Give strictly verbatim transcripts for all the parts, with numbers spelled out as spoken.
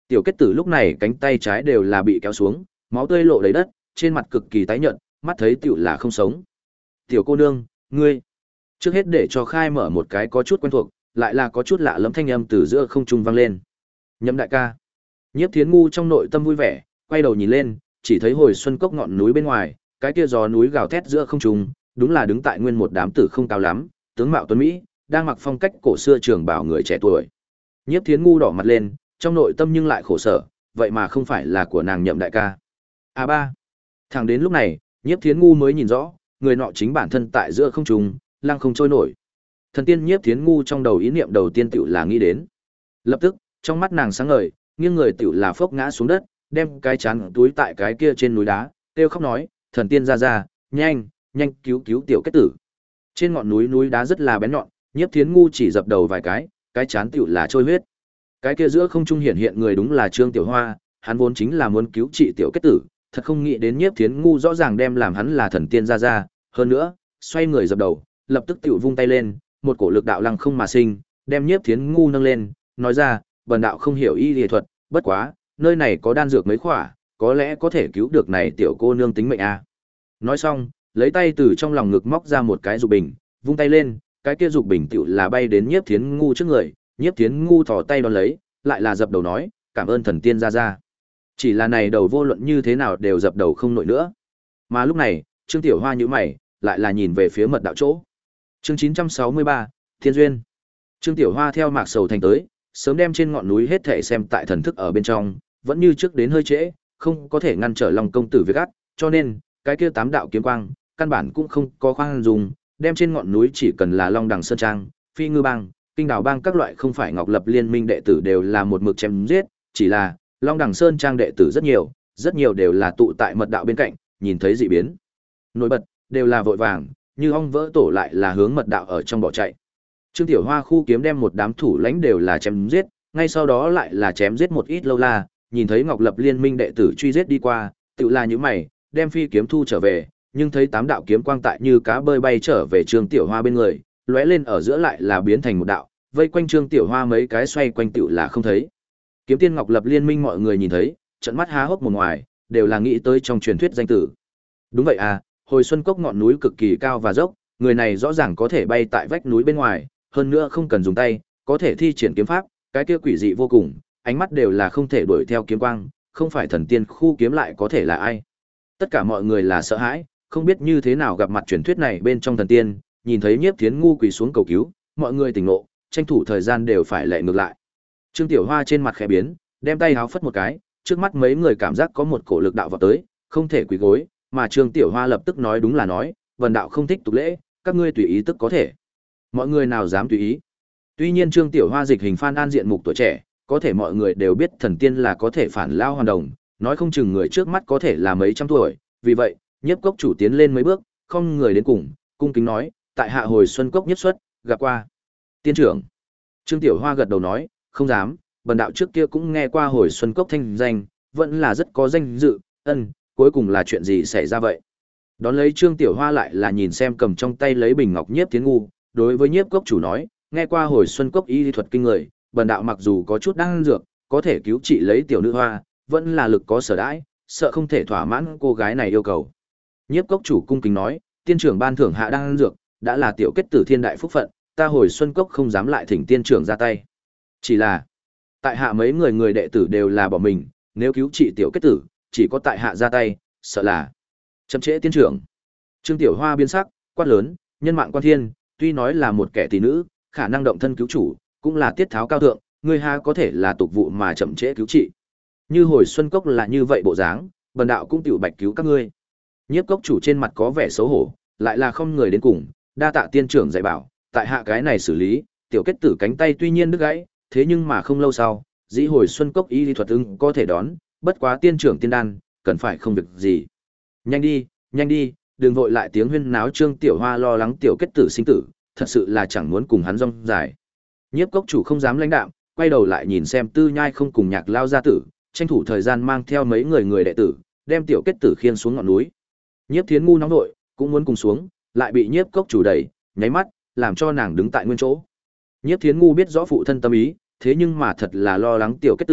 Tiểu kết tử lúc này cánh tay trái đều là bị kéo xuống, máu tươi lộ đầy đất, trên mặt cực kỳ tái nhợt, mắt thấy tiểu là không sống. Tiểu cô nương, ngươi. Trước hết để cho khai mở một cái có chút quen thuộc, lại là có chút lạ lẫm thanh âm từ giữa không trung vang lên. Nhậm đại ca. Nhiếp Thiến Ngu trong nội tâm vui vẻ, quay đầu nhìn lên, chỉ thấy hồi xuân cốc ngọn núi bên ngoài, cái kia gió núi gào thét giữa không trung, đúng là đứng tại nguyên một đám tử không cao lắm, tướng mạo tuấn mỹ, đang mặc phong cách cổ xưa trường bảo người trẻ tuổi. Nhiếp Thiến Ngu đỏ mặt lên, trong nội tâm nhưng lại khổ sở, vậy mà không phải là của nàng Nhậm đại ca. A ba. Thẳng đến lúc này, Nhiếp Thiến Ngu mới nhìn rõ, người nọ chính bản thân tại giữa không trung, lăng không trôi nổi. Thần tiên Nhiếp Thiến Ngu trong đầu ý niệm đầu tiên tựu là nghĩ đến. Lập tức, trong mắt nàng sáng ngời, nghiêng người tựu là phốc ngã xuống đất, đem cái chán túi tại cái kia trên núi đá, kêu khóc nói, thần tiên ra ra, nhanh, nhanh cứu cứu tiểu kết tử. Trên ngọn núi núi đá rất là bén nhọn, Nhiếp Thiến Ngu chỉ dập đầu vài cái, cái chán tựu là trôi huyết. Cái kia giữa không trung hiện hiện người đúng là Trương Tiểu Hoa, hắn vốn chính là muốn cứu trị tiểu kết tử, thật không nghĩ đến Nhiếp Thiến Ngu rõ ràng đem làm hắn là thần tiên ra ra, hơn nữa, xoay người dập đầu, lập tức tiểu vung tay lên, một cổ lực đạo lăng không mà sinh, đem Nhiếp Thiến Ngu nâng lên, nói ra, bần đạo không hiểu y y thuật, bất quá, nơi này có đan dược mấy khỏa, có lẽ có thể cứu được này tiểu cô nương tính mệnh a. À. Nói xong, lấy tay từ trong lòng ngực móc ra một cái dục bình, vung tay lên, cái kia dục bình tiểu là bay đến Nhiếp Thiến Ngu trước người, Nhiếp Thiến Ngu thò tay đón lấy, lại là dập đầu nói, cảm ơn thần tiên ra ra. Chỉ là này đầu vô luận như thế nào đều dập đầu không nổi nữa. Mà lúc này, Trương Tiểu Hoa nhíu mày, lại là nhìn về phía mật đạo chỗ. Chương chín trăm sáu mươi ba, Thiên duyên. Trương Tiểu Hoa theo Mạc Sầu Thành tới, sớm đem trên ngọn núi hết thảy xem tại thần thức ở bên trong, vẫn như trước đến hơi trễ, không có thể ngăn trở Long công tử việc ác, cho nên, cái kia tám đạo kiếm quang, căn bản cũng không có khoan dùng, đem trên ngọn núi chỉ cần là Long Đằng Sơn Trang, Phi Ngư Bang, Kinh Đào Bang các loại không phải Ngọc Lập Liên Minh đệ tử đều là một mực chém giết, chỉ là Long Đằng Sơn Trang đệ tử rất nhiều, rất nhiều đều là tụ tại mật đạo bên cạnh, nhìn thấy dị biến, nổi bật, đều là vội vàng, như ong vỡ tổ lại là hướng mật đạo ở trong bỏ chạy. Trương Tiểu Hoa khu kiếm đem một đám thủ lãnh đều là chém giết, ngay sau đó lại là chém giết một ít lâu la, nhìn thấy Ngọc Lập Liên Minh đệ tử truy giết đi qua, tự là những mày, đem phi kiếm thu trở về, nhưng thấy tám đạo kiếm quang tại như cá bơi bay trở về Trương Tiểu Hoa bên người, lóe lên ở giữa lại là biến thành một đạo, vây quanh Trương Tiểu Hoa mấy cái xoay quanh tự là không thấy. Kiếm Tiên Ngọc Lập Liên Minh mọi người nhìn thấy, trận mắt há hốc một ngoài, đều là nghĩ tới trong truyền thuyết danh tử. Đúng vậy à, hồi xuân cốc ngọn núi cực kỳ cao và dốc, người này rõ ràng có thể bay tại vách núi bên ngoài, hơn nữa không cần dùng tay, có thể thi triển kiếm pháp, cái kia quỷ dị vô cùng, ánh mắt đều là không thể đuổi theo kiếm quang, không phải thần tiên khu kiếm lại có thể là ai. Tất cả mọi người là sợ hãi, không biết như thế nào gặp mặt truyền thuyết này bên trong thần tiên, nhìn thấy Nhiếp Thiến Ngu quỳ xuống cầu cứu, mọi người tỉnh ngộ, tranh thủ thời gian đều phải lệ ngược lại. Trương Tiểu Hoa trên mặt khẽ biến, đem tay háo phất một cái, trước mắt mấy người cảm giác có một cổ lực đạo vào tới, không thể quỳ gối, mà Trương Tiểu Hoa lập tức nói đúng là nói, vần đạo không thích tục lễ, các ngươi tùy ý tức có thể. Mọi người nào dám tùy ý. Tuy nhiên Trương Tiểu Hoa dịch hình Phan An diện mục tuổi trẻ, có thể mọi người đều biết thần tiên là có thể phản lao hoàn đồng, nói không chừng người trước mắt có thể là mấy trăm tuổi, vì vậy, Nhiếp Cốc chủ tiến lên mấy bước, không người đến cùng, cung kính nói, tại hạ hồi xuân cốc nhất xuất, gặp qua. Tiên trưởng. Trương Tiểu Hoa gật đầu nói, không dám, bần đạo trước kia cũng nghe qua hồi xuân cốc thanh danh, vẫn là rất có danh dự, ân, cuối cùng là chuyện gì xảy ra vậy? Đón lấy Trương Tiểu Hoa lại là nhìn xem cầm trong tay lấy bình ngọc Nhiếp Thiến Ngu, đối với Nhiếp Cốc chủ nói, nghe qua hồi xuân cốc y lý thuật kinh người, bần đạo mặc dù có chút đang dược, có thể cứu trị lấy tiểu nữ hoa, vẫn là lực có sở đãi, sợ không thể thỏa mãn cô gái này yêu cầu. Nhiếp Cốc chủ cung kính nói, tiên trưởng ban thưởng hạ đang dược, đã là tiểu kết tử thiên đại phúc phận, ta hồi xuân cốc không dám lại thỉnh tiên trưởng ra tay. Chỉ là, tại hạ mấy người người đệ tử đều là bỏ mình, nếu cứu trị tiểu kết tử, chỉ có tại hạ ra tay, sợ là chậm trễ tiên trưởng. Trương Tiểu Hoa biến sắc, quát lớn, nhân mạng quan thiên, tuy nói là một kẻ tỷ nữ, khả năng động thân cứu chủ, cũng là tiết tháo cao thượng, ngươi ha có thể là tục vụ mà chậm trễ cứu trị. Như hồi xuân cốc là như vậy bộ dáng, bần đạo cũng tiểu bạch cứu các ngươi. Nhiếp Cốc chủ trên mặt có vẻ xấu hổ, lại là không người đến cùng, đa tạ tiên trưởng dạy bảo, tại hạ cái này xử lý, tiểu kết tử cánh tay tuy nhiên đứt gãy, thế nhưng mà không lâu sau, dĩ hồi xuân cốc y lý thuật ưng có thể đón, bất quá tiên trưởng tiên đan, cần phải không việc gì. Nhanh đi, nhanh đi, đừng vội lại tiếng huyên náo. Trương Tiểu Hoa lo lắng tiểu kết tử sinh tử, thật sự là chẳng muốn cùng hắn rong dài. Nhiếp Cốc chủ không dám lãnh đạm, quay đầu lại nhìn xem Tư Nhai không cùng Nhạc Lao gia tử, tranh thủ thời gian mang theo mấy người người đệ tử, đem tiểu kết tử khiêng xuống ngọn núi. Nhiếp Thiến Ngu nóng nội, cũng muốn cùng xuống, lại bị Nhiếp Cốc chủ đẩy, nháy mắt, làm cho nàng đứng tại nguyên chỗ. Nhiếp Thiến Ngu biết rõ phụ thân tâm ý, thế nhưng mà thật là lo lắng tiểu kết tử,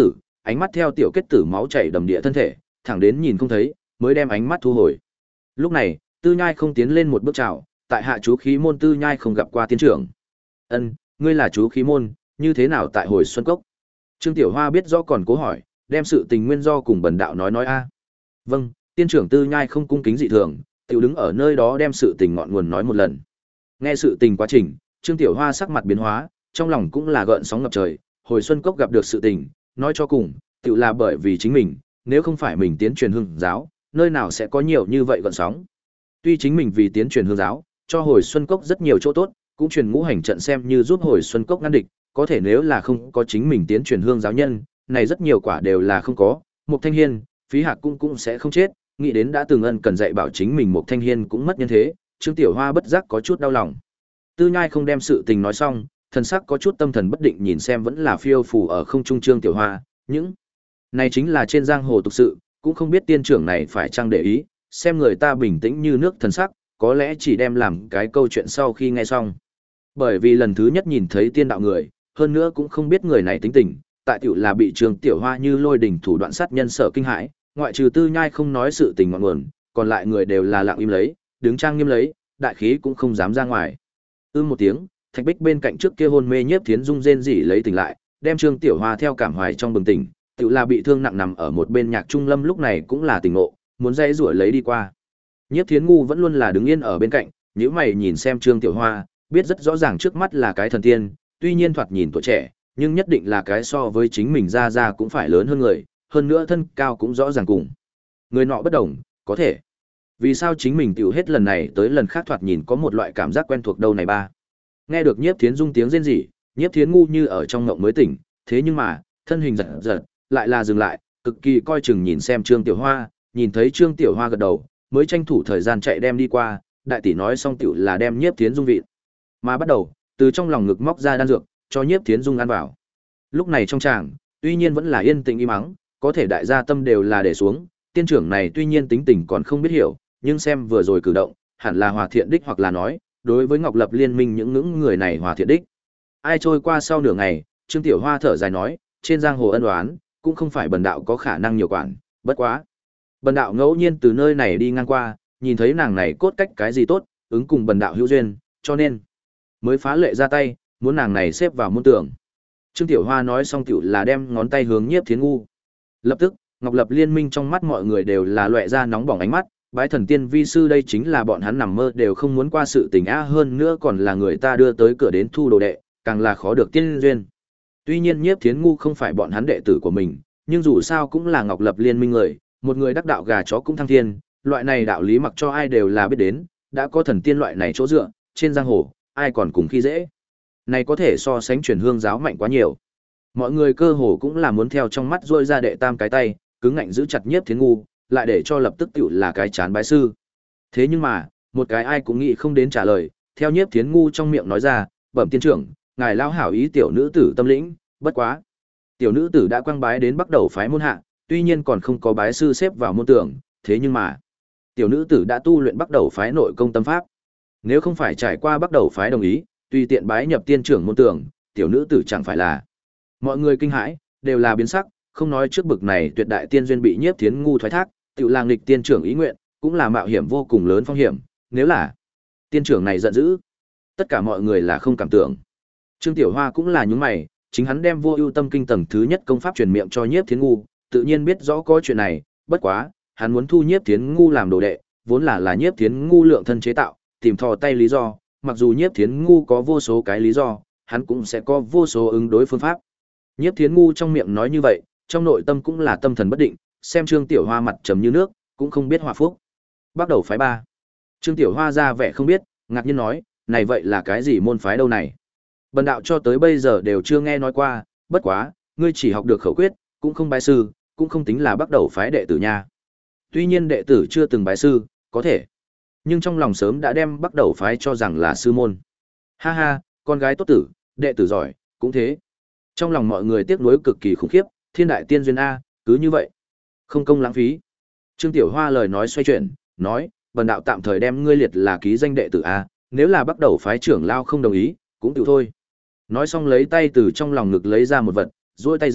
ánh mắt theo tiểu kết tử máu chảy đầm địa thân thể, thẳng đến nhìn không thấy, mới đem ánh mắt thu hồi. Lúc này, Tư Nhai không tiến lên một bước chào, tại hạ chú khí môn Tư Nhai không gặp qua tiên trưởng. Ân, ngươi là chú khí môn, như thế nào tại hồi xuân cốc? Trương Tiểu Hoa biết rõ còn cố hỏi, đem sự tình nguyên do cùng bần đạo nói nói a. Vâng, tiên trưởng Tư Nhai không cung kính dị thường, tiểu đứng ở nơi đó đem sự tình ngọn nguồn nói một lần. Nghe sự tình quá trình, Trương Tiểu Hoa sắc mặt biến hóa, trong lòng cũng là gợn sóng ngập trời, hồi xuân cốc gặp được sự tình, nói cho cùng, tiểu là bởi vì chính mình, nếu không phải mình tiến truyền hương giáo, nơi nào sẽ có nhiều như vậy gợn sóng. Tuy chính mình vì tiến truyền hương giáo, cho hồi xuân cốc rất nhiều chỗ tốt, cũng truyền ngũ hành trận xem như giúp hồi xuân cốc ngăn địch, có thể nếu là không có chính mình tiến truyền hương giáo nhân, này rất nhiều quả đều là không có, Mục Thanh Hiên, Phí Hạc cũng cũng sẽ không chết, nghĩ đến đã từng ân cần dạy bảo chính mình Mục Thanh Hiên cũng mất nhân thế, Trương Tiểu Hoa bất giác có chút đau lòng. Tư Nhai không đem sự tình nói xong, thần sắc có chút tâm thần bất định nhìn xem vẫn là phiêu phù ở không trung Trương Tiểu Hoa, những này chính là trên giang hồ tục sự, cũng không biết tiên trưởng này phải chăng để ý, xem người ta bình tĩnh như nước thần sắc, có lẽ chỉ đem làm cái câu chuyện sau khi nghe xong. Bởi vì lần thứ nhất nhìn thấy tiên đạo người, hơn nữa cũng không biết người này tính tình, tại tiểu là bị Trương Tiểu Hoa như lôi đỉnh thủ đoạn sát nhân sở kinh hãi, ngoại trừ Tư Nhai không nói sự tình ngọn nguồn, còn lại người đều là lặng im lấy, đứng trang nghiêm lấy, đại khí cũng không dám ra ngoài. Ư một tiếng, Thạch Bích bên cạnh trước kia hôn mê Nhiếp Thiến Dung rên rỉ lấy tỉnh lại, đem Trương Tiểu Hoa theo cảm hoài trong bừng tỉnh, tiểu là bị thương nặng nằm ở một bên Nhạc Trung Lâm lúc này cũng là tỉnh ngộ, muốn dãy rủa lấy đi qua. Nhiếp Thiến Ngu vẫn luôn là đứng yên ở bên cạnh, nhíu mày nhìn xem Trương Tiểu Hoa, biết rất rõ ràng trước mắt là cái thần tiên, tuy nhiên thoạt nhìn tuổi trẻ, nhưng nhất định là cái so với chính mình ra ra cũng phải lớn hơn người, hơn nữa thân cao cũng rõ ràng cùng. Người nọ bất đồng, có thể. Vì sao chính mình tiểu hết lần này tới lần khác thoạt nhìn có một loại cảm giác quen thuộc đâu này ba. Nghe được Nhiếp Thiến Dung tiếng rên rỉ, Nhiếp Thiến Ngu như ở trong ngộng mới tỉnh, thế nhưng mà, thân hình giật giật, lại là dừng lại, cực kỳ coi chừng nhìn xem Trương Tiểu Hoa, nhìn thấy Trương Tiểu Hoa gật đầu, mới tranh thủ thời gian chạy đem đi qua, đại tỷ nói xong tiểu là đem Nhiếp Thiến Dung vị. Mà bắt đầu, từ trong lòng ngực móc ra đan dược, cho Nhiếp Thiến Dung ăn vào. Lúc này trong tràng, tuy nhiên vẫn là yên tĩnh im mắng, có thể đại gia tâm đều là để xuống, tiên trưởng này tuy nhiên tính tình còn không biết hiểu, nhưng xem vừa rồi cử động, hẳn là hòa thiện đích hoặc là nói, đối với Ngọc Lập Liên minh những những người này hòa thiện đích. Ai trôi qua sau nửa ngày, Trương Tiểu Hoa thở dài nói, trên giang hồ ân oán, cũng không phải bần đạo có khả năng nhiều quản, bất quá. Bần đạo ngẫu nhiên từ nơi này đi ngang qua, nhìn thấy nàng này cốt cách cái gì tốt, ứng cùng bần đạo hữu duyên, cho nên mới phá lệ ra tay, muốn nàng này xếp vào môn tưởng. Trương Tiểu Hoa nói xong tiểu là đem ngón tay hướng Nhiếp Thiến Ngu. Lập tức, Ngọc Lập Liên minh trong mắt mọi người đều là loẹt ra nóng bỏng ánh mắt, bái thần tiên vi sư đây chính là bọn hắn nằm mơ đều không muốn qua sự tình á, hơn nữa còn là người ta đưa tới cửa đến thu đồ đệ, càng là khó được tiên duyên. Tuy nhiên Nhiếp Thiến Ngu không phải bọn hắn đệ tử của mình, nhưng dù sao cũng là Ngọc Lập Liên minh người, một người đắc đạo gà chó cũng thăng thiên, loại này đạo lý mặc cho ai đều là biết đến, đã có thần tiên loại này chỗ dựa, trên giang hồ, ai còn cùng khi dễ. Này có thể so sánh truyền hương giáo mạnh quá nhiều. Mọi người cơ hồ cũng là muốn theo trong mắt rôi ra đệ tam cái tay, cứng ngạnh giữ chặt Nhiếp Thiến Ngu, lại để cho lập tức tiểu là cái chán bái sư. Thế nhưng mà, một cái ai cũng nghĩ không đến trả lời, theo Nhiếp Thiến Ngu trong miệng nói ra, bẩm tiên trưởng, ngài lao hảo ý tiểu nữ tử tâm lĩnh, bất quá. Tiểu nữ tử đã quang bái đến bắt đầu phái môn hạ, tuy nhiên còn không có bái sư xếp vào môn tưởng, thế nhưng mà, tiểu nữ tử đã tu luyện bắt đầu phái nội công tâm pháp. Nếu không phải trải qua bắt đầu phái đồng ý, tùy tiện bái nhập tiên trưởng môn tưởng, tiểu nữ tử chẳng phải là. Mọi người kinh hãi, đều là biến sắc, không nói trước bực này tuyệt đại tiên duyên bị Nhiếp Thiến Ngu thoái thác, tiểu lang nghịch tiên trưởng ý nguyện, cũng là mạo hiểm vô cùng lớn phong hiểm, nếu là tiên trưởng này giận dữ, tất cả mọi người là không cảm tưởng. Trương Tiểu Hoa cũng là nhướng mày, chính hắn đem Vô Ưu Tâm Kinh tầng thứ nhất công pháp truyền miệng cho Nhiếp Thiến Ngu, tự nhiên biết rõ có chuyện này, bất quá, hắn muốn thu Nhiếp Thiến Ngu làm đồ đệ, vốn là là Nhiếp Thiến Ngu lượng thân chế tạo, tìm thò tay lý do, mặc dù Nhiếp Thiến Ngu có vô số cái lý do, hắn cũng sẽ có vô số ứng đối phương pháp. Nhiếp Thiến Ngu trong miệng nói như vậy, trong nội tâm cũng là tâm thần bất định, xem Trương Tiểu Hoa mặt trầm như nước, cũng không biết hòa phúc. Bắt đầu phái ba. Trương Tiểu Hoa ra vẻ không biết, ngạc nhiên nói, này vậy là cái gì môn phái đâu này? Bần đạo cho tới bây giờ đều chưa nghe nói qua, bất quá, ngươi chỉ học được khẩu quyết, cũng không bái sư, cũng không tính là bắt đầu phái đệ tử nha. Tuy nhiên đệ tử chưa từng bái sư, có thể, nhưng trong lòng sớm đã đem bắt đầu phái cho rằng là sư môn. Ha ha, con gái tốt tử, đệ tử giỏi, cũng thế. Trong lòng mọi người tiếc nuối cực kỳ khủng khiếp, thiên đại tiên duyên a, cứ như vậy, không công lãng phí. Trương Tiểu Hoa lời nói xoay chuyển, nói, bần đạo tạm thời đem ngươi liệt là ký danh đệ tử a, nếu là bắt đầu phái trưởng lao không đồng ý, cũng tiểu thôi. Nói xong lấy tay từ trong lòng ngực lấy ra một vật, duỗi tay ra,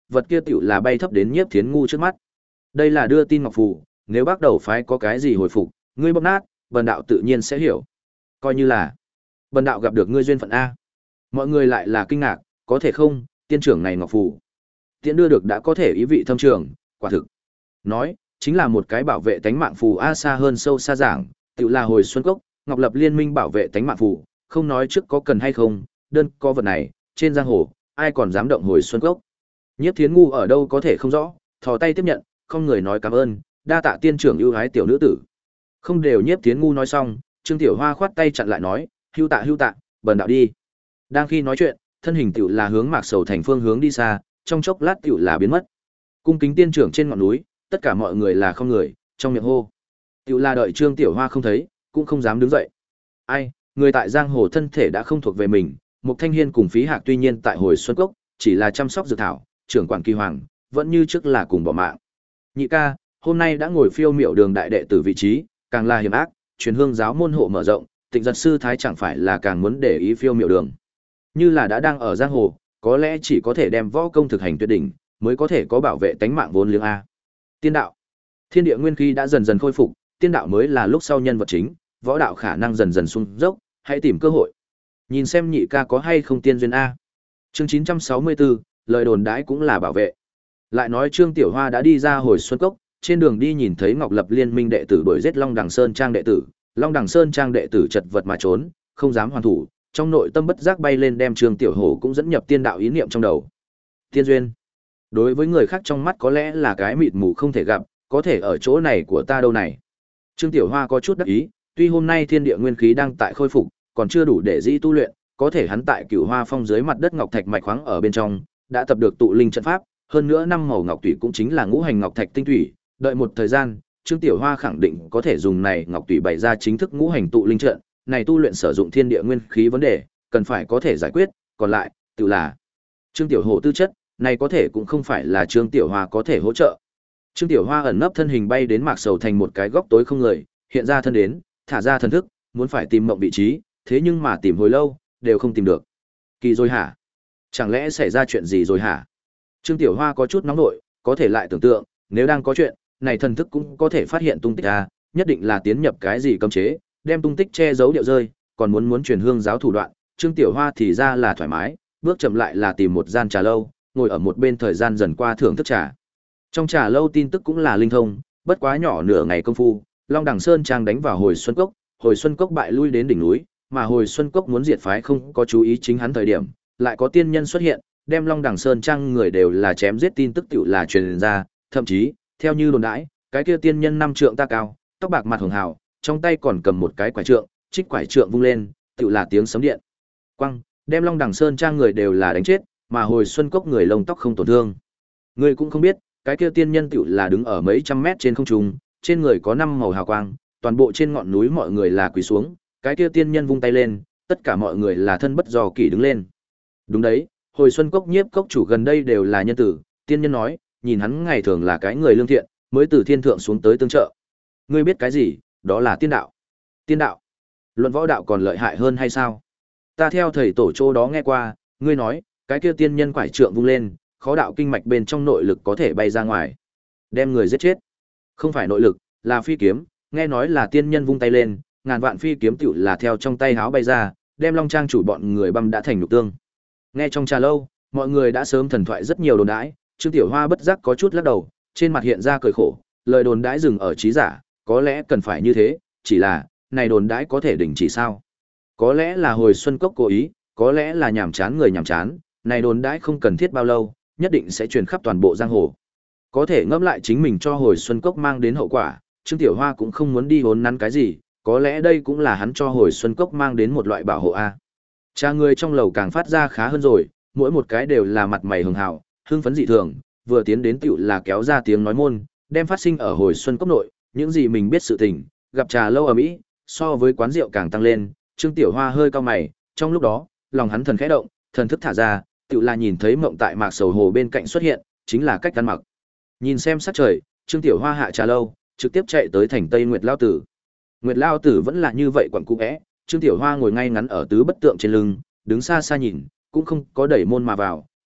vật kia tiểu là bay thấp đến Nhiếp Thiến Ngu trước mắt. Đây là đưa tin ngọc phù, nếu bắt đầu phái có cái gì hồi phục, ngươi bóp nát, bần đạo tự nhiên sẽ hiểu. Coi như là bần đạo gặp được ngươi duyên phận a. Mọi người lại là kinh ngạc, có thể không, tiên trưởng này ngọc phù. Tiễn đưa được đã có thể ý vị thâm trường, quả thực. Nói, chính là một cái bảo vệ tánh mạng phù a, xa hơn sâu xa giảng, tự là hồi xuân cốc, Ngọc Lập Liên minh bảo vệ tánh mạng phù, không nói trước có cần hay không, đơn có vật này, trên giang hồ, ai còn dám động hồi xuân cốc. Nhiếp Thiến Ngu ở đâu có thể không rõ, thò tay tiếp nhận, không người nói cảm ơn, đa tạ tiên trưởng ưu ái tiểu nữ tử. Không đều Nhiếp Thiến Ngu nói xong, Trương Tiểu Hoa khoát tay chặn lại nói, hưu tạ hưu tạ, bần đạo đi. Đang khi nói chuyện, thân hình tiểu là hướng Mạc Sầu thành phương hướng đi xa, trong chốc lát tiểu là biến mất. Cung kính tiên trưởng trên ngọn núi, tất cả mọi người là không người, trong miệng hô. Tiểu là đợi Trương Tiểu Hoa không thấy, cũng không dám đứng dậy. Ai, người tại giang hồ thân thể đã không thuộc về mình, Mục Thanh Hiên cùng Phí Hạc tuy nhiên tại hồi xuân cốc, chỉ là chăm sóc dược thảo, trưởng quản kỳ hoàng, vẫn như trước là cùng bỏ mạng. Nhị ca, hôm nay đã ngồi phiêu miểu đường đại đệ tử vị trí, càng là hiểm ác, truyền hương giáo môn hộ mở rộng, Tịnh Giật sư thái chẳng phải là càng muốn để ý phiêu miểu đường. Như là đã đang ở giang hồ, có lẽ chỉ có thể đem võ công thực hành tuyệt đỉnh, mới có thể có bảo vệ tánh mạng vốn liếng a. Tiên đạo, thiên địa nguyên khí đã dần dần khôi phục, tiên đạo mới là lúc sau nhân vật chính, võ đạo khả năng dần dần sung dốc, hãy tìm cơ hội. Nhìn xem nhị ca có hay không tiên duyên a. Chương chín trăm sáu mươi tư, lời đồn đãi cũng là bảo vệ. Lại nói Trương Tiểu Hoa đã đi ra hồi xuân cốc, trên đường đi nhìn thấy Ngọc Lập Liên minh đệ tử đuổi giết Long Đằng Sơn trang đệ tử, Long Đằng Sơn trang đệ tử chật vật mà trốn, không dám hoàn thủ, trong nội tâm bất giác bay lên đem Trương Tiểu Hổ cũng dẫn nhập tiên đạo ý niệm trong đầu. Tiên duyên, đối với người khác trong mắt có lẽ là cái mịt mù không thể gặp, có thể ở chỗ này của ta đâu này. Trương Tiểu Hoa có chút đắc ý, tuy hôm nay thiên địa nguyên khí đang tại khôi phục, còn chưa đủ để dĩ tu luyện, có thể hắn tại Cửu Hoa Phong dưới mặt đất ngọc thạch mạch khoáng ở bên trong, đã tập được tụ linh trận pháp, hơn nữa năm màu ngọc tủy cũng chính là ngũ hành ngọc thạch tinh thủy, đợi một thời gian, Trương Tiểu Hoa khẳng định có thể dùng này ngọc tủy bày ra chính thức ngũ hành tụ linh trận, này tu luyện sử dụng thiên địa nguyên khí vấn đề, cần phải có thể giải quyết, còn lại, tự là Trương Tiểu Hổ tư chất, này có thể cũng không phải là Trương Tiểu Hoa có thể hỗ trợ. Trương Tiểu Hoa ẩn nấp thân hình bay đến Mạc Sầu thành một cái góc tối không người, hiện ra thân đến, thả ra thần thức, muốn phải tìm mộng vị trí, thế nhưng mà tìm hồi lâu, đều không tìm được. Kỳ rồi hả? Chẳng lẽ xảy ra chuyện gì rồi hả? Trương Tiểu Hoa có chút nóng nội, có thể lại tưởng tượng, nếu đang có chuyện, này thần thức cũng có thể phát hiện tung tích a, nhất định là tiến nhập cái gì cấm chế, đem tung tích che giấu điệu rơi, còn muốn muốn truyền hương giáo thủ đoạn, Trương Tiểu Hoa thì ra là thoải mái, bước chậm lại là tìm một gian trà lâu, ngồi ở một bên thời gian dần qua thưởng thức trà. Trong trà lâu tin tức cũng là linh thông, bất quá nhỏ nửa ngày công phu, Long Đằng Sơn trang đánh vào Hồi Xuân Cốc, Hồi Xuân Cốc bại lui đến đỉnh núi, mà Hồi Xuân Cốc muốn diệt phái không có chú ý chính hắn thời điểm, lại có tiên nhân xuất hiện, đem Long Đằng Sơn trang người đều là chém giết tin tức tiểu là truyền ra, thậm chí, theo như đồn đãi, cái kia tiên nhân năm trượng ta cao, tóc bạc mặt hường hào, trong tay còn cầm một cái quải trượng, trích quải trượng vung lên, tiểu là tiếng sấm điện. Quăng, đem Long Đằng Sơn trang người đều là đánh chết, mà Hồi Xuân Cốc người lông tóc không tổn thương. Người cũng không biết, cái kia tiên nhân tiểu là đứng ở mấy trăm mét trên không trung, trên người có năm màu hào quang, toàn bộ trên ngọn núi mọi người là quỳ xuống, cái kia tiên nhân vung tay lên, tất cả mọi người là thân bất do kỷ đứng lên. Đúng đấy, Hồi Xuân Cốc nhiếp cốc chủ gần đây đều là nhân tử, tiên nhân nói, nhìn hắn ngày thường là cái người lương thiện, mới từ thiên thượng xuống tới tương trợ. Ngươi biết cái gì, đó là tiên đạo. Tiên đạo? Luận võ đạo còn lợi hại hơn hay sao? Ta theo thầy tổ chỗ đó nghe qua, ngươi nói, cái kia tiên nhân quải trượng vung lên, khó đạo kinh mạch bên trong nội lực có thể bay ra ngoài, đem người giết chết. Không phải nội lực, là phi kiếm, nghe nói là tiên nhân vung tay lên, ngàn vạn phi kiếm tiểu là theo trong tay háo bay ra, đem Long Trang chủ bọn người băm đã thành nhục tương. Nghe trong trà lâu, mọi người đã sớm thần thoại rất nhiều đồn đãi, Trương Tiểu Hoa bất giác có chút lắc đầu, trên mặt hiện ra cười khổ, lời đồn đãi dừng ở trí giả, có lẽ cần phải như thế, chỉ là, này đồn đãi có thể đình chỉ sao? Có lẽ là Hồi Xuân Cốc cố ý, có lẽ là nhảm chán người nhảm chán, này đồn đãi không cần thiết bao lâu, nhất định sẽ truyền khắp toàn bộ giang hồ. Có thể ngẫm lại chính mình cho Hồi Xuân Cốc mang đến hậu quả, Trương Tiểu Hoa cũng không muốn đi hốn nắn cái gì, có lẽ đây cũng là hắn cho Hồi Xuân Cốc mang đến một loại bảo hộ a. Cha người trong lầu càng phát ra khá hơn rồi, mỗi một cái đều là mặt mày hường hào, hưng phấn dị thường, vừa tiến đến tiểu là kéo ra tiếng nói môn, đem phát sinh ở Hồi Xuân Cốc nội, những gì mình biết sự tình, gặp trà lâu ở Mỹ, so với quán rượu càng tăng lên, Trương Tiểu Hoa hơi cau mày, trong lúc đó, lòng hắn thần khẽ động, thần thức thả ra, tiểu là nhìn thấy mộng tại Mạc Sầu Hồ bên cạnh xuất hiện, chính là cách ăn mặc. Nhìn xem sắc trời, Trương Tiểu Hoa hạ trà lâu, trực tiếp chạy tới thành Tây Nguyệt Lao Tử. Nguyệt Lao Tử vẫn là như vậy quẩn cũ é, Trương Tiểu Hoa ngồi ngay ngắn ở tứ bất tượng trên lưng, đứng xa xa nhìn, cũng không có đẩy môn mà vào,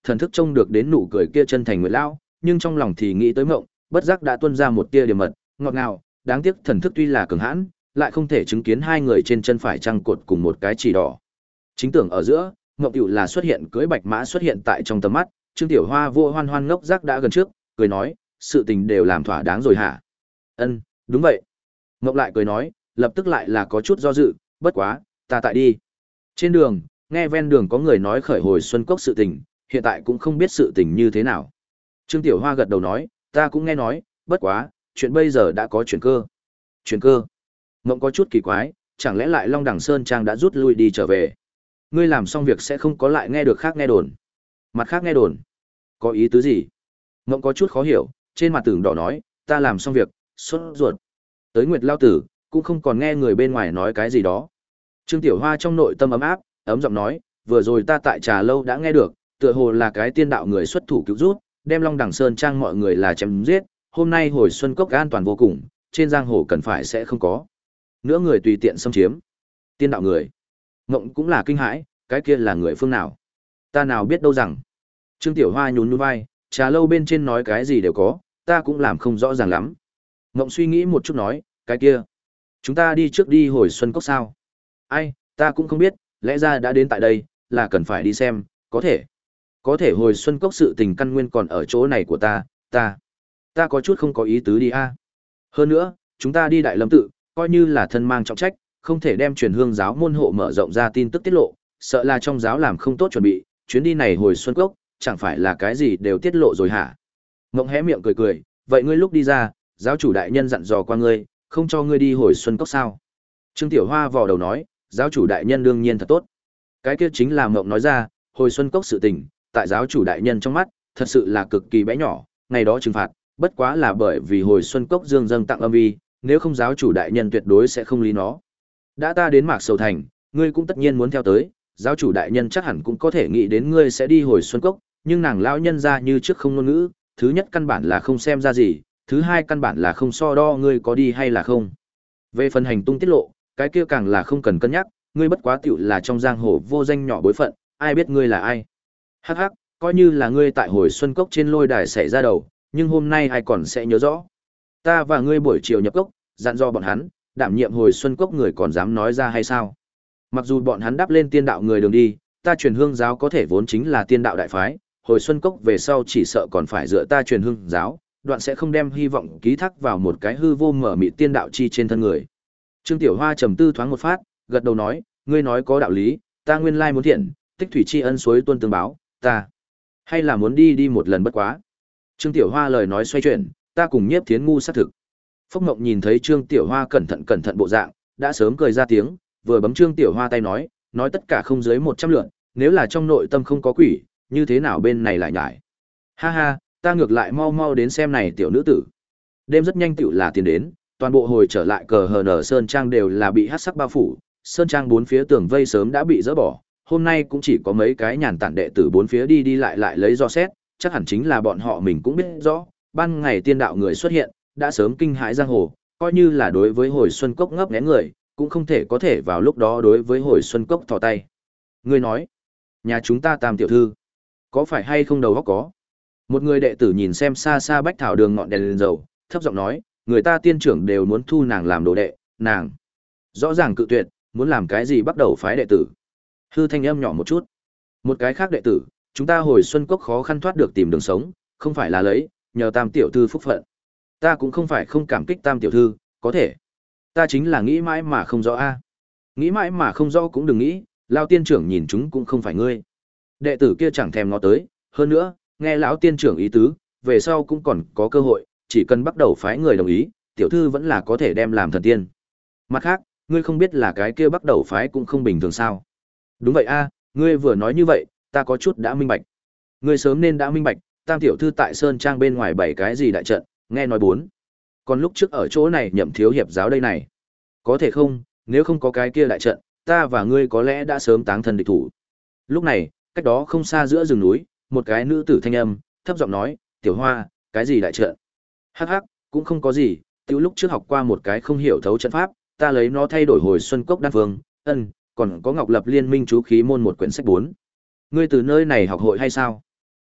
thần thức trông được đến nụ cười kia chân thành nguyệt lão, nhưng trong lòng thì nghĩ tới Mộng, bất giác đã tuôn ra một tia điểm mật, ngọt ngào, đáng tiếc thần thức tuy là cường hãn, lại không thể chứng kiến hai người trên chân phải trăng cột cùng một cái chỉ đỏ. Chính tưởng ở giữa, Ngộng Cửu là xuất hiện cưỡi bạch mã xuất hiện tại trong tầm mắt, Trương Tiểu Hoa vô hoan hoan ngốc giác đã gần trước, cười nói, sự tình đều làm thỏa đáng rồi hả? Ân, đúng vậy. Ngộng lại cười nói, lập tức lại là có chút do dự, bất quá, ta tại đi. Trên đường, nghe ven đường có người nói khởi hồi Xuân Cốc sự tình, hiện tại cũng không biết sự tình như thế nào. Trương Tiểu Hoa gật đầu nói, ta cũng nghe nói, bất quá, chuyện bây giờ đã có chuyển cơ. Chuyển cơ? Ngộng có chút kỳ quái, chẳng lẽ lại Long Đằng Sơn Trang đã rút lui đi trở về? Ngươi làm xong việc sẽ không có lại nghe được khác nghe đồn. Mặt khác nghe đồn? Có ý tứ gì? Ngộng có chút khó hiểu, trên mặt tưởng đỏ nói, ta làm xong việc, sốt ruột. Tới Nguyệt Lao Tử, cũng không còn nghe người bên ngoài nói cái gì đó. Trương Tiểu Hoa trong nội tâm ấm áp, ấm giọng nói, vừa rồi ta tại trà lâu đã nghe được, tựa hồ là cái tiên đạo người xuất thủ cứu rút, đem Long Đằng Sơn Trang mọi người là chém giết, hôm nay hồi Xuân Cốc an toàn vô cùng, trên giang hồ cần phải sẽ không có nữa người tùy tiện xâm chiếm. Tiên đạo người? Ngộng cũng là kinh hãi, cái kia là người phương nào? Ta nào biết đâu rằng. Trương Tiểu Hoa nhún nhún vai, trà lâu bên trên nói cái gì đều có, ta cũng làm không rõ ràng lắm. Ngộng suy nghĩ một chút nói, cái kia, chúng ta đi trước đi hồi Xuân Cốc sao? Ai, ta cũng không biết, lẽ ra đã đến tại đây, là cần phải đi xem, có thể. Có thể hồi Xuân Cốc sự tình căn nguyên còn ở chỗ này của ta, ta. Ta có chút không có ý tứ đi a. Hơn nữa, chúng ta đi Đại Lâm tự, coi như là thân mang trọng trách, không thể đem truyền hương giáo môn hộ mở rộng ra tin tức tiết lộ, sợ là trong giáo làm không tốt chuẩn bị, chuyến đi này hồi Xuân Cốc, chẳng phải là cái gì đều tiết lộ rồi hả? Ngộng hé miệng cười cười, vậy ngươi lúc đi ra, giáo chủ đại nhân dặn dò qua ngươi, không cho ngươi đi hồi Xuân Cốc sao? Trương Tiểu Hoa vò đầu nói, giáo chủ đại nhân đương nhiên thật tốt. Cái kia chính là Ngộng nói ra, hồi Xuân Cốc sự tình, tại giáo chủ đại nhân trong mắt, thật sự là cực kỳ bé nhỏ, ngày đó trừng phạt, bất quá là bởi vì hồi Xuân Cốc dương dâng tặng âm vi, nếu không giáo chủ đại nhân tuyệt đối sẽ không lý nó. Đã ta đến Mạc Sầu Thành, ngươi cũng tất nhiên muốn theo tới, giáo chủ đại nhân chắc hẳn cũng có thể nghĩ đến ngươi sẽ đi hồi Xuân Cốc, nhưng nàng lão nhân ra như trước không ngôn ngữ, thứ nhất căn bản là không xem ra gì, thứ hai căn bản là không so đo ngươi có đi hay là không. Về phần hành tung tiết lộ, cái kia càng là không cần cân nhắc, ngươi bất quá tiểu là trong giang hồ vô danh nhỏ bối phận, ai biết ngươi là ai. Hắc hắc, coi như là ngươi tại hồi Xuân Cốc trên lôi đài xảy ra đầu, nhưng hôm nay ai còn sẽ nhớ rõ. Ta và ngươi buổi chiều nhập cốc, dặn dò bọn hắn, đảm nhiệm hồi Xuân Cốc người còn dám nói ra hay sao? Mặc dù bọn hắn đáp lên tiên đạo người đường đi, ta truyền hương giáo có thể vốn chính là tiên đạo đại phái, hồi Xuân Cốc về sau chỉ sợ còn phải dựa ta truyền hương giáo, đoạn sẽ không đem hy vọng ký thác vào một cái hư vô mở mịt tiên đạo chi trên thân người. Trương Tiểu Hoa trầm tư thoáng một phát, gật đầu nói, ngươi nói có đạo lý, ta nguyên lai muốn thiện, tích thủy tri ân suối tuôn tương báo, ta hay là muốn đi đi một lần bất quá. Trương Tiểu Hoa lời nói xoay chuyển, ta cùng Nhiếp Thiến ngu xác thực. Phốc Mộng nhìn thấy Trương Tiểu Hoa cẩn thận cẩn thận bộ dạng, đã sớm cười ra tiếng, vừa bấm Trương Tiểu Hoa tay nói, nói tất cả không dưới một trăm lượt, nếu là trong nội tâm không có quỷ, như thế nào bên này lại nhải. Ha ha, ta ngược lại mau mau đến xem này tiểu nữ tử. Đêm rất nhanh tiểu là tiền đến, toàn bộ hồi trở lại cờ hờ nở Sơn Trang đều là bị hắc sắc bao phủ, Sơn Trang bốn phía tường vây sớm đã bị dỡ bỏ, hôm nay cũng chỉ có mấy cái nhàn tản đệ tử bốn phía đi đi lại lại lấy do xét, chắc hẳn chính là bọn họ mình cũng biết rõ, ban ngày tiên đạo người xuất hiện, đã sớm kinh hãi giang hồ, coi như là đối với hồi Xuân Cốc ngấp nghé người, cũng không thể có thể vào lúc đó đối với hồi Xuân Cốc thò tay. Ngươi nói, nhà chúng ta Tam tiểu thư, có phải hay không đầu óc có? Một người đệ tử nhìn xem xa xa bách thảo đường ngọn đèn lên dầu, thấp giọng nói, người ta tiên trưởng đều muốn thu nàng làm đồ đệ, nàng rõ ràng cự tuyệt, muốn làm cái gì bắt đầu phái đệ tử. Hư thanh âm nhỏ một chút. Một cái khác đệ tử, chúng ta hồi Xuân Cốc khó khăn thoát được tìm đường sống, không phải là lấy, nhờ Tam tiểu thư phúc phận. Ta cũng không phải không cảm kích Tam tiểu thư, có thể. Ta chính là nghĩ mãi mà không rõ a. Nghĩ mãi mà không rõ cũng đừng nghĩ, lão tiên trưởng nhìn chúng cũng không phải ngươi. Đệ tử kia chẳng thèm ngó tới, hơn nữa, nghe lão tiên trưởng ý tứ, về sau cũng còn có cơ hội, chỉ cần bắt đầu phái người đồng ý, tiểu thư vẫn là có thể đem làm thần tiên. Mặt khác, ngươi không biết là cái kia bắt đầu phái cũng không bình thường sao? Đúng vậy a, ngươi vừa nói như vậy, ta có chút đã minh bạch. Ngươi sớm nên đã minh bạch, Tam tiểu thư tại Sơn Trang bên ngoài bảy cái gì đại trận, nghe nói bốn. Còn lúc trước ở chỗ này nhậm thiếu hiệp giáo đây này. Có thể không, nếu không có cái kia đại trận, ta và ngươi có lẽ đã sớm táng thân địch thủ. Lúc này, cách đó không xa giữa rừng núi, một cái nữ tử thanh âm, thấp giọng nói, Tiểu Hoa, cái gì đại trận? Hắc hắc, cũng không có gì, tiểu lúc trước học qua một cái không hiểu thấu trận pháp, ta lấy nó thay đổi hồi Xuân Cốc đan phương, ân, còn có Ngọc Lập Liên Minh chú khí môn một quyển sách bốn. Ngươi từ nơi này học hội hay sao?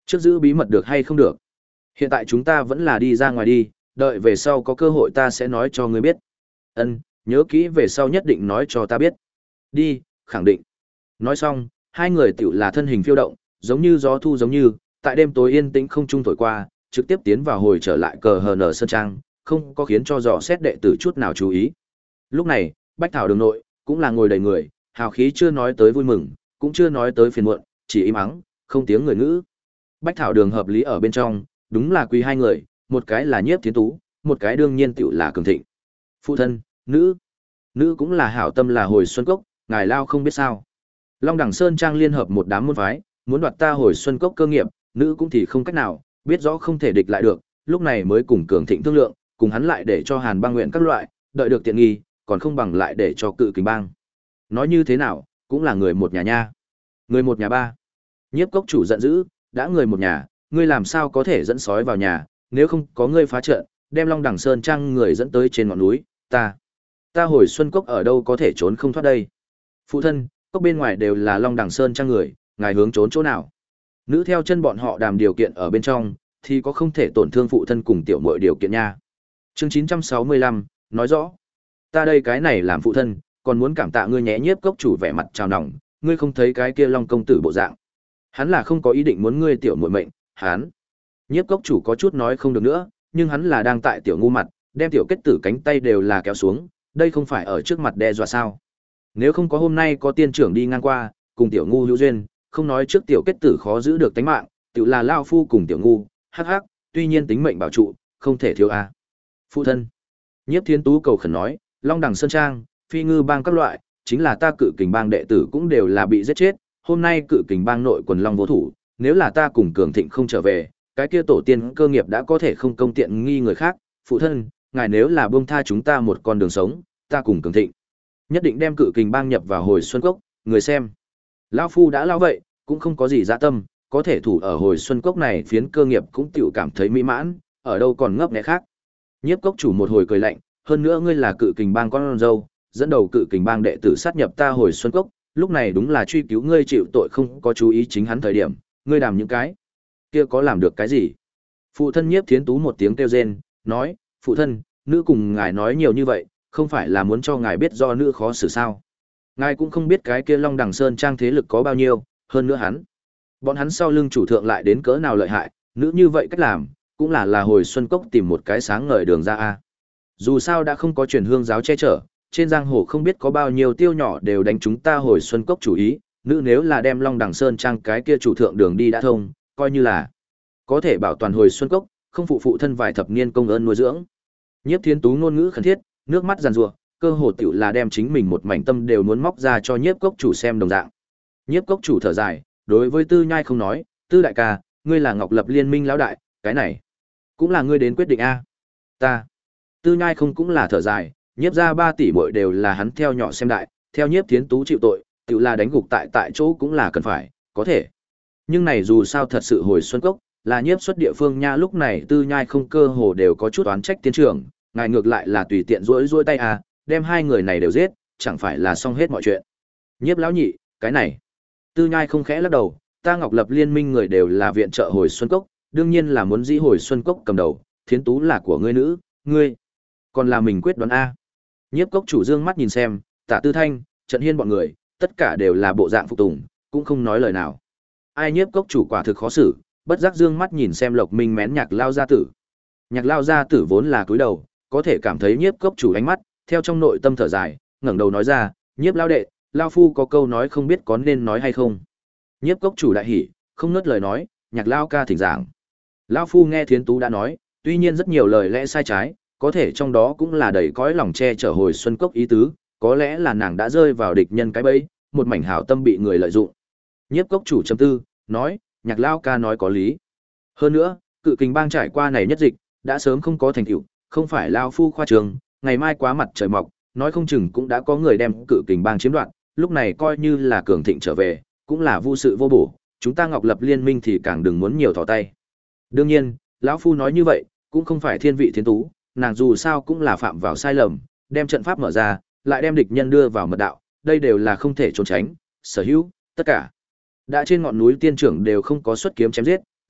Trước giữ bí mật được hay không được? Hiện tại chúng ta vẫn là đi ra ngoài đi, đợi về sau có cơ hội ta sẽ nói cho ngươi biết. Ân, nhớ kỹ về sau nhất định nói cho ta biết. Đi, khẳng định. Nói xong, hai người tiểu là thân hình phiêu động, giống như gió thu giống như, tại đêm tối yên tĩnh không trung thổi qua, trực tiếp tiến vào hồi trở lại cờ hờ nở sơn trang, không có khiến cho dò xét đệ tử chút nào chú ý. Lúc này, Bách Thảo đường nội, cũng là ngồi đầy người, hào khí chưa nói tới vui mừng, cũng chưa nói tới phiền muộn, chỉ im ắng, không tiếng người ngữ. Bách Thảo đường hợp lý ở bên trong, đúng là quý hai người, một cái là Nhiếp Thiến Tú, một cái đương nhiên tiểu là Cường Thịnh. Phụ thân, nữ, nữ cũng là hảo tâm là hồi xuân cốc, ngài lao không biết sao. Long Đẳng Sơn Trang liên hợp một đám môn phái, muốn đoạt ta hồi xuân cốc cơ nghiệp, nữ cũng thì không cách nào, biết rõ không thể địch lại được, lúc này mới cùng Cường Thịnh thương lượng, cùng hắn lại để cho Hàn Bang nguyện các loại, đợi được tiện nghi, còn không bằng lại để cho Cự Kình Bang. Nói như thế nào, cũng là người một nhà nha. Người một nhà ba. Nhiếp Cốc chủ giận dữ, đã người một nhà, ngươi làm sao có thể dẫn sói vào nhà, nếu không có ngươi phá trận, đem Long Đẳng Sơn Trang người dẫn tới trên ngọn núi, ta, ta hồi xuân cốc ở đâu có thể trốn không thoát đây. Phụ thân, cốc bên ngoài đều là Long Đẳng Sơn Trang người, ngài hướng trốn chỗ nào? Nữ theo chân bọn họ đàm điều kiện ở bên trong, thì có không thể tổn thương phụ thân cùng tiểu muội điều kiện nha. Chương chín trăm sáu mươi lăm, nói rõ, ta đây cái này làm phụ thân, còn muốn cảm tạ ngươi nhé. Nhiếp Cốc chủ vẻ mặt trào nòng, ngươi không thấy cái kia Long công tử bộ dạng. Hắn là không có ý định muốn ngươi tiểu muội mệnh, hắn. Nhiếp Cốc chủ có chút nói không được nữa, nhưng hắn là đang tại tiểu ngu mặt, đem tiểu kết tử cánh tay đều là kéo xuống, đây không phải ở trước mặt đe dọa sao? Nếu không có hôm nay có tiên trưởng đi ngang qua, cùng tiểu ngu hữu duyên, không nói trước tiểu kết tử khó giữ được tính mạng, tiểu là lao phu cùng tiểu ngu, hắc hắc, tuy nhiên tính mệnh bảo trụ, không thể thiếu a. Phụ thân. Nhiếp Thiến Tú cầu khẩn nói, Long Đẳng Sơn Trang, Phi Ngư Bang các loại, chính là ta Cự Kình Bang đệ tử cũng đều là bị giết chết, hôm nay Cự Kình Bang nội quần long vô thủ, nếu là ta cùng Cường Thịnh không trở về, cái kia tổ tiên cơ nghiệp đã có thể không công tiện nghi người khác, phụ thân, ngài nếu là buông tha chúng ta một con đường sống, ta cùng Cường Thịnh nhất định đem Cự Kình Bang nhập vào hồi xuân cốc, người xem. Lão phu đã lao vậy, cũng không có gì dạ tâm, có thể thủ ở hồi xuân cốc này phiến cơ nghiệp cũng tiểu cảm thấy mỹ mãn, ở đâu còn ngấp nghé khác. Nhiếp Cốc chủ một hồi cười lạnh, hơn nữa ngươi là Cự Kình Bang con dâu, dẫn đầu Cự Kình Bang đệ tử sát nhập ta hồi xuân cốc, lúc này đúng là truy cứu ngươi chịu tội không có chú ý chính hắn thời điểm, ngươi làm những cái kia có làm được cái gì? Phụ thân Nhiếp Thiến Tú một tiếng kêu rên, nói, phụ thân, nữ cùng ngài nói nhiều như vậy, không phải là muốn cho ngài biết do nữ khó xử sao? Ngài cũng không biết cái kia Long Đẳng Sơn Trang thế lực có bao nhiêu, hơn nữa hắn, bọn hắn sau lưng chủ thượng lại đến cỡ nào lợi hại, nữ như vậy cách làm, cũng là là hồi xuân cốc tìm một cái sáng ngời đường ra a. Dù sao đã không có truyền hương giáo che chở, trên giang hồ không biết có bao nhiêu tiêu nhỏ đều đánh chúng ta hồi xuân cốc chủ ý, nữ nếu là đem Long Đẳng Sơn Trang cái kia chủ thượng đường đi đã thông, coi như là có thể bảo toàn hồi xuân cốc, không phụ phụ thân vài thập niên công ơn nuôi dưỡng. Nhiếp Thiến Tú ngôn ngữ khẩn thiết, nước mắt giàn giụa, cơ hồ tiểu là đem chính mình một mảnh tâm đều muốn móc ra cho Nhiếp Cốc chủ xem đồng dạng. Nhiếp Cốc chủ thở dài, đối với Tư Nhai không nói, Tư đại ca, ngươi là Ngọc Lập Liên minh lão đại, cái này cũng là ngươi đến quyết định a. Ta. Tư Nhai không cũng là thở dài, Nhiếp gia ba tỷ muội đều là hắn theo nhỏ xem đại, theo Nhiếp Thiến Tú chịu tội, tiểu là đánh gục tại tại chỗ cũng là cần phải, có thể. Nhưng này dù sao thật sự hồi xuân cốc, là nhiếp xuất địa phương nha, lúc này Tư Nhai không cơ hồ đều có chút oán trách tiên trưởng, ngài ngược lại là tùy tiện rỗi rỗi tay à, đem hai người này đều giết, chẳng phải là xong hết mọi chuyện. Nhiếp lão nhị, cái này. Tư Nhai không khẽ lắc đầu, ta Ngọc Lập Liên minh người đều là viện trợ hồi xuân cốc, đương nhiên là muốn dĩ hồi xuân cốc cầm đầu, Thiến Tú là của ngươi nữ, ngươi còn là mình quyết đoán a. Nhiếp cốc chủ dương mắt nhìn xem, Tả Tư Thanh, Trận Hiên bọn người, tất cả đều là bộ dạng phục tùng, cũng không nói lời nào. Ai Nhiếp cốc chủ quả thực khó xử, bất giác dương mắt nhìn xem Lộc Minh mén Nhạc Lao gia tử. Nhạc Lao gia tử vốn là cúi đầu, có thể cảm thấy Nhiếp cốc chủ ánh mắt, theo trong nội tâm thở dài, ngẩng đầu nói ra, Nhiếp lão đệ, Lao phu có câu nói không biết có nên nói hay không. Nhiếp cốc chủ đại hỉ, không ngớt lời nói, Nhạc Lao ca thỉnh giảng. Lao phu nghe Thiến Tú đã nói, tuy nhiên rất nhiều lời lẽ sai trái, có thể trong đó cũng là đầy cõi lòng che chở hồi xuân cốc ý tứ, có lẽ là nàng đã rơi vào địch nhân cái bẫy, một mảnh hảo tâm bị người lợi dụng. Nhiếp cốc chủ trầm tư, nói, Nhạc Lao ca nói có lý. Hơn nữa, Cự Kình Bang trải qua này nhất dịch, đã sớm không có thành tựu, không phải Lao phu khoa trường, ngày mai quá mặt trời mọc, nói không chừng cũng đã có người đem Cự Kình Bang chiếm đoạt, lúc này coi như là cường thịnh trở về, cũng là vô sự vô bổ, chúng ta Ngọc Lập Liên minh thì càng đừng muốn nhiều thò tay. Đương nhiên, lão phu nói như vậy, cũng không phải thiên vị Thiến Tú, nàng dù sao cũng là phạm vào sai lầm, đem trận pháp mở ra, lại đem địch nhân đưa vào mật đạo, đây đều là không thể trốn tránh, sở hữu, tất cả. Đã trên ngọn núi tiên trưởng đều không có xuất kiếm chém giết,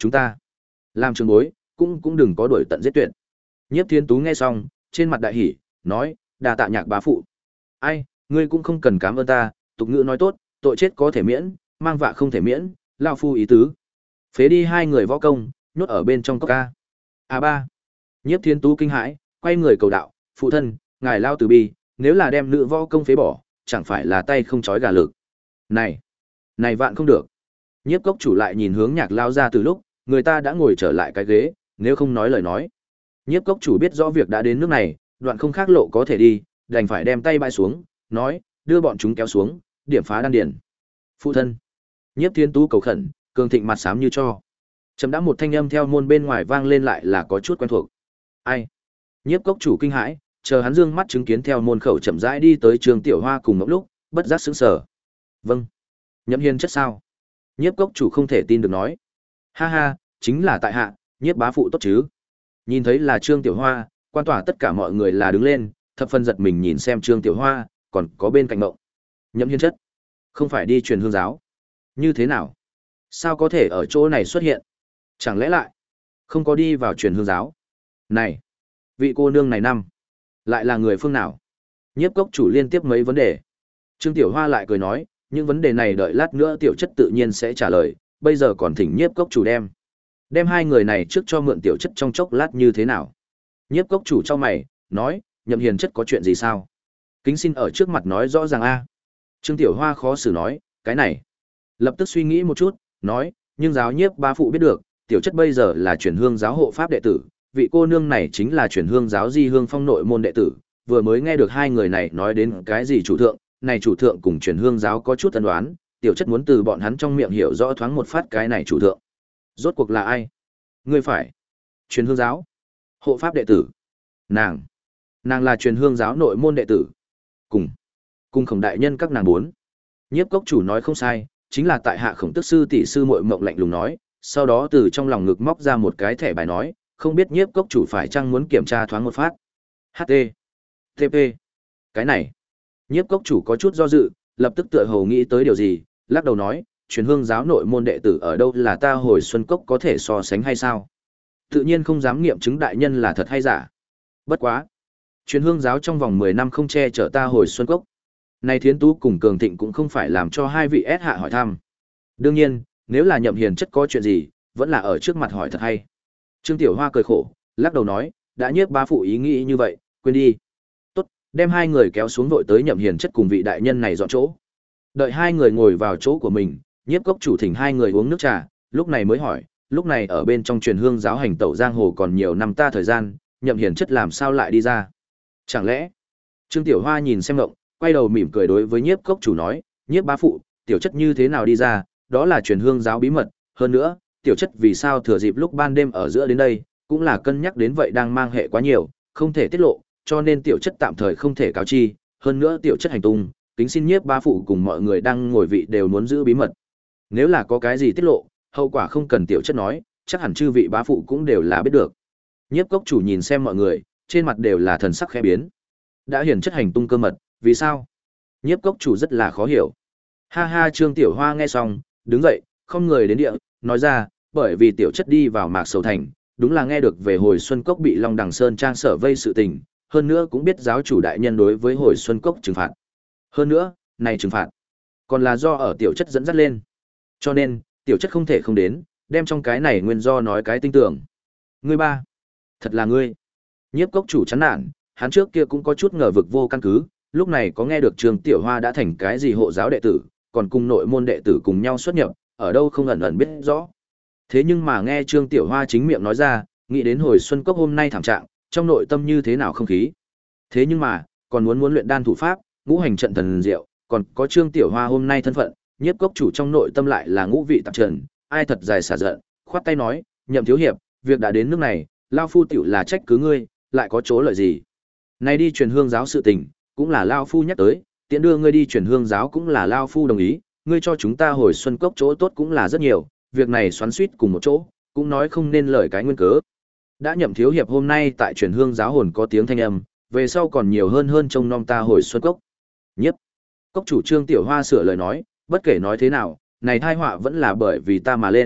chúng ta làm trường bối, cũng cũng đừng có đuổi tận giết tuyệt. Nhiếp Thiên Tú nghe xong, trên mặt đại hỉ, nói, đà tạ Nhạc bá phụ. Ai, ngươi cũng không cần cảm ơn ta, tục ngữ nói tốt, tội chết có thể miễn, mang vạ không thể miễn, lao phu ý tứ. Phế đi hai người võ công, nhốt ở bên trong cốc ca. A ba. Nhiếp Thiên Tú kinh hãi, quay người cầu đạo, phụ thân, ngài lao từ bi, nếu là đem nữ võ công phế bỏ, chẳng phải là tay không chói gà lực. Này, này vạn không được. Nhiếp cốc chủ lại nhìn hướng Nhạc lao ra từ lúc, người ta đã ngồi trở lại cái ghế, nếu không nói lời nói. Nhiếp cốc chủ biết rõ việc đã đến nước này, đoạn không khác lộ có thể đi, đành phải đem tay bãi xuống, nói, đưa bọn chúng kéo xuống, điểm phá đan điển. Phụ thân. Nhiếp Thiên Tú cầu khẩn, cường thịnh mặt xám như cho. Chấm đã một thanh âm theo môn bên ngoài vang lên lại là có chút quen thuộc. Ai? Nhiếp cốc chủ kinh hãi, chờ hắn dương mắt chứng kiến theo môn khẩu chậm rãi đi tới Trương Tiểu Hoa cùng một lúc, bất giác sững sờ. Vâng. Nhậm Hiên chất sao? Nhiếp cốc chủ không thể tin được nói. Ha ha, chính là tại hạ, Nhiếp bá phụ tốt chứ? Nhìn thấy là Trương Tiểu Hoa, quan tỏa tất cả mọi người là đứng lên, thập phần giật mình nhìn xem Trương Tiểu Hoa, còn có bên cạnh Mộng. Nhậm Hiên chất, không phải đi truyền hương giáo? Như thế nào? Sao có thể ở chỗ này xuất hiện? Chẳng lẽ lại không có đi vào truyền hương giáo? Này, vị cô nương này năm, lại là người phương nào? Nhiếp cốc chủ liên tiếp mấy vấn đề. Trương Tiểu Hoa lại cười nói, những vấn đề này đợi lát nữa tiểu chất tự nhiên sẽ trả lời, bây giờ còn thỉnh nhiếp cốc chủ đem. Đem hai người này trước cho mượn tiểu chất trong chốc lát như thế nào? Nhiếp cốc chủ cho mày, nói, Nhậm Hiền chất có chuyện gì sao? Kính xin ở trước mặt nói rõ ràng a. Trương Tiểu Hoa khó xử nói, cái này. Lập tức suy nghĩ một chút, nói, nhưng giáo nhiếp bá phụ biết được, tiểu chất bây giờ là truyền hương giáo hộ pháp đệ tử, vị cô nương này chính là truyền hương giáo Di Hương Phong nội môn đệ tử, vừa mới nghe được hai người này nói đến cái gì chủ thượng, này chủ thượng cùng truyền hương giáo có chút ân đoán, tiểu chất muốn từ bọn hắn trong miệng hiểu rõ thoáng một phát cái này chủ thượng. Rốt cuộc là ai? Ngươi phải. Truyền hương giáo. Hộ pháp đệ tử. Nàng. Nàng là truyền hương giáo nội môn đệ tử. Cùng. Cùng Khổng đại nhân các nàng bốn. Nhiếp cốc chủ nói không sai, chính là tại hạ Khổng tức sư tỷ sư muội Mộng lạnh lùng nói, sau đó từ trong lòng ngực móc ra một cái thẻ bài nói, không biết nhiếp cốc chủ phải chăng muốn kiểm tra thoáng một phát. hát tê. tê pê. Cái này. Nhiếp cốc chủ có chút do dự, lập tức tựa hồ nghĩ tới điều gì, lắc đầu nói, truyền hương giáo nội môn đệ tử ở đâu là ta hồi xuân cốc có thể so sánh hay sao? Tự nhiên không dám nghiệm chứng đại nhân là thật hay giả. Bất quá. Truyền hương giáo trong vòng mười năm không che chở ta hồi xuân cốc. Này Thiến Tú cùng Cường Thịnh cũng không phải làm cho hai vị ép hạ hỏi thăm. Đương nhiên, nếu là Nhậm Hiền chất có chuyện gì, vẫn là ở trước mặt hỏi thật hay. Trương Tiểu Hoa cười khổ, lắc đầu nói, đã nhiếp bá phụ ý nghĩ như vậy, quên đi. Tốt, đem hai người kéo xuống vội tới Nhậm Hiền chất cùng vị đại nhân này dọn chỗ. Đợi hai người ngồi vào chỗ của mình, nhiếp cốc chủ thỉnh hai người uống nước trà, lúc này mới hỏi, lúc này ở bên trong truyền hương giáo hành tẩu giang hồ còn nhiều năm ta thời gian, Nhậm Hiền chất làm sao lại đi ra? Chẳng lẽ? Trương Tiểu Hoa nhìn xem Ngộng, quay đầu mỉm cười đối với nhiếp cốc chủ nói, nhiếp bá phụ, tiểu chất như thế nào đi ra, đó là truyền hương giáo bí mật, hơn nữa, tiểu chất vì sao thừa dịp lúc ban đêm ở giữa đến đây, cũng là cân nhắc đến vậy đang mang hệ quá nhiều, không thể tiết lộ, cho nên tiểu chất tạm thời không thể cáo chi, hơn nữa tiểu chất hành tung, kính xin nhiếp bá phụ cùng mọi người đang ngồi vị đều muốn giữ bí mật. Nếu là có cái gì tiết lộ, hậu quả không cần tiểu chất nói, chắc hẳn chư vị bá phụ cũng đều là biết được. Nhiếp cốc chủ nhìn xem mọi người, trên mặt đều là thần sắc khẽ biến. Đã hiển chất hành tung cơ mật, vì sao? Nhiếp cốc chủ rất là khó hiểu. Ha ha, Trương Tiểu Hoa nghe xong, đứng dậy, không người đến địa, nói ra, bởi vì tiểu chất đi vào Mạc Sầu Thành, đúng là nghe được về hồi Xuân Cốc bị Long Đằng Sơn trang sở vây sự tình, hơn nữa cũng biết giáo chủ đại nhân đối với hồi Xuân Cốc trừng phạt. Hơn nữa, này trừng phạt, còn là do ở tiểu chất dẫn dắt lên. Cho nên, tiểu chất không thể không đến, đem trong cái này nguyên do nói cái tinh tưởng. Ngươi ba, thật là ngươi. Nhiếp cốc chủ chán nản, hắn trước kia cũng có chút ngờ vực vô căn cứ, lúc này có nghe được Trương Tiểu Hoa đã thành cái gì hộ giáo đệ tử, còn cùng nội môn đệ tử cùng nhau xuất nhập, ở đâu không ẩn ẩn biết rõ. Thế nhưng mà nghe Trương Tiểu Hoa chính miệng nói ra, nghĩ đến hồi Xuân Cốc hôm nay thảm trạng, trong nội tâm như thế nào không khí. Thế nhưng mà, còn muốn muốn luyện đan thủ pháp, ngũ hành trận thần diệu, còn có Trương Tiểu Hoa hôm nay thân phận, nhiếp cốc chủ trong nội tâm lại là ngũ vị tạp trần, ai thật dài xả giận, khoát tay nói, Nhậm thiếu hiệp, việc đã đến nước này, lao phu tiểu là trách cứ ngươi, lại có chỗ lợi gì? Này đi truyền hương giáo sự tình, cũng là lao phu nhắc tới, tiện đưa ngươi đi truyền hương giáo cũng là lao phu đồng ý, ngươi cho chúng ta hồi Xuân Cốc chỗ tốt cũng là rất nhiều, việc này xoắn xuýt cùng một chỗ, cũng nói không nên lời cái nguyên cớ. Đã Nhậm thiếu hiệp hôm nay tại truyền hương giáo hồn có tiếng thanh âm, về sau còn nhiều hơn hơn trông nom ta hồi Xuân Cốc. Nhiếp cốc chủ Trương Tiểu Hoa sửa lời nói, bất kể nói thế nào, này tai họa vẫn là bởi vì ta mà lên,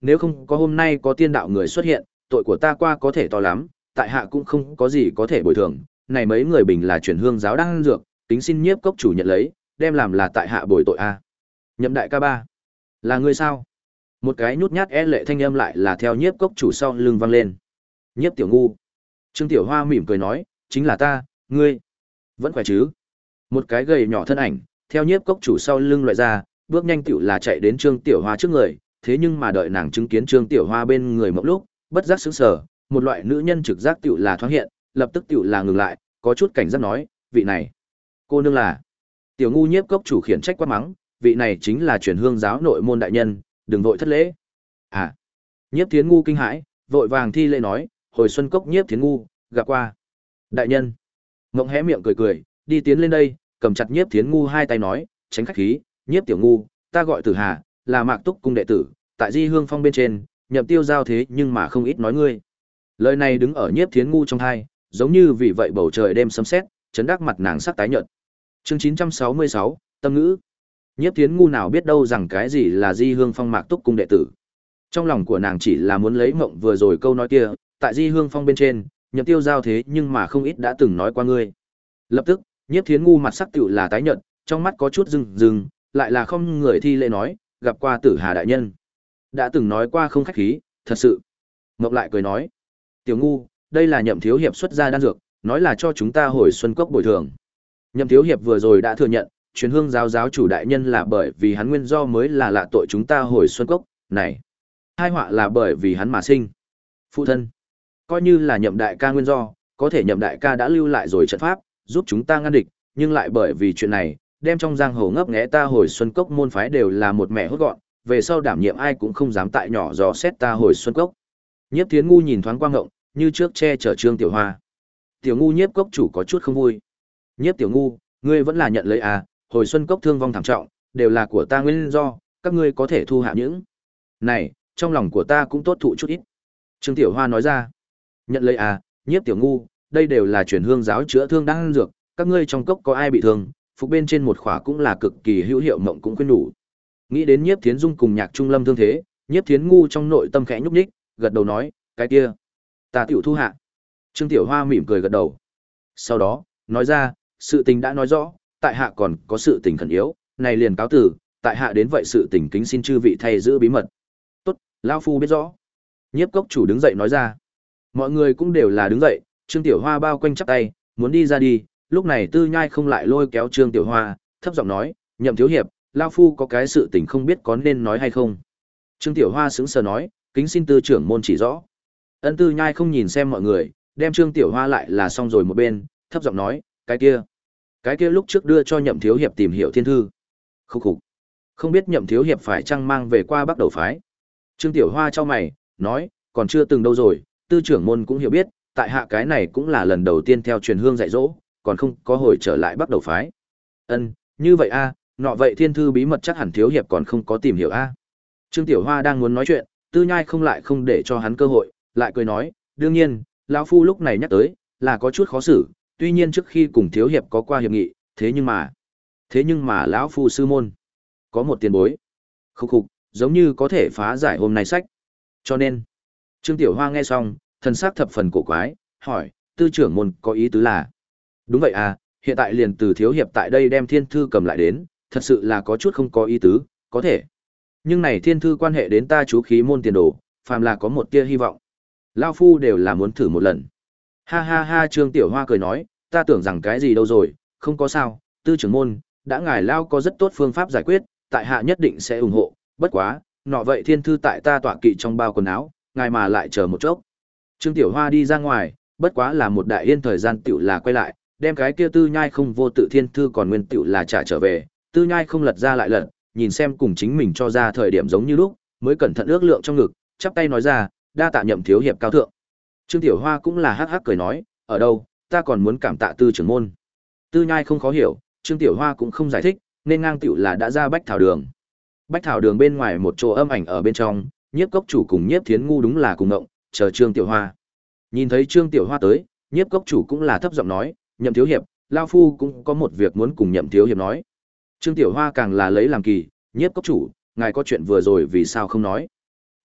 nếu không có hôm nay có tiên đạo người xuất hiện, tội của ta qua có thể to lắm, tại hạ cũng không có gì có thể bồi thường, này mấy người bình là chuyển hương giáo đang ăn dược, tính xin nhiếp cốc chủ nhận lấy, đem làm là tại hạ bồi tội a. Nhậm đại ca ba, là ngươi sao? Một cái nhút nhát e lệ thanh âm lại là theo nhiếp cốc chủ sau lưng vang lên. Nhiếp tiểu ngu. Trương Tiểu Hoa mỉm cười nói, chính là ta, ngươi vẫn khỏe chứ? Một cái gầy nhỏ thân ảnh, theo nhiếp cốc chủ sau lưng loại ra, bước nhanh tiểu là chạy đến Trương Tiểu Hoa trước người, thế nhưng mà đợi nàng chứng kiến Trương Tiểu Hoa bên người một lúc, bất giác sững sờ, một loại nữ nhân trực giác tiểu là thoáng hiện, lập tức tiểu là ngừng lại, có chút cảnh giác nói, vị này, cô nương là. Tiểu ngu nhiếp cốc chủ khiển trách quát mắng, vị này chính là truyền hương giáo nội môn đại nhân, đừng vội thất lễ. À. Nhiếp Thiến ngu kinh hãi, vội vàng thi lễ nói, hồi xuân cốc nhiếp Thiến ngu, gặp qua. Đại nhân. Ngộng hé miệng cười cười, đi tiến lên đây, cầm chặt nhiếp Thiến ngu hai tay nói, tránh khách khí, nhiếp tiểu ngu, ta gọi Tử Hà, là Mạc Túc cung đệ tử, tại Di Hương Phong bên trên, nhậm tiêu giao thế nhưng mà không ít nói ngươi. Lời này đứng ở nhiếp Thiến ngu trong tai, giống như vì vậy bầu trời đêm sấm sét, chấn đắc mặt nàng sắc tái nhợt. Chương chín trăm sáu mươi sáu, tâm ngữ. Nhiếp Thiến ngu nào biết đâu rằng cái gì là Di Hương Phong Mạc Túc cung đệ tử. Trong lòng của nàng chỉ là muốn lấy mộng vừa rồi câu nói kia, tại Di Hương Phong bên trên, nhậm tiêu giao thế nhưng mà không ít đã từng nói qua ngươi. Lập tức, Nhiếp Thiến ngu mặt sắc tựu là tái nhợt, trong mắt có chút rừng rừng, lại là không người thi lễ nói, gặp qua Tử Hà đại nhân. Đã từng nói qua không khách khí, thật sự. Ngọc lại cười nói, tiểu ngu, đây là nhậm thiếu hiệp xuất gia đan dược, nói là cho chúng ta hồi xuân cốc bồi thường. Nhậm thiếu hiệp vừa rồi đã thừa nhận, truyền hương giáo giáo chủ đại nhân là bởi vì hắn nguyên do mới là lạ tội chúng ta hồi xuân cốc, này. Hai họa là bởi vì hắn mà sinh. Phụ thân, coi như là nhậm đại ca nguyên do, có thể nhậm đại ca đã lưu lại rồi trận pháp, giúp chúng ta ngăn địch, nhưng lại bởi vì chuyện này, đem trong giang hồ ngấp nghé ta hồi xuân cốc môn phái đều là một mẹ hốt gọn, về sau đảm nhiệm ai cũng không dám tại nhỏ dò xét ta hồi xuân cốc. Nhiếp Thiến ngu nhìn thoáng qua ngộng, như trước che chở Trương Tiểu Hoa. Tiểu ngu nhiếp cốc chủ có chút không vui. Nhiếp tiểu ngu, ngươi vẫn là nhận lấy à, hồi xuân cốc thương vong thảm trọng, đều là của ta nguyên do, các ngươi có thể thu hạ những. Này, trong lòng của ta cũng tốt thụ chút ít. Trương Tiểu Hoa nói ra. Nhận lấy à, nhiếp tiểu ngu, đây đều là truyền hương giáo chữa thương đang ăn dược, các ngươi trong cốc có ai bị thương, phục bên trên một khỏa cũng là cực kỳ hữu hiệu mộng cũng khuyên đủ. Nghĩ đến Nhiếp Thiến Dung cùng Nhạc Trung Lâm thương thế, Nhiếp Thiến ngu trong nội tâm khẽ nhúc nhích, gật đầu nói, cái kia, ta tiểu thu hạ. Trương Tiểu Hoa mỉm cười gật đầu. Sau đó, nói ra, sự tình đã nói rõ, tại hạ còn có sự tình khẩn yếu, này liền cáo tử, tại hạ đến vậy sự tình kính xin chư vị thay giữ bí mật. Tốt, lão phu biết rõ. Nhiếp cốc chủ đứng dậy nói ra. Mọi người cũng đều là đứng dậy, Trương Tiểu Hoa bao quanh chắp tay, muốn đi ra đi, lúc này Tư Nhai không lại lôi kéo Trương Tiểu Hoa, thấp giọng nói, nhậm thiếu hiệp, lão phu có cái sự tình không biết có nên nói hay không. Trương Tiểu Hoa sững sờ nói, kính xin tư trưởng môn chỉ rõ. Ân Tư Nhai không nhìn xem mọi người, đem Trương Tiểu Hoa lại là xong rồi một bên, thấp giọng nói, cái kia, cái kia lúc trước đưa cho nhậm thiếu hiệp tìm hiểu thiên thư. Khúc khục. Không biết nhậm thiếu hiệp phải chăng mang về qua Bắc Đầu phái. Trương Tiểu Hoa cho mày, nói, còn chưa từng đâu rồi, tư trưởng môn cũng hiểu biết, tại hạ cái này cũng là lần đầu tiên theo truyền hương dạy dỗ, còn không có hồi trở lại Bắc Đầu phái. Ân, như vậy a, nọ vậy thiên thư bí mật chắc hẳn thiếu hiệp còn không có tìm hiểu a. Trương Tiểu Hoa đang muốn nói chuyện, Tư Nhai không lại không để cho hắn cơ hội, lại cười nói, đương nhiên, lão phu lúc này nhắc tới, là có chút khó xử, tuy nhiên trước khi cùng thiếu hiệp có qua hiệp nghị, thế nhưng mà, thế nhưng mà lão phu sư môn có một tiền bối, khục khục, giống như có thể phá giải hôm nay sách. Cho nên, Trương Tiểu Hoa nghe xong, thần sắc thập phần cổ quái, hỏi, tư trưởng môn có ý tứ là? Đúng vậy à, hiện tại liền từ thiếu hiệp tại đây đem thiên thư cầm lại đến, thật sự là có chút không có ý tứ, có thể. Nhưng này thiên thư quan hệ đến ta chú khí môn tiền đồ, phàm là có một tia hy vọng. Lao phu đều là muốn thử một lần. Ha ha ha, Trương Tiểu Hoa cười nói, ta tưởng rằng cái gì đâu rồi, không có sao, tư trưởng môn, đã ngài Lao có rất tốt phương pháp giải quyết, tại hạ nhất định sẽ ủng hộ, bất quá, nọ vậy thiên thư tại ta tọa kỵ trong bao quần áo, ngài mà lại chờ một chốc. Trương Tiểu Hoa đi ra ngoài, bất quá là một đại yên thời gian tiểu là quay lại, đem cái kia Tư Nhai không vô tự thiên thư còn nguyên tiểu là trả trở về, Tư Nhai không lật ra lại lật, nhìn xem cùng chính mình cho ra thời điểm giống như lúc, mới cẩn thận ước lượng trong ngực, chắp tay nói ra, đa tạ nhậm thiếu hiệp cao thượng. Trương Tiểu Hoa cũng là hắc hắc cười nói, ở đâu, ta còn muốn cảm tạ Tư trưởng môn. Tư Nhai không khó hiểu, Trương Tiểu Hoa cũng không giải thích, nên ngang tiểu là đã ra Bách Thảo Đường. Bách Thảo Đường bên ngoài một chỗ âm ảnh ở bên trong, Nhiếp Cốc chủ cùng Nhiếp Thiến ngu đúng là cùng ngộng, chờ Trương Tiểu Hoa. Nhìn thấy Trương Tiểu Hoa tới, Nhiếp Cốc chủ cũng là thấp giọng nói, nhậm thiếu hiệp, lao phu cũng có một việc muốn cùng nhậm thiếu hiệp nói. Trương Tiểu Hoa càng là lấy làm kỳ, Nhiếp Cốc chủ, ngài có chuyện vừa rồi vì sao không nói?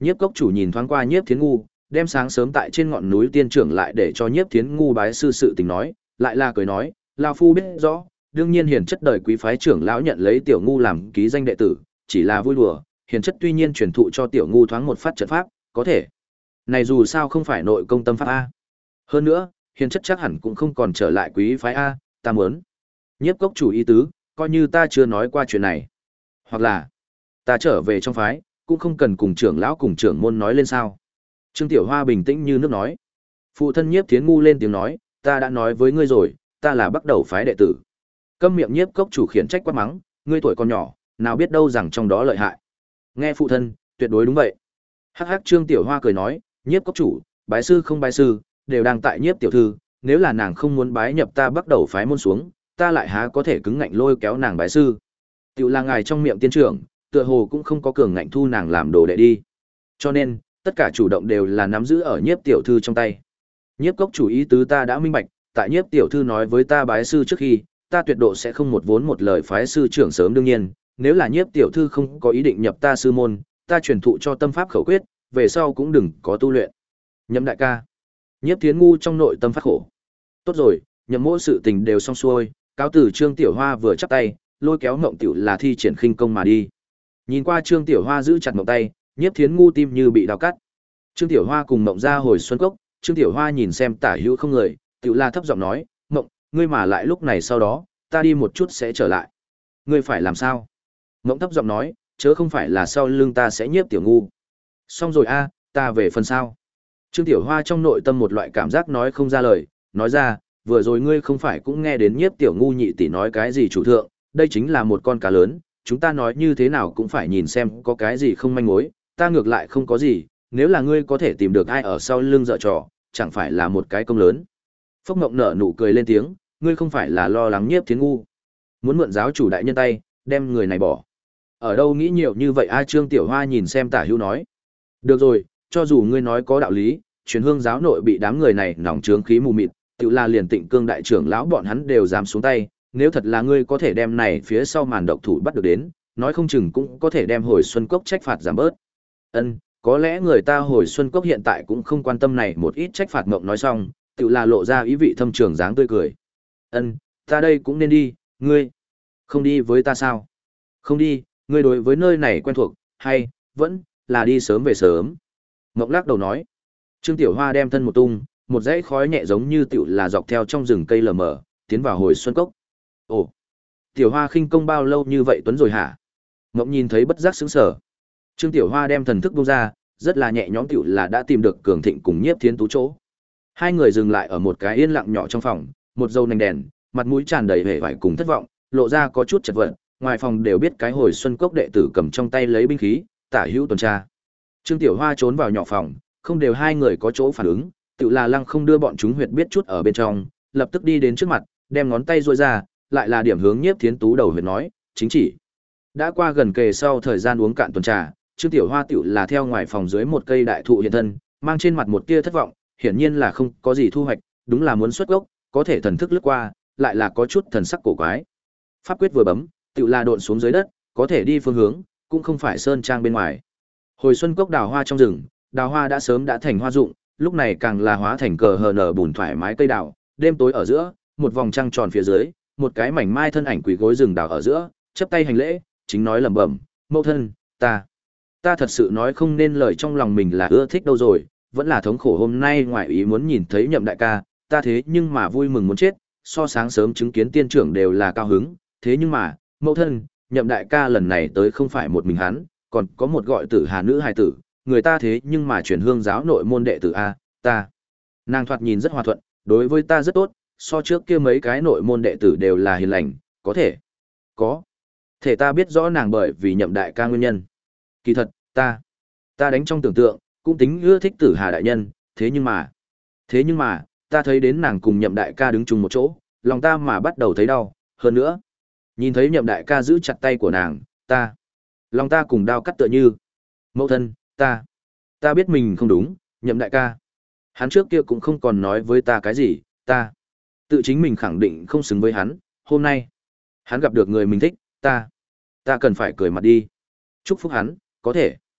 Nhiếp cốc chủ nhìn thoáng qua Nhiếp Thiến Ngu, đem sáng sớm tại trên ngọn núi tiên trưởng lại để cho Nhiếp Thiến Ngu bái sư sự tình nói, lại là cười nói, lão phu biết rõ, đương nhiên hiền chất đời quý phái trưởng lão nhận lấy tiểu ngu làm ký danh đệ tử, chỉ là vui đùa, hiền chất tuy nhiên truyền thụ cho tiểu ngu thoáng một phát trận pháp, có thể. Này dù sao không phải nội công tâm pháp a. Hơn nữa, hiền chất chắc hẳn cũng không còn trở lại quý phái a, ta muốn. Nhiếp cốc chủ ý tứ, coi như ta chưa nói qua chuyện này. Hoặc là, ta trở về trong phái, cũng không cần cùng trưởng lão cùng trưởng môn nói lên sao. Trương Tiểu Hoa bình tĩnh như nước nói. Phụ thân Nhiếp Thiến Ngu lên tiếng nói, ta đã nói với ngươi rồi, ta là bắt đầu phái đệ tử. Câm miệng Nhiếp cốc chủ khiển trách quát mắng, ngươi tuổi còn nhỏ, nào biết đâu rằng trong đó lợi hại. Nghe phụ thân, tuyệt đối đúng vậy. Hắc hắc Trương Tiểu Hoa cười nói, Nhiếp cốc chủ, bái sư không bái sư, đều đang tại Nhiếp tiểu thư, nếu là nàng không muốn bái nhập ta bắt đầu phái môn xuống, ta lại há có thể cứng ngạnh lôi kéo nàng bái sư. Tiểu là ngài trong miệng tiên trưởng, tựa hồ cũng không có cường ngạnh thu nàng làm đồ đệ đi. Cho nên, tất cả chủ động đều là nắm giữ ở Nhiếp tiểu thư trong tay. Nhiếp cốc chủ ý tứ ta đã minh bạch, tại Nhiếp tiểu thư nói với ta bái sư trước khi, ta tuyệt độ sẽ không một vốn một lời phái sư trưởng sớm đương nhiên, nếu là Nhiếp tiểu thư không có ý định nhập ta sư môn, ta truyền thụ cho tâm pháp khẩu quyết, về sau cũng đừng có tu luyện. Nhậm đại ca. Nhiếp Thiến Ngu trong nội tâm phát khổ. Tốt rồi, nhậm mỗi sự tình đều xong xuôi, cáo tử Trương Tiểu Hoa vừa chắp tay, lôi kéo Ngộng Tiểu là thi triển khinh công mà đi. Nhìn qua Trương Tiểu Hoa giữ chặt Ngộng tay, Nhiếp Thiến Ngu tim như bị đau cắt. Trương Tiểu Hoa cùng Ngộng ra hồi xuân cốc, Trương Tiểu Hoa nhìn xem tả hữu không người, Tiểu La thấp giọng nói, "Ngộng, ngươi mà lại lúc này sau đó, ta đi một chút sẽ trở lại." "Ngươi phải làm sao?" Ngộng thấp giọng nói, "Chớ không phải là sau lưng ta sẽ nhiếp Tiểu Ngu." "Xong rồi a, ta về phần sau." Trương Tiểu Hoa trong nội tâm một loại cảm giác nói không ra lời, nói ra, "Vừa rồi ngươi không phải cũng nghe đến nhiếp Tiểu Ngu nhị tỷ nói cái gì chủ thượng, đây chính là một con cá lớn, chúng ta nói như thế nào cũng phải nhìn xem có cái gì không manh mối, ta ngược lại không có gì, nếu là ngươi có thể tìm được ai ở sau lưng dở trò, chẳng phải là một cái công lớn." Phốc Ngộng nở nụ cười lên tiếng, "Ngươi không phải là lo lắng Nhiếp Thiến Ngu, muốn mượn giáo chủ đại nhân tay, đem người này bỏ." "Ở đâu nghĩ nhiều như vậy a?" Trương Tiểu Hoa nhìn xem Tả Hữu nói. "Được rồi, cho dù ngươi nói có đạo lý, Truyền Hương giáo nội bị đám người này nòng trướng khí mù mịt, tự là liền Tịnh Cương đại trưởng lão bọn hắn đều dám xuống tay, nếu thật là ngươi có thể đem này phía sau màn độc thủ bắt được đến, nói không chừng cũng có thể đem Hồi Xuân Cốc trách phạt giảm bớt." "Ân, có lẽ người ta Hồi Xuân Cốc hiện tại cũng không quan tâm này một ít trách phạt." Ngộng nói xong, tự là lộ ra ý vị thâm trường dáng tươi cười. "Ân, ta đây cũng nên đi, ngươi không đi với ta sao?" "Không đi, ngươi đối với nơi này quen thuộc, hay vẫn là đi sớm về sớm." Ngộng lắc đầu nói. Trương Tiểu Hoa đem thân một tung, một dãy khói nhẹ giống như tựu là dọc theo trong rừng cây lờ mờ, tiến vào Hồi Xuân Cốc. "Ồ, Tiểu Hoa khinh công bao lâu như vậy tuấn rồi hả?" Ngộng nhìn thấy bất giác sững sờ. Trương Tiểu Hoa đem thần thức buông ra, rất là nhẹ nhõm tựu là đã tìm được Cường Thịnh cùng Nhiếp Thiến Tú chỗ. Hai người dừng lại ở một cái yên lặng nhỏ trong phòng, một dầu nành đèn, mặt mũi tràn đầy vẻ vải cùng thất vọng, lộ ra có chút chật vật, ngoài phòng đều biết cái Hồi Xuân Cốc đệ tử cầm trong tay lấy binh khí, tả hữu tuần tra. Trương Tiểu Hoa trốn vào nhỏ phòng, không đều hai người có chỗ phản ứng, tự là lăng không đưa bọn chúng huyệt biết chút ở bên trong, lập tức đi đến trước mặt, đem ngón tay duỗi ra, lại là điểm hướng Nhiếp Thiến Tú đầu huyệt nói, chính chỉ. Đã qua gần kề sau thời gian uống cạn tuần trà, Trương Tiểu Hoa tiểu là theo ngoài phòng dưới một cây đại thụ hiện thân, mang trên mặt một tia thất vọng, hiển nhiên là không có gì thu hoạch, đúng là muốn xuất gốc, có thể thần thức lướt qua, lại là có chút thần sắc cổ quái. Pháp quyết vừa bấm, tiểu là độn xuống dưới đất, có thể đi phương hướng, cũng không phải sơn trang bên ngoài. Hồi Xuân Cốc đào hoa trong rừng, đào hoa đã sớm đã thành hoa dụng, lúc này càng là hóa thành cờ hờ nở bùn thoải mái cây đào, đêm tối ở giữa, một vòng trăng tròn phía dưới, một cái mảnh mai thân ảnh quỳ gối rừng đào ở giữa, chắp tay hành lễ, chính nói lẩm bẩm, "Mẫu thân, ta, ta thật sự nói không nên lời trong lòng mình là ưa thích đâu rồi, vẫn là thống khổ hôm nay ngoài ý muốn nhìn thấy Nhậm đại ca, ta thế nhưng mà vui mừng muốn chết, so sáng sớm chứng kiến tiên trưởng đều là cao hứng, thế nhưng mà, mẫu thân, Nhậm đại ca lần này tới không phải một mình hắn, còn có một gọi tử Hà nữ hài tử, người ta thế nhưng mà Truyền Hương giáo nội môn đệ tử a, ta." Nàng thoạt nhìn rất hòa thuận, đối với ta rất tốt, so trước kia mấy cái nội môn đệ tử đều là hiền lành, có thể, có thể ta biết rõ nàng bởi vì Nhậm đại ca nguyên nhân. Kỳ thật, ta, ta đánh trong tưởng tượng, cũng tính ưa thích tử Hà đại nhân, thế nhưng mà, thế nhưng mà, ta thấy đến nàng cùng Nhậm đại ca đứng chung một chỗ, lòng ta mà bắt đầu thấy đau, hơn nữa, nhìn thấy Nhậm đại ca giữ chặt tay của nàng, ta, lòng ta cùng đau cắt tựa như. Mẫu thân, ta, ta biết mình không đúng, Nhậm đại ca, hắn trước kia cũng không còn nói với ta cái gì, ta, tự chính mình khẳng định không xứng với hắn, hôm nay, hắn gặp được người mình thích, ta, ta cần phải cười mặt đi. Chúc phúc hắn, có thể,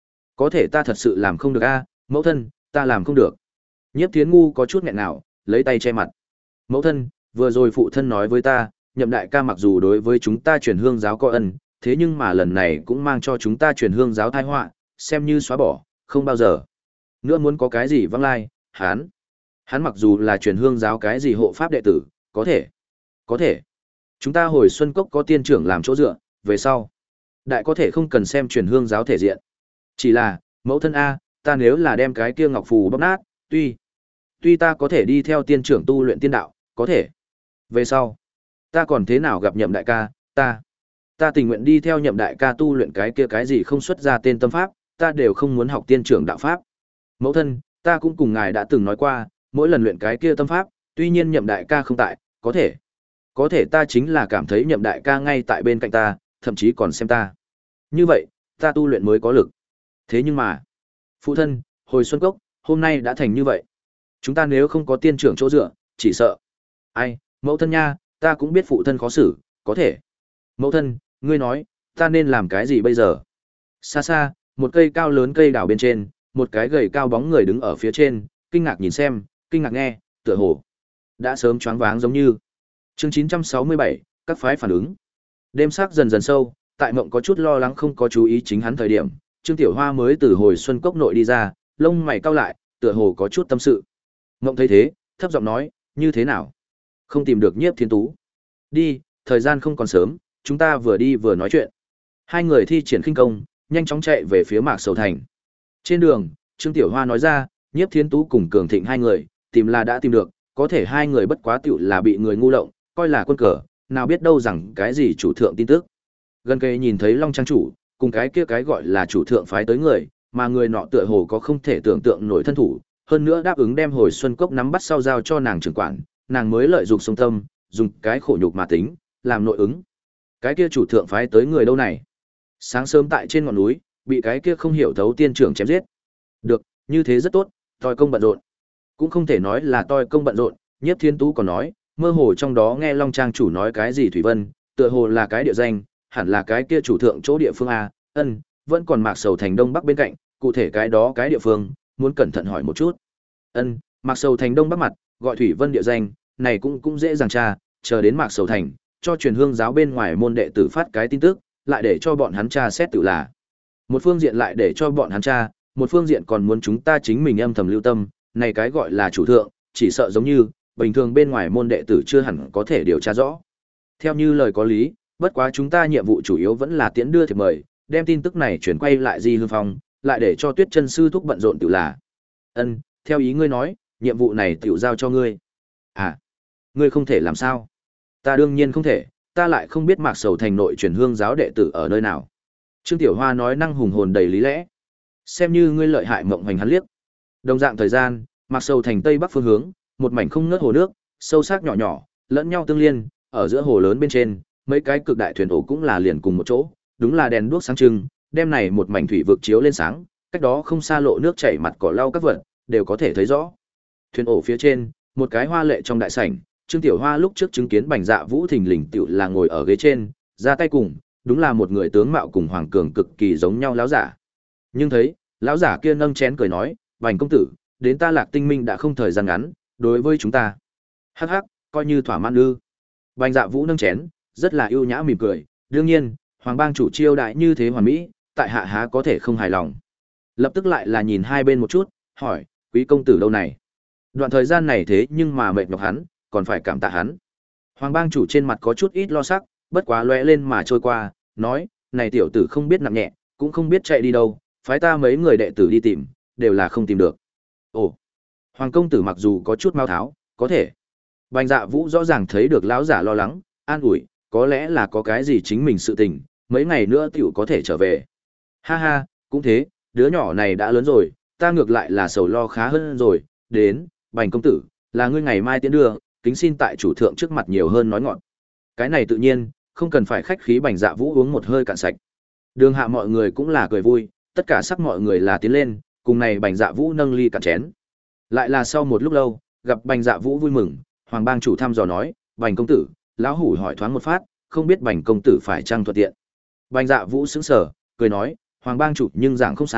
có thể ta thật sự làm không được a, mẫu thân, ta làm không được. Nhiếp Thiến Ngu có chút nghẹn ngào, lấy tay che mặt. Mẫu thân, vừa rồi phụ thân nói với ta, Nhậm đại ca mặc dù đối với chúng ta truyền hương giáo có ân, thế nhưng mà lần này cũng mang cho chúng ta truyền hương giáo tai họa, xem như xóa bỏ, không bao giờ. Nữa muốn có cái gì văng lai, hắn. Hắn mặc dù là truyền hương giáo cái gì hộ pháp đệ tử, có thể. Có thể. Chúng ta hồi Xuân Cốc có tiên trưởng làm chỗ dựa, về sau. Đại có thể không cần xem truyền hương giáo thể diện. Chỉ là, mẫu thân A, ta nếu là đem cái kia ngọc phù bóp nát, tuy. Tuy ta có thể đi theo tiên trưởng tu luyện tiên đạo, có thể. Về sau, ta còn thế nào gặp Nhậm đại ca, ta. Ta tình nguyện đi theo Nhậm đại ca tu luyện cái kia cái gì không xuất ra tên tâm pháp, ta đều không muốn học tiên trưởng đạo pháp. Mẫu thân, ta cũng cùng ngài đã từng nói qua, mỗi lần luyện cái kia tâm pháp, tuy nhiên Nhậm đại ca không tại, có thể. Có thể ta chính là cảm thấy Nhậm đại ca ngay tại bên cạnh ta, thậm chí còn xem ta. Như vậy, ta tu luyện mới có lực. Thế nhưng mà, phụ thân, hồi Xuân Cốc, hôm nay đã thành như vậy. Chúng ta nếu không có tiên trưởng chỗ dựa, chỉ sợ. Ai, mẫu thân nha, ta cũng biết phụ thân khó xử, có thể. Mẫu thân, ngươi nói, ta nên làm cái gì bây giờ? Xa xa, một cây cao lớn cây đào bên trên, một cái gầy cao bóng người đứng ở phía trên, kinh ngạc nhìn xem, kinh ngạc nghe, tựa hồ đã sớm choáng váng giống như. Chương chín trăm sáu mươi bảy, các phái phản ứng. Đêm sắc dần dần sâu, tại mộng có chút lo lắng không có chú ý chính hắn thời điểm, Trương Tiểu Hoa mới từ hồi Xuân Cốc nội đi ra, lông mày cau lại, tựa hồ có chút tâm sự. Mộng thấy thế, thấp giọng nói, như thế nào? Không tìm được Nhiếp Thiên Tú. Đi, thời gian không còn sớm, chúng ta vừa đi vừa nói chuyện. Hai người thi triển khinh công, nhanh chóng chạy về phía Mạc Sầu Thành. Trên đường, Trương Tiểu Hoa nói ra, Nhiếp Thiên Tú cùng Cường Thịnh hai người, tìm là đã tìm được, có thể hai người bất quá tiểu là bị người ngu lộng, coi là quân cờ, nào biết đâu rằng cái gì chủ thượng tin tức. Gần kề nhìn thấy Long Trang chủ, cùng cái kia cái gọi là chủ thượng phái tới người, mà người nọ tựa hồ có không thể tưởng tượng nổi thân thủ, hơn nữa đáp ứng đem hồi Xuân Cốc nắm bắt sau giao cho nàng trưởng quản, nàng mới lợi dụng sông tâm, dùng cái khổ nhục mà tính, làm nội ứng. Cái kia chủ thượng phái tới người đâu này? Sáng sớm tại trên ngọn núi, bị cái kia không hiểu thấu tiên trưởng chém giết. Được, như thế rất tốt, toi công bận rộn. Cũng không thể nói là toi công bận rộn, Nhiếp Thiên Tú còn nói, mơ hồ trong đó nghe Long Trang chủ nói cái gì Thủy Vân, tựa hồ là cái địa danh, hẳn là cái kia chủ thượng chỗ địa phương a, ân, vẫn còn Mạc Sầu Thành Đông Bắc bên cạnh, cụ thể cái đó cái địa phương, muốn cẩn thận hỏi một chút. Ân, Mạc Sầu Thành Đông Bắc mặt, gọi Thủy Vân địa danh, này cũng cũng dễ dàng tra, chờ đến Mạc Sầu Thành, cho truyền hương giáo bên ngoài môn đệ tử phát cái tin tức, lại để cho bọn hắn tra xét tự là. Một phương diện lại để cho bọn hắn tra, một phương diện còn muốn chúng ta chính mình âm thầm lưu tâm, này cái gọi là chủ thượng, chỉ sợ giống như, bình thường bên ngoài môn đệ tử chưa hẳn có thể điều tra rõ. Theo như lời có lý, bất quá chúng ta nhiệm vụ chủ yếu vẫn là tiễn đưa thiệp mời, đem tin tức này chuyển quay lại Di Hương Phong, lại để cho Tuyết Chân sư thúc bận rộn tự là. Ân, theo ý ngươi nói, nhiệm vụ này tiểu giao cho ngươi. À, ngươi không thể làm sao? Ta đương nhiên không thể, ta lại không biết Mạc Sầu Thành nội truyền hương giáo đệ tử ở nơi nào. Trương Tiểu Hoa nói năng hùng hồn đầy lý lẽ. Xem như ngươi lợi hại mộng hoành hắn liếc. Đồng dạng thời gian, Mạc Sầu Thành tây bắc phương hướng, một mảnh không ngớt hồ nước, sâu sắc nhỏ nhỏ, lẫn nhau tương liên, ở giữa hồ lớn bên trên, mấy cái cực đại thuyền ổ cũng là liền cùng một chỗ, đúng là đèn đuốc sáng trưng, đem này một mảnh thủy vực chiếu lên sáng, cách đó không xa lộ nước chảy mặt cỏ lau các vật, đều có thể thấy rõ. Thuyền ổ phía trên, một cái hoa lệ trong đại sảnh, Trương Tiểu Hoa lúc trước chứng kiến Bành Dạ Vũ thình lình tiểu là ngồi ở ghế trên, ra tay cùng, đúng là một người tướng mạo cùng Hoàng Cường cực kỳ giống nhau lão giả. Nhưng thấy, lão giả kia nâng chén cười nói, "Bành công tử, đến ta Lạc Tinh Minh đã không thời gian ngắn, đối với chúng ta." Hắc hắc, coi như thỏa mãn ư? Bành Dạ Vũ nâng chén, rất là ưu nhã mỉm cười, đương nhiên, Hoàng bang chủ chiêu đại như thế hoàn mỹ, tại hạ há có thể không hài lòng. Lập tức lại là nhìn hai bên một chút, hỏi, "Quý công tử đâu này?" Đoạn thời gian này thế nhưng mà mệt nhọc hắn, còn phải cảm tạ hắn. Hoàng bang chủ trên mặt có chút ít lo sắc, bất quá lóe lên mà trôi qua, nói, "Này tiểu tử không biết nặng nhẹ, cũng không biết chạy đi đâu, phái ta mấy người đệ tử đi tìm, đều là không tìm được." Ồ, Hoàng công tử mặc dù có chút mau tháo, có thể. Bành Dạ Vũ rõ ràng thấy được lão giả lo lắng, an ủi, có lẽ là có cái gì chính mình sự tình, mấy ngày nữa tiểu có thể trở về. Ha ha, cũng thế, đứa nhỏ này đã lớn rồi, ta ngược lại là sầu lo khá hơn rồi, đến, Bành công tử, là ngươi ngày mai tiến đưa, kính xin tại chủ thượng trước mặt nhiều hơn nói ngọn. Cái này tự nhiên, không cần phải khách khí. Bành Dạ Vũ uống một hơi cạn sạch. Đường hạ mọi người cũng là cười vui, tất cả sắc mọi người là tiến lên, cùng này Bành Dạ Vũ nâng ly cạn chén. Lại là sau một lúc lâu, gặp Bành Dạ Vũ vui mừng, Hoàng bang chủ thăm dò nói, "Bành công tử, lão hủ hỏi thoáng một phát, không biết Bành công tử phải chăng thuận tiện." Bành Dạ Vũ sững sờ, cười nói, "Hoàng bang chủ nhưng dạng không sao,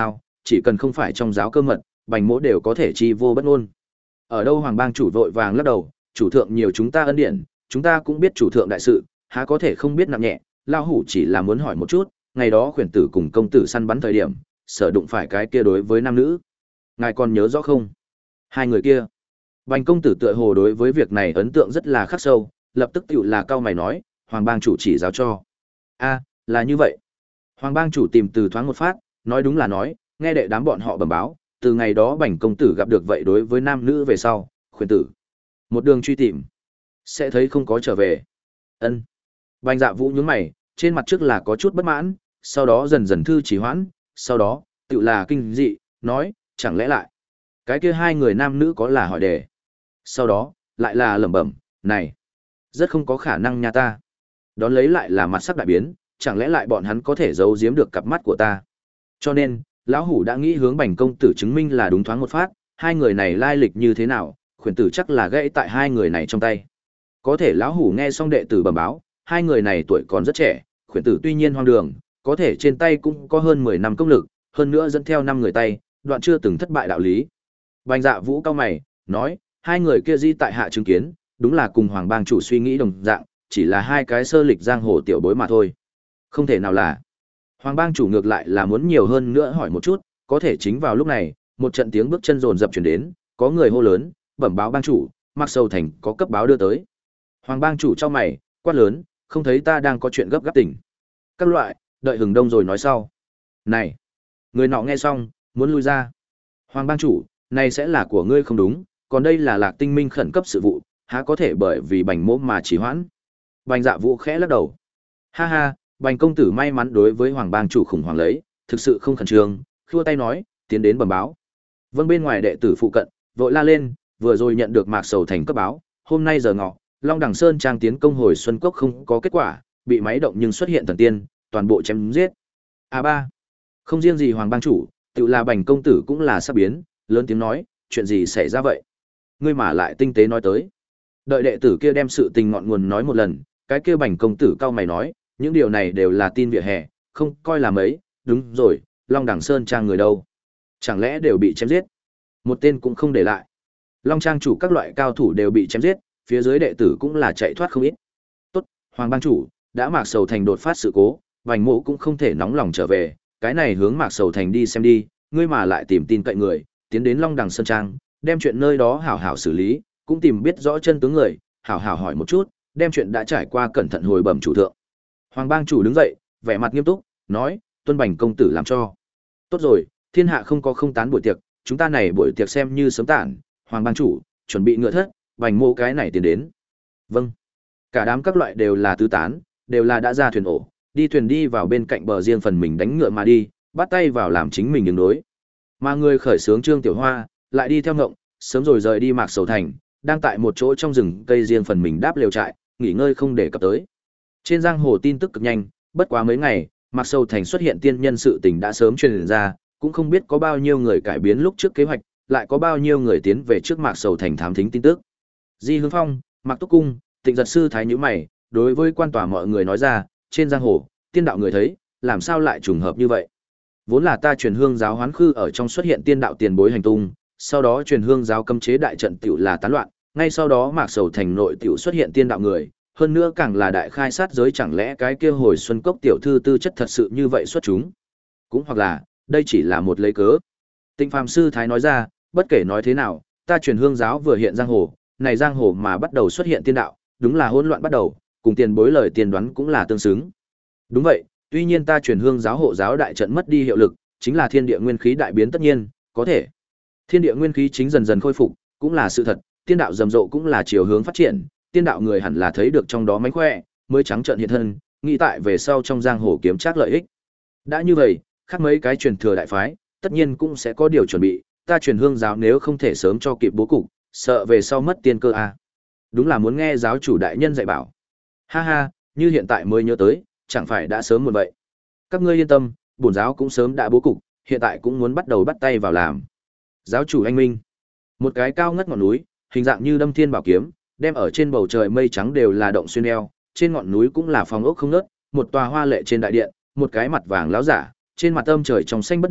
chỉ cần không phải trong giáo cơ mật, Bành Mỗ đều có thể chi vô bất ngôn. Ở đâu Hoàng bang chủ vội vàng lắc đầu, chủ thượng nhiều chúng ta ân điển, chúng ta cũng biết chủ thượng đại sự, há có thể không biết nặng nhẹ, lão hủ chỉ là muốn hỏi một chút, ngày đó khuyển tử cùng công tử săn bắn thời điểm, sở đụng phải cái kia đối với nam nữ. Ngài còn nhớ rõ không? Hai người kia. Bành công tử tựa hồ đối với việc này ấn tượng rất là khắc sâu, lập tức tựu là cao mày nói, Hoàng bang chủ chỉ giáo cho. A, là như vậy. Hoàng bang chủ tìm từ thoáng một phát, nói đúng là nói, nghe đệ đám bọn họ bẩm báo, từ ngày đó Bành công tử gặp được vậy đối với nam nữ về sau, khuyển tử. Một đường truy tìm, sẽ thấy không có trở về. Ân. Bành Dạ Vũ nhướng mày, trên mặt trước là có chút bất mãn, sau đó dần dần thư chỉ hoãn, sau đó, tựu là kinh dị, nói, chẳng lẽ lại, cái kia hai người nam nữ có là hỏi đề. Sau đó, lại là lẩm bẩm, này, rất không có khả năng nha ta. Đón lấy lại là mặt sắc đại biến, chẳng lẽ lại bọn hắn có thể giấu giếm được cặp mắt của ta. Cho nên, lão hủ đã nghĩ hướng Bành công tử chứng minh là đúng thoáng một phát, hai người này lai lịch như thế nào, khuyển tử chắc là gãy tại hai người này trong tay. Có thể lão hủ nghe xong đệ tử bẩm báo, hai người này tuổi còn rất trẻ, khuyển tử tuy nhiên hoang đường, có thể trên tay cũng có hơn mười năm công lực, hơn nữa dẫn theo năm người tay, đoạn chưa từng thất bại đạo lý. Bành Dạ Vũ cao mày, nói, hai người kia di tại hạ chứng kiến, đúng là cùng Hoàng bang chủ suy nghĩ đồng dạng, chỉ là hai cái sơ lịch giang hồ tiểu bối mà thôi. Không thể nào là. Hoàng bang chủ ngược lại là muốn nhiều hơn nữa hỏi một chút, có thể chính vào lúc này, một trận tiếng bước chân rồn rập chuyển đến, có người hô lớn, bẩm báo bang chủ, Mạc Sầu Thành có cấp báo đưa tới. Hoàng bang chủ trong mày, quát lớn, không thấy ta đang có chuyện gấp gáp tỉnh. Các loại, đợi hừng đông rồi nói sau. Này, người nọ nghe xong, muốn lui ra. Hoàng bang chủ, này sẽ là của ngươi không đúng, còn đây là Lạc Tinh Minh khẩn cấp sự vụ, há có thể bởi vì Bành Mỗ mà trì hoãn. Bành Dạ Vũ khẽ lắc đầu. Ha ha, Bành công tử may mắn đối với Hoàng bang chủ khủng hoảng lấy, thực sự không khẩn trương, khua tay nói, tiến đến bẩm báo. Vâng, bên ngoài đệ tử phụ cận, vội la lên, vừa rồi nhận được Mạc Sầu Thành cấp báo, hôm nay giờ ngọ, Long Đằng Sơn trang tiến công hồi Xuân Cốc không có kết quả, bị máy động nhưng xuất hiện thần tiên, toàn bộ chém giết. A ba, không riêng gì Hoàng bang chủ, tự là Bành công tử cũng là sắp biến, lớn tiếng nói, chuyện gì xảy ra vậy? Ngươi mà lại tinh tế nói tới. Đợi đệ tử kia đem sự tình ngọn nguồn nói một lần, cái kia Bành công tử cao mày nói, những điều này đều là tin vỉa hè, không coi là mấy, đúng rồi, Long Đằng Sơn trang người đâu? Chẳng lẽ đều bị chém giết? Một tên cũng không để lại. Long trang chủ các loại cao thủ đều bị chém giết, phía dưới đệ tử cũng là chạy thoát không ít. Tốt, Hoàng bang chủ, đã Mạc Sầu Thành đột phát sự cố, Bành Mỗ cũng không thể nóng lòng trở về, cái này hướng Mạc Sầu Thành đi xem đi, ngươi mà lại tìm tin cậy người, tiến đến Long Đằng Sơn Trang, đem chuyện nơi đó hảo hảo xử lý, cũng tìm biết rõ chân tướng người, hảo hảo hỏi một chút, đem chuyện đã trải qua cẩn thận hồi bẩm chủ thượng. Hoàng bang chủ đứng dậy, vẻ mặt nghiêm túc, nói, tuân Bành công tử làm cho. Tốt rồi, thiên hạ không có không tán buổi tiệc, chúng ta này buổi tiệc xem như sớm tản, Hoàng bang chủ, chuẩn bị ngựa thất, Bành Mô cái này tiến đến. Vâng. Cả đám các loại đều là tứ tán, đều là đã ra thuyền ổ, đi thuyền đi vào bên cạnh bờ riêng phần mình đánh ngựa mà đi, bắt tay vào làm chính mình ứng đối. Mà người khởi sướng Trương Tiểu Hoa, lại đi theo ngộng, sớm rồi rời đi Mạc Sầu Thành, đang tại một chỗ trong rừng cây riêng phần mình đáp lều trại, nghỉ ngơi không để cập tới. Trên giang hồ tin tức cực nhanh, bất quá mấy ngày, Mạc Sầu Thành xuất hiện tiên nhân sự tình đã sớm truyền ra, cũng không biết có bao nhiêu người cải biến lúc trước kế hoạch, lại có bao nhiêu người tiến về trước Mạc Sầu Thành thám thính tin tức. Di Hướng Phong, Mạc Túc Cung, Tịnh Giật sư thái nhíu mày, đối với quan tòa mọi người nói ra, trên giang hồ, tiên đạo người thấy, làm sao lại trùng hợp như vậy? Vốn là ta truyền hương giáo hoán khư ở trong xuất hiện tiên đạo tiền bối hành tung, sau đó truyền hương giáo cấm chế đại trận tiểu là tán loạn, ngay sau đó Mạc Sầu Thành nội tiểu xuất hiện tiên đạo người, hơn nữa càng là đại khai sát giới, chẳng lẽ cái kia hồi Xuân Cốc tiểu thư tư chất thật sự như vậy xuất chúng? Cũng hoặc là, đây chỉ là một lấy cớ. Tịnh Phàm sư thái nói ra, bất kể nói thế nào, ta truyền hương giáo vừa hiện giang hồ, này giang hồ mà bắt đầu xuất hiện tiên đạo, đúng là hỗn loạn bắt đầu, cùng tiền bối lời tiền đoán cũng là tương xứng. Đúng vậy, tuy nhiên ta truyền hương giáo hộ giáo đại trận mất đi hiệu lực, chính là thiên địa nguyên khí đại biến tất nhiên, có thể. Thiên địa nguyên khí chính dần dần khôi phục, cũng là sự thật, tiên đạo rầm rộ cũng là chiều hướng phát triển, tiên đạo người hẳn là thấy được trong đó mánh khỏe, mới trắng trợn hiện thân, nghĩ tại về sau trong giang hồ kiếm trác lợi ích. Đã như vậy, khác mấy cái truyền thừa đại phái, tất nhiên cũng sẽ có điều chuẩn bị, ta truyền hương giáo nếu không thể sớm cho kịp bố cục, sợ về sau mất tiên cơ a. À. Đúng là muốn nghe giáo chủ đại nhân dạy bảo. Ha ha, như hiện tại mới nhớ tới, chẳng phải đã sớm một vậy. Các ngươi yên tâm, bổn giáo cũng sớm đã bố cục, hiện tại cũng muốn bắt đầu bắt tay vào làm. Giáo chủ anh minh, một cái cao ngất ngọn núi, hình dạng như đâm thiên bảo kiếm, đem ở trên bầu trời mây trắng đều là động xuyên eo, trên ngọn núi cũng là phòng ốc không ngớt, một tòa hoa lệ trên đại điện, một cái mặt vàng láo giả, trên mặt âm trời trong xanh bất định,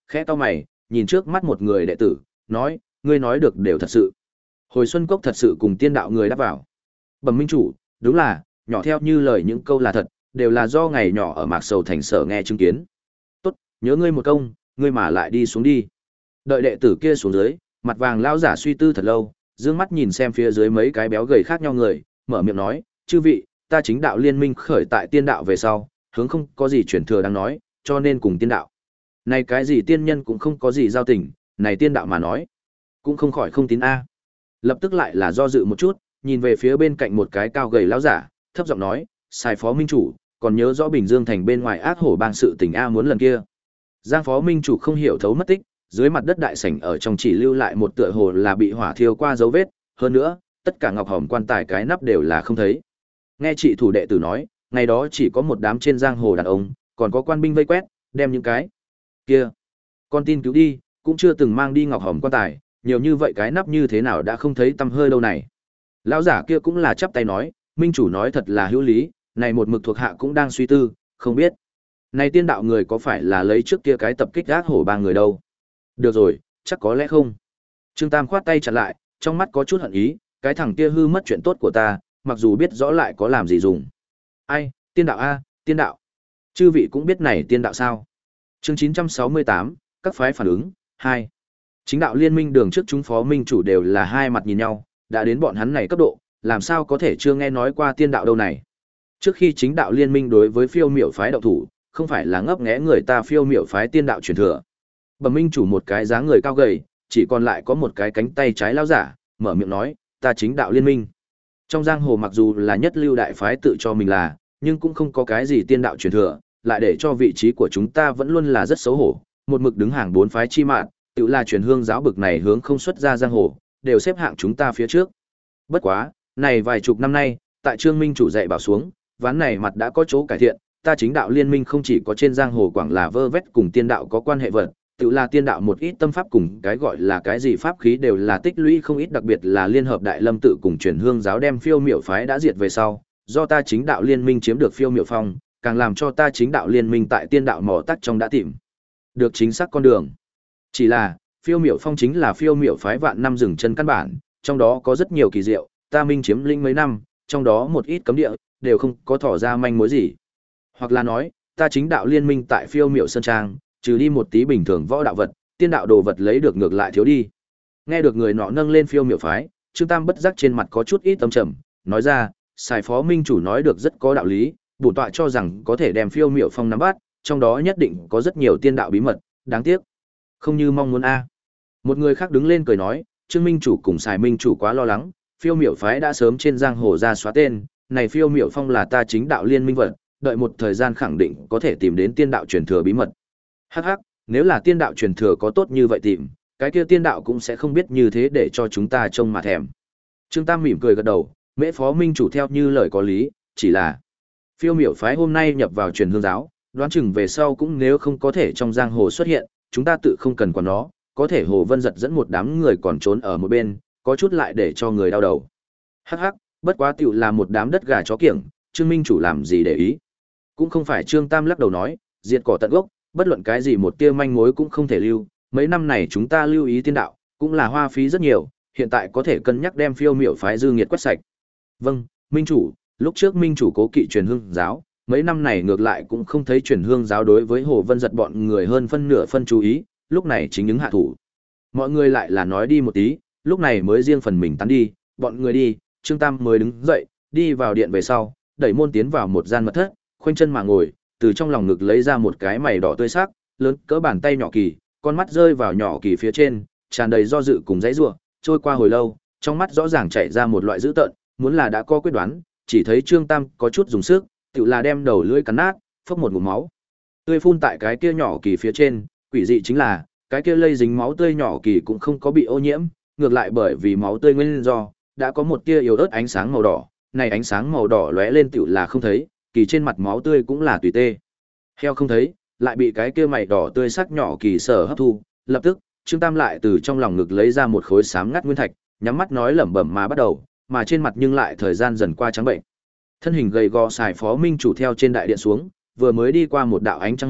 khẽ cau mày, nhìn trước mắt một người đệ tử, nói, ngươi nói được đều thật sự. Hồi Xuân Cốc thật sự cùng tiên đạo người đáp vào. Bẩm minh chủ, đúng là, nhỏ theo như lời những câu là thật, đều là do ngày nhỏ ở Mạc Sầu thành sở nghe chứng kiến. Tốt, nhớ ngươi một công, ngươi mà lại đi xuống đi. Đợi đệ tử kia xuống dưới, mặt vàng lão giả suy tư thật lâu, dương mắt nhìn xem phía dưới mấy cái béo gầy khác nhau người, mở miệng nói, chư vị, ta chính đạo liên minh khởi tại tiên đạo về sau, hướng không có gì chuyển thừa đáng nói, cho nên cùng tiên đạo. Này cái gì tiên nhân cũng không có gì giao tình, này tiên đạo mà nói, cũng không khỏi không tín a. Lập tức lại là do dự một chút, nhìn về phía bên cạnh một cái cao gầy lão giả, thấp giọng nói, sai phó minh chủ, còn nhớ rõ Bình Dương thành bên ngoài ác hổ bang sự tình a muốn lần kia. Giang phó minh chủ không hiểu thấu mất tích, dưới mặt đất đại sảnh ở trong chỉ lưu lại một tựa hồ là bị hỏa thiêu qua dấu vết, hơn nữa, tất cả ngọc hòm quan tài cái nắp đều là không thấy. Nghe chị thủ đệ tử nói, ngày đó chỉ có một đám trên giang hồ đàn ông, còn có quan binh vây quét, đem những cái kia con tin cứu đi, cũng chưa từng mang đi ngọc hòm quan tài, nhiều như vậy cái nắp như thế nào đã không thấy tăm hơi đâu này. Lão giả kia cũng là chắp tay nói, minh chủ nói thật là hữu lý, này một mực thuộc hạ cũng đang suy tư, không biết. Này tiên đạo người có phải là lấy trước kia cái tập kích ác hổ ba người đâu? Được rồi, chắc có lẽ không. Trương Tam khoát tay chặt lại, trong mắt có chút hận ý, cái thằng kia hư mất chuyện tốt của ta, mặc dù biết rõ lại có làm gì dùng. Ai, tiên đạo a, tiên đạo. Chư vị cũng biết này tiên đạo sao? Chương chín trăm sáu mươi tám, các phái phản ứng, hai. Chính đạo liên minh đường trước chúng phó minh chủ đều là hai mặt nhìn nhau, đã đến bọn hắn này cấp độ, làm sao có thể chưa nghe nói qua tiên đạo đâu này. Trước khi chính đạo liên minh đối với phiêu miểu phái đạo thủ, không phải là ngấp nghé người ta phiêu miểu phái tiên đạo truyền thừa. Bẩm minh chủ một cái dáng người cao gầy, chỉ còn lại có một cái cánh tay trái lao giả, mở miệng nói, ta chính đạo liên minh. Trong giang hồ mặc dù là nhất lưu đại phái tự cho mình là, nhưng cũng không có cái gì tiên đạo truyền thừa, lại để cho vị trí của chúng ta vẫn luôn là rất xấu hổ, một mực đứng hàng bốn phái chi mạng, tự là truyền hương giáo bực này hướng không xuất ra giang hồ, đều xếp hạng chúng ta phía trước. Bất quá, này vài chục năm nay, tại Trương Minh chủ dạy bảo xuống, ván này mặt đã có chỗ cải thiện, ta chính đạo liên minh không chỉ có trên giang hồ quảng là vơ vét cùng tiên đạo có quan hệ vật, tự là tiên đạo một ít tâm pháp cùng cái gọi là cái gì pháp khí đều là tích lũy không ít, đặc biệt là liên hợp đại lâm tự cùng truyền hương giáo đem phiêu miểu phái đã diệt về sau, do ta chính đạo liên minh chiếm được phiêu miểu phong, càng làm cho ta chính đạo liên minh tại tiên đạo mò tắt trong đã tìm được chính xác con đường. Chỉ là, phiêu miểu phong chính là phiêu miểu phái vạn năm dừng chân căn bản, trong đó có rất nhiều kỳ diệu, ta minh chiếm linh mấy năm, trong đó một ít cấm địa, đều không có thỏ ra manh mối gì. Hoặc là nói, ta chính đạo liên minh tại phiêu miểu sơn trang, trừ đi một tí bình thường võ đạo vật, tiên đạo đồ vật lấy được ngược lại thiếu đi. Nghe được người nọ nâng lên phiêu miểu phái, Trương Tam bất giác trên mặt có chút ít âm trầm, nói ra, Sài phó minh chủ nói được rất có đạo lý, bổn tọa cho rằng có thể đem phiêu miểu phong nắm bắt, trong đó nhất định có rất nhiều tiên đạo bí mật, đáng tiếc không như mong muốn a. Một người khác đứng lên cười nói, Trương minh chủ cùng Sài minh chủ quá lo lắng, phiêu miểu phái đã sớm trên giang hồ ra xóa tên, này phiêu miểu phong là ta chính đạo liên minh vật, đợi một thời gian khẳng định có thể tìm đến tiên đạo truyền thừa bí mật. Hắc hắc, nếu là tiên đạo truyền thừa có tốt như vậy tìm, cái kia tiên đạo cũng sẽ không biết như thế để cho chúng ta trông mà thèm. Trương Tam mỉm cười gật đầu, mễ phó minh chủ theo như lời có lý, chỉ là phiêu miểu phái hôm nay nhập vào truyền hương giáo, đoán chừng về sau cũng nếu không có thể trong giang hồ xuất hiện, chúng ta tự không cần quản nó, có thể Hồ Vân giật dẫn một đám người còn trốn ở một bên, có chút lại để cho người đau đầu. Hắc hắc, bất quá tiểu là một đám đất gà chó kiểng, Trương minh chủ làm gì để ý. Cũng không phải Trương Tam lắc đầu nói, diệt cỏ tận gốc, bất luận cái gì một tia manh mối cũng không thể lưu, mấy năm này chúng ta lưu ý tiên đạo, cũng là hoa phí rất nhiều, hiện tại có thể cân nhắc đem phiêu miểu phái dư nghiệt quét sạch. Vâng, minh chủ, lúc trước minh chủ cố kỵ truyền hương giáo, mấy năm này ngược lại cũng không thấy truyền hương giáo đối với Hồ Vân giật bọn người hơn phân nửa phân chú ý, lúc này chính những hạ thủ. Mọi người lại là nói đi một tí, lúc này mới riêng phần mình tán đi, bọn người đi, Trương Tam mới đứng dậy, đi vào điện về sau, đẩy môn tiến vào một gian mật thất, khoanh chân mà ngồi, từ trong lòng ngực lấy ra một cái mày đỏ tươi sắc, lớn cỡ bàn tay nhỏ kỳ, con mắt rơi vào nhỏ kỳ phía trên, tràn đầy do dự cùng dãy rủa, trôi qua hồi lâu, trong mắt rõ ràng chạy ra một loại dữ tợn, muốn là đã có quyết đoán, chỉ thấy Trương Tam có chút dùng sức, tự là đem đầu lưỡi cắn nát, phốc một ngụm máu tươi phun tại cái kia nhỏ kỳ phía trên, quỷ dị chính là, cái kia lây dính máu tươi nhỏ kỳ cũng không có bị ô nhiễm, ngược lại bởi vì máu tươi nguyên do, đã có một tia yếu ớt ánh sáng màu đỏ, này ánh sáng màu đỏ lóe lên tựu là không thấy, kỳ trên mặt máu tươi cũng là tùy tê. Heo không thấy, lại bị cái kia mày đỏ tươi sắc nhỏ kỳ sở hấp thu, lập tức, Trương Tam lại từ trong lòng ngực lấy ra một khối xám ngắt nguyên thạch, nhắm mắt nói lẩm bẩm mà bắt đầu, mà trên mặt nhưng lại thời gian dần qua trắng bệnh. Thân hình gầy gò xài phó minh chủ theo trên đại điện xuống, vừa mới đi qua một đạo ánh trăng môn,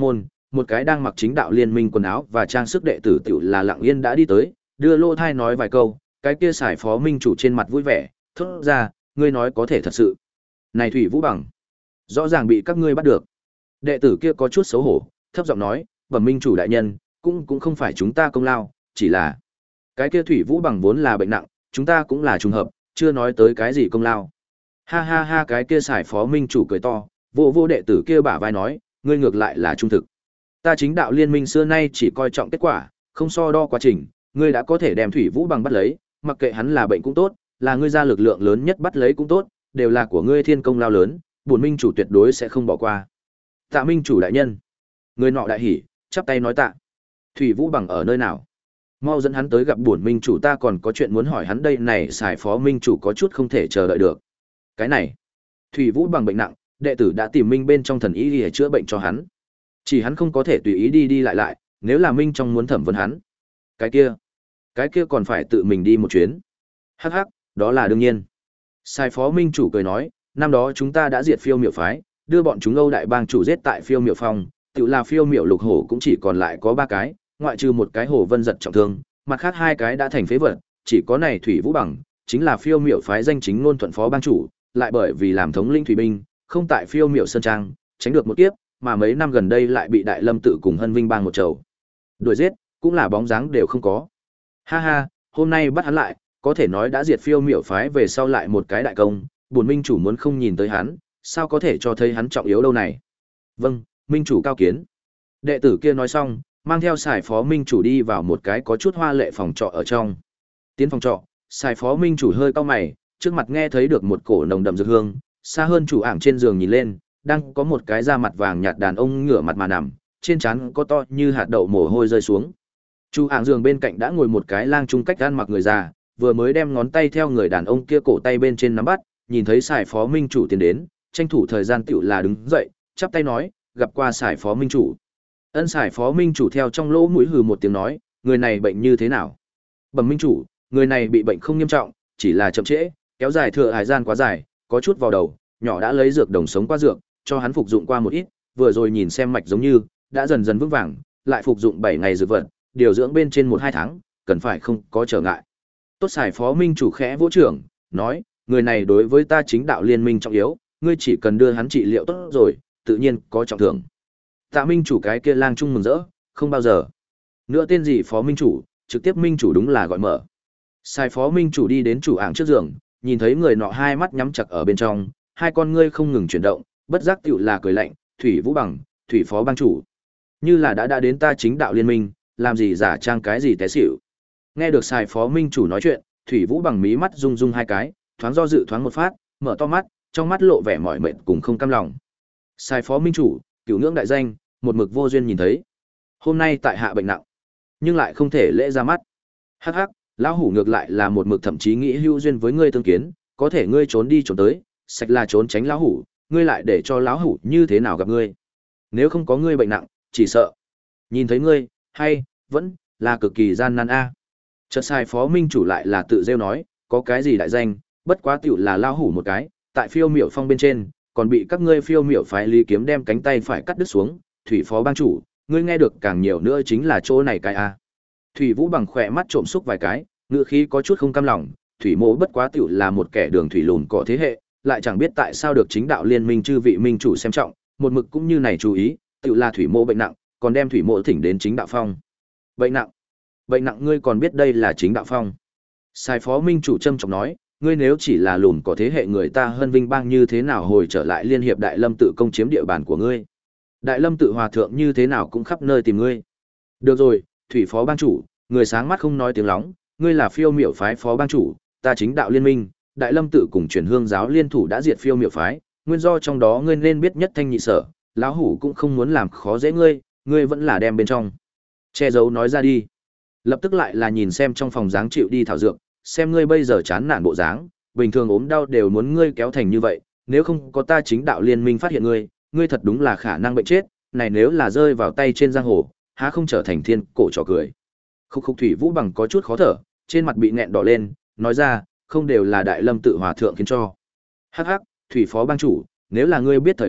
một cái đang mặc chính đạo liên minh quần áo và trang sức đệ tử tiểu là Lặng Yên đã đi tới, đưa lô thai nói vài câu, cái kia xài phó minh chủ trên mặt vui vẻ, thốt ra, ngươi nói có thể thật sự. Này Thủy Vũ Bằng, rõ ràng bị các ngươi bắt được. Đệ tử kia có chút xấu hổ, thấp giọng nói, bẩm minh chủ đại nhân, cũng cũng không phải chúng ta công lao, chỉ là cái kia Thủy Vũ Bằng vốn là bệnh nặng, chúng ta cũng là trùng hợp, chưa nói tới cái gì công lao. Ha ha ha, cái kia xài phó minh chủ cười to, vô vô đệ tử kia bả vai nói, ngươi ngược lại là trung thực. Ta chính đạo liên minh xưa nay chỉ coi trọng kết quả, không so đo quá trình, ngươi đã có thể đem Thủy Vũ Bằng bắt lấy, mặc kệ hắn là bệnh cũng tốt, là ngươi ra lực lượng lớn nhất bắt lấy cũng tốt, đều là của ngươi thiên công lao lớn, bổn minh chủ tuyệt đối sẽ không bỏ qua. Tạ minh chủ đại nhân. Người nọ đại hỉ, chắp tay nói tạ. Thủy Vũ Bằng ở nơi nào? Mau dẫn hắn tới gặp bổn minh chủ, ta còn có chuyện muốn hỏi hắn đây này. Xài phó minh chủ có chút không thể chờ đợi được. Cái này, Thủy Vũ Bằng bệnh nặng, đệ tử đã tìm minh bên trong thần y để chữa bệnh cho hắn. Chỉ hắn không có thể tùy ý đi đi lại lại, nếu là minh trong muốn thẩm vấn hắn. Cái kia, cái kia còn phải tự mình đi một chuyến. Hắc hắc, đó là đương nhiên. Sai phó minh chủ cười nói, năm đó chúng ta đã diệt Phiêu Miểu phái, đưa bọn chúng Âu đại bang chủ giết tại Phiêu Miểu Phong, tự là Phiêu Miểu lục hổ cũng chỉ còn lại có ba cái, ngoại trừ một cái Hổ Vân giật trọng thương, mặt khác hai cái đã thành phế vật, chỉ có này Thủy Vũ Bằng, chính là Phiêu Miểu phái danh chính ngôn thuận phó bang chủ, lại bởi vì làm thống linh thủy binh, không tại Phiêu Miểu sơn trang, tránh được một kiếp, mà mấy năm gần đây lại bị Đại Lâm tự cùng Hân Vinh bang một chầu đuổi giết, cũng là bóng dáng đều không có. Ha ha, hôm nay bắt hắn lại, có thể nói đã diệt Phiêu Miểu phái về sau lại một cái đại công, bổn minh chủ muốn không nhìn tới hắn, sao có thể cho thấy hắn trọng yếu đâu này. Vâng, minh chủ cao kiến. Đệ tử kia nói xong, mang theo Sài phó minh chủ đi vào một cái có chút hoa lệ phòng trọ ở trong. Tiến phòng trọ, Sài phó minh chủ hơi cau mày, trước mặt nghe thấy được một cổ nồng đậm dược hương, xa hơn chủ ảng trên giường nhìn lên, đang có một cái da mặt vàng nhạt đàn ông ngửa mặt mà nằm, trên trán có to như hạt đậu mồ hôi rơi xuống. Chủ ảng giường bên cạnh đã ngồi một cái lang trung cách ăn mặc người già, vừa mới đem ngón tay theo người đàn ông kia cổ tay bên trên nắm bắt, nhìn thấy Sài phó minh chủ tiến đến, tranh thủ thời gian tựu là đứng dậy, chắp tay nói, gặp qua Sài phó minh chủ. Ân. Sài phó minh chủ theo trong lỗ mũi hừ một tiếng nói, người này bệnh như thế nào? Bẩm minh chủ, người này bị bệnh không nghiêm trọng, chỉ là chậm trễ, kéo dài thừa hải gian quá dài, có chút vào đầu, nhỏ đã lấy dược đồng sống qua dược, cho hắn phục dụng qua một ít, vừa rồi nhìn xem mạch giống như đã dần dần vững vàng, lại phục dụng bảy ngày dược vật, điều dưỡng bên trên một hai tháng, cần phải không có trở ngại. Tốt. Sài phó minh chủ khẽ vỗ trưởng, nói, người này đối với ta chính đạo liên minh trọng yếu, ngươi chỉ cần đưa hắn trị liệu tốt rồi, tự nhiên có trọng thưởng. Tạ minh chủ cái kia lang trung mừng rỡ, không bao giờ nữa tên gì phó minh chủ, trực tiếp minh chủ đúng là gọi mở. Sai phó minh chủ đi đến chủ ảng trước giường, nhìn thấy người nọ hai mắt nhắm chặt ở bên trong, hai con ngươi không ngừng chuyển động, bất giác tựu là cười lạnh, Thủy Vũ Bằng, Thủy phó bang chủ, như là đã đã đến ta chính đạo liên minh, làm gì giả trang cái gì té xỉu. Nghe được sai phó minh chủ nói chuyện, Thủy Vũ Bằng mí mắt rung rung hai cái, thoáng do dự thoáng một phát, mở to mắt, trong mắt lộ vẻ mỏi mệt cùng không cam lòng. Sai phó minh chủ, cửu ngưỡng đại danh, một mực vô duyên nhìn thấy, hôm nay tại hạ bệnh nặng, nhưng lại không thể lễ ra mắt. Hắc hắc, lão hủ ngược lại là một mực thậm chí nghĩ hữu duyên với ngươi tương kiến, có thể ngươi trốn đi trốn tới, sạch là trốn tránh lão hủ, ngươi lại để cho lão hủ như thế nào gặp ngươi? Nếu không có ngươi bệnh nặng, chỉ sợ nhìn thấy ngươi, hay vẫn là cực kỳ gian nan a. Chợt Sai phó minh chủ lại là tự rêu nói, có cái gì đại danh, bất quá tiểu là lão hủ một cái, tại Phiêu Miểu Phong bên trên, còn bị các ngươi Phiêu Miểu phái Lý Kiếm đem cánh tay phải cắt đứt xuống, Thủy phó bang chủ, ngươi nghe được càng nhiều nữa chính là chỗ này cái a. Thủy Vũ Bằng khỏe mắt trộm xúc vài cái, ngựa khí có chút không cam lòng, Thủy Mộ bất quá tiểu là một kẻ đường thủy lùn cỏ thế hệ, lại chẳng biết tại sao được chính đạo liên minh chư vị minh chủ xem trọng, một mực cũng như này chú ý, tiểu là Thủy Mộ bệnh nặng, còn đem Thủy Mộ thỉnh đến chính đạo phong. Bệnh nặng? Bệnh nặng ngươi còn biết đây là chính đạo phong? Sai phó minh chủ trâm trọng nói, ngươi nếu chỉ là lùn cỏ thế hệ người ta Hân Vinh bang như thế nào hồi trở lại liên hiệp Đại Lâm tự công chiếm địa bàn của ngươi? Đại Lâm tự hòa thượng như thế nào cũng khắp nơi tìm ngươi. Được rồi, Thủy phó bang chủ, người sáng mắt không nói tiếng lóng, ngươi là Phiêu Miểu phái phó bang chủ, ta chính đạo liên minh, Đại Lâm tự cùng Chuyển Hương giáo liên thủ đã diệt Phiêu Miểu phái, nguyên do trong đó ngươi nên biết nhất thanh nhị sở, lão hủ cũng không muốn làm khó dễ ngươi, ngươi vẫn là đem bên trong che giấu nói ra đi. Lập tức lại là nhìn xem trong phòng dáng chịu đi thảo dược, xem ngươi bây giờ chán nản bộ dáng, bình thường ốm đau đều muốn ngươi kéo thành như vậy, nếu không có ta chính đạo liên minh phát hiện ngươi, ngươi thật đúng là khả năng bệnh chết, này nếu là rơi vào tay trên giang hồ, há không trở thành thiên cổ trò cười. Khúc Khúc Thủy Vũ Bằng có chút khó thở, trên mặt bị nghẹn đỏ lên, nói ra, không đều là Đại Lâm tự hòa thượng khiến cho. Hắc hắc, Thủy phó bang chủ, nếu là ngươi biết thời vụ,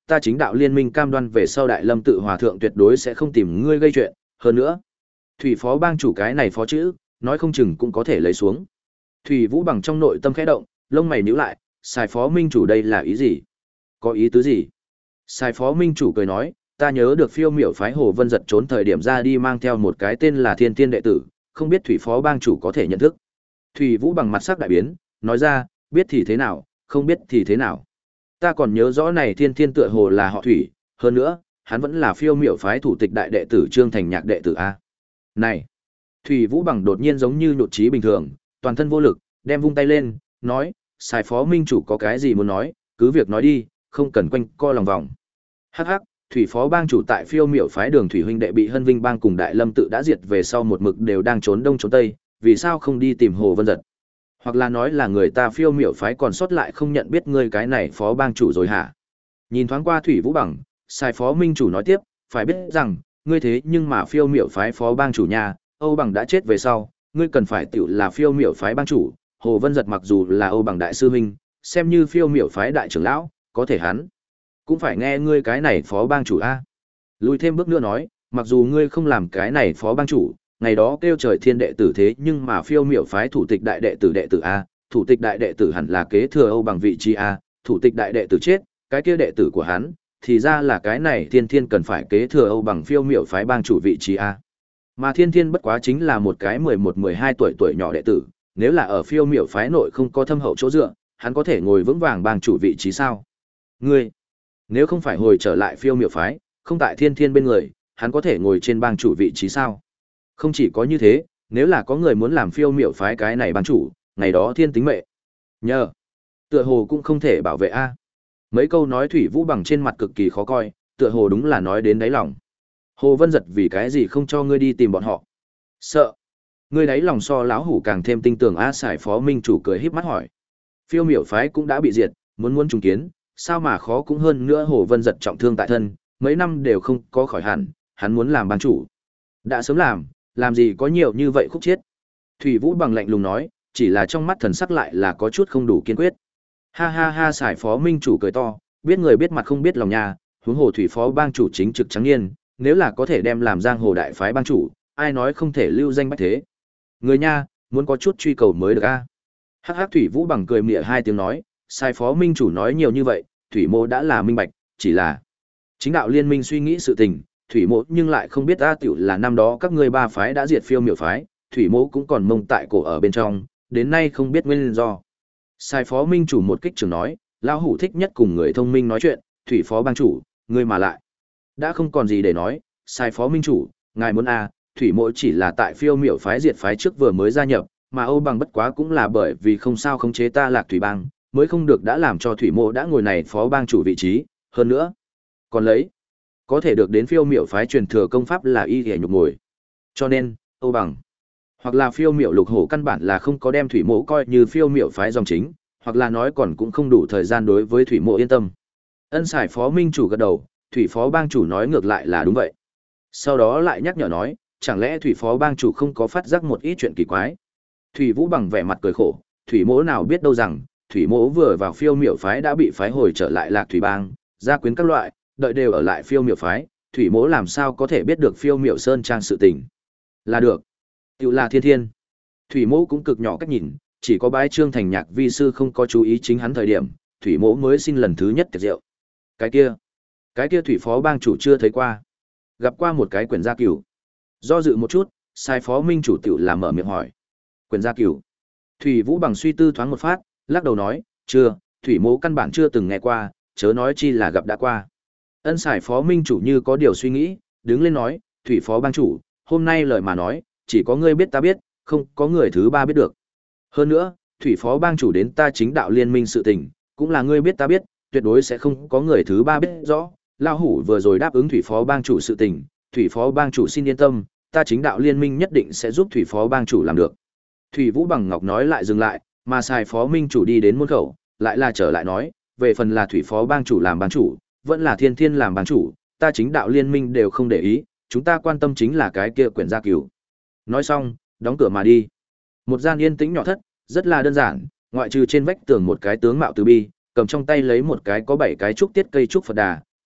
ta chính đạo liên minh cam đoan về sau Đại Lâm tự hòa thượng tuyệt đối sẽ không tìm ngươi gây chuyện, hơn nữa, Thủy phó bang chủ cái này phó chữ, nói không chừng cũng có thể lấy xuống. Thủy Vũ Bằng trong nội tâm khẽ động, lông mày nhíu lại, Sài phó minh chủ đây là ý gì? Có ý tứ gì? Sài phó minh chủ cười nói, ta nhớ được phiêu miểu phái Hồ Vân giật trốn thời điểm ra đi mang theo một cái tên là Thiên Tiên đệ tử, không biết Thủy phó bang chủ có thể nhận thức. Thủy Vũ Bằng mặt sắc đại biến, nói ra, biết thì thế nào, không biết thì thế nào. Ta còn nhớ rõ này Thiên Thiên tựa hồ là họ Thủy, hơn nữa, hắn vẫn là phiêu miểu phái thủ tịch đại đệ tử Trương Thành Nhạc đệ tử a. Này, Thủy Vũ Bằng đột nhiên giống như nhụt chí bình thường, toàn thân vô lực, đem vung tay lên, nói, Sài phó minh chủ có cái gì muốn nói, cứ việc nói đi, không cần quanh co lòng vòng. Hắc hắc, Thủy phó bang chủ tại phiêu miểu phái Đường Thủy huynh đệ bị Hân Vinh bang cùng Đại Lâm tự đã diệt về sau một mực đều đang trốn đông trốn tây, vì sao không đi tìm Hồ Vân giật? Hoặc là nói là người ta phiêu miểu phái còn sót lại không nhận biết ngươi cái này phó bang chủ rồi hả? Nhìn thoáng qua Thủy Vũ Bằng, Sài phó minh chủ nói tiếp, phải biết rằng, ngươi thế nhưng mà phiêu miểu phái phó bang chủ nhà, Âu Bằng đã chết về sau, ngươi cần phải tự là phiêu miểu phái bang chủ, Hồ Vân giật mặc dù là Âu Bằng đại sư huynh, xem như phiêu miểu phái đại trưởng lão, có thể hắn cũng phải nghe ngươi cái này phó bang chủ a. Lùi thêm bước nữa nói, mặc dù ngươi không làm cái này phó bang chủ, ngày đó kêu trời thiên đệ tử thế nhưng mà phiêu miểu phái thủ tịch đại đệ tử đệ tử a, thủ tịch đại đệ tử hẳn là kế thừa Âu Bằng vị trí a, thủ tịch đại đệ tử chết, cái kia đệ tử của hắn, thì ra là cái này Thiên Thiên cần phải kế thừa Âu Bằng phiêu miểu phái bang chủ vị trí a. Mà Thiên Thiên bất quá chính là một cái mười một mười hai tuổi tuổi nhỏ đệ tử, nếu là ở phiêu miểu phái nội không có thâm hậu chỗ dựa, hắn có thể ngồi vững vàng bang chủ vị trí sao? Ngươi, nếu không phải hồi trở lại phiêu miểu phái, không tại Thiên Thiên bên người, hắn có thể ngồi trên bang chủ vị trí sao? Không chỉ có như thế, nếu là có người muốn làm phiêu miểu phái cái này bang chủ, ngày đó thiên tính mệ. Nhờ, tựa hồ cũng không thể bảo vệ a. Mấy câu nói Thủy Vũ Bằng trên mặt cực kỳ khó coi, tựa hồ đúng là nói đến đáy lòng. Hồ Vân giật vì cái gì không cho ngươi đi tìm bọn họ? Sợ. Ngươi đáy lòng so láo hủ càng thêm tinh tường a. Sải phó minh chủ cười híp mắt hỏi. Phiêu miểu phái cũng đã bị diệt, muốn muốn trùng kiến, sao mà khó cũng hơn nữa. Hồ Vân giật trọng thương tại thân, mấy năm đều không có khỏi hẳn, hắn muốn làm ban chủ. Đã sớm làm, làm gì có nhiều như vậy khúc chiết. Thủy Vũ Bằng lạnh lùng nói, chỉ là trong mắt thần sắc lại là có chút không đủ kiên quyết. Ha ha ha. Sải phó minh chủ cười to, biết người biết mặt không biết lòng nhà, huống hồ Thủy phó bang chủ chính trực trắng niên, nếu là có thể đem làm giang hồ đại phái bang chủ, ai nói không thể lưu danh bách thế. Người nha, muốn có chút truy cầu mới được a. Hắc hắc. Thủy Vũ Bằng cười mỉa hai tiếng nói, sai phó minh chủ nói nhiều như vậy, Thủy Mộ đã là minh bạch, chỉ là chính đạo liên minh suy nghĩ sự tình, Thủy Mộ nhưng lại không biết a. Tiểu là năm đó các ngươi ba phái đã diệt phiêu miểu phái, Thủy Mộ cũng còn mông tại cổ ở bên trong, đến nay không biết nguyên do. Sai phó minh chủ một kích trưởng nói, lão hủ thích nhất cùng người thông minh nói chuyện, Thủy phó bang chủ, ngươi mà lại đã không còn gì để nói. Sai phó minh chủ, ngài muốn a, Thủy Mộ chỉ là tại phiêu miểu phái diệt phái trước vừa mới gia nhập, mà Âu Bằng bất quá cũng là bởi vì không sao khống chế ta Lạc Thủy bang, mới không được đã làm cho Thủy Mộ đã ngồi này phó bang chủ vị trí, hơn nữa, còn lấy có thể được đến phiêu miểu phái truyền thừa công pháp là y hệ nhục ngồi. Cho nên, Âu Bằng hoặc là phiêu miểu lục hổ căn bản là không có đem Thủy Mộ coi như phiêu miểu phái dòng chính, hoặc là nói còn cũng không đủ thời gian đối với Thủy Mộ yên tâm. Ân Sải phó minh chủ gật đầu, Thủy phó bang chủ nói ngược lại là đúng vậy. Sau đó lại nhắc nhở nói, chẳng lẽ Thủy phó bang chủ không có phát giác một ít chuyện kỳ quái? Thủy Vũ Bằng vẻ mặt cười khổ, Thủy Mỗ nào biết đâu rằng, Thủy Mỗ vừa vào phiêu miểu phái đã bị phái hồi trở lại Lạc Thủy bang, gia quyến các loại, đợi đều ở lại phiêu miểu phái, Thủy Mỗ làm sao có thể biết được phiêu miểu sơn trang sự tình? Là được. Tiểu là Thiên Thiên. Thủy Mỗ cũng cực nhỏ cách nhìn, chỉ có bái Trương Thành Nhạc vi sư không có chú ý chính hắn thời điểm, Thủy Mỗ mới xin lần thứ nhất tiệc rượu. Cái kia, cái kia Thủy phó bang chủ chưa thấy qua. Gặp qua một cái quyển gia cửu. Do dự một chút, sai phó minh chủ tiểu là mở miệng hỏi. Quyển gia cửu. Thủy Vũ Bằng suy tư thoáng một phát, lắc đầu nói, chưa, Thủy Mỗ căn bản chưa từng nghe qua, chớ nói chi là gặp đã qua. Ân Sải phó minh chủ như có điều suy nghĩ, đứng lên nói, Thủy phó bang chủ, hôm nay lời mà nói, chỉ có ngươi biết ta biết, không có người thứ ba biết được. Hơn nữa, Thủy phó bang chủ đến ta chính đạo liên minh sự tình, cũng là ngươi biết ta biết, tuyệt đối sẽ không có người thứ ba biết rõ. Lão hủ vừa rồi đáp ứng Thủy phó bang chủ sự tình, Thủy phó bang chủ xin yên tâm, ta chính đạo liên minh nhất định sẽ giúp Thủy phó bang chủ làm được. Thủy Vũ Bằng ngọc nói lại dừng lại, mà Sài phó minh chủ đi đến môn khẩu, lại là trở lại nói, về phần là Thủy phó bang chủ làm bang chủ, vẫn là Thiên Thiên làm bang chủ, ta chính đạo liên minh đều không để ý, chúng ta quan tâm chính là cái kia quyển gia cửu. Nói xong, đóng cửa mà đi. Một gian yên tĩnh nhỏ thất, rất là đơn giản, ngoại trừ trên vách tường một cái tướng mạo từ bi, cầm trong tay lấy một cái có bảy cái trúc tiết cây trúc Phật đà,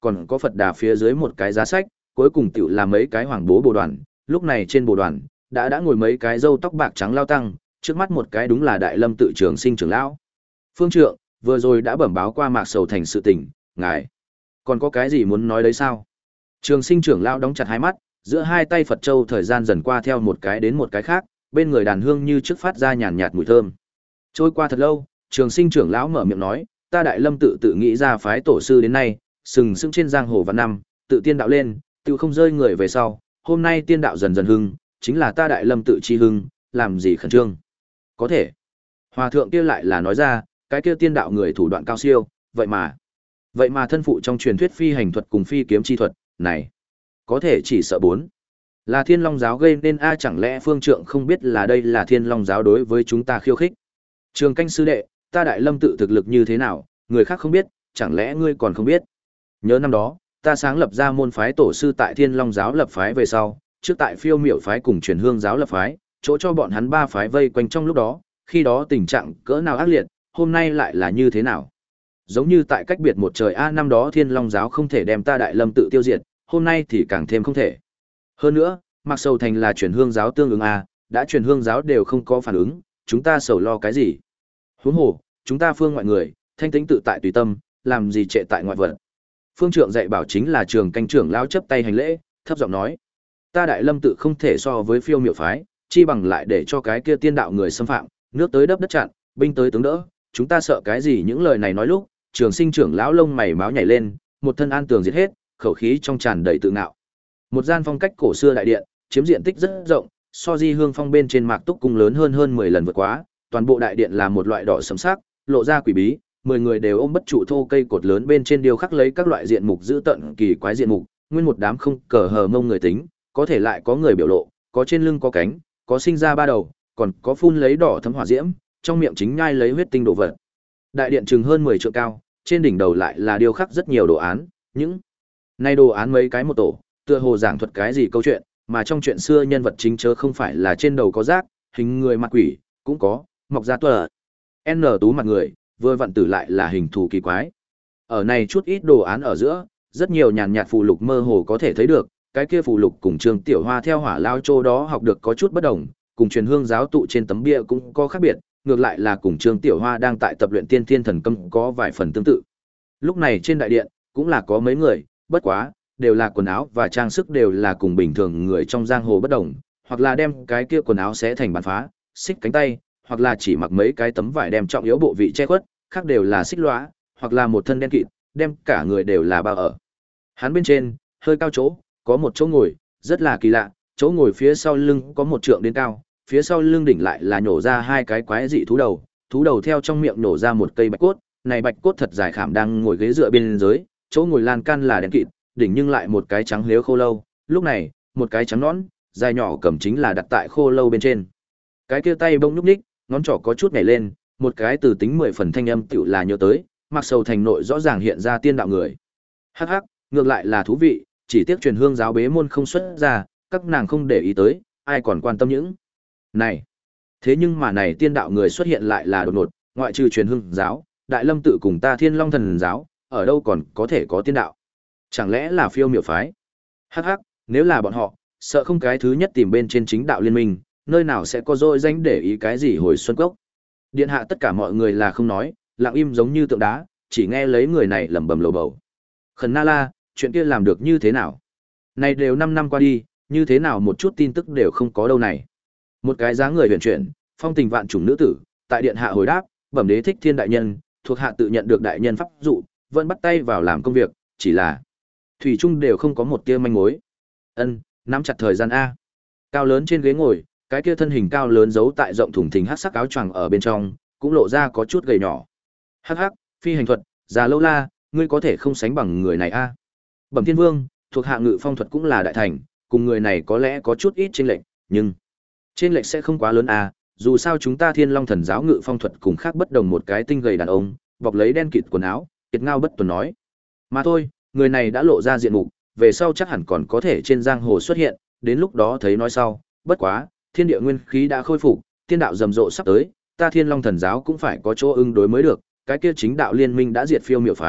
còn có Phật Đà phía dưới một cái giá sách, cuối cùng tiểu là mấy cái hoàng bố bồ đoàn, lúc này trên bồ đoàn đã đã ngồi mấy cái râu tóc bạc trắng lao tăng, trước mắt một cái đúng là Đại Lâm tự Trường Sinh trưởng lão. Phương trượng, vừa rồi đã bẩm báo qua Mạc Sầu Thành sự tình, ngài còn có cái gì muốn nói đấy sao? Trường Sinh trưởng lão đóng chặt hai mắt, giữa hai tay Phật châu thời gian dần qua theo một cái đến một cái khác, bên người đàn hương như trước phát ra nhàn nhạt mùi thơm. Trôi qua thật lâu, Trường Sinh trưởng lão mở miệng nói, ta Đại Lâm tự tự nghĩ ra phái tổ sư đến nay, sừng sững trên giang hồ vạn năm, tự tiên đạo lên, tự không rơi người về sau, hôm nay tiên đạo dần dần hưng, chính là ta Đại Lâm tự chi hưng, làm gì khẩn trương? Có thể. Hòa thượng kia lại là nói ra, cái kia tiên đạo người thủ đoạn cao siêu, vậy mà, vậy mà thân phụ trong truyền thuyết phi hành thuật cùng phi kiếm chi thuật, này, có thể chỉ sợ bốn. Là Thiên Long giáo gây nên a chẳng lẽ Phương trượng không biết là đây là Thiên Long giáo đối với chúng ta khiêu khích? Trường Canh sư đệ, ta Đại Lâm tự thực lực như thế nào, người khác không biết, chẳng lẽ ngươi còn không biết? Nhớ năm đó, ta sáng lập ra môn phái tổ sư tại Thiên Long giáo lập phái về sau, trước tại Phiêu Miểu phái cùng Truyền Hương giáo lập phái, chỗ cho bọn hắn ba phái vây quanh trong lúc đó, khi đó tình trạng cỡ nào ác liệt, hôm nay lại là như thế nào? Giống như tại cách biệt một trời a năm đó Thiên Long giáo không thể đem ta Đại Lâm tự tiêu diệt, hôm nay thì càng thêm không thể. Hơn nữa, Mạc Sầu Thành là Truyền Hương giáo tương ứng a, đã Truyền Hương giáo đều không có phản ứng, chúng ta sầu lo cái gì? Huống hồ, chúng ta phương ngoại người, thanh tĩnh tự tại tùy tâm, làm gì trệ tại ngoại vật. Phương trượng dạy bảo chính là Trường Canh trưởng lão chấp tay hành lễ, thấp giọng nói: "Ta Đại Lâm tự không thể so với Phiêu Miểu phái, chi bằng lại để cho cái kia tiên đạo người xâm phạm, nước tới đắp đất chặn, binh tới tướng đỡ, chúng ta sợ cái gì?" Những lời này nói lúc, Trường Sinh trưởng lão lông mày máu nhảy lên, một thân an tường diệt hết, khẩu khí trong tràn đầy tự ngạo. Một gian phong cách cổ xưa đại điện, chiếm diện tích rất rộng, so Di Hương Phong bên trên Mạc Túc cung lớn hơn hơn mười lần vượt quá, toàn bộ đại điện là một loại đỏ sẫm sắc, lộ ra quỷ bí, mười người đều ôm bất trụ thô cây cột lớn bên trên điêu khắc lấy các loại diện mục dữ tợn kỳ quái diện mục, nguyên một đám không cờ hờ mông người tính, có thể lại có người biểu lộ, có trên lưng có cánh, có sinh ra ba đầu, còn có phun lấy đỏ thấm hỏa diễm, trong miệng chính nhai lấy huyết tinh đồ vật. Đại điện chừng hơn mười trượng cao, trên đỉnh đầu lại là điêu khắc rất nhiều đồ án, những này đồ án mấy cái một tổ, tựa hồ giảng thuật cái gì câu chuyện, mà trong chuyện xưa nhân vật chính chớ không phải là trên đầu có rác, hình người mặt quỷ, cũng có, mọc ra tuờ. N tú mặt người, vừa vặn tử lại là hình thù kỳ quái. Ở này chút ít đồ án ở giữa, rất nhiều nhàn nhạt phù lục mơ hồ có thể thấy được, cái kia phù lục cùng Trương Tiểu Hoa theo Hỏa Lao Châu đó học được có chút bất đồng, cùng Truyền Hương giáo tụ trên tấm bia cũng có khác biệt, ngược lại là cùng Trương Tiểu Hoa đang tại tập luyện Tiên Thiên Thần Công có vài phần tương tự. Lúc này trên đại điện cũng là có mấy người, bất quá đều là quần áo và trang sức đều là cùng bình thường người trong giang hồ bất đồng, hoặc là đem cái kia quần áo xé thành bàn phá, xích cánh tay, hoặc là chỉ mặc mấy cái tấm vải đem trọng yếu bộ vị che khuất, khác đều là xích lóa, hoặc là một thân đen kịt, đem cả người đều là bao ở. Hắn bên trên, hơi cao chỗ, có một chỗ ngồi, rất là kỳ lạ, chỗ ngồi phía sau lưng có một trượng đến cao, phía sau lưng đỉnh lại là nhổ ra hai cái quái dị thú đầu, thú đầu theo trong miệng nổ ra một cây bạch cốt, này bạch cốt thật dài khảm đang ngồi ghế dựa bên dưới, chỗ ngồi lan can là đen kịt, đỉnh nhưng lại một cái trắng liếu khô lâu, lúc này, một cái trắng nõn, dài nhỏ cầm chính là đặt tại khô lâu bên trên. Cái kia tay bông nhúc nhích, ngón trỏ có chút nhảy lên, một cái từ tính mười phần thanh âm tựu là nhớ tới, Mặc Sầu Thành nội rõ ràng hiện ra tiên đạo người. Hắc hắc, ngược lại là thú vị, chỉ tiếc Truyền Hương giáo bế môn không xuất ra, các nàng không để ý tới, ai còn quan tâm những này. Thế nhưng mà này tiên đạo người xuất hiện lại là đột ngột, ngoại trừ Truyền Hương giáo, Đại Lâm tự cùng ta Thiên Long thần giáo, ở đâu còn có thể có tiên đạo? Chẳng lẽ là Phiêu Miểu phái? Hắc hắc, nếu là bọn họ, sợ không cái thứ nhất tìm bên trên chính đạo liên minh, nơi nào sẽ có dội danh để ý cái gì hồi xuân cốc. Điện hạ tất cả mọi người là không nói, lặng im giống như tượng đá, chỉ nghe lấy người này lẩm bẩm lầu bầu. Khẩn Na La, chuyện kia làm được như thế nào? Này đều năm năm qua đi, như thế nào một chút tin tức đều không có đâu này. Một cái dáng người huyền chuyển, phong tình vạn chủng nữ tử, tại điện hạ hồi đáp, bẩm đế thích thiên đại nhân, thuộc hạ tự nhận được đại nhân pháp dụ, vẫn bắt tay vào làm công việc, chỉ là thủy chung đều không có một tia manh mối. Ân, nắm chặt thời gian a. Cao lớn trên ghế ngồi, cái kia thân hình cao lớn giấu tại rộng thùng thình hắc sắc áo choàng ở bên trong, cũng lộ ra có chút gầy nhỏ. Hắc hắc, phi hành thuật, già lâu la, ngươi có thể không sánh bằng người này a. Bẩm Thiên Vương, thuộc hạ ngự phong thuật cũng là đại thành, cùng người này có lẽ có chút ít chênh lệch, nhưng chênh lệch sẽ không quá lớn a, dù sao chúng ta Thiên Long thần giáo ngự phong thuật cùng khác bất đồng một cái tinh gầy đàn ông, bọc lấy đen kịt quần áo, kiệt ngao bất tuần nói. Mà thôi, người này đã lộ ra diện mục, về sau chắc hẳn còn có thể trên giang hồ xuất hiện, đến lúc đó thấy nói sau, bất quá, thiên địa nguyên khí đã khôi phục, tiên đạo rầm rộ sắp tới, ta Thiên Long thần giáo cũng phải có chỗ ứng đối mới được, cái kia chính đạo liên minh đã diệt Phiêu Miểu phái,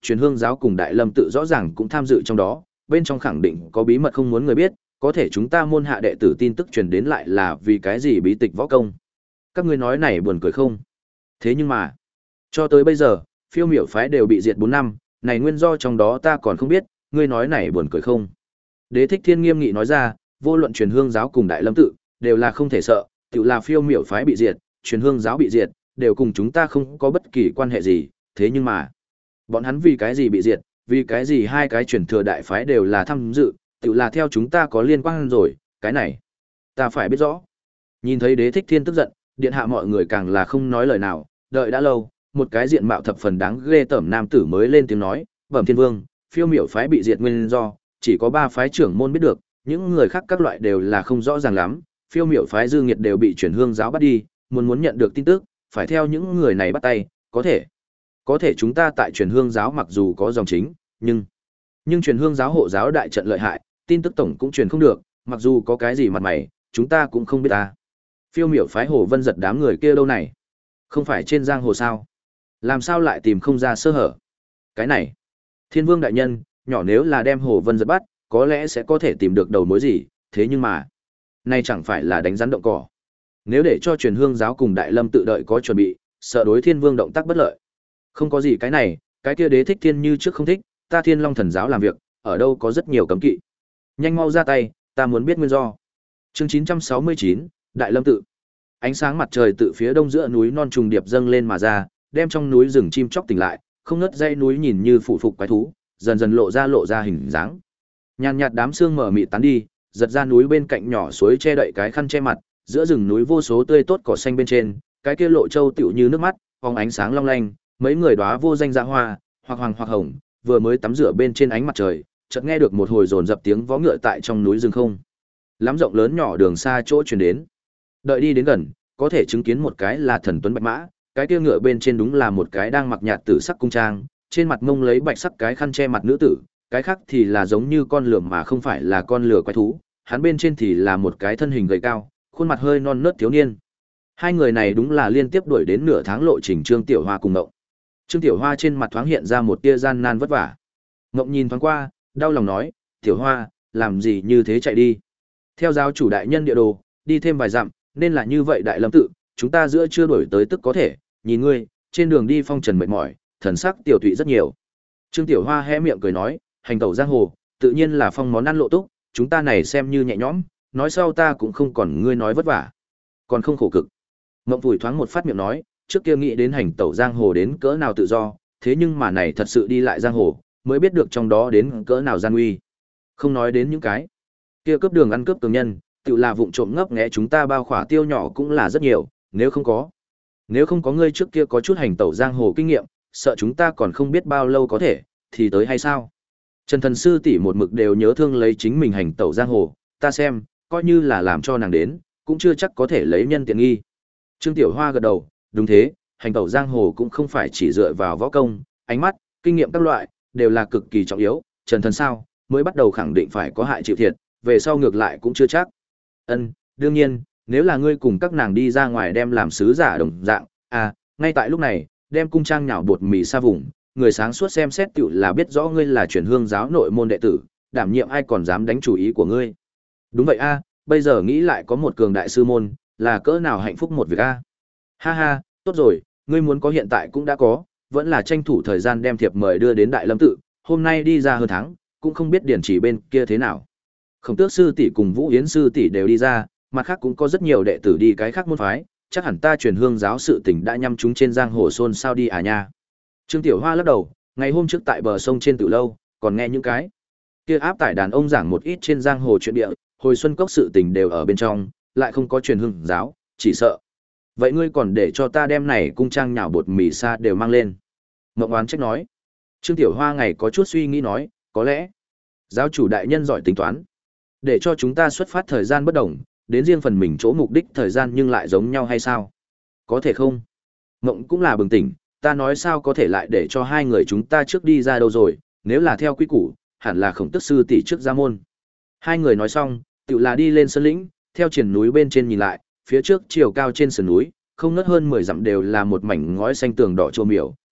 truyền hương giáo cùng đại lâm tự rõ ràng cũng tham dự trong đó, bên trong khẳng định có bí mật không muốn người biết, có thể chúng ta môn hạ đệ tử tin tức truyền đến lại là vì cái gì bí tịch võ công. Các ngươi nói này buồn cười không? Thế nhưng mà, cho tới bây giờ, phiêu miểu phái đều bị diệt bốn năm, này nguyên do trong đó ta còn không biết, ngươi nói này buồn cười không? Đế Thích Thiên nghiêm nghị nói ra, vô luận truyền hương giáo cùng đại lâm tự, đều là không thể sợ, tự là phiêu miểu phái bị diệt, truyền hương giáo bị diệt, đều cùng chúng ta không có bất kỳ quan hệ gì, thế nhưng mà, bọn hắn vì cái gì bị diệt, vì cái gì hai cái truyền thừa đại phái đều là tham dự, tự là theo chúng ta có liên quan rồi, cái này, ta phải biết rõ. Nhìn thấy Đế Thích Thiên tức giận, điện hạ mọi người càng là không nói lời nào, đợi đã lâu, một cái diện mạo thập phần đáng ghê tởm nam tử mới lên tiếng nói, bẩm thiên vương, phiêu miểu phái bị diệt nguyên do, chỉ có ba phái trưởng môn biết được, những người khác các loại đều là không rõ ràng lắm, phiêu miểu phái dư nghiệt đều bị chuyển hương giáo bắt đi, muốn muốn nhận được tin tức, phải theo những người này bắt tay, có thể. Có thể chúng ta tại chuyển hương giáo mặc dù có dòng chính, nhưng nhưng chuyển hương giáo hộ giáo đại trận lợi hại, tin tức tổng cũng truyền không được, mặc dù có cái gì mặt mày, chúng ta cũng không biết ta. Phiêu miểu phái Hồ Vân giật đám người kia đâu này? Không phải trên giang hồ sao? Làm sao lại tìm không ra sơ hở? Cái này, Thiên Vương đại nhân, nhỏ nếu là đem Hồ Vân giật bắt, có lẽ sẽ có thể tìm được đầu mối gì, thế nhưng mà, nay chẳng phải là đánh rắn động cỏ. Nếu để cho truyền hương giáo cùng đại lâm tự đợi có chuẩn bị, sợ đối Thiên Vương động tác bất lợi. Không có gì cái này, cái kia Đế Thích Thiên như trước không thích, ta Thiên Long thần giáo làm việc, ở đâu có rất nhiều cấm kỵ. Nhanh mau ra tay, ta muốn biết nguyên do. Chương chín trăm sáu mươi chín, Đại Lâm tự. Ánh sáng mặt trời từ phía đông giữa núi non trùng điệp dâng lên mà ra, đem trong núi rừng chim chóc tỉnh lại, không ngớt dãy núi nhìn như phụ phục quái thú, dần dần lộ ra lộ ra hình dáng. Nhàn nhạt đám sương mờ mịt tán đi, giật ra núi bên cạnh nhỏ suối che đậy cái khăn che mặt, giữa rừng núi vô số tươi tốt cỏ xanh bên trên, cái kia lộ châu tựu như nước mắt, phóng ánh sáng long lanh, mấy người đóa vô danh dạ hoa, hoặc hoàng hoặc hồng, vừa mới tắm rửa bên trên ánh mặt trời, chợt nghe được một hồi dồn dập tiếng vó ngựa tại trong núi rừng không. Lắm rộng lớn nhỏ đường xa chỗ truyền đến. Đợi đi đến gần, có thể chứng kiến một cái là thần tuấn bạch mã, cái kia ngựa bên trên đúng là một cái đang mặc nhạt tử sắc cung trang, trên mặt mông lấy bạch sắc cái khăn che mặt nữ tử, cái khác thì là giống như con lừa mà không phải là con lừa quái thú, hắn bên trên thì là một cái thân hình gầy cao, khuôn mặt hơi non nớt thiếu niên. Hai người này đúng là liên tiếp đuổi đến nửa tháng lộ trình Trương Tiểu Hoa cùng Ngộng. Trương Tiểu Hoa trên mặt thoáng hiện ra một tia gian nan vất vả. Ngộng nhìn thoáng qua, đau lòng nói, Tiểu Hoa, làm gì như thế chạy đi. Theo giáo chủ đại nhân địa đồ, đi thêm vài dặm, nên là như vậy Đại Lâm tự, chúng ta giữa chưa đuổi tới tức có thể, nhìn ngươi, trên đường đi phong trần mệt mỏi, thần sắc tiểu tụy rất nhiều. Trương Tiểu Hoa hé miệng cười nói, hành tẩu giang hồ, tự nhiên là phong món ăn lộ túc, chúng ta này xem như nhẹ nhõm, nói sau ta cũng không còn ngươi nói vất vả, còn không khổ cực. Ngộng Vùi thoáng một phát miệng nói, trước kia nghĩ đến hành tẩu giang hồ đến cỡ nào tự do, thế nhưng mà này thật sự đi lại giang hồ, mới biết được trong đó đến cỡ nào gian nguy. Không nói đến những cái kia cướp đường ăn cướp tường nhân, tự là vụng trộm ngấp nghé chúng ta bao khỏa tiêu nhỏ cũng là rất nhiều, nếu không có nếu không có ngươi trước kia có chút hành tẩu giang hồ kinh nghiệm, sợ chúng ta còn không biết bao lâu có thể thì tới hay sao. Trần Thần sư tỷ một mực đều nhớ thương lấy chính mình hành tẩu giang hồ, ta xem coi như là làm cho nàng đến, cũng chưa chắc có thể lấy nhân tiện nghi. Trương Tiểu Hoa gật đầu, đúng thế, hành tẩu giang hồ cũng không phải chỉ dựa vào võ công, ánh mắt, kinh nghiệm các loại, đều là cực kỳ trọng yếu. Trần Thần sao, mới bắt đầu khẳng định phải có hại chịu thiệt, về sau ngược lại cũng chưa chắc. Ân, đương nhiên, nếu là ngươi cùng các nàng đi ra ngoài đem làm sứ giả đồng dạng, à, ngay tại lúc này, đem cung trang nhào bột mì xa vùng, người sáng suốt xem xét tựu là biết rõ ngươi là chuyển hương giáo nội môn đệ tử, đảm nhiệm ai còn dám đánh chủ ý của ngươi. Đúng vậy a, bây giờ nghĩ lại có một cường đại sư môn, là cỡ nào hạnh phúc một việc a. Ha ha, tốt rồi, ngươi muốn có hiện tại cũng đã có, vẫn là tranh thủ thời gian đem thiệp mời đưa đến Đại Lâm tự, hôm nay đi ra hơn tháng, cũng không biết điển chỉ bên kia thế nào. Khổng Tước sư tỷ cùng Vũ Yến sư tỷ đều đi ra, mặt khác cũng có rất nhiều đệ tử đi cái khác môn phái, chắc hẳn ta truyền hương giáo sự tình đã nhắm chúng trên giang hồ xôn sao đi à nha. Trương Tiểu Hoa lắc đầu, ngày hôm trước tại bờ sông trên Tử Lâu, còn nghe những cái kia áp tải đàn ông giảng một ít trên giang hồ chuyện địa, hồi xuân cốc sự tình đều ở bên trong, lại không có truyền hương giáo, chỉ sợ. Vậy ngươi còn để cho ta đem này cung trang nhào bột mì xa đều mang lên. Ngọc Oán trách nói. Trương Tiểu Hoa ngày có chút suy nghĩ nói, có lẽ giáo chủ đại nhân giỏi tính toán, để cho chúng ta xuất phát thời gian bất đồng, đến riêng phần mình chỗ mục đích thời gian nhưng lại giống nhau hay sao? Có thể không? Ngộng cũng là bừng tỉnh, ta nói sao có thể lại để cho hai người chúng ta trước đi ra đâu rồi, nếu là theo quy củ, hẳn là Khổng Tước sư tỷ trước ra môn. Hai người nói xong, tự là đi lên sơn lĩnh, theo triển núi bên trên nhìn lại, phía trước chiều cao trên sườn núi, không ngớt hơn mười dặm đều là một mảnh ngói xanh tường đỏ trô miểu,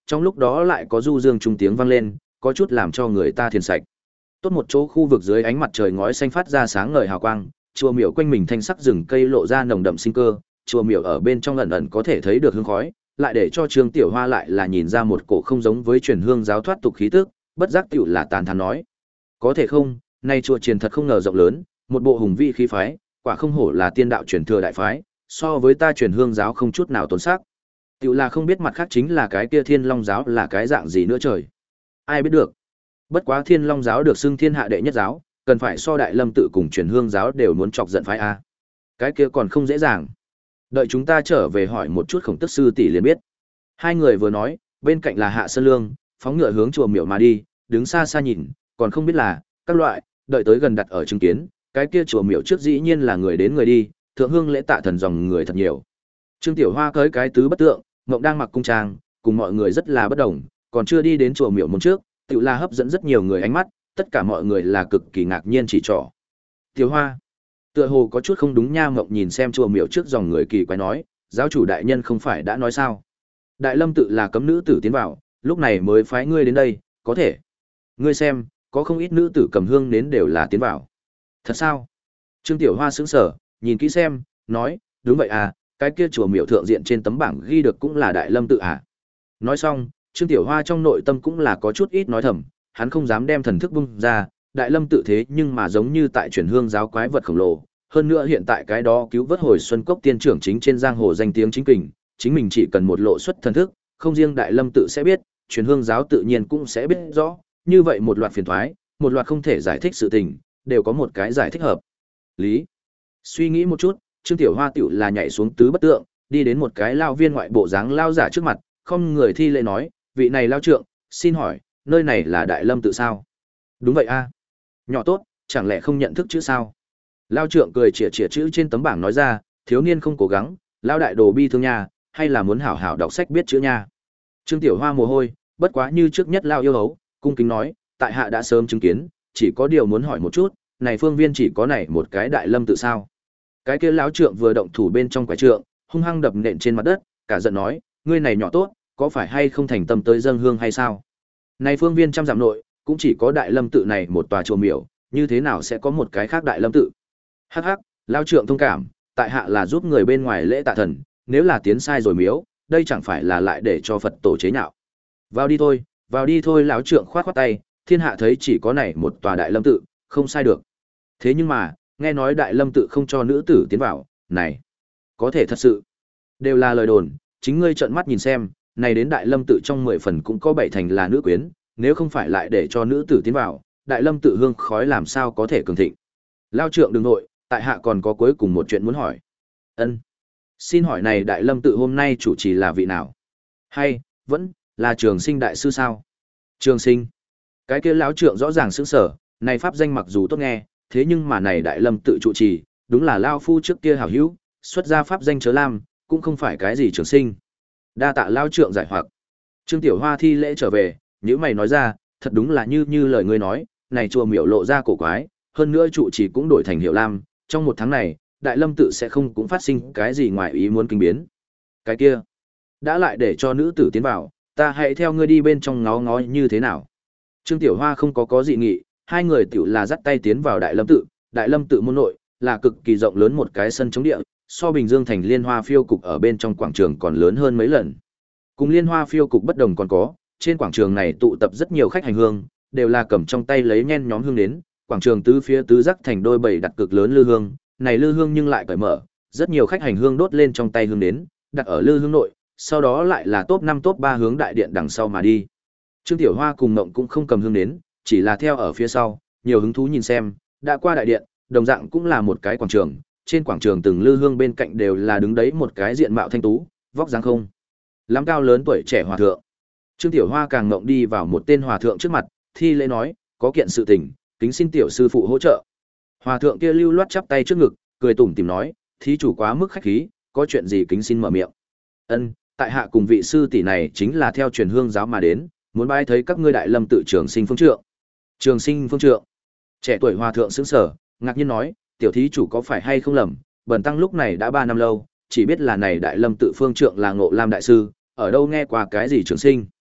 trong lúc đó lại có du dương trung tiếng vang lên, có chút làm cho người ta thiền sạch. Tốt một chỗ khu vực dưới ánh mặt trời ngói xanh phát ra sáng ngời hào quang, chùa miểu quanh mình thanh sắc rừng cây lộ ra nồng đậm sinh cơ, chùa miểu ở bên trong ẩn ẩn có thể thấy được hương khói, lại để cho Trương Tiểu Hoa lại là nhìn ra một cổ không giống với truyền hương giáo thoát tục khí tức, bất giác tiểu là tán thán nói: "Có thể không, nay chùa triền thật không ngờ rộng lớn, một bộ hùng vĩ khí phái, quả không hổ là tiên đạo truyền thừa đại phái, so với ta truyền hương giáo không chút nào tốn sắc." Tiểu là không biết mặt khác chính là cái kia Thiên Long giáo là cái dạng gì nữa trời. Ai biết được. Bất quá Thiên Long giáo được xưng thiên hạ đệ nhất giáo, cần phải so Đại Lâm tự cùng truyền hương giáo đều muốn chọc giận phái a. Cái kia còn không dễ dàng. Đợi chúng ta trở về hỏi một chút Khổng Tức sư tỷ liền biết. Hai người vừa nói, bên cạnh là Hạ Sơn Lương, phóng ngựa hướng chùa miểu mà đi, đứng xa xa nhìn, còn không biết là các loại, đợi tới gần đặt ở chứng kiến, cái kia chùa miểu trước dĩ nhiên là người đến người đi, thượng hương lễ tạ thần dòng người thật nhiều. Trương Tiểu Hoa cưới cái tứ bất tượng, ngộng đang mặc cung trang, cùng mọi người rất là bất đồng, còn chưa đi đến chùa miểu môn trước, tự là hấp dẫn rất nhiều người ánh mắt, tất cả mọi người là cực kỳ ngạc nhiên chỉ trỏ. Tiểu Hoa, tựa hồ có chút không đúng nha. Ngộng nhìn xem chùa miểu trước dòng người kỳ quái nói, giáo chủ đại nhân không phải đã nói sao? Đại Lâm tự là cấm nữ tử tiến vào, lúc này mới phái ngươi đến đây, có thể. Ngươi xem, có không ít nữ tử cầm hương nến đều là tiến vào. Thật sao? Trương Tiểu Hoa sững sờ, nhìn kỹ xem, nói, đúng vậy à, cái kia chùa miểu thượng diện trên tấm bảng ghi được cũng là Đại Lâm tự à. Nói xong, Trương Tiểu Hoa trong nội tâm cũng là có chút ít nói thầm, hắn không dám đem thần thức bung ra, Đại Lâm tự thế nhưng mà giống như tại truyền hương giáo quái vật khổng lồ, hơn nữa hiện tại cái đó cứu vớt hồi xuân cốc tiên trưởng chính trên giang hồ danh tiếng chính kình, chính mình chỉ cần một lộ xuất thần thức, không riêng Đại Lâm tự sẽ biết, truyền hương giáo tự nhiên cũng sẽ biết rõ, như vậy một loạt phiền toái, một loạt không thể giải thích sự tình, đều có một cái giải thích hợp lý. Suy nghĩ một chút, Trương Tiểu Hoa tiểu là nhảy xuống tứ bất tượng, đi đến một cái lao viên ngoại bộ dáng lao giả trước mặt, không người thi lễ nói, vị này lao trượng, xin hỏi, nơi này là Đại Lâm tự sao? Đúng vậy a. Nhỏ tốt, chẳng lẽ không nhận thức chữ sao? Lao trượng cười chĩa chĩa chữ trên tấm bảng nói ra, thiếu niên không cố gắng, lao đại đồ bi thương nha, hay là muốn hảo hảo đọc sách biết chữ nha. Trương Tiểu Hoa mồ hôi, bất quá như trước nhất lao yêu hấu, cung kính nói, tại hạ đã sớm chứng kiến, chỉ có điều muốn hỏi một chút, này phương viên chỉ có này một cái Đại Lâm tự sao? Cái kia lão trượng vừa động thủ bên trong quái trượng, hung hăng đập nện trên mặt đất, cả giận nói, ngươi này nhỏ tốt, có phải hay không thành tâm tới dâng hương hay sao? Này phương viên trăm dặm nội, cũng chỉ có Đại Lâm tự này một tòa chùa miểu, như thế nào sẽ có một cái khác Đại Lâm tự? Hắc hắc, lão trượng thông cảm, tại hạ là giúp người bên ngoài lễ tạ thần, nếu là tiến sai rồi miếu, đây chẳng phải là lại để cho Phật tổ chế nhạo. Vào đi thôi, vào đi thôi. Lão trượng khoát khoát tay, thiên hạ thấy chỉ có này một tòa Đại Lâm tự, không sai được. Thế nhưng mà, nghe nói Đại Lâm tự không cho nữ tử tiến vào, này, có thể thật sự, đều là lời đồn, chính ngươi trợn mắt nhìn xem, này đến Đại Lâm tự trong mười phần cũng có bảy thành là nữ quyến, nếu không phải lại để cho nữ tử tiến vào, Đại Lâm tự hương khói làm sao có thể cường thịnh. Lao trượng đừng nội, tại hạ còn có cuối cùng một chuyện muốn hỏi. Ân, xin hỏi này Đại Lâm tự hôm nay chủ trì là vị nào? Hay, vẫn, là Trường Sinh đại sư sao? Trường Sinh. Cái kia lão trượng rõ ràng sững sờ, này pháp danh mặc dù tốt nghe, thế nhưng mà này Đại Lâm tự trụ trì, đúng là lao phu trước kia hảo hữu, xuất ra pháp danh chớ lam, cũng không phải cái gì Trường Sinh. Đa tạ lao trượng giải hoặc. Trương Tiểu Hoa thi lễ trở về, nếu mày nói ra, thật đúng là như như lời ngươi nói, này chùa miểu lộ ra cổ quái, hơn nữa trụ trì cũng đổi thành hiệu lam, trong một tháng này, Đại Lâm tự sẽ không cũng phát sinh cái gì ngoài ý muốn kinh biến. Cái kia, đã lại để cho nữ tử tiến vào, ta hãy theo ngươi đi bên trong ngó ngó như thế nào. Trương Tiểu Hoa không có có dị nghị, hai người tiểu là dắt tay tiến vào Đại Lâm tự, Đại Lâm tự môn nội là cực kỳ rộng lớn một cái sân chống địa, so Bình Dương thành Liên Hoa phiêu cục ở bên trong quảng trường còn lớn hơn mấy lần. Cùng Liên Hoa phiêu cục bất đồng còn có, trên quảng trường này tụ tập rất nhiều khách hành hương, đều là cầm trong tay lấy nhen nhóm hương đến, quảng trường tứ phía tứ rắc thành đôi bảy đặt cực lớn lư hương, này lư hương nhưng lại cởi mở, rất nhiều khách hành hương đốt lên trong tay hương đến, đặt ở lư hương nội, sau đó lại là top năm top ba hướng đại điện đằng sau mà đi. Trương Tiểu Hoa cùng Ngộng cũng không cầm hương đến, chỉ là theo ở phía sau, nhiều hứng thú nhìn xem, đã qua đại điện, đồng dạng cũng là một cái quảng trường, trên quảng trường từng lư hương bên cạnh đều là đứng đấy một cái diện mạo thanh tú, vóc dáng không lắm cao lớn tuổi trẻ hòa thượng. Trương Tiểu Hoa càng Ngộng đi vào một tên hòa thượng trước mặt, thi lễ nói, có kiện sự tình, kính xin tiểu sư phụ hỗ trợ. Hòa thượng kia lưu loát chắp tay trước ngực, cười tủm tỉm nói, thí chủ quá mức khách khí, có chuyện gì kính xin mở miệng. Ân, tại hạ cùng vị sư tỷ này chính là theo truyền hương giáo mà đến, muốn bái thấy các ngươi Đại Lâm tự Trường Sinh phương trượng. Trường Sinh phương trượng. Trẻ tuổi hòa thượng sững sờ, ngạc nhiên nói, tiểu thí chủ có phải hay không lầm, bần tăng lúc này đã ba năm lâu, chỉ biết là này Đại Lâm tự phương trượng là Ngộ Lam đại sư, ở đâu nghe qua cái gì Trường Sinh.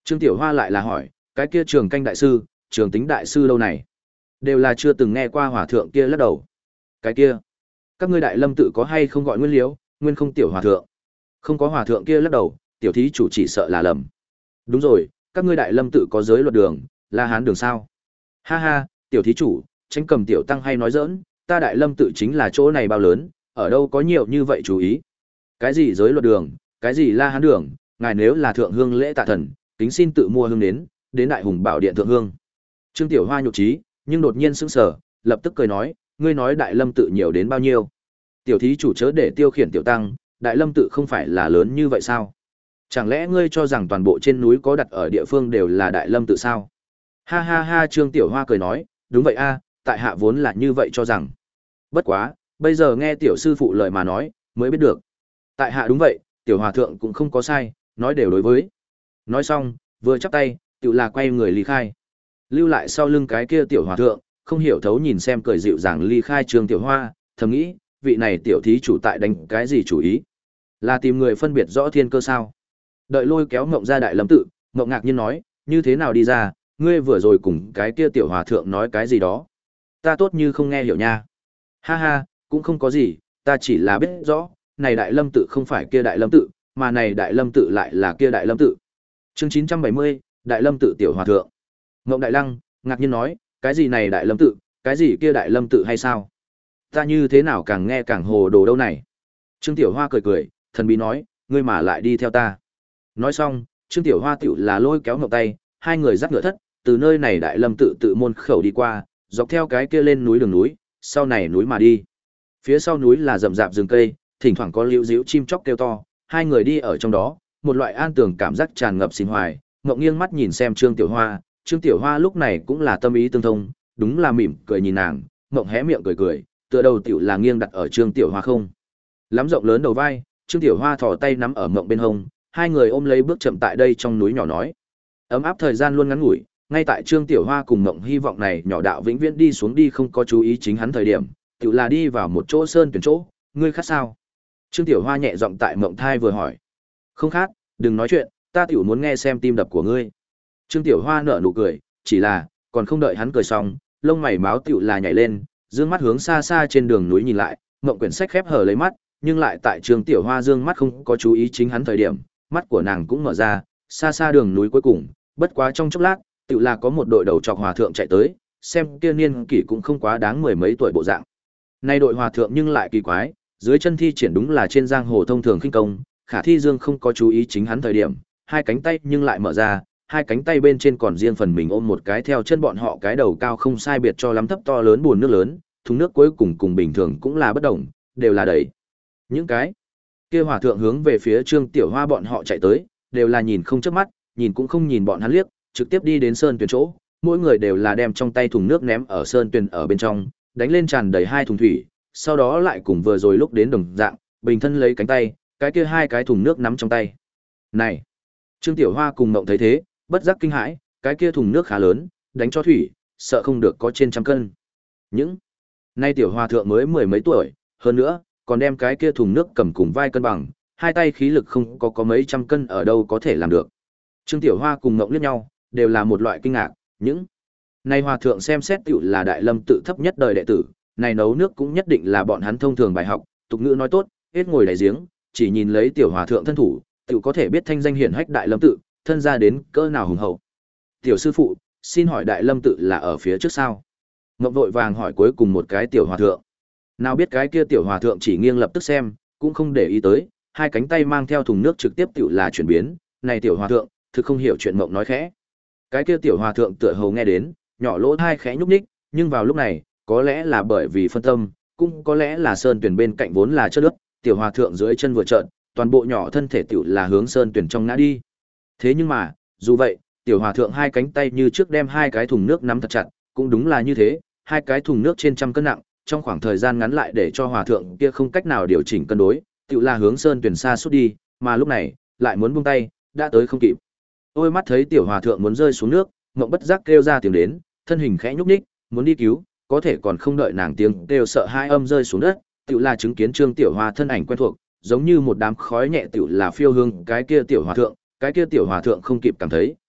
Trương Tiểu Hoa lại là hỏi, cái kia Trường Canh đại sư, Trường Tính đại sư lâu này, đều là chưa từng nghe qua hòa thượng kia lắc đầu. Cái kia, các ngươi Đại Lâm tự có hay không gọi Nguyên Liễu, Nguyên không tiểu hòa thượng? Không có hòa thượng kia lắc đầu, tiểu thí chủ chỉ sợ là lầm. Đúng rồi, các ngươi Đại Lâm tự có giới luật đường, La Hán đường sao? Ha ha, tiểu thí chủ, tránh cầm tiểu tăng hay nói giỡn, ta Đại Lâm tự chính là chỗ này bao lớn, ở đâu có nhiều như vậy chú ý. Cái gì giới luật đường, cái gì La Hán đường, ngài nếu là thượng hương lễ tạ thần, kính xin tự mua hương đến, đến Đại Hùng Bảo Điện thượng hương. Trương Tiểu Hoa nhục trí, nhưng đột nhiên sững sờ, lập tức cười nói, ngươi nói Đại Lâm tự nhiều đến bao nhiêu? Tiểu thí chủ chớ để tiêu khiển tiểu tăng, Đại Lâm tự không phải là lớn như vậy sao? Chẳng lẽ ngươi cho rằng toàn bộ trên núi có đặt ở địa phương đều là Đại Lâm tự sao? Ha ha ha, Trương Tiểu Hoa cười nói, đúng vậy a, tại hạ vốn là như vậy cho rằng. Bất quá, bây giờ nghe tiểu sư phụ lời mà nói, mới biết được. Tại hạ đúng vậy, tiểu hòa thượng cũng không có sai, nói đều đối với. Nói xong, vừa chắp tay, tự là quay người ly khai. Lưu lại sau lưng cái kia tiểu hòa thượng, không hiểu thấu nhìn xem cười dịu dàng ly khai Trương Tiểu Hoa, thầm nghĩ, vị này tiểu thí chủ tại đánh cái gì chủ ý? Là tìm người phân biệt rõ thiên cơ sao? Đợi lôi kéo Ngộng ra Đại Lâm tự, Ngộng ngạc nhiên nói, như thế nào đi ra, ngươi vừa rồi cùng cái kia tiểu hòa thượng nói cái gì đó? Ta tốt như không nghe hiểu nha. Ha ha, cũng không có gì, ta chỉ là biết rõ, này Đại Lâm tự không phải kia Đại Lâm tự, mà này Đại Lâm tự lại là kia Đại Lâm tự. Chương chín trăm bảy mươi, Đại Lâm tự tiểu hòa thượng. Ngộng Đại Lăng ngạc nhiên nói, cái gì này Đại Lâm tự, cái gì kia Đại Lâm tự hay sao? Ta như thế nào càng nghe càng hồ đồ đâu này? Trương Tiểu Hoa cười cười, thần bí nói, ngươi mà lại đi theo ta. Nói xong, Trương Tiểu Hoa tiểu là lôi kéo Ngộng tay, hai người dắt ngựa thất, từ nơi này Đại Lâm tự tự môn khẩu đi qua, dọc theo cái kia lên núi đường núi, sau này núi mà đi. Phía sau núi là rậm rạp rừng cây, thỉnh thoảng có liễu díu chim chóc kêu to, hai người đi ở trong đó, một loại an tường cảm giác tràn ngập sinh hoài. Ngộng nghiêng mắt nhìn xem Trương Tiểu Hoa, Trương Tiểu Hoa lúc này cũng là tâm ý tương thông, đúng là mỉm cười nhìn nàng, Ngộng hé miệng cười cười, tựa đầu tiểu là nghiêng đặt ở Trương Tiểu Hoa không. Lắm rộng lớn đầu vai, Trương Tiểu Hoa thò tay nắm ở Ngộng bên hông, hai người ôm lấy bước chậm tại đây trong núi nhỏ nói. Ấm áp thời gian luôn ngắn ngủi, ngay tại Trương Tiểu Hoa cùng Ngộng hy vọng này nhỏ đạo vĩnh viễn đi xuống đi không có chú ý chính hắn thời điểm, tiểu là đi vào một chỗ sơn tuyển chỗ, ngươi khát sao? Trương Tiểu Hoa nhẹ giọng tại Ngộng thai vừa hỏi. Không khát, đừng nói chuyện, ta tiểu muốn nghe xem tim đập của ngươi. Trương Tiểu Hoa nở nụ cười, chỉ là, còn không đợi hắn cười xong, lông mày máu tiểu là nhảy lên, dương mắt hướng xa xa trên đường núi nhìn lại, Ngộng quyển sách khép hờ lấy mắt, nhưng lại tại Trương Tiểu Hoa dương mắt không có chú ý chính hắn thời điểm, mắt của nàng cũng mở ra, xa xa đường núi cuối cùng, bất quá trong chốc lát, tự là có một đội đầu trọc hòa thượng chạy tới, xem kia niên kỷ cũng không quá đáng mười mấy tuổi bộ dạng. Nay đội hòa thượng nhưng lại kỳ quái, dưới chân thi triển đúng là trên giang hồ thông thường khinh công, Khả Thi Dương không có chú ý chính hắn thời điểm, hai cánh tay nhưng lại mở ra, hai cánh tay bên trên còn riêng phần mình ôm một cái theo chân bọn họ cái đầu cao không sai biệt cho lắm thấp to lớn buồn nước lớn, thùng nước cuối cùng cùng bình thường cũng là bất đồng, đều là đầy. Những cái kia hòa thượng hướng về phía Trương Tiểu Hoa bọn họ chạy tới, đều là nhìn không chớp mắt, nhìn cũng không nhìn bọn hắn liếc, trực tiếp đi đến sơn tuyền chỗ, mỗi người đều là đem trong tay thùng nước ném ở sơn tuyền ở bên trong, đánh lên tràn đầy hai thùng thủy, sau đó lại cùng vừa rồi lúc đến đồng dạng, bình thân lấy cánh tay, cái kia hai cái thùng nước nắm trong tay. Này, Trương Tiểu Hoa cùng Mộng thấy thế, bất giác kinh hãi, cái kia thùng nước khá lớn, đánh cho thủy, sợ không được có trên trăm cân. Những nay tiểu hòa thượng mới mười mấy tuổi, hơn nữa, còn đem cái kia thùng nước cầm cùng vai cân bằng, hai tay khí lực không có có mấy trăm cân ở đâu có thể làm được. Trương Tiểu Hoa cùng Ngộng liếc nhau, đều là một loại kinh ngạc, những nay hòa thượng xem xét tiểu là Đại Lâm tự thấp nhất đời đệ tử, này nấu nước cũng nhất định là bọn hắn thông thường bài học, tục ngữ nói tốt, hết ngồi đáy giếng, chỉ nhìn lấy tiểu hòa thượng thân thủ, tiểu có thể biết thanh danh hiển hách Đại Lâm tự, thân ra đến cỡ nào hùng hậu. Tiểu sư phụ, xin hỏi Đại Lâm tự là ở phía trước sao? Ngộng vội vàng hỏi cuối cùng một cái tiểu hòa thượng. Nào biết cái kia tiểu hòa thượng chỉ nghiêng lập tức xem, cũng không để ý tới, hai cánh tay mang theo thùng nước trực tiếp tiểu là chuyển biến, này tiểu hòa thượng, thực không hiểu chuyện Ngộng nói khẽ. Cái kia tiểu hòa thượng tựa hồ nghe đến, nhỏ lỗ tai khẽ nhúc nhích, nhưng vào lúc này, có lẽ là bởi vì phân tâm, cũng có lẽ là sơn tuyển bên cạnh vốn là chất nước, tiểu hòa thượng dưới chân vừa trợn, toàn bộ nhỏ thân thể tiểu là hướng sơn tuyển trong ngã đi. Thế nhưng mà, dù vậy, tiểu hòa thượng hai cánh tay như trước đem hai cái thùng nước nắm thật chặt, cũng đúng là như thế, hai cái thùng nước trên trăm cân nặng, trong khoảng thời gian ngắn lại để cho hòa thượng kia không cách nào điều chỉnh cân đối, tiểu là hướng sơn tuyển xa suốt đi, mà lúc này, lại muốn buông tay, đã tới không kịp. Ôi mắt thấy tiểu hòa thượng muốn rơi xuống nước, Ngộng bất giác kêu ra tiếng đến, thân hình khẽ nhúc nhích, muốn đi cứu, có thể còn không đợi nàng tiếng kêu sợ hai âm rơi xuống đất, tiểu là chứng kiến Trương Tiểu Hoa thân ảnh quen thuộc, giống như một đám khói nhẹ tiểu là phiêu hương cái kia tiểu hòa thượng, cái kia tiểu hòa thượng không kịp cảm thấy,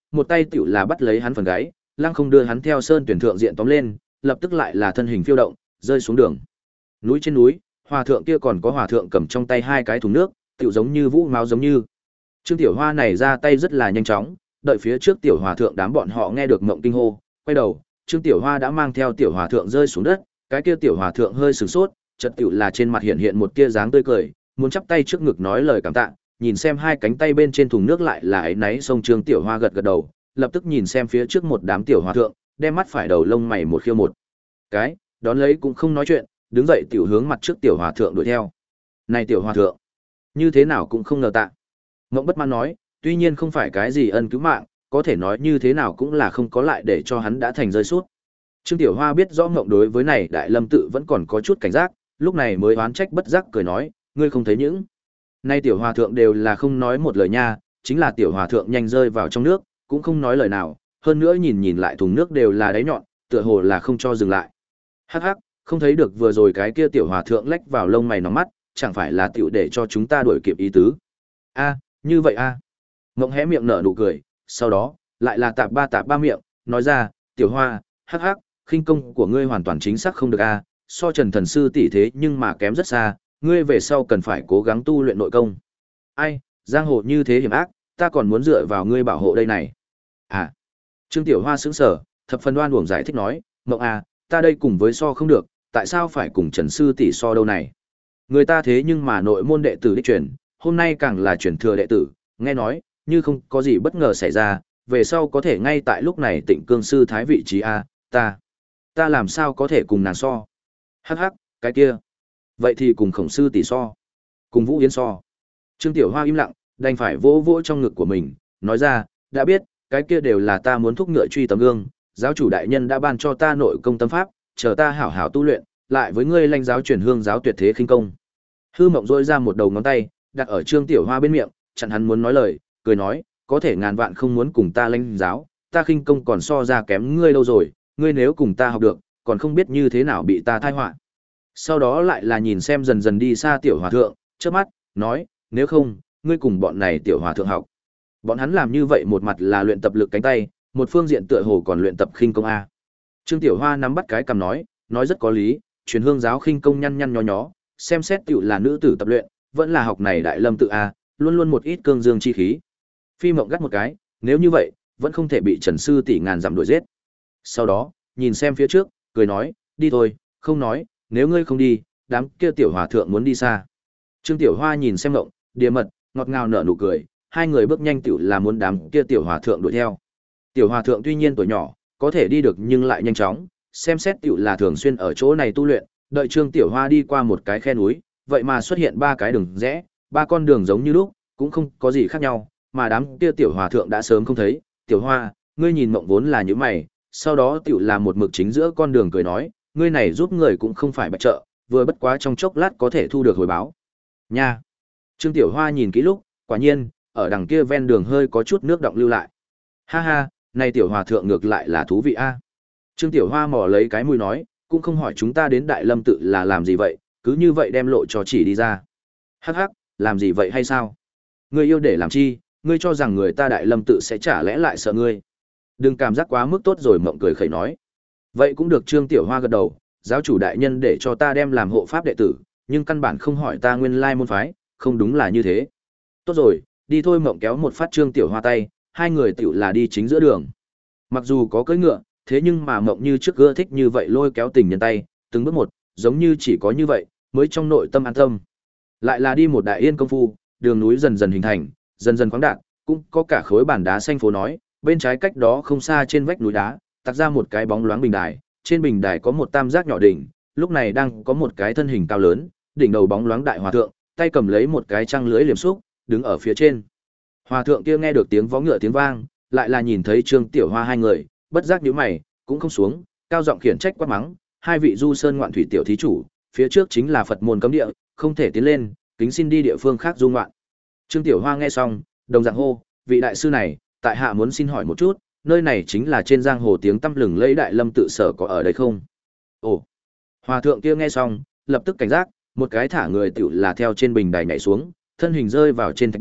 một tay tiểu là bắt lấy hắn phần gáy, lăng không đưa hắn theo sơn tuyển thượng diện tóm lên, lập tức lại là thân hình phiêu động, rơi xuống đường. Núi trên núi, hòa thượng kia còn có hòa thượng cầm trong tay hai cái thùng nước, tiểu giống như vũ máu giống như. Trương Tiểu Hoa này ra tay rất là nhanh chóng, đợi phía trước tiểu hòa thượng đám bọn họ nghe được mộng kinh hô, quay đầu, Trương Tiểu Hoa đã mang theo tiểu hòa thượng rơi xuống đất, cái kia tiểu hòa thượng hơi sửng sốt, chợt tiểu là trên mặt hiện hiện một tia dáng tươi cười, muốn chắp tay trước ngực nói lời cảm tạ, nhìn xem hai cánh tay bên trên thùng nước lại là ấy náy xông Trương Tiểu Hoa gật gật đầu, lập tức nhìn xem phía trước một đám tiểu hòa thượng, đem mắt phải đầu lông mày một khiêu một cái, đón lấy cũng không nói chuyện, đứng dậy tiểu hướng mặt trước tiểu hòa thượng đuổi theo. Này tiểu hòa thượng, như thế nào cũng không ngờ tạ. Ngộng bất mãn nói, tuy nhiên không phải cái gì ân cứu mạng, có thể nói như thế nào cũng là không có lại để cho hắn đã thành rơi suốt. Trương Tiểu Hoa biết rõ Ngộng đối với này Đại Lâm tự vẫn còn có chút cảnh giác, lúc này mới oán trách bất giác cười nói, ngươi không thấy những nay tiểu hòa thượng đều là không nói một lời nha, chính là tiểu hòa thượng nhanh rơi vào trong nước, cũng không nói lời nào, hơn nữa nhìn nhìn lại thùng nước đều là đáy nhọn, tựa hồ là không cho dừng lại. Hắc hắc, không thấy được vừa rồi cái kia tiểu hòa thượng lách vào lông mày nóng mắt, chẳng phải là tiểu để cho chúng ta đuổi kịp ý tứ. A, như vậy a. Ngộng hé miệng nở nụ cười, sau đó, lại là tạp ba tạp ba miệng, nói ra, tiểu hoa, hắc hắc, khinh công của ngươi hoàn toàn chính xác không được a, so Trần thần sư tỷ thế nhưng mà kém rất xa, ngươi về sau cần phải cố gắng tu luyện nội công. Ai, giang hồ như thế hiểm ác, ta còn muốn dựa vào ngươi bảo hộ đây này. À. Trương Tiểu Hoa sững sờ, thập phần đoan uổng giải thích nói, Mộng à, ta đây cùng với so không được, tại sao phải cùng Trần sư tỷ so đâu này? Người ta thế nhưng mà nội môn đệ tử đích truyền, hôm nay càng là truyền thừa đệ tử, nghe nói, như không có gì bất ngờ xảy ra, về sau có thể ngay tại lúc này Tịnh Cương sư thái vị trí a, ta, ta làm sao có thể cùng nàng so? Hắc hắc, cái kia, vậy thì cùng Khổng sư tỷ so, cùng Vũ Yến so. Trương Tiểu Hoa im lặng, đành phải vỗ vỗ trong ngực của mình, nói ra, đã biết, cái kia đều là ta muốn thúc ngựa truy tấm gương, giáo chủ đại nhân đã ban cho ta nội công tâm pháp, chờ ta hảo hảo tu luyện, lại với ngươi lãnh giáo truyền hương giáo tuyệt thế khinh công. Hư Mộng rỗi ra một đầu ngón tay, đặt ở Trương Tiểu Hoa bên miệng, chặn hắn muốn nói lời, cười nói, có thể ngàn vạn không muốn cùng ta lãnh giáo, ta khinh công còn so ra kém ngươi lâu rồi, ngươi nếu cùng ta học được, còn không biết như thế nào bị ta thai họa. Sau đó lại là nhìn xem dần dần đi xa tiểu hòa thượng, chớp mắt, nói, nếu không, ngươi cùng bọn này tiểu hòa thượng học. Bọn hắn làm như vậy một mặt là luyện tập lực cánh tay, một phương diện tựa hồ còn luyện tập khinh công a. Trương Tiểu Hoa nắm bắt cái cầm nói, nói rất có lý, truyền hương giáo khinh công nhăn nhăn nhó nhó, xem xét tiểu là nữ tử tập luyện, vẫn là học này Đại Lâm tự a, luôn luôn một ít cương dương chi khí. Phi Mộng gắt một cái, nếu như vậy, vẫn không thể bị Trần sư tỷ ngàn dặm đuổi giết. Sau đó, nhìn xem phía trước, cười nói, đi thôi, không nói, nếu ngươi không đi, đám kia tiểu hòa thượng muốn đi xa. Trương Tiểu Hoa nhìn xem Mộng, địa mật, ngọt ngào nở nụ cười, hai người bước nhanh tiểu là muốn đám kia tiểu hòa thượng đuổi theo. Tiểu hòa thượng tuy nhiên tuổi nhỏ, có thể đi được nhưng lại nhanh chóng, xem xét tiểu là thường xuyên ở chỗ này tu luyện, đợi Trương Tiểu Hoa đi qua một cái khe núi, vậy mà xuất hiện ba cái đường rẽ, ba con đường giống như lúc, cũng không có gì khác nhau, mà đám kia tiểu hòa thượng đã sớm không thấy. Tiểu Hoa, ngươi nhìn Mộng vốn là như mày, sau đó tiểu là một mực chính giữa con đường cười nói, ngươi này giúp người cũng không phải bạch trợ, vừa bất quá trong chốc lát có thể thu được hồi báo. Nha. Trương Tiểu Hoa nhìn kỹ lúc, quả nhiên, ở đằng kia ven đường hơi có chút nước động lưu lại. Ha ha, này tiểu hòa thượng ngược lại là thú vị a. Trương Tiểu Hoa mò lấy cái mũi nói, cũng không hỏi chúng ta đến Đại Lâm tự là làm gì vậy, cứ như vậy đem lộ cho chỉ đi ra. Hắc hắc, làm gì vậy hay sao? Ngươi yêu để làm chi, ngươi cho rằng người ta Đại Lâm tự sẽ chả lẽ lại sợ ngươi. Đừng cảm giác quá mức tốt rồi. Mộng cười khẩy nói. Vậy cũng được. Trương Tiểu Hoa gật đầu, giáo chủ đại nhân để cho ta đem làm hộ pháp đệ tử, nhưng căn bản không hỏi ta nguyên lai môn phái, không đúng là như thế. Tốt rồi, đi thôi. Mộng kéo một phát Trương Tiểu Hoa tay, hai người tiểu là đi chính giữa đường. Mặc dù có cưỡi ngựa, thế nhưng mà Mộng như trước ưa thích như vậy lôi kéo tình nhân tay, từng bước một, giống như chỉ có như vậy, mới trong nội tâm an tâm. Lại là đi một đại yên công phu, đường núi dần dần hình thành, dần dần khoáng đạt, cũng có cả khối bản đá xanh phố nói, bên trái cách đó không xa trên vách núi đá, tạc ra một cái bóng loáng bình đài, trên bình đài có một tam giác nhỏ đỉnh, lúc này đang có một cái thân hình cao lớn, đỉnh đầu bóng loáng đại hòa thượng, tay cầm lấy một cái trăng lưới liềm xúc, đứng ở phía trên. Hòa thượng kia nghe được tiếng vó ngựa tiếng vang, lại là nhìn thấy Trương Tiểu Hoa hai người, bất giác nhíu mày, cũng không xuống, cao giọng khiển trách quát mắng, hai vị du sơn ngoạn thủy tiểu thí chủ, phía trước chính là Phật môn cấm địa, không thể tiến lên, kính xin đi địa phương khác du ngoạn. Trương Tiểu Hoa nghe xong, đồng dạng hô, vị đại sư này, tại hạ muốn xin hỏi một chút, nơi này chính là trên giang hồ tiếng tăm lừng lẫy Đại Lâm tự sở có ở đây không? Ồ. Hòa thượng kia nghe xong, lập tức cảnh giác, một cái thả người tiểu là theo trên bình đài nhảy xuống, thân hình rơi vào trên thạch bích,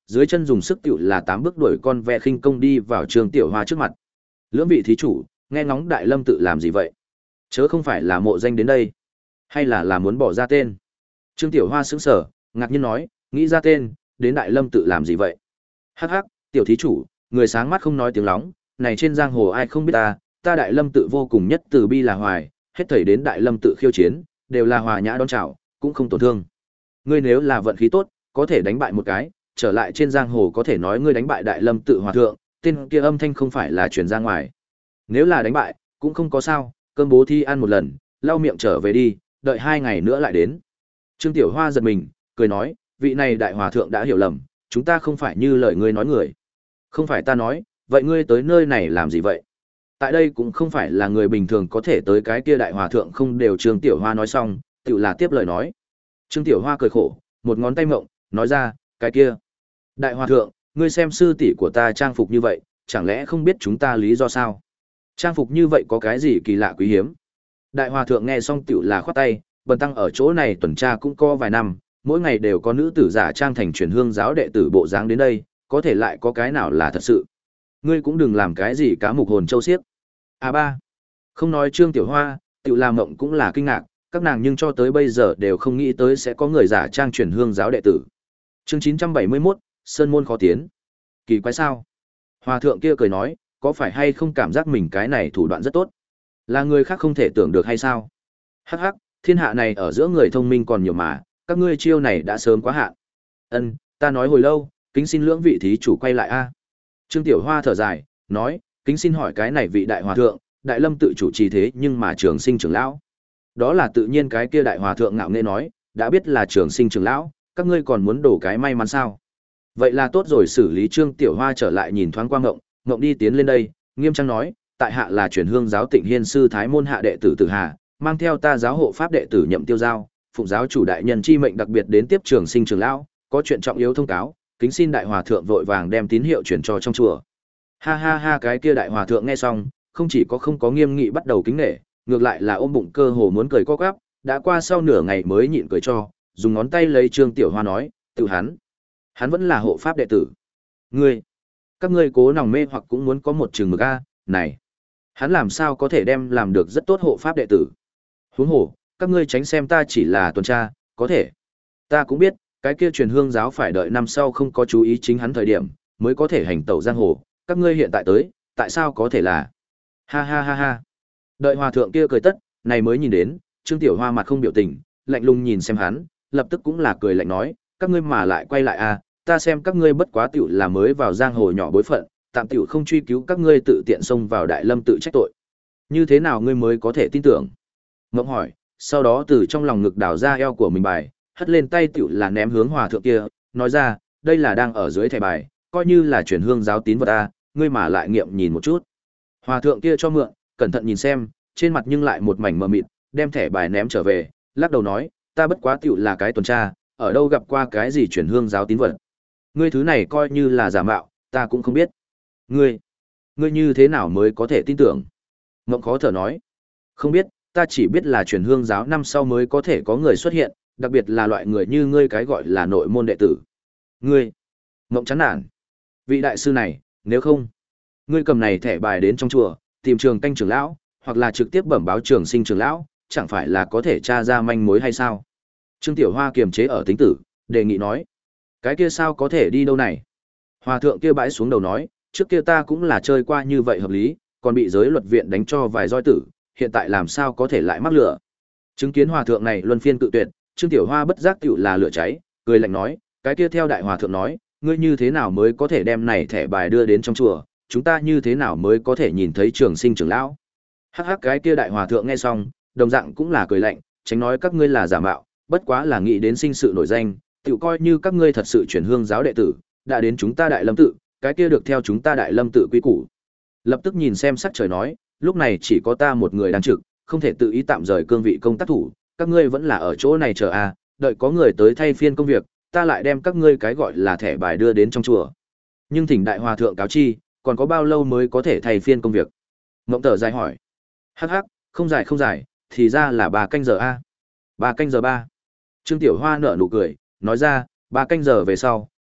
dưới chân dùng sức tựu là tám bước đuổi con ve khinh công đi vào Trương Tiểu Hoa trước mặt. Lưỡng vị thí chủ, nghe ngóng Đại Lâm tự làm gì vậy? Chớ không phải là mộ danh đến đây, hay là là muốn bỏ ra tên? Trương Tiểu Hoa sững sờ, ngạc nhiên nói, nghĩ ra tên, đến Đại Lâm tự làm gì vậy? Hắc hắc, tiểu thí chủ, người sáng mắt không nói tiếng lóng, này trên giang hồ ai không biết ta, ta Đại Lâm tự vô cùng nhất từ bi là hoài, hết thảy đến Đại Lâm tự khiêu chiến, đều là hòa nhã đón chào, cũng không tổn thương. Ngươi nếu là vận khí tốt, có thể đánh bại một cái, trở lại trên giang hồ có thể nói ngươi đánh bại Đại Lâm tự hòa thượng, tên kia âm thanh không phải là truyền ra ngoài. Nếu là đánh bại, cũng không có sao, cơm bố thi ăn một lần, lau miệng trở về đi, đợi hai ngày nữa lại đến. Trương Tiểu Hoa giật mình, cười nói, vị này đại hòa thượng đã hiểu lầm, chúng ta không phải như lời ngươi nói người. Không phải ta nói, vậy ngươi tới nơi này làm gì vậy? Tại đây cũng không phải là người bình thường có thể tới, cái kia đại hòa thượng không đều. Trương Tiểu Hoa nói xong, tự là tiếp lời nói. Trương Tiểu Hoa cười khổ, một ngón tay mộng, nói ra, cái kia. Đại hòa thượng, ngươi xem sư tỷ của ta trang phục như vậy, chẳng lẽ không biết chúng ta lý do sao? Trang phục như vậy có cái gì kỳ lạ quý hiếm? Đại hòa thượng nghe xong tiểu là khoát tay, bần tăng ở chỗ này tuần tra cũng có vài năm, mỗi ngày đều có nữ tử giả trang thành truyền hương giáo đệ tử bộ dáng đến đây, có thể lại có cái nào là thật sự? Ngươi cũng đừng làm cái gì cá mục hồn châu xiếc. À ba, không nói Trương Tiểu Hoa, tiểu làm mộng cũng là kinh ngạc, các nàng nhưng cho tới bây giờ đều không nghĩ tới sẽ có người giả trang truyền hương giáo đệ tử. Chương chín trăm bảy mươi mốt, Sơn môn khó tiến. Kỳ quái sao? Hòa thượng kia cười nói, có phải hay không cảm giác mình cái này thủ đoạn rất tốt? Là người khác không thể tưởng được hay sao? Hắc hắc, thiên hạ này ở giữa người thông minh còn nhiều mà, các ngươi chiêu này đã sớm quá hạn. Ân, ta nói hồi lâu, kính xin lưỡng vị thí chủ quay lại a. Trương Tiểu Hoa thở dài, nói, kính xin hỏi cái này vị đại hòa thượng, Đại Lâm tự chủ trì thế nhưng mà Trường Sinh trưởng lão. Đó là tự nhiên, cái kia đại hòa thượng ngạo nghễ nói, đã biết là Trường Sinh trưởng lão, các ngươi còn muốn đổ cái may mắn sao? Vậy là tốt rồi. Xử lý. Trương Tiểu Hoa trở lại nhìn thoáng qua ngộng, ngộng đi tiến lên đây, nghiêm trang nói, tại hạ là truyền hương giáo Tịnh Hiên sư thái môn hạ đệ tử Tử Hà, mang theo ta giáo hộ pháp đệ tử Nhậm Tiêu Giao, phụng giáo chủ đại nhân chi mệnh đặc biệt đến tiếp Trường Sinh trưởng lão, có chuyện trọng yếu thông cáo, kính xin đại hòa thượng vội vàng đem tín hiệu truyền cho trong chùa. Ha ha ha, cái kia đại hòa thượng nghe xong, không chỉ có không có nghiêm nghị bắt đầu kính nể, ngược lại là ôm bụng cơ hồ muốn cười co quắp, đã qua sau nửa ngày mới nhịn cười cho, dùng ngón tay lấy Trương Tiểu Hoa nói, tự hắn, hắn vẫn là hộ pháp đệ tử. Ngươi, các ngươi cố nòng mê hoặc cũng muốn có một chừng mực a, này, hắn làm sao có thể đem làm được rất tốt hộ pháp đệ tử? Huống hồ, các ngươi tránh xem ta chỉ là tuần tra, có thể. Ta cũng biết, cái kia truyền hương giáo phải đợi năm sau không có chú ý chính hắn thời điểm, mới có thể hành tẩu giang hồ, các ngươi hiện tại tới, tại sao có thể là? Ha ha ha ha. Đợi hòa thượng kia cười tất, này mới nhìn đến, Trương Tiểu Hoa mặt không biểu tình, lạnh lùng nhìn xem hắn, lập tức cũng là cười lạnh nói, các ngươi mà lại quay lại a, ta xem các ngươi bất quá tiểu là mới vào giang hồ nhỏ bối phận, tạm tiểu không truy cứu các ngươi tự tiện xông vào Đại Lâm tự trách tội. Như thế nào ngươi mới có thể tin tưởng? Ngộng hỏi, sau đó từ trong lòng ngực đào ra eo của mình bài, hất lên tay tiểu là ném hướng hòa thượng kia, nói ra, đây là đang ở dưới thẻ bài, coi như là truyền hương giáo tín vật a, ngươi mà lại nghiệm nhìn một chút. Hòa thượng kia cho mượn, cẩn thận nhìn xem, trên mặt nhưng lại một mảnh mờ mịt, đem thẻ bài ném trở về, lắc đầu nói, ta bất quá tiểu là cái tuần tra, ở đâu gặp qua cái gì truyền hương giáo tín vật. Ngươi thứ này coi như là giả mạo, ta cũng không biết. Ngươi, ngươi như thế nào mới có thể tin tưởng? Ngộng khó thở nói, không biết, ta chỉ biết là truyền hương giáo năm sau mới có thể có người xuất hiện, đặc biệt là loại người như ngươi, cái gọi là nội môn đệ tử. Ngươi, Ngộng chán nản. Vị đại sư này, nếu không, ngươi cầm này thẻ bài đến trong chùa, tìm Trường Canh trưởng lão, hoặc là trực tiếp bẩm báo Trường Sinh trưởng lão, chẳng phải là có thể tra ra manh mối hay sao? Trương Tiểu Hoa kiềm chế ở tính tử, đề nghị nói, cái kia sao có thể đi đâu này? Hòa thượng kia bãi xuống đầu nói, trước kia ta cũng là chơi qua như vậy hợp lý, còn bị giới luật viện đánh cho vài roi tử, hiện tại làm sao có thể lại mắc lửa? Chứng kiến hòa thượng này luân phiên cự tuyệt, Trương Tiểu Hoa bất giác tiểu là lửa cháy, cười lạnh nói, cái kia theo đại hòa thượng nói, ngươi như thế nào mới có thể đem này thẻ bài đưa đến trong chùa, chúng ta như thế nào mới có thể nhìn thấy Trường Sinh trưởng lão? Hắc hắc, cái kia đại hòa thượng nghe xong, đồng dạng cũng là cười lạnh, tránh nói các ngươi là giả mạo, bất quá là nghĩ đến sinh sự nổi danh, tự coi như các ngươi thật sự truyền hương giáo đệ tử, đã đến chúng ta Đại Lâm tự, cái kia được theo chúng ta Đại Lâm tự quy củ. Lập tức nhìn xem sắc trời nói, lúc này chỉ có ta một người đang trực, không thể tự ý tạm rời cương vị công tác thủ, các ngươi vẫn là ở chỗ này chờ à, đợi có người tới thay phiên công việc, ta lại đem các ngươi cái gọi là thẻ bài đưa đến trong chùa. Nhưng thỉnh đại hòa thượng cáo chi, còn có bao lâu mới có thể thay phiên công việc? Ngộng Tở dài hỏi. Hắc hắc, không dài không dài, thì ra là ba canh giờ a. À? Ba canh giờ ba. Trương Tiểu Hoa nở nụ cười, nói ra, ba canh giờ về sau,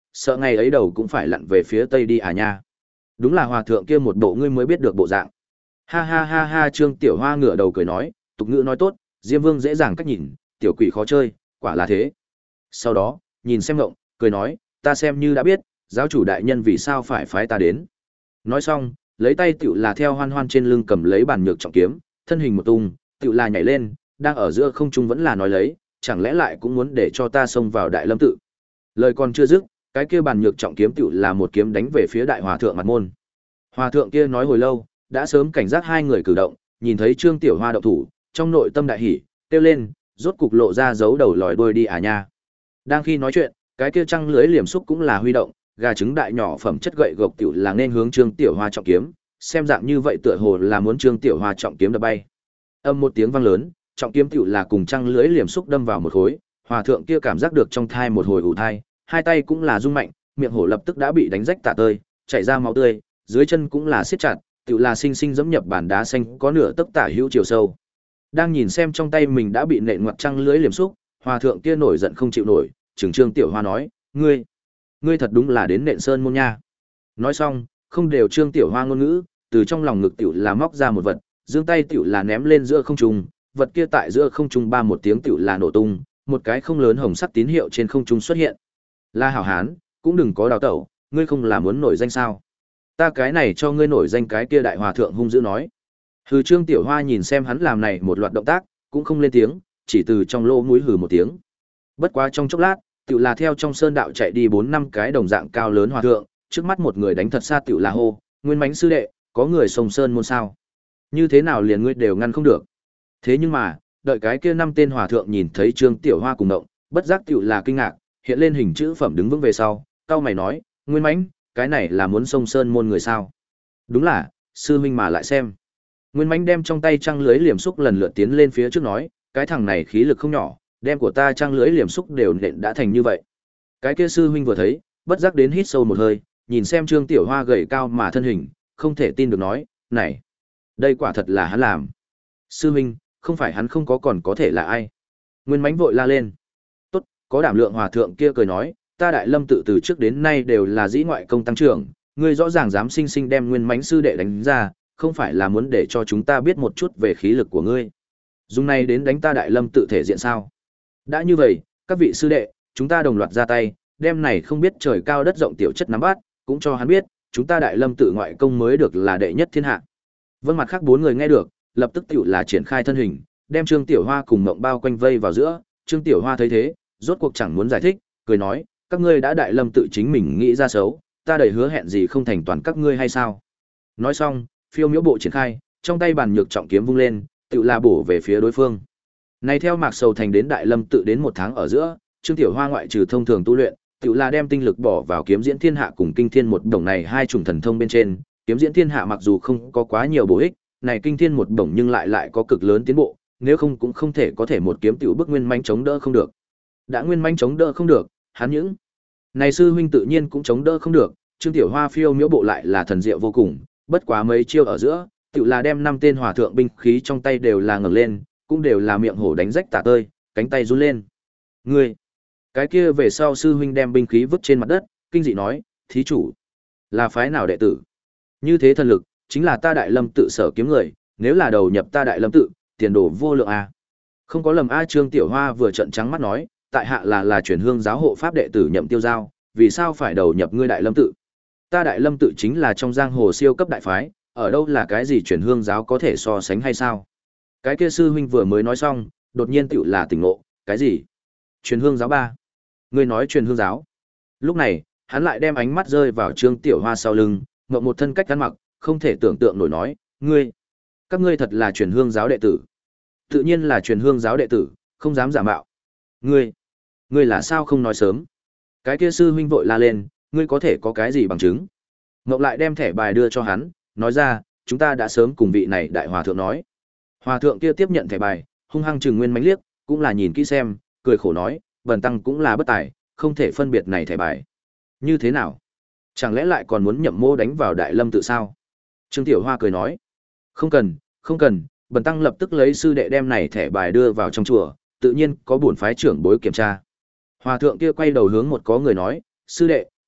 sợ ngày ấy đầu cũng phải lặn về phía tây đi à nha. Đúng là hòa thượng kia một bộ ngươi mới biết được bộ dạng. Ha ha ha ha, Trương Tiểu Hoa ngửa đầu cười nói, tục ngữ nói tốt, Diêm Vương dễ dàng cách nhìn, tiểu quỷ khó chơi, quả là thế. Sau đó, nhìn xem ngộng, cười nói, ta xem như đã biết, giáo chủ đại nhân vì sao phải phái ta đến. Nói xong, lấy tay tiểu là theo Hoan Hoan trên lưng cầm lấy bản nhược trọng kiếm, thân hình một tung, tiểu là nhảy lên, đang ở giữa không trung vẫn là nói lấy, chẳng lẽ lại cũng muốn để cho ta xông vào Đại Lâm tự. Lời còn chưa dứt, cái kia bản nhược trọng kiếm tiểu là một kiếm đánh về phía đại hòa thượng mặt môn. Hòa thượng kia nói hồi lâu, đã sớm cảnh giác hai người cử động, nhìn thấy Trương Tiểu Hoa động thủ, trong nội tâm đại hỉ, kêu lên, rốt cục lộ ra dấu đầu lòi đuôi đi à nha. Đang khi nói chuyện, cái kia trăng lưới liềm xúc cũng là huy động, gà trứng đại nhỏ phẩm chất gậy gộc tiểu là nên hướng Trương Tiểu Hoa trọng kiếm, xem dạng như vậy tựa hồ là muốn Trương Tiểu Hoa trọng kiếm đập bay. Âm một tiếng vang lớn, trọng kiếm tiểu là cùng trăng lưới liềm xúc đâm vào một khối, hòa thượng kia cảm giác được trong thai một hồi ù thai, hai tay cũng là rung mạnh, miệng hổ lập tức đã bị đánh rách tả tơi, chảy ra máu tươi, dưới chân cũng là siết chặt, tiểu là sinh sinh giẫm nhập bản đá xanh có nửa tấc tả hữu chiều sâu. Đang nhìn xem trong tay mình đã bị nện ngoặt trăng lưới liềm xúc, hòa thượng kia nổi giận không chịu nổi, trừng Trương Tiểu Hoa nói, ngươi, ngươi thật đúng là đến nện sơn môn nha. Nói xong, không đều Trương Tiểu Hoa ngôn ngữ, từ trong lòng ngực tiểu là móc ra một vật, giương tay tiểu là ném lên giữa không trung, vật kia tại giữa không trung ba một tiếng tiểu là nổ tung, một cái không lớn hồng sắc tín hiệu trên không trung xuất hiện. La hảo hán, cũng đừng có đào tẩu, ngươi không là muốn nổi danh sao? Ta cái này cho ngươi nổi danh, cái kia đại hòa thượng hung dữ nói. Hừ, Trương Tiểu Hoa nhìn xem hắn làm này một loạt động tác, cũng không lên tiếng, chỉ từ trong lỗ mũi hừ một tiếng. Bất quá trong chốc lát, tiểu là theo trong sơn đạo chạy đi bốn năm cái đồng dạng cao lớn hòa thượng, trước mắt một người đánh thật xa tiểu là hô, Nguyên Mánh sư đệ, có người sông sơn môn sao? Như thế nào liền ngươi đều ngăn không được? Thế nhưng mà, đợi cái kia năm tên hòa thượng nhìn thấy Trương Tiểu Hoa cùng động, bất giác tiểu là kinh ngạc, hiện lên hình chữ phẩm đứng vững về sau, cao mày nói, Nguyên Mánh, cái này là muốn sông sơn môn người sao? Đúng là, sư huynh mà lại xem. Nguyên Mánh đem trong tay trăng lưới liềm xúc lần lượt tiến lên phía trước nói, cái thằng này khí lực không nhỏ, đem của ta trăng lưới liềm xúc đều nện đã thành như vậy. Cái kia sư huynh vừa thấy, bất giác đến hít sâu một hơi, nhìn xem Trương Tiểu Hoa gầy cao mà thân hình, không thể tin được nói, này, đây quả thật là hắn làm. Sư huynh, không phải hắn không có còn có thể là ai? Nguyên Mánh vội la lên. Tốt, có đảm lượng hòa thượng kia cười nói, ta Đại Lâm tự từ trước đến nay đều là dĩ ngoại công tăng trưởng, ngươi rõ ràng dám sinh sinh đem Nguyên Mánh sư đệ đánh ra, không phải là muốn để cho chúng ta biết một chút về khí lực của ngươi. Dùng này đến đánh ta Đại Lâm tự thể diện sao? Đã như vậy, các vị sư đệ, chúng ta đồng loạt ra tay, đem này không biết trời cao đất rộng tiểu chất nắm bắt, cũng cho hắn biết, chúng ta Đại Lâm tự ngoại công mới được là đệ nhất thiên hạ. Vâng, mặt khác bốn người nghe được, lập tức tiểu là triển khai thân hình, đem Trương Tiểu Hoa cùng Mộng bao quanh vây vào giữa. Trương Tiểu Hoa thấy thế, rốt cuộc chẳng muốn giải thích, cười nói, các ngươi đã Đại Lâm tự chính mình nghĩ ra xấu, ta đầy hứa hẹn gì không thành toàn các ngươi hay sao? Nói xong, phiêu miễu bộ triển khai, trong tay bàn nhược trọng kiếm vung lên, tự là bổ về phía đối phương. Này theo Mạc Sầu Thành đến Đại Lâm tự đến một tháng ở giữa, Trương Tiểu Hoa ngoại trừ thông thường tu luyện, tự là đem tinh lực bỏ vào kiếm diễn thiên hạ cùng kinh thiên một đồng này hai chủng thần thông bên trên. Kiếm diễn thiên hạ mặc dù không có quá nhiều bổ ích, này kinh thiên một đồng nhưng lại lại có cực lớn tiến bộ, nếu không cũng không thể có thể một kiếm tiểu bức Nguyên Mánh chống đỡ không được. Đã Nguyên Mánh chống đỡ không được, hắn những này sư huynh tự nhiên cũng chống đỡ không được. Trương Tiểu Hoa phiêu miễu bộ lại là thần diệu vô cùng, bất quá mấy chiêu ở giữa, tự là đem năm tên hòa thượng binh khí trong tay đều là ngẩng lên, cũng đều là miệng hổ đánh rách tả tơi, cánh tay run lên. Ngươi, cái kia về sau sư huynh đem binh khí vứt trên mặt đất, kinh dị nói, thí chủ, là phái nào đệ tử? Như thế thần lực, chính là ta Đại Lâm tự sở kiếm người, nếu là đầu nhập ta Đại Lâm tự, tiền đồ vô lượng a. Không có lầm a. Trương Tiểu Hoa vừa trợn trắng mắt nói, tại hạ là là truyền hương giáo hộ pháp đệ tử Nhậm Tiêu Giao, vì sao phải đầu nhập ngươi Đại Lâm tự? Ta Đại Lâm tự chính là trong giang hồ siêu cấp đại phái, ở đâu là cái gì truyền hương giáo có thể so sánh hay sao? Cái kia sư huynh vừa mới nói xong, đột nhiên tựu là tỉnh ngộ, cái gì? Truyền hương giáo ba? Ngươi nói truyền hương giáo? Lúc này, hắn lại đem ánh mắt rơi vào Trương Tiểu Hoa sau lưng, ngậm một thân cách ăn mặc, không thể tưởng tượng nổi nói, ngươi, các ngươi thật là truyền hương giáo đệ tử? Tự nhiên là truyền hương giáo đệ tử, không dám giả mạo. Ngươi, ngươi là sao không nói sớm? Cái kia sư huynh vội la lên, ngươi có thể có cái gì bằng chứng? Ngậm lại đem thẻ bài đưa cho hắn, nói ra, chúng ta đã sớm cùng vị này đại hòa thượng nói. Hòa thượng kia tiếp nhận thẻ bài, hung hăng trừng Nguyên Mánh liếc, cũng là nhìn kỹ xem, cười khổ nói, bần tăng cũng là bất tài, không thể phân biệt này thẻ bài. Như thế nào? Chẳng lẽ lại còn muốn Nhậm mô đánh vào Đại Lâm tự sao? Trương Tiểu Hoa cười nói, không cần, không cần, bần tăng lập tức lấy sư đệ đem này thẻ bài đưa vào trong chùa, tự nhiên có bổn phái trưởng bối kiểm tra. Hòa thượng kia quay đầu hướng một có người nói, sư đệ,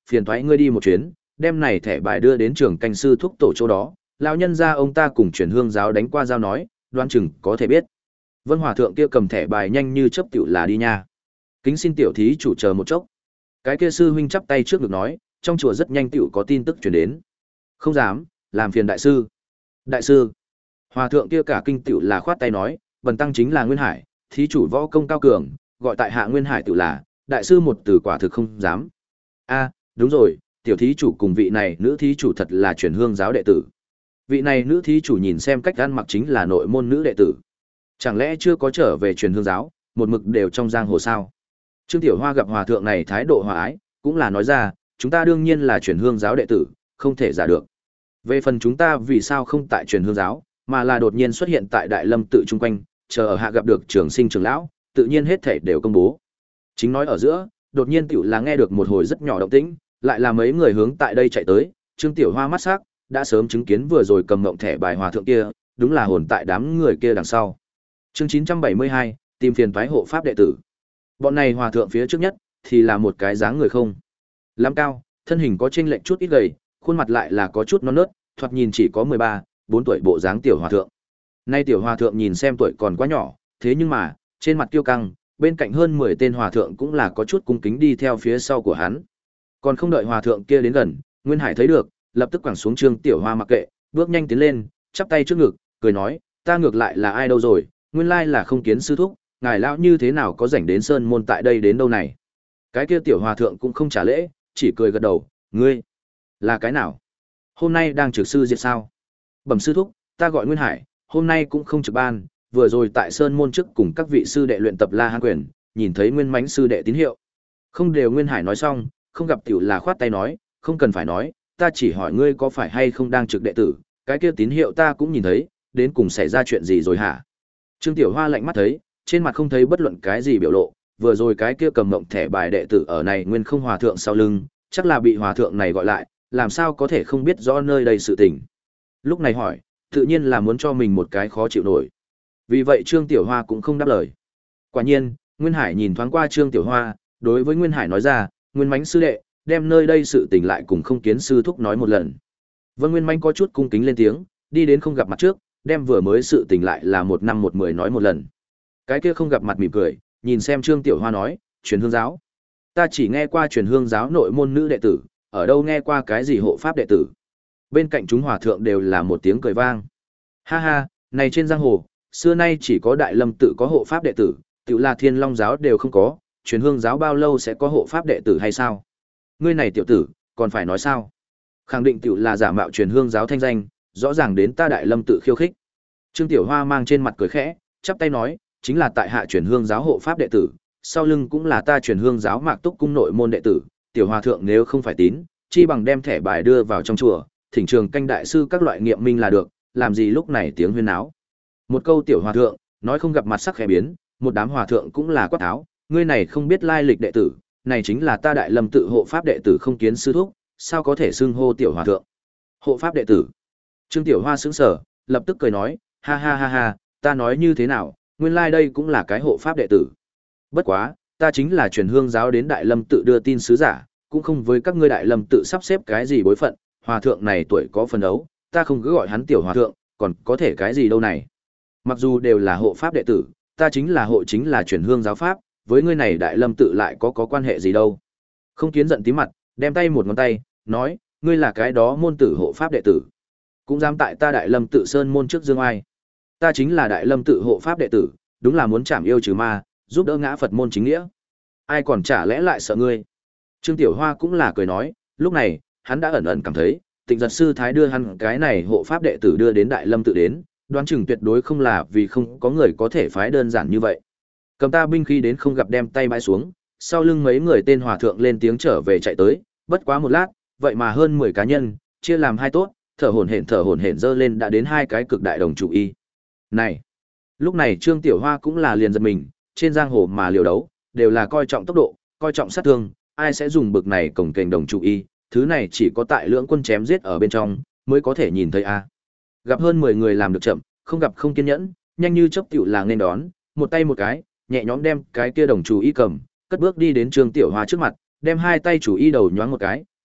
phiền thoái ngươi đi một chuyến, đem này thẻ bài đưa đến trường canh sư thúc tổ chỗ đó, lão nhân gia ông ta cùng truyền hương giáo đánh qua giao nói, đoan chừng có thể biết. Vân Hòa thượng kia cầm thẻ bài nhanh như chớp tiểu là đi nha. Kính xin tiểu thí chủ chờ một chốc. Cái kia sư huynh chắp tay trước ngực nói, trong chùa rất nhanh tiểu có tin tức truyền đến. Không dám, làm phiền đại sư. Đại sư. Hòa thượng kia cả kinh tiểu là khoát tay nói, bần tăng chính là Nguyên Hải, thí chủ võ công cao cường, gọi tại hạ Nguyên Hải tiểu là, đại sư một từ quả thực không dám. A, đúng rồi, tiểu thí chủ cùng vị này nữ thí chủ thật là truyền hương giáo đệ tử. Vị này nữ thí chủ nhìn xem cách ăn mặc chính là nội môn nữ đệ tử. Chẳng lẽ chưa có trở về truyền hương giáo, một mực đều trong giang hồ sao? Trương Tiểu Hoa gặp hòa thượng này thái độ hòa ái, cũng là nói ra, chúng ta đương nhiên là truyền hương giáo đệ tử, không thể giả được. Về phần chúng ta vì sao không tại truyền hương giáo, mà là đột nhiên xuất hiện tại Đại Lâm tự chung quanh, chờ ở hạ gặp được trường sinh trưởng lão, tự nhiên hết thảy đều công bố. Chính nói ở giữa, đột nhiên tiểu là nghe được một hồi rất nhỏ động tĩnh, lại là mấy người hướng tại đây chạy tới, Trương Tiểu Hoa mắt sắc, đã sớm chứng kiến vừa rồi cầm ngộng thẻ bài hòa thượng kia, đúng là hồn tại đám người kia đằng sau. Chương chín trăm bảy mươi hai, tìm phiền toái hộ pháp đệ tử. Bọn này hòa thượng phía trước nhất thì là một cái dáng người không lắm cao, thân hình có chênh lệch chút ít gầy, khuôn mặt lại là có chút non nớt, thoạt nhìn chỉ có mười ba, bốn tuổi bộ dáng tiểu hòa thượng. Nay tiểu hòa thượng nhìn xem tuổi còn quá nhỏ, thế nhưng mà, trên mặt tiêu căng, bên cạnh hơn mười tên hòa thượng cũng là có chút cung kính đi theo phía sau của hắn. Còn không đợi hòa thượng kia đến gần, Nguyên Hải thấy được, lập tức quẳng xuống Trương Tiểu Hoa mặc kệ, bước nhanh tiến lên, chắp tay trước ngực, cười nói, ta ngược lại là ai đâu rồi, nguyên lai là Không Kiến sư thúc, ngài lão như thế nào có rảnh đến sơn môn tại đây đến đâu này. Cái kia tiểu hòa thượng cũng không trả lễ, chỉ cười gật đầu, ngươi là cái nào? Hôm nay đang trực sư diệt sao? Bẩm sư thúc, ta gọi Nguyên Hải, hôm nay cũng không trực ban, vừa rồi tại sơn môn trước cùng các vị sư đệ luyện tập La Hán quyền, nhìn thấy Nguyên Mánh sư đệ tín hiệu. Không đều Nguyên Hải nói xong, không gặp tiểu là khoát tay nói, không cần phải nói, ta chỉ hỏi ngươi có phải hay không đang trực đệ tử, cái kia tín hiệu ta cũng nhìn thấy, đến cùng xảy ra chuyện gì rồi hả? Trương Tiểu Hoa lạnh mắt thấy, trên mặt không thấy bất luận cái gì biểu lộ, vừa rồi cái kia cầm mộng thẻ bài đệ tử ở này Nguyên Không hòa thượng sau lưng, chắc là bị hòa thượng này gọi lại, làm sao có thể không biết rõ nơi đây sự tình. Lúc này hỏi, tự nhiên là muốn cho mình một cái khó chịu nổi. Vì vậy Trương Tiểu Hoa cũng không đáp lời. Quả nhiên, Nguyên Hải nhìn thoáng qua Trương Tiểu Hoa, đối với Nguyên Hải nói ra, Nguyên Mánh sư đệ, đem nơi đây sự tình lại cùng Không Kiến sư thúc nói một lần. Vân Nguyên Mánh có chút cung kính lên tiếng, đi đến không gặp mặt trước, đem vừa mới sự tình lại là một năm một mười nói một lần. Cái kia không gặp mặt mỉm cười, nhìn xem Trương Tiểu Hoa nói, truyền hương giáo. Ta chỉ nghe qua truyền hương giáo nội môn nữ đệ tử, ở đâu nghe qua cái gì hộ pháp đệ tử. Bên cạnh chúng hòa thượng đều là một tiếng cười vang. Ha ha, này trên giang hồ, xưa nay chỉ có Đại Lâm tự có hộ pháp đệ tử, tự là Thiên Long giáo đều không có, truyền hương giáo bao lâu sẽ có hộ pháp đệ tử hay sao? Ngươi này tiểu tử, còn phải nói sao? Khẳng định tự là giả mạo truyền hương giáo thanh danh, rõ ràng đến ta Đại Lâm tự khiêu khích. Trương Tiểu Hoa mang trên mặt cười khẽ, chắp tay nói, chính là tại hạ truyền hương giáo hộ pháp đệ tử, sau lưng cũng là ta truyền hương giáo Mạc Túc cung nội môn đệ tử, tiểu hòa thượng nếu không phải tín, chi bằng đem thẻ bài đưa vào trong chùa, thỉnh trường canh đại sư các loại nghiệm minh là được, làm gì lúc này tiếng huyên náo. Một câu tiểu hòa thượng, nói không gặp mặt sắc khẽ biến, một đám hòa thượng cũng là quát tháo, ngươi này không biết lai lịch đệ tử, này chính là ta Đại Lâm tự hộ pháp đệ tử Không Kiến sư thúc, sao có thể xưng hô tiểu hòa thượng? Hộ pháp đệ tử? Trương Tiểu Hoa sững sờ, lập tức cười nói, ha ha ha ha, ta nói như thế nào, nguyên lai đây cũng là cái hộ pháp đệ tử. Bất quá, ta chính là truyền hương giáo đến Đại Lâm tự đưa tin sứ giả, cũng không với các ngươi Đại Lâm tự sắp xếp cái gì bối phận, hòa thượng này tuổi có phần đấu, ta không cứ gọi hắn tiểu hòa thượng, còn có thể cái gì đâu này. Mặc dù đều là hộ pháp đệ tử, ta chính là hộ chính là truyền hương giáo pháp, với ngươi này Đại Lâm tự lại có có quan hệ gì đâu. Không Kiến giận tí mặt, đem tay một ngón tay, nói, ngươi là cái đó môn tử hộ pháp đệ tử, cũng dám tại ta Đại Lâm tự sơn môn trước dương ai. Ta chính là Đại Lâm tự hộ pháp đệ tử, đúng là muốn chảm yêu trừ ma, giúp đỡ ngã Phật môn chính nghĩa. Ai còn chả lẽ lại sợ ngươi? Trương Tiểu Hoa cũng là cười nói, lúc này, hắn đã ẩn ẩn cảm thấy, Tịnh Giật sư thái đưa hắn cái này hộ pháp đệ tử đưa đến Đại Lâm tự đến, đoán chừng tuyệt đối không là vì không có người có thể phái đơn giản như vậy. Cầm ta binh khí đến không gặp đem tay bãi xuống, sau lưng mấy người tên hòa thượng lên tiếng trở về chạy tới, bất quá một lát, vậy mà hơn mười cá nhân, chia làm hai tốt, thở hổn hển thở hổn hển dơ lên đã đến hai cái cực đại đồng chủ y. Này, lúc này Trương Tiểu Hoa cũng là liền giật mình, trên giang hồ mà liều đấu, đều là coi trọng tốc độ, coi trọng sát thương, ai sẽ dùng bực này cổng kềnh đồng chủ y, thứ này chỉ có tại lưỡng quân chém giết ở bên trong, mới có thể nhìn thấy a. Gặp hơn mười người làm được chậm, không gặp không kiên nhẫn, nhanh như chớp tiểu là nên đón, một tay một cái, nhẹ nhõm đem cái kia đồng chủ y cầm, cất bước đi đến Trương Tiểu Hoa trước mặt, đem hai tay chủ y đầu nhoáng một cái,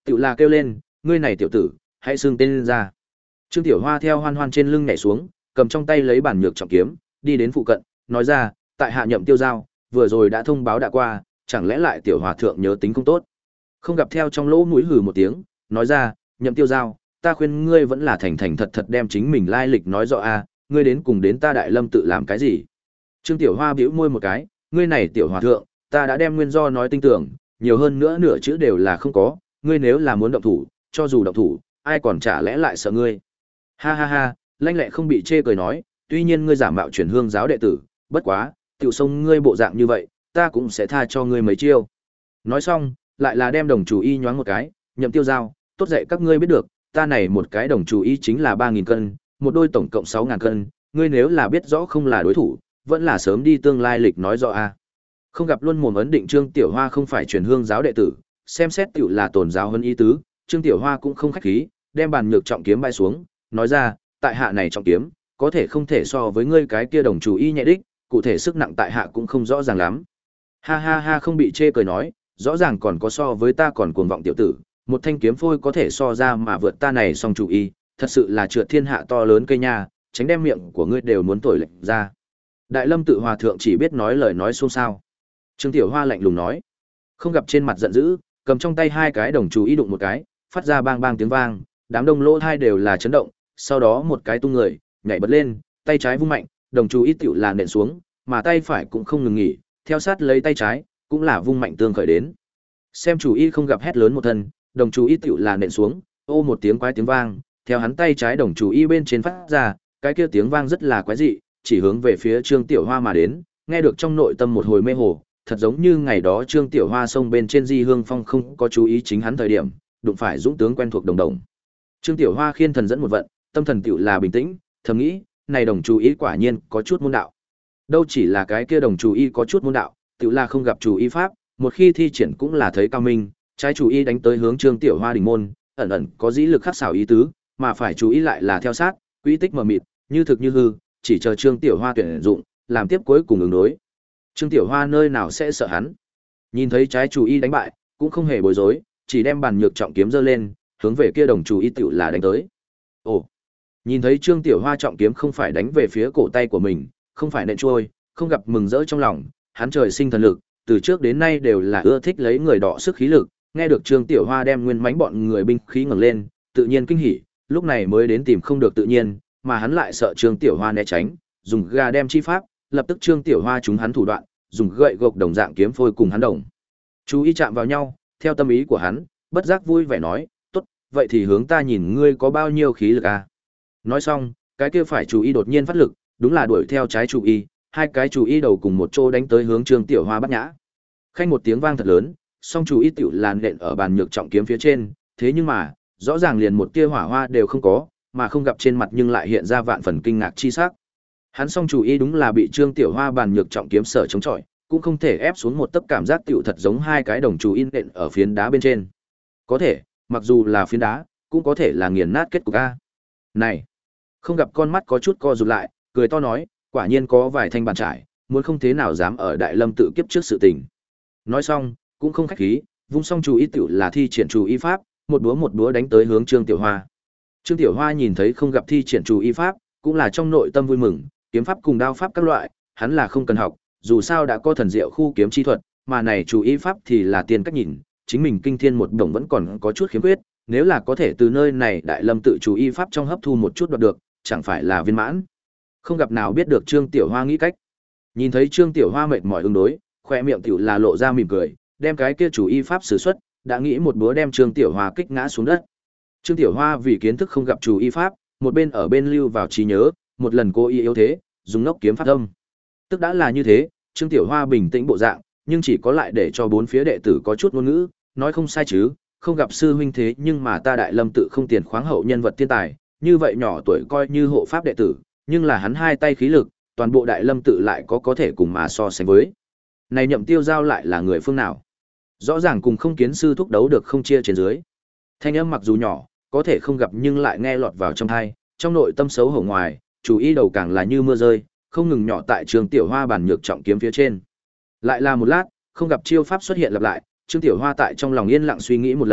Tiểu là kêu lên, ngươi này tiểu tử, hãy xưng tên lên ra. Trương Tiểu Hoa theo Hoan Hoan trên lưng nhảy xuống, cầm trong tay lấy bản nhược trọng kiếm, đi đến phụ cận, nói ra, tại hạ Nhậm Tiêu Giao, vừa rồi đã thông báo đã qua, chẳng lẽ lại tiểu hòa thượng nhớ tính không tốt. Không gặp theo trong lỗ mũi hừ một tiếng, nói ra, Nhậm Tiêu Giao, ta khuyên ngươi vẫn là thành thành thật thật đem chính mình lai lịch nói rõ a, ngươi đến cùng đến ta Đại Lâm tự làm cái gì? Trương Tiểu Hoa bĩu môi một cái, ngươi này tiểu hòa thượng, ta đã đem nguyên do nói tinh tưởng, nhiều hơn nữa nửa chữ đều là không có, ngươi nếu là muốn động thủ, cho dù động thủ, ai còn chả lẽ lại sợ ngươi. Ha ha ha, lanh lẹ không bị chê cười nói, tuy nhiên ngươi giả mạo truyền hương giáo đệ tử, bất quá, tiểu sông ngươi bộ dạng như vậy, ta cũng sẽ tha cho ngươi mấy chiêu. Nói xong, lại là đem đồng chủ y nhoáng một cái, Nhậm Tiêu Giao, tốt dạy các ngươi biết được, ta này một cái đồng chủ y chính là ba nghìn cân, một đôi tổng cộng sáu ngàn cân, ngươi nếu là biết rõ không là đối thủ, vẫn là sớm đi tương lai lịch nói rõ a. Không gặp luôn mồm ấn định Trương Tiểu Hoa không phải truyền hương giáo đệ tử, xem xét tiểu là tổn giáo hơn ý tứ, Trương Tiểu Hoa cũng không khách khí, đem bàn nhược trọng kiếm bay xuống, nói ra, tại hạ này trọng kiếm, có thể không thể so với ngươi cái kia đồng chủ y nhẹ đích, cụ thể sức nặng tại hạ cũng không rõ ràng lắm. Ha ha ha không bị chê cười nói, rõ ràng còn có so với ta còn cuồng vọng tiểu tử, một thanh kiếm phôi có thể so ra mà vượt ta này song chủ y, thật sự là trượt thiên hạ to lớn cây nha, tránh đem miệng của ngươi đều muốn tội lệnh ra. Đại Lâm tự hòa thượng chỉ biết nói lời nói xôn xao. Trương Tiểu Hoa lạnh lùng nói, không gặp trên mặt giận dữ, cầm trong tay hai cái đồng chủ y đụng một cái, phát ra bang bang tiếng vang, đám đông lỗ hai đều là chấn động, sau đó một cái tung người, nhảy bật lên, tay trái vung mạnh, đồng chủ y tiểu là nện xuống, mà tay phải cũng không ngừng nghỉ, theo sát lấy tay trái, cũng là vung mạnh tương khởi đến. Xem chủ y không gặp hét lớn một thân, đồng chủ y tiểu là nện xuống, ô một tiếng quái tiếng vang, theo hắn tay trái đồng chủ y bên trên phát ra, cái kia tiếng vang rất là quái dị, chỉ hướng về phía Trương Tiểu Hoa mà đến, nghe được trong nội tâm một hồi mê hồ, thật giống như ngày đó Trương Tiểu Hoa sông bên trên Di Hương Phong không có chú ý chính hắn thời điểm, đụng phải dũng tướng quen thuộc đồng đồng. Trương Tiểu Hoa khiên thần dẫn một vận, tâm thần tiểu là bình tĩnh, thầm nghĩ, này đồng chủ y quả nhiên có chút môn đạo. Đâu chỉ là cái kia đồng chủ y có chút môn đạo, tiểu là không gặp chủ y pháp, một khi thi triển cũng là thấy cao minh, trái chủ y đánh tới hướng Trương Tiểu Hoa đỉnh môn, ẩn ẩn có dĩ lực khắc xảo ý tứ, mà phải chú ý lại là theo sát, quỹ tích mờ mịt, như thực như hư, chỉ chờ Trương Tiểu Hoa tuyển dụng, làm tiếp cuối cùng ứng đối. Trương Tiểu Hoa nơi nào sẽ sợ hắn? Nhìn thấy trái chủ y đánh bại, cũng không hề bối rối, chỉ đem bàn nhược trọng kiếm giơ lên, hướng về kia đồng chủ y tiểu là đánh tới. Ồ. Nhìn thấy Trương Tiểu Hoa trọng kiếm không phải đánh về phía cổ tay của mình, không phải nện trôi, không gặp mừng rỡ trong lòng, hắn trời sinh thần lực, từ trước đến nay đều là ưa thích lấy người đọ sức khí lực, nghe được Trương Tiểu Hoa đem nguyên mãnh bọn người binh khí ngẩng lên, tự nhiên kinh hỉ, lúc này mới đến tìm không được tự nhiên, mà hắn lại sợ Trương Tiểu Hoa né tránh, dùng gà đem chi pháp, lập tức Trương Tiểu Hoa trúng hắn thủ đoạn, dùng gậy gộc đồng dạng kiếm phôi cùng hắn đồng. Chú ý chạm vào nhau, theo tâm ý của hắn, bất giác vui vẻ nói, tốt, vậy thì hướng ta nhìn ngươi có bao nhiêu khí lực à. Nói xong, cái kia phải chú ý đột nhiên phát lực, đúng là đuổi theo trái chú ý, hai cái chú ý đầu cùng một chỗ đánh tới hướng Trương Tiểu Hoa bắt nhã. Khanh một tiếng vang thật lớn, song chú ý tiểu làn nện ở bàn nhược trọng kiếm phía trên, thế nhưng mà, rõ ràng liền một tia hỏa hoa đều không có, mà không gặp trên mặt nhưng lại hiện ra vạn phần kinh ngạc chi sắc. Hắn song chủ ý đúng là bị Trương Tiểu Hoa bàn nhược trọng kiếm sở chống chọi, cũng không thể ép xuống một tấc cảm giác tiểu thật giống hai cái đồng chủ in nện ở phiến đá bên trên. Có thể, mặc dù là phiến đá, cũng có thể là nghiền nát kết cục a. Này, không gặp con mắt có chút co rụt lại, cười to nói, quả nhiên có vài thanh bàn trải, muốn không thế nào dám ở Đại Lâm tự kiếp trước sự tình. Nói xong, cũng không khách khí, vung song chủ ý tiểu là thi triển chủ ý pháp, một búa một búa đánh tới hướng Trương Tiểu Hoa. Trương Tiểu Hoa nhìn thấy không gặp thi triển chủ ý pháp, cũng là trong nội tâm vui mừng, kiếm pháp cùng đao pháp các loại, hắn là không cần học, dù sao đã có thần diệu khu kiếm chi thuật, mà này chủ ý pháp thì là tiền cách nhìn, chính mình kinh thiên một đồng vẫn còn có chút khiếm khuyết, nếu là có thể từ nơi này Đại Lâm tự chủ ý pháp trong hấp thu một chút đoạt được, chẳng phải là viên mãn. Không gặp nào biết được Trương Tiểu Hoa nghĩ cách. Nhìn thấy Trương Tiểu Hoa mệt mỏi ứng đối, khoe miệng tiểu là lộ ra mỉm cười, đem cái kia chủ ý pháp sử xuất, đã nghĩ một búa đem Trương Tiểu Hoa kích ngã xuống đất. Trương Tiểu Hoa vì kiến thức không gặp chủ ý pháp, một bên ở bên lưu vào trí nhớ, một lần cố ý yếu thế, dùng ngốc kiếm phát âm. Tức đã là như thế, Trương Tiểu Hoa bình tĩnh bộ dạng, nhưng chỉ có lại để cho bốn phía đệ tử có chút ngôn ngữ, nói không sai chứ, không gặp sư huynh thế nhưng mà ta Đại Lâm tự không tiền khoáng hậu nhân vật thiên tài, như vậy nhỏ tuổi coi như hộ pháp đệ tử, nhưng là hắn hai tay khí lực, toàn bộ Đại Lâm tự lại có có thể cùng mà so sánh với. Này Nhậm Tiêu Giao lại là người phương nào? Rõ ràng cùng không kiến sư thúc đấu được không chia trên dưới. Thanh âm mặc dù nhỏ, có thể không gặp nhưng lại nghe lọt vào trong tai, trong nội tâm xấu hổ ngoài, chủ ý đầu càng là như mưa rơi, không ngừng nhỏ tại Trương Tiểu Hoa bàn nhược trọng kiếm phía trên. Lại là một lát, không gặp chiêu pháp xuất hiện lặp lại, Trương Tiểu Hoa tại trong lòng yên lặng suy nghĩ một lần,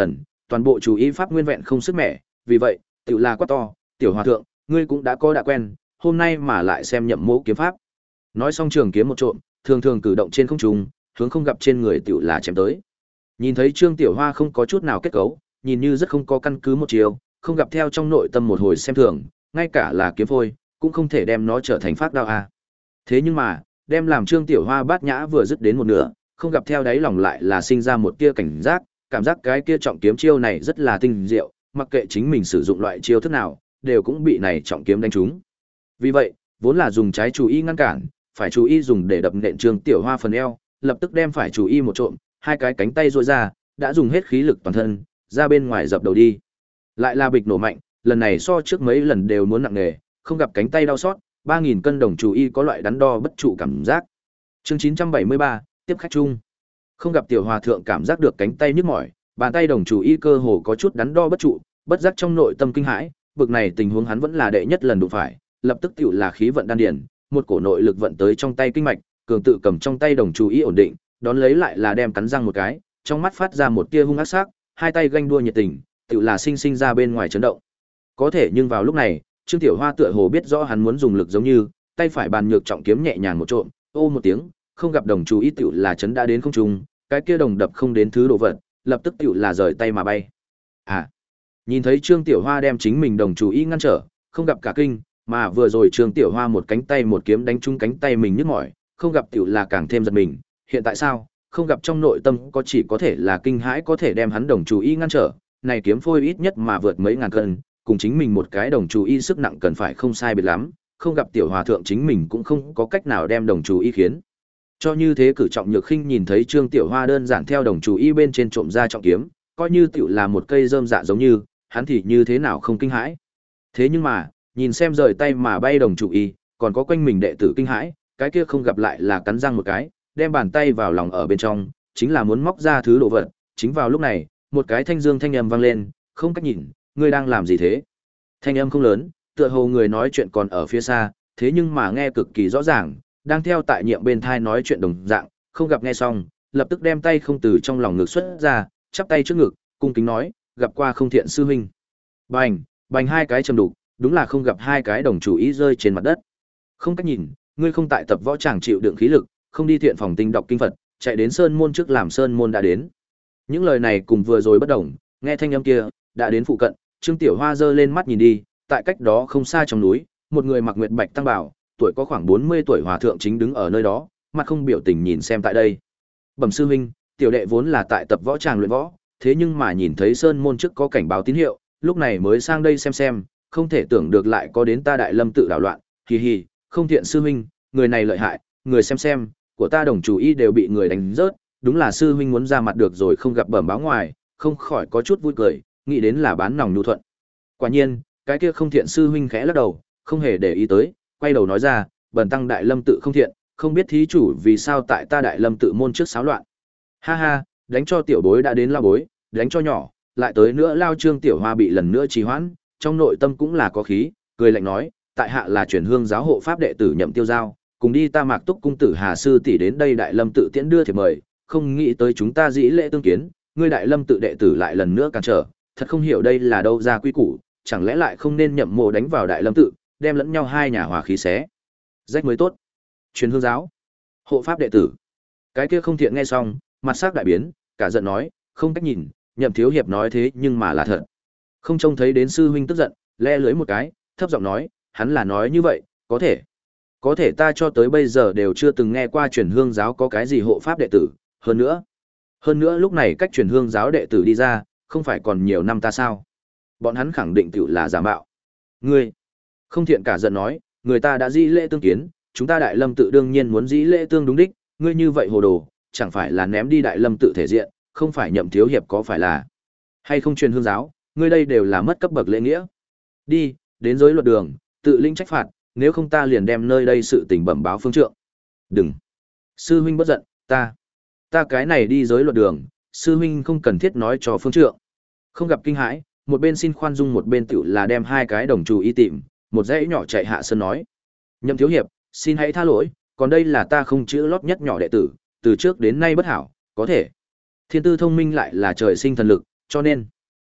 toàn bộ chú ý pháp nguyên vẹn không sức mẻ, vì vậy, tiểu là quá to, tiểu hòa thượng, ngươi cũng đã có đã quen, hôm nay mà lại xem nhậm mỗ kiếm pháp. Nói xong trường kiếm một trộm, thường thường cử động trên không trung, hướng không gặp trên người tiểu là chém tới. Nhìn thấy Trương Tiểu Hoa không có chút nào kết cấu, nhìn như rất không có căn cứ một chiều, không gặp theo trong nội tâm một hồi xem thường, ngay cả là kiếm phôi, cũng không thể đem nó trở thành phát đao a. Thế nhưng mà, đem làm Trương Tiểu Hoa bát nhã vừa dứt đến một nửa, không gặp theo đáy lòng lại là sinh ra một tia cảnh giác, cảm giác cái kia trọng kiếm chiêu này rất là tinh diệu, mặc kệ chính mình sử dụng loại chiêu thức nào, đều cũng bị này trọng kiếm đánh trúng. Vì vậy, vốn là dùng trái chú ý ngăn cản, phải chú ý dùng để đập nện Trương Tiểu Hoa phần eo, lập tức đem phải chú ý một trộm, hai cái cánh tay duỗi ra, đã dùng hết khí lực toàn thân, ra bên ngoài dập đầu đi. Lại là bịch nổ mạnh, lần này so trước mấy lần đều muốn nặng nề, không gặp cánh tay đau xót, ba nghìn cân đồng chú ý có loại đắn đo bất trụ cảm giác. Chương chín trăm bảy mươi ba, tiếp khách chung. Không gặp tiểu hòa thượng cảm giác được cánh tay nhức mỏi, bàn tay đồng chú ý cơ hồ có chút đắn đo bất trụ, bất giác trong nội tâm kinh hãi, bực này tình huống hắn vẫn là đệ nhất lần đụng phải, lập tức tiểu là khí vận đan điền, một cổ nội lực vận tới trong tay kinh mạch, cường tự cầm trong tay đồng chú ý ổn định, đón lấy lại là đem cắn răng một cái, trong mắt phát ra một tia hung ác sắc, hai tay ganh đua nhiệt tình, tiểu là sinh sinh ra bên ngoài chấn động. Có thể nhưng vào lúc này, Trương Tiểu Hoa tựa hồ biết rõ hắn muốn dùng lực giống như, tay phải bàn nhược trọng kiếm nhẹ nhàng một trộm, ô một tiếng, không gặp đồng chú ý tiểu là chấn đã đến không trung, cái kia đồng đập không đến thứ đồ vật, lập tức tiểu là rời tay mà bay. À. Nhìn thấy Trương Tiểu Hoa đem chính mình đồng chú ý ngăn trở, không gặp cả kinh, mà vừa rồi Trương Tiểu Hoa một cánh tay một kiếm đánh trúng cánh tay mình nhức mỏi, không gặp tiểu là càng thêm giật mình, hiện tại sao? Không gặp trong nội tâm có chỉ có thể là kinh hãi có thể đem hắn đồng chú ý ngăn trở, này kiếm phôi ít nhất mà vượt mấy ngàn cân, cùng chính mình một cái đồng chú ý sức nặng cần phải không sai biệt lắm, không gặp tiểu hòa thượng chính mình cũng không có cách nào đem đồng chú ý khiến. Cho như thế cử trọng nhược khinh nhìn thấy Trương Tiểu Hoa đơn giản theo đồng chú ý bên trên trộm ra trọng kiếm, coi như tiểu là một cây rơm dạ giống như, hắn thì như thế nào không kinh hãi. Thế nhưng mà, nhìn xem rời tay mà bay đồng chú ý, còn có quanh mình đệ tử kinh hãi, cái kia không gặp lại là cắn răng một cái, đem bàn tay vào lòng ở bên trong, chính là muốn móc ra thứ đồ vật. Chính vào lúc này, một cái thanh dương thanh âm vang lên, không cách nhìn, ngươi đang làm gì thế? Thanh âm không lớn, tựa hồ người nói chuyện còn ở phía xa, thế nhưng mà nghe cực kỳ rõ ràng, đang theo tại nhiệm bên thai nói chuyện đồng dạng, không gặp nghe xong, lập tức đem tay không từ trong lòng ngực xuất ra, chắp tay trước ngực, cung kính nói, gặp qua không thiện sư huynh. Bành, bành hai cái trầm đục, đúng là không gặp hai cái đồng chủ ý rơi trên mặt đất. Không cách nhìn, ngươi không tại tập võ tràng chịu đựng khí lực, không đi thiện phòng tinh đọc kinh Phật, chạy đến sơn môn trước làm sơn môn đã đến. Những lời này cùng vừa rồi bất đồng, nghe thanh âm kia, đã đến phụ cận, Trương Tiểu Hoa giơ lên mắt nhìn đi, tại cách đó không xa trong núi, một người mặc nguyệt bạch tăng bào, tuổi có khoảng bốn mươi tuổi hòa thượng chính đứng ở nơi đó, mặt không biểu tình nhìn xem tại đây. Bẩm sư huynh, tiểu đệ vốn là tại tập võ tràng luyện võ, thế nhưng mà nhìn thấy sơn môn trước có cảnh báo tín hiệu, lúc này mới sang đây xem xem, không thể tưởng được lại có đến ta Đại Lâm tự đảo loạn, hì hì, không thiện sư huynh, người này lợi hại, người xem xem, của ta đồng chủ y đều bị người đánh rớt, đúng là sư huynh muốn ra mặt được rồi không gặp bẩm báo ngoài, không khỏi có chút vui cười, nghĩ đến là bán nòng nhu thuận. Quả nhiên, cái kia không thiện sư huynh khẽ lắc đầu, không hề để ý tới, quay đầu nói ra, bần tăng Đại Lâm tự không thiện, không biết thí chủ vì sao tại ta Đại Lâm tự môn trước xáo loạn. Ha ha, đánh cho tiểu bối đã đến lao bối, đánh cho nhỏ, lại tới nữa lao Trương Tiểu Hoa bị lần nữa trì hoãn, trong nội tâm cũng là có khí, cười lạnh nói, tại hạ là truyền hương giáo hộ pháp đệ tử Nhậm Tiêu Giao, cùng đi ta Mạc Túc cung tử Hà sư tỷ đến đây Đại Lâm tự tiễn đưa thiệp mời, không nghĩ tới chúng ta dĩ lễ tương kiến, ngươi Đại Lâm tự đệ tử lại lần nữa cản trở, thật không hiểu đây là đâu ra quy củ, chẳng lẽ lại không nên Nhậm mộ đánh vào Đại Lâm tự, đem lẫn nhau hai nhà hòa khí xé. Rách mới tốt. Truyền hương giáo, hộ pháp đệ tử. Cái kia không thiện nghe xong, mặt sắc đại biến, cả giận nói, không cách nhìn, Nhậm thiếu hiệp nói thế nhưng mà là thật. Không trông thấy đến sư huynh tức giận, le lưới một cái, thấp giọng nói, hắn là nói như vậy, có thể. Có thể ta cho tới bây giờ đều chưa từng nghe qua truyền hương giáo có cái gì hộ pháp đệ tử, hơn nữa. Hơn nữa lúc này cách truyền hương giáo đệ tử đi ra, không phải còn nhiều năm ta sao. Bọn hắn khẳng định tự là giả mạo. Ngươi, không thiện cả giận nói, người ta đã dĩ lễ tương kiến, chúng ta Đại Lâm tự đương nhiên muốn dĩ lễ tương đúng đích, ngươi như vậy hồ đồ, chẳng phải là ném đi Đại Lâm tự thể diện, không phải Nhậm thiếu hiệp có phải là. Hay không truyền hương giáo, ngươi đây đều là mất cấp bậc lễ nghĩa. Đi, đến giới luật đường, tự lĩnh trách phạt, nếu không ta liền đem nơi đây sự tình bẩm báo phương trượng. Đừng. Sư huynh bất giận, ta. Ta cái này đi giới luật đường, sư huynh không cần thiết nói cho phương trượng. Không gặp kinh hãi, một bên xin khoan dung một bên tiểu là đem hai cái đồng chủ y tìm, một dãy nhỏ chạy hạ sơn nói. Nhậm thiếu hiệp, xin hãy tha lỗi, còn đây là ta không chữ lót nhất nhỏ đệ tử, từ trước đến nay bất hảo, có thể. Thiên tư thông minh lại là trời sinh thần lực, cho nên.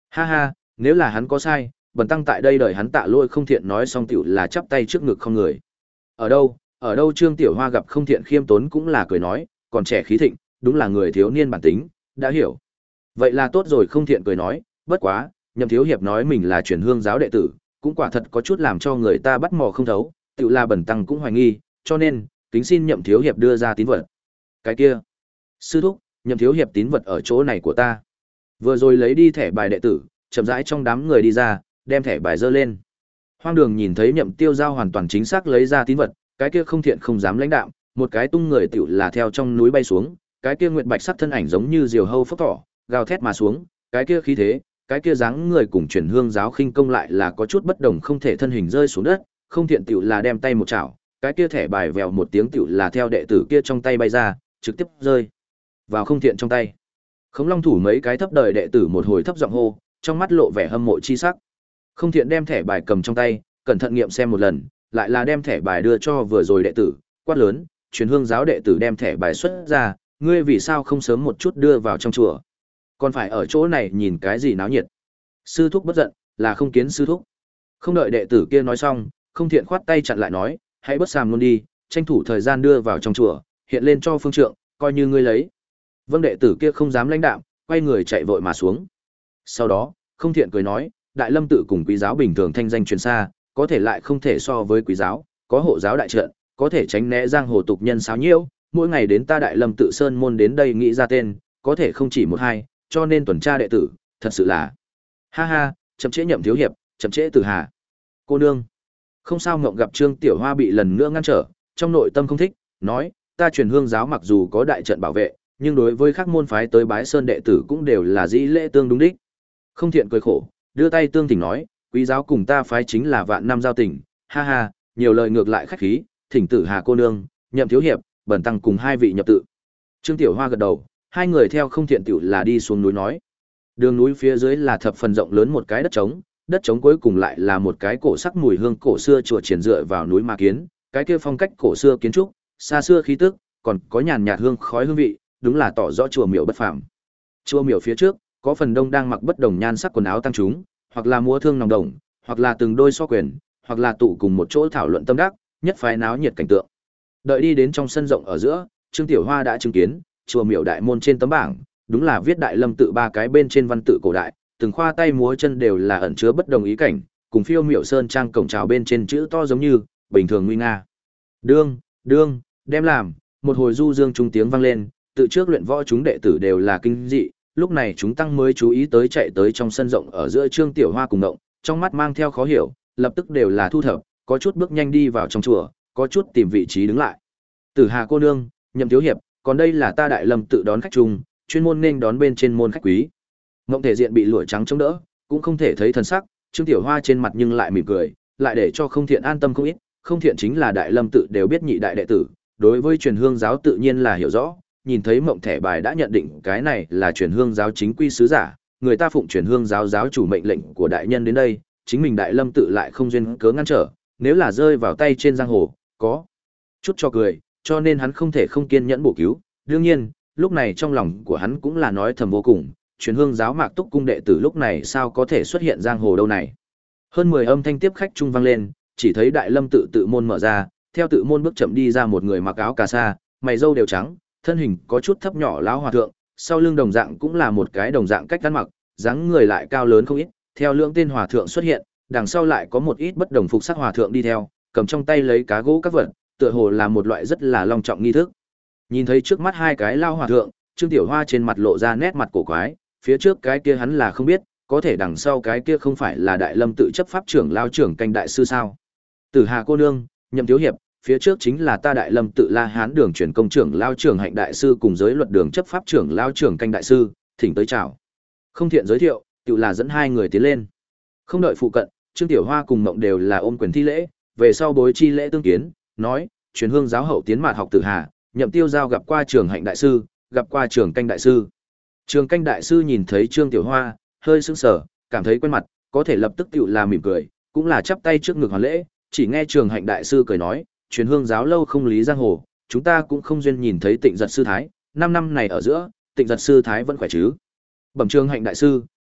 Ha ha, nếu là hắn có sai, bần tăng tại đây đợi hắn tạ lỗi không thiện nói xong tiểu là chắp tay trước ngực không người. Ở đâu, ở đâu Trương Tiểu Hoa gặp không thiện khiêm tốn cũng là cười nói, còn trẻ khí thịnh, đúng là người thiếu niên bản tính, đã hiểu. Vậy là tốt rồi không thiện cười nói, bất quá, Nhậm thiếu hiệp nói mình là truyền hương giáo đệ tử, cũng quả thật có chút làm cho người ta bắt mò không thấu, tiểu là bần tăng cũng hoài nghi, cho nên, kính xin Nhậm thiếu hiệp đưa ra tín vật. Cái kia, sư thúc, Nhậm thiếu hiệp tín vật ở chỗ này của ta. Vừa rồi lấy đi thẻ bài đệ tử, chậm rãi trong đám người đi ra, đem thẻ bài dơ lên. Hoang Đường nhìn thấy Nhậm Tiêu Giao hoàn toàn chính xác lấy ra tín vật, cái kia không thiện không dám lãnh đạm, một cái tung người tiểu là theo trong núi bay xuống, cái kia nguyệt bạch sắc thân ảnh giống như diều hâu phốc thỏ, gào thét mà xuống, cái kia khí thế, cái kia dáng người cùng truyền hương giáo khinh công lại là có chút bất đồng, không thể thân hình rơi xuống đất, không thiện tiểu là đem tay một chảo, cái kia thẻ bài vèo một tiếng tiểu là theo đệ tử kia trong tay bay ra, trực tiếp rơi vào không thiện trong tay. Khống Long thủ mấy cái thấp đời đệ tử một hồi thấp giọng hô, trong mắt lộ vẻ hâm mộ chi sắc. Không thiện đem thẻ bài cầm trong tay, cẩn thận nghiệm xem một lần, lại là đem thẻ bài đưa cho vừa rồi đệ tử, quát lớn, truyền hương giáo đệ tử đem thẻ bài xuất ra, ngươi vì sao không sớm một chút đưa vào trong chùa? Còn phải ở chỗ này nhìn cái gì náo nhiệt? Sư thúc bất giận, là không kiến sư thúc. Không đợi đệ tử kia nói xong, không thiện khoát tay chặn lại nói, hãy bất sàm luôn đi, tranh thủ thời gian đưa vào trong chùa, hiện lên cho phương trượng, coi như ngươi lấy. Vâng, đệ tử kia không dám lãnh đạm, quay người chạy vội mà xuống. Sau đó, không thiện cười nói, Đại Lâm tự cùng quý giáo bình thường thanh danh truyền xa, có thể lại không thể so với quý giáo, có hộ giáo đại trận, có thể tránh né giang hồ tục nhân xáo nhiễu, mỗi ngày đến ta Đại Lâm tự sơn môn đến đây nghĩ ra tên, có thể không chỉ một hai, cho nên tuần tra đệ tử, thật sự là. Ha ha, chậm trễ Nhậm thiếu hiệp, chậm trễ Tử Hà. Cô nương. Không sao ngộng gặp Trương Tiểu Hoa bị lần nữa ngăn trở, trong nội tâm không thích, nói, ta truyền hương giáo mặc dù có đại trận bảo vệ, nhưng đối với các môn phái tới bái sơn đệ tử cũng đều là dĩ lễ tương đúng đích. Không thiện cười khổ, đưa tay tương tình nói, quý giáo cùng ta phái chính là vạn năm giao tình, ha ha, nhiều lời ngược lại khách khí, thỉnh Tử Hà cô nương, Nhậm thiếu hiệp, bần tăng cùng hai vị nhập tự. Trương Tiểu Hoa gật đầu, hai người theo không thiện tiểu là đi xuống núi nói. Đường núi phía dưới là thập phần rộng lớn một cái đất trống, đất trống cuối cùng lại là một cái cổ sắc mùi hương cổ xưa chùa triển dựa vào núi mà kiến, cái kia phong cách cổ xưa kiến trúc, xa xưa khí tức, còn có nhàn nhạt hương khói hương vị, đúng là tỏ rõ chùa miểu bất phàm. Chùa miểu phía trước, có phần đông đang mặc bất đồng nhan sắc quần áo tăng chúng, hoặc là múa thương nòng đồng, hoặc là từng đôi so quyền, hoặc là tụ cùng một chỗ thảo luận tâm đắc, nhất phái náo nhiệt cảnh tượng. Đợi đi đến trong sân rộng ở giữa, Trương Tiểu Hoa đã chứng kiến, chùa miểu đại môn trên tấm bảng, đúng là viết Đại Lâm tự ba cái bên trên văn tự cổ đại, từng khoa tay múa chân đều là ẩn chứa bất đồng ý cảnh, cùng phiêu miểu sơn trang cổng chào bên trên chữ to giống như bình thường nguy nga. Đương, đương, đem làm, một hồi du dương trung tiếng vang lên, tự trước luyện võ chúng đệ tử đều là kinh dị, lúc này chúng tăng mới chú ý tới chạy tới trong sân rộng ở giữa Trương Tiểu Hoa cùng động, trong mắt mang theo khó hiểu, lập tức đều là thu thập, có chút bước nhanh đi vào trong chùa, có chút tìm vị trí đứng lại. Tử Hà cô nương, Nhậm thiếu hiệp, còn đây là ta Đại Lâm tự đón khách chung, chuyên môn nên đón bên trên môn khách quý. Ngộng thể diện bị lụa trắng chống đỡ, cũng không thể thấy thần sắc, Trương Tiểu Hoa trên mặt nhưng lại mỉm cười, lại để cho không thiện an tâm không ít, không thiện chính là Đại Lâm tự đều biết nhị đại đệ tử, đối với truyền hương giáo tự nhiên là hiểu rõ, nhìn thấy mộng thẻ bài đã nhận định cái này là truyền hương giáo chính quy sứ giả, người ta phụng truyền hương giáo giáo chủ mệnh lệnh của đại nhân đến đây, chính mình Đại Lâm tự lại không duyên cớ ngăn trở, nếu là rơi vào tay trên giang hồ, có chút cho cười, cho nên hắn không thể không kiên nhẫn bổ cứu. Đương nhiên, lúc này trong lòng của hắn cũng là nói thầm vô cùng, truyền hương giáo Mạc Túc cung đệ tử lúc này sao có thể xuất hiện giang hồ đâu này. Hơn mười âm thanh tiếp khách trung vang lên, chỉ thấy Đại Lâm tự tự môn mở ra, theo tự môn bước chậm đi ra một người mặc áo cà sa, mày râu đều trắng, thân hình có chút thấp nhỏ lão hòa thượng, sau lưng đồng dạng cũng là một cái đồng dạng cách ăn mặc, dáng người lại cao lớn không ít, theo lượng tên hòa thượng xuất hiện, đằng sau lại có một ít bất đồng phục sắc hòa thượng đi theo, cầm trong tay lấy cá gỗ các vật, tựa hồ là một loại rất là long trọng nghi thức. Nhìn thấy trước mắt hai cái lao hòa thượng, Trương Tiểu Hoa trên mặt lộ ra nét mặt cổ quái, phía trước cái kia hắn là không biết, có thể đằng sau cái kia không phải là Đại Lâm tự chấp pháp trưởng lao trưởng canh đại sư sao? Tử Hà cô nương, Nhậm thiếu hiệp, phía trước chính là ta Đại Lâm tự La Hán đường truyền công trưởng lao trưởng hạnh đại sư cùng giới luật đường chấp pháp trưởng lao trưởng canh đại sư, thỉnh tới chào. Không thiện giới thiệu, tự là dẫn hai người tiến lên. Không đợi phụ cận, Trương Tiểu Hoa cùng Mộng đều là ôm quyền thi lễ, về sau bối chi lễ tương kiến, nói, truyền hương giáo hậu tiến mạt học Tử Hà, Nhậm tiêu giao gặp qua trưởng hạnh đại sư, gặp qua trưởng canh đại sư. Trường canh đại sư nhìn thấy Trương Tiểu Hoa, hơi sững sờ, cảm thấy quen mặt, có thể lập tức tự là mỉm cười, cũng là chắp tay trước ngực hoàn lễ, chỉ nghe Trường hạnh đại sư cười nói, truyền hương giáo lâu không lý giang hồ, chúng ta cũng không duyên nhìn thấy Tịnh Giật sư thái, năm năm này ở giữa, Tịnh Giật sư thái vẫn khỏe chứ? Bẩm Trường hạnh đại sư,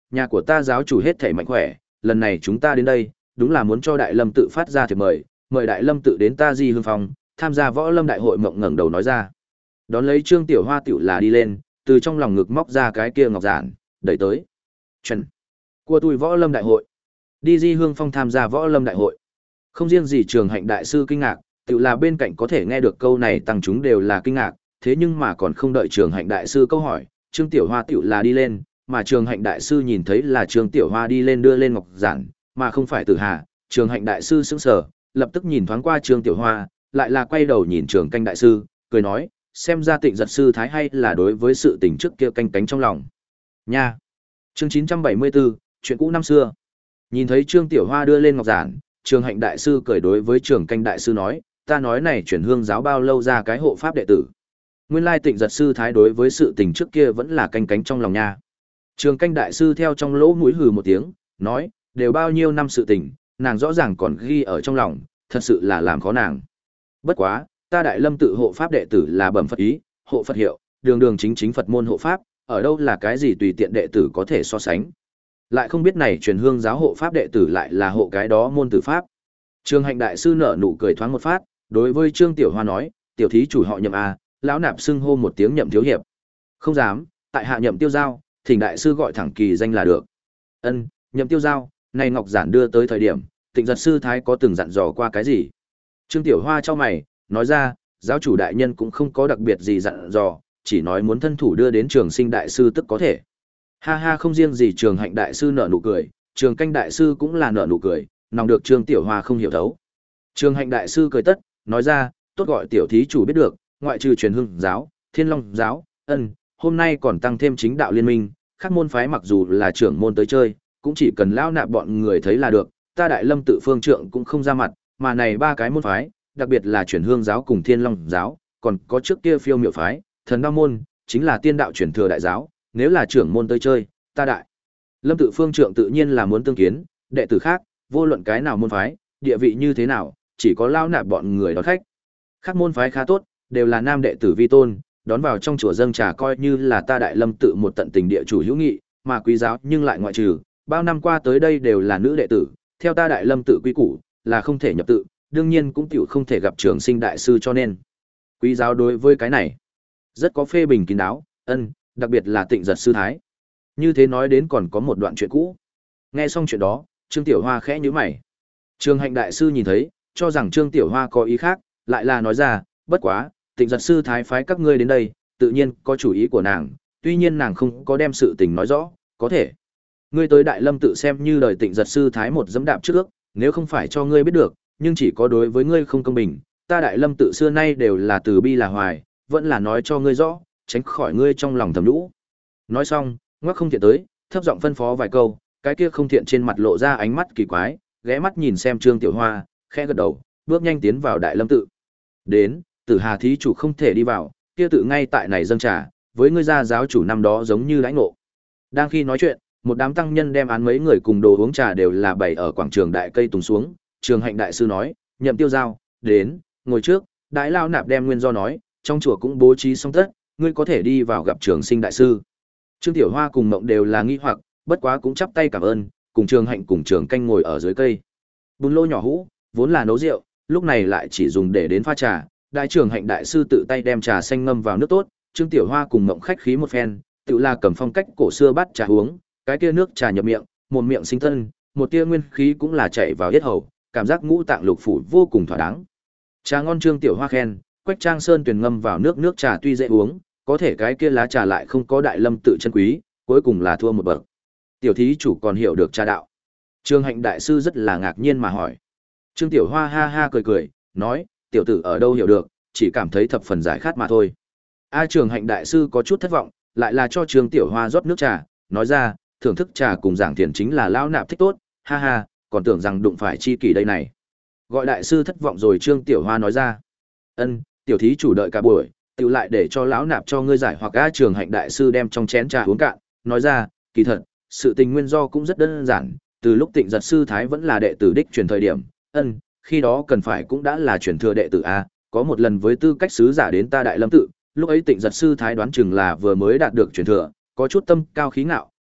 nhà của ta giáo chủ hết thể mạnh khỏe, lần này chúng ta đến đây, đúng là muốn cho Đại Lâm tự phát ra thiệp mời, mời Đại Lâm tự đến ta Di Hương Phong, tham gia võ lâm đại hội. Mộng ngẩng đầu nói ra. Đón lấy Trương Tiểu Hoa tiểu là đi lên, từ trong lòng ngực móc ra cái kia ngọc giản, đẩy tới. Chuẩn. Của tôi võ lâm đại hội. Đi Di Hương Phong tham gia võ lâm đại hội. Không riêng gì Trường Hạnh đại sư kinh ngạc, tiểu là bên cạnh có thể nghe được câu này tăng chúng đều là kinh ngạc, thế nhưng mà còn không đợi Trường Hạnh đại sư câu hỏi, Trương Tiểu Hoa tiểu là đi lên, mà Trường Hạnh đại sư nhìn thấy là Trương Tiểu Hoa đi lên đưa lên ngọc giản, mà không phải Tử Hà. Trường Hạnh đại sư sững sờ, lập tức nhìn thoáng qua Trương Tiểu Hoa, lại là quay đầu nhìn Trường Canh đại sư, cười nói, xem ra Tịnh Giật sư thái hay là đối với sự tình trước kia canh cánh trong lòng. Nha. Chương chín trăm bảy mươi tư, chuyện cũ năm xưa. Nhìn thấy Trương Tiểu Hoa đưa lên ngọc giản, Trường Hạnh đại sư cười đối với Trường Canh đại sư nói, ta nói này chuyển hương giáo bao lâu ra cái hộ pháp đệ tử. Nguyên lai Tịnh Giật sư thái đối với sự tình trước kia vẫn là canh cánh trong lòng nha. Trường Canh đại sư theo trong lỗ mũi hừ một tiếng, nói, đều bao nhiêu năm sự tình, nàng rõ ràng còn ghi ở trong lòng, thật sự là làm khó nàng. Bất quá, ta Đại Lâm tự hộ pháp đệ tử là bẩm Phật ý, hộ Phật hiệu, đường đường chính chính Phật môn hộ pháp, ở đâu là cái gì tùy tiện đệ tử có thể so sánh. Lại không biết này truyền hương giáo hộ pháp đệ tử lại là hộ cái đó môn tử pháp. Trường Hạnh đại sư nở nụ cười thoáng một phát, đối với Trương Tiểu Hoa nói, tiểu thí chủ họ Nhậm a, lão nạp xưng hô một tiếng Nhậm thiếu hiệp. Không dám, tại hạ Nhậm Tiêu Giao, thỉnh đại sư gọi thẳng kỳ danh là được. Ân, Nhậm Tiêu Giao, này ngọc giản đưa tới thời điểm, Tịnh Giật sư thái có từng dặn dò qua cái gì? Trương Tiểu Hoa chau mày, nói ra, giáo chủ đại nhân cũng không có đặc biệt gì dặn dò, chỉ nói muốn thân thủ đưa đến Trường Sinh đại sư tức có thể. Ha ha, không riêng gì Trường Hạnh đại sư nở nụ cười, Trường Canh đại sư cũng là nở nụ cười, nòng được Trương Tiểu Hoa không hiểu thấu. Trường Hạnh đại sư cười tất, nói ra, tốt gọi tiểu thí chủ biết được, ngoại trừ truyền hương giáo, Thiên Long giáo, ân, hôm nay còn tăng thêm chính đạo liên minh, các môn phái mặc dù là trưởng môn tới chơi, cũng chỉ cần lao nạp bọn người thấy là được, ta Đại Lâm tự phương trượng cũng không ra mặt, mà này ba cái môn phái, đặc biệt là truyền hương giáo cùng Thiên Long giáo, còn có trước kia phiêu miệu phái, thần đao môn, chính là tiên đạo truyền thừa đại giáo, nếu là trưởng môn tới chơi, ta Đại Lâm tự phương trượng tự nhiên là muốn tương kiến, đệ tử khác, vô luận cái nào môn phái, địa vị như thế nào, chỉ có lao nạp bọn người đón khách. Khác môn phái khá tốt, đều là nam đệ tử vi tôn, đón vào trong chùa dâng trà coi như là ta Đại Lâm tự một tận tình địa chủ hữu nghị, mà quý giáo nhưng lại ngoại trừ, bao năm qua tới đây đều là nữ đệ tử, theo ta Đại Lâm tự quy củ, là không thể nhập tự, đương nhiên cũng tiểu không thể gặp Trường Sinh đại sư, cho nên quý giáo đối với cái này rất có phê bình kín đáo, ân, đặc biệt là Tịnh Giật sư thái. Như thế nói đến còn có một đoạn chuyện cũ. Nghe xong chuyện đó, Trương Tiểu Hoa khẽ nhíu mày. Trường Hạnh đại sư nhìn thấy, cho rằng Trương Tiểu Hoa có ý khác, lại là nói ra, bất quá, Tịnh Giật sư thái phái các ngươi đến đây, tự nhiên có chủ ý của nàng, tuy nhiên nàng không có đem sự tình nói rõ, có thể ngươi tới Đại Lâm tự xem như đời Tịnh Giật sư thái một dẫm đạp trước ước, nếu không phải cho ngươi biết được, nhưng chỉ có đối với ngươi không công bình, ta Đại Lâm tự xưa nay đều là từ bi là hoài, vẫn là nói cho ngươi rõ, tránh khỏi ngươi trong lòng thầm lũ. Nói xong, ngoắc không thiện tới, thấp giọng phân phó vài câu, cái kia không thiện trên mặt lộ ra ánh mắt kỳ quái, ghé mắt nhìn xem Trương Tiểu Hoa, khẽ gật đầu, bước nhanh tiến vào Đại Lâm tự. Đến, Tử Hà thí chủ không thể đi vào, kia tự ngay tại này dâng trà, với ngươi gia giáo chủ năm đó giống như lãnh ngộ. Đang khi nói chuyện, một đám tăng nhân đem án mấy người cùng đồ uống trà đều là bày ở quảng trường đại cây tùng xuống. Trường Hạnh đại sư nói, Nhậm Tiêu Giao, đến, ngồi trước. Đại lao nạp đem nguyên do nói, trong chùa cũng bố trí xong tất, ngươi có thể đi vào gặp Trường Sinh đại sư. Trương Tiểu Hoa cùng Mộng đều là nghi hoặc, bất quá cũng chắp tay cảm ơn, cùng Trường Hạnh cùng Trường Canh ngồi ở dưới cây. Bùn lô nhỏ hũ, vốn là nấu rượu, lúc này lại chỉ dùng để đến pha trà. Đại Trường Hạnh đại sư tự tay đem trà xanh ngâm vào nước tốt, Trương Tiểu Hoa cùng Mộng khách khí một phen, tự là cầm phong cách cổ xưa bắt trà uống, cái kia nước trà nhập miệng, một miệng sinh thân, một tia nguyên khí cũng là chảy vào yết hầu, cảm giác ngũ tạng lục phủ vô cùng thỏa đáng. Trà ngon Trương Tiểu Hoa khen, Quách Trang Sơn tuyển ngâm vào nước nước trà tuy dễ uống, có thể cái kia lá trà lại không có Đại Lâm tự chân quý, cuối cùng là thua một bậc. Tiểu thí chủ còn hiểu được trà đạo. Trường Hạnh đại sư rất là ngạc nhiên mà hỏi. Trương Tiểu Hoa ha ha cười cười, nói, tiểu tử ở đâu hiểu được, chỉ cảm thấy thập phần giải khát mà thôi. A Trường Hạnh đại sư có chút thất vọng, lại là cho Trương Tiểu Hoa rót nước trà, nói ra, thưởng thức trà cùng giảng thiền chính là lão nạp thích tốt, ha ha, còn tưởng rằng đụng phải chi kỷ đây này. Gọi đại sư thất vọng rồi. Trương Tiểu Hoa nói ra, ân, tiểu thí chủ đợi cả buổi, tự lại để cho lão nạp cho ngươi giải hoặc. A Trường Hạnh đại sư đem trong chén trà uống cạn, nói ra, kỳ thật, sự tình nguyên do cũng rất đơn giản, từ lúc Tịnh Giật sư thái vẫn là đệ tử đích truyền thời điểm, ân, khi đó cần phải cũng đã là truyền thừa đệ tử a, có một lần với tư cách sứ giả đến ta Đại Lâm tự, lúc ấy Tịnh Giật sư thái đoán chừng là vừa mới đạt được truyền thừa, có chút tâm cao khí ngạo,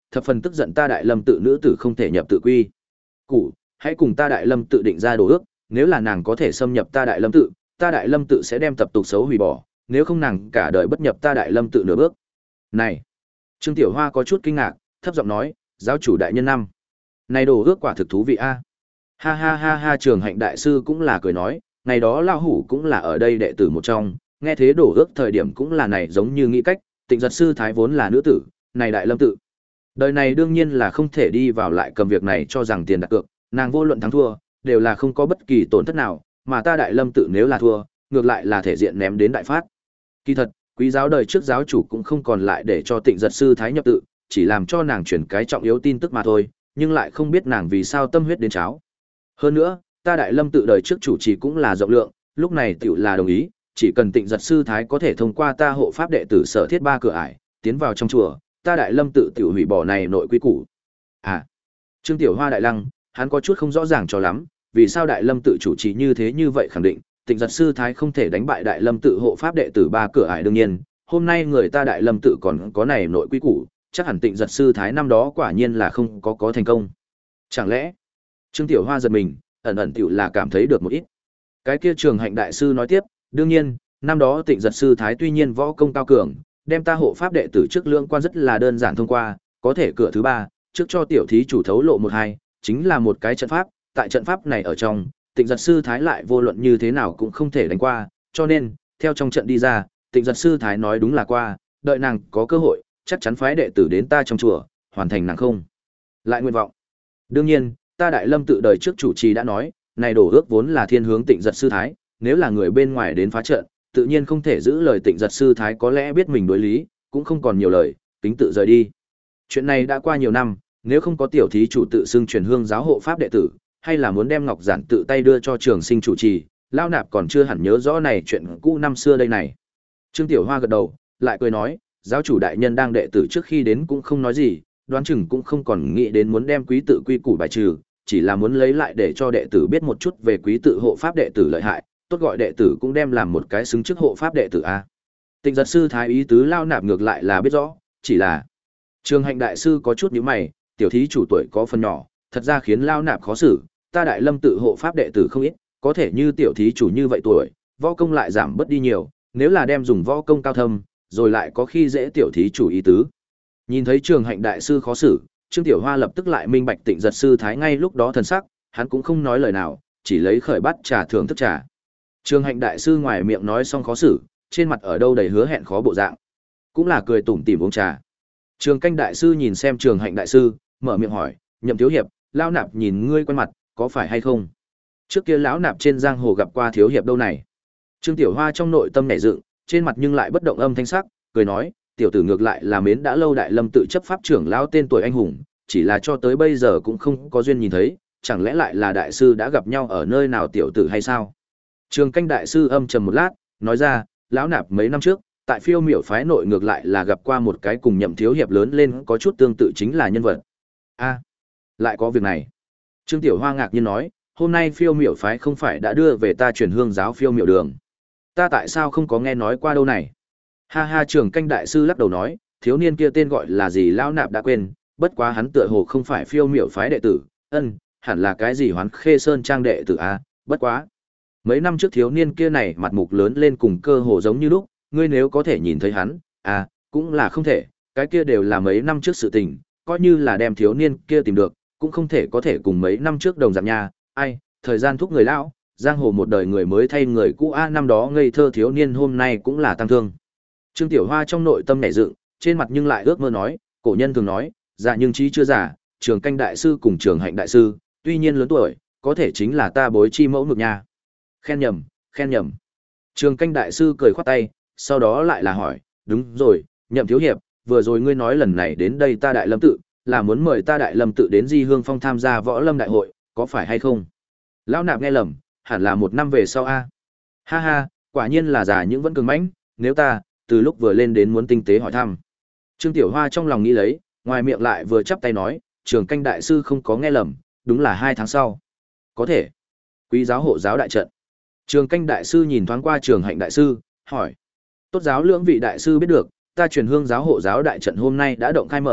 thập phần tức giận ta Đại Lâm tự nữ tử không thể nhập tự quy. Cụ, hãy cùng ta Đại Lâm tự định ra đồ ước, nếu là nàng có thể xâm nhập ta Đại Lâm tự, ta Đại Lâm tự sẽ đem tập tục xấu hủy bỏ, nếu không nàng cả đời bất nhập ta Đại Lâm tự nửa bước. Này, Trương Tiểu Hoa có chút kinh ngạc, thấp giọng nói, giáo chủ đại nhân năm. Này đồ ước quả thực thú vị a. Ha ha ha ha, Trường Hạnh đại sư cũng là cười nói, ngày đó lão hủ cũng là ở đây đệ tử một trong, nghe thế đổ ước thời điểm cũng là này giống như nghĩ cách, Tịnh Giật sư thái vốn là nữ tử, này Đại Lâm tự. Đời này đương nhiên là không thể đi vào lại cầm việc này cho rằng tiền đặt cược, nàng vô luận thắng thua, đều là không có bất kỳ tổn thất nào, mà ta Đại Lâm tự nếu là thua, ngược lại là thể diện ném đến đại phát. Kỳ thật, quý giáo đời trước giáo chủ cũng không còn lại để cho Tịnh Giật sư thái nhập tự, chỉ làm cho nàng chuyển cái trọng yếu tin tức mà thôi, nhưng lại không biết nàng vì sao tâm huyết đến cháo. Hơn nữa, ta Đại Lâm tự đời trước chủ trì cũng là rộng lượng, lúc này tiểu là đồng ý, chỉ cần Tịnh Giật sư thái có thể thông qua ta hộ pháp đệ tử sở thiết ba cửa ải, tiến vào trong chùa, ta Đại Lâm tự tiểu hủy bỏ này nội quy củ. À, Trương Tiểu Hoa đại lăng, hắn có chút không rõ ràng cho lắm, vì sao Đại Lâm tự chủ trì như thế như vậy khẳng định, Tịnh Giật sư thái không thể đánh bại Đại Lâm tự hộ pháp đệ tử ba cửa ải. Đương nhiên, hôm nay người ta Đại Lâm tự còn có này nội quy củ, chắc hẳn Tịnh Giật sư thái năm đó quả nhiên là không có có thành công. Chẳng lẽ? Trương Tiểu Hoa giật mình, ẩn ẩn tiểu là cảm thấy được một ít. Cái kia Trường Hạnh đại sư nói tiếp, đương nhiên, năm đó Tịnh Giật sư thái tuy nhiên võ công cao cường, đem ta hộ pháp đệ tử trước lưỡng quan rất là đơn giản thông qua, có thể cửa thứ ba, trước cho tiểu thí chủ thấu lộ một hai, chính là một cái trận pháp, tại trận pháp này ở trong, Tịnh Giật sư thái lại vô luận như thế nào cũng không thể đánh qua, cho nên, theo trong trận đi ra, Tịnh Giật sư thái nói đúng là qua, đợi nàng có cơ hội, chắc chắn phái đệ tử đến ta trong chùa, hoàn thành nàng không lại nguyện vọng. Đương nhiên, ta Đại Lâm tự đời trước chủ trì đã nói, này đổ ước vốn là thiên hướng Tịnh Giật sư thái, nếu là người bên ngoài đến phá trận, tự nhiên không thể giữ lời. Tịnh Giật sư thái có lẽ biết mình đối lý, cũng không còn nhiều lời, tính tự rời đi. Chuyện này đã qua nhiều năm, nếu không có tiểu thí chủ tự xưng truyền hương giáo hộ pháp đệ tử, hay là muốn đem ngọc giản tự tay đưa cho Trường Sinh chủ trì, Lao Nạp còn chưa hẳn nhớ rõ này chuyện cũ năm xưa đây này. Trương Tiểu Hoa gật đầu, lại cười nói, giáo chủ đại nhân đang đệ tử trước khi đến cũng không nói gì, đoán chừng cũng không còn nghĩ đến muốn đem quý tự quy củ bài trừ, chỉ là muốn lấy lại để cho đệ tử biết một chút về quý tự hộ pháp đệ tử lợi hại, tốt gọi đệ tử cũng đem làm một cái xứng chức hộ pháp đệ tử a. Tịnh Giật sư thái ý tứ Lao Nạp ngược lại là biết rõ, chỉ là Trường Hạnh đại sư có chút nhíu mày, tiểu thí chủ tuổi có phần nhỏ, thật ra khiến Lao Nạp khó xử, ta Đại Lâm tự hộ pháp đệ tử không ít, có thể như tiểu thí chủ như vậy tuổi, võ công lại giảm bớt đi nhiều, nếu là đem dùng võ công cao thâm, rồi lại có khi dễ tiểu thí chủ ý tứ. Nhìn thấy Trường Hạnh đại sư khó xử, Trương Tiểu Hoa lập tức lại minh bạch Tịnh Giật sư thái ngay lúc đó thần sắc, hắn cũng không nói lời nào, chỉ lấy khởi bát trà thưởng thức trà. Trường Hạnh đại sư ngoài miệng nói xong khó xử, trên mặt ở đâu đầy hứa hẹn khó bộ dạng, cũng là cười tủm tỉm uống trà. Trường Canh đại sư nhìn xem Trường Hạnh đại sư, mở miệng hỏi, Nhậm thiếu hiệp, lão nạp nhìn ngươi quen mặt, có phải hay không? Trước kia lão nạp trên giang hồ gặp qua thiếu hiệp đâu này? Trương Tiểu Hoa trong nội tâm nảy dựng, trên mặt nhưng lại bất động âm thanh sắc, cười nói, tiểu tử ngược lại là mến đã lâu Đại Lâm tự chấp pháp trưởng lão tên tuổi anh hùng, chỉ là cho tới bây giờ cũng không có duyên nhìn thấy, chẳng lẽ lại là đại sư đã gặp nhau ở nơi nào tiểu tử hay sao? Trường Canh đại sư âm trầm một lát, nói ra, lão nạp mấy năm trước, tại Phiêu Miểu phái nội ngược lại là gặp qua một cái cùng Nhậm thiếu hiệp lớn lên có chút tương tự chính là nhân vật. A, lại có việc này. Trương Tiểu Hoa ngạc nhiên nói, hôm nay Phiêu Miểu phái không phải đã đưa về ta truyền hương giáo Phiêu Miểu đường, ta tại sao không có nghe nói qua đâu này? Ha ha, Trường Canh đại sư lắc đầu nói, thiếu niên kia tên gọi là gì lão nạp đã quên, bất quá hắn tựa hồ không phải Phiêu Miểu phái đệ tử, ân, hẳn là cái gì Hoán Khê Sơn trang đệ tử a, bất quá. Mấy năm trước thiếu niên kia này mặt mục lớn lên cùng cơ hồ giống như lúc, ngươi nếu có thể nhìn thấy hắn, à, cũng là không thể, cái kia đều là mấy năm trước sự tình, coi như là đem thiếu niên kia tìm được, cũng không thể có thể cùng mấy năm trước đồng dạng nha, ai, thời gian thúc người lão, giang hồ một đời người mới thay người cũ a, năm đó ngây thơ thiếu niên hôm nay cũng là tăng thương. Trương Tiểu Hoa trong nội tâm nảy dựng, trên mặt nhưng lại ước mơ nói, cổ nhân thường nói, già nhưng trí chưa già, Trường Canh đại sư cùng Trường Hạnh đại sư, tuy nhiên lớn tuổi, có thể chính là ta bối chi mẫu mực nha. Khen nhầm, khen nhầm. Trường Canh đại sư cười khoát tay, sau đó lại là hỏi, đúng rồi, Nhậm thiếu hiệp, vừa rồi ngươi nói lần này đến đây ta Đại Lâm tự, là muốn mời ta Đại Lâm tự đến Di Hương Phong tham gia võ lâm đại hội, có phải hay không? Lão nạp nghe lầm, hẳn là một năm về sau a. Ha ha, quả nhiên là già những vẫn cường mãnh, nếu ta, từ lúc vừa lên đến muốn tinh tế hỏi thăm. Trương Tiểu Hoa trong lòng nghĩ lấy, ngoài miệng lại vừa chắp tay nói, Trường Canh đại sư không có nghe lầm, đúng là hai tháng sau. Có thể. Quý giáo hộ giáo đại trận. Trường Canh đại sư nhìn thoáng qua Trường Hạnh đại sư, hỏi. Tốt giáo lưỡng vị đại sư biết được, ta truyền hương giáo hộ giáo đại trận hôm nay đã động khai mở,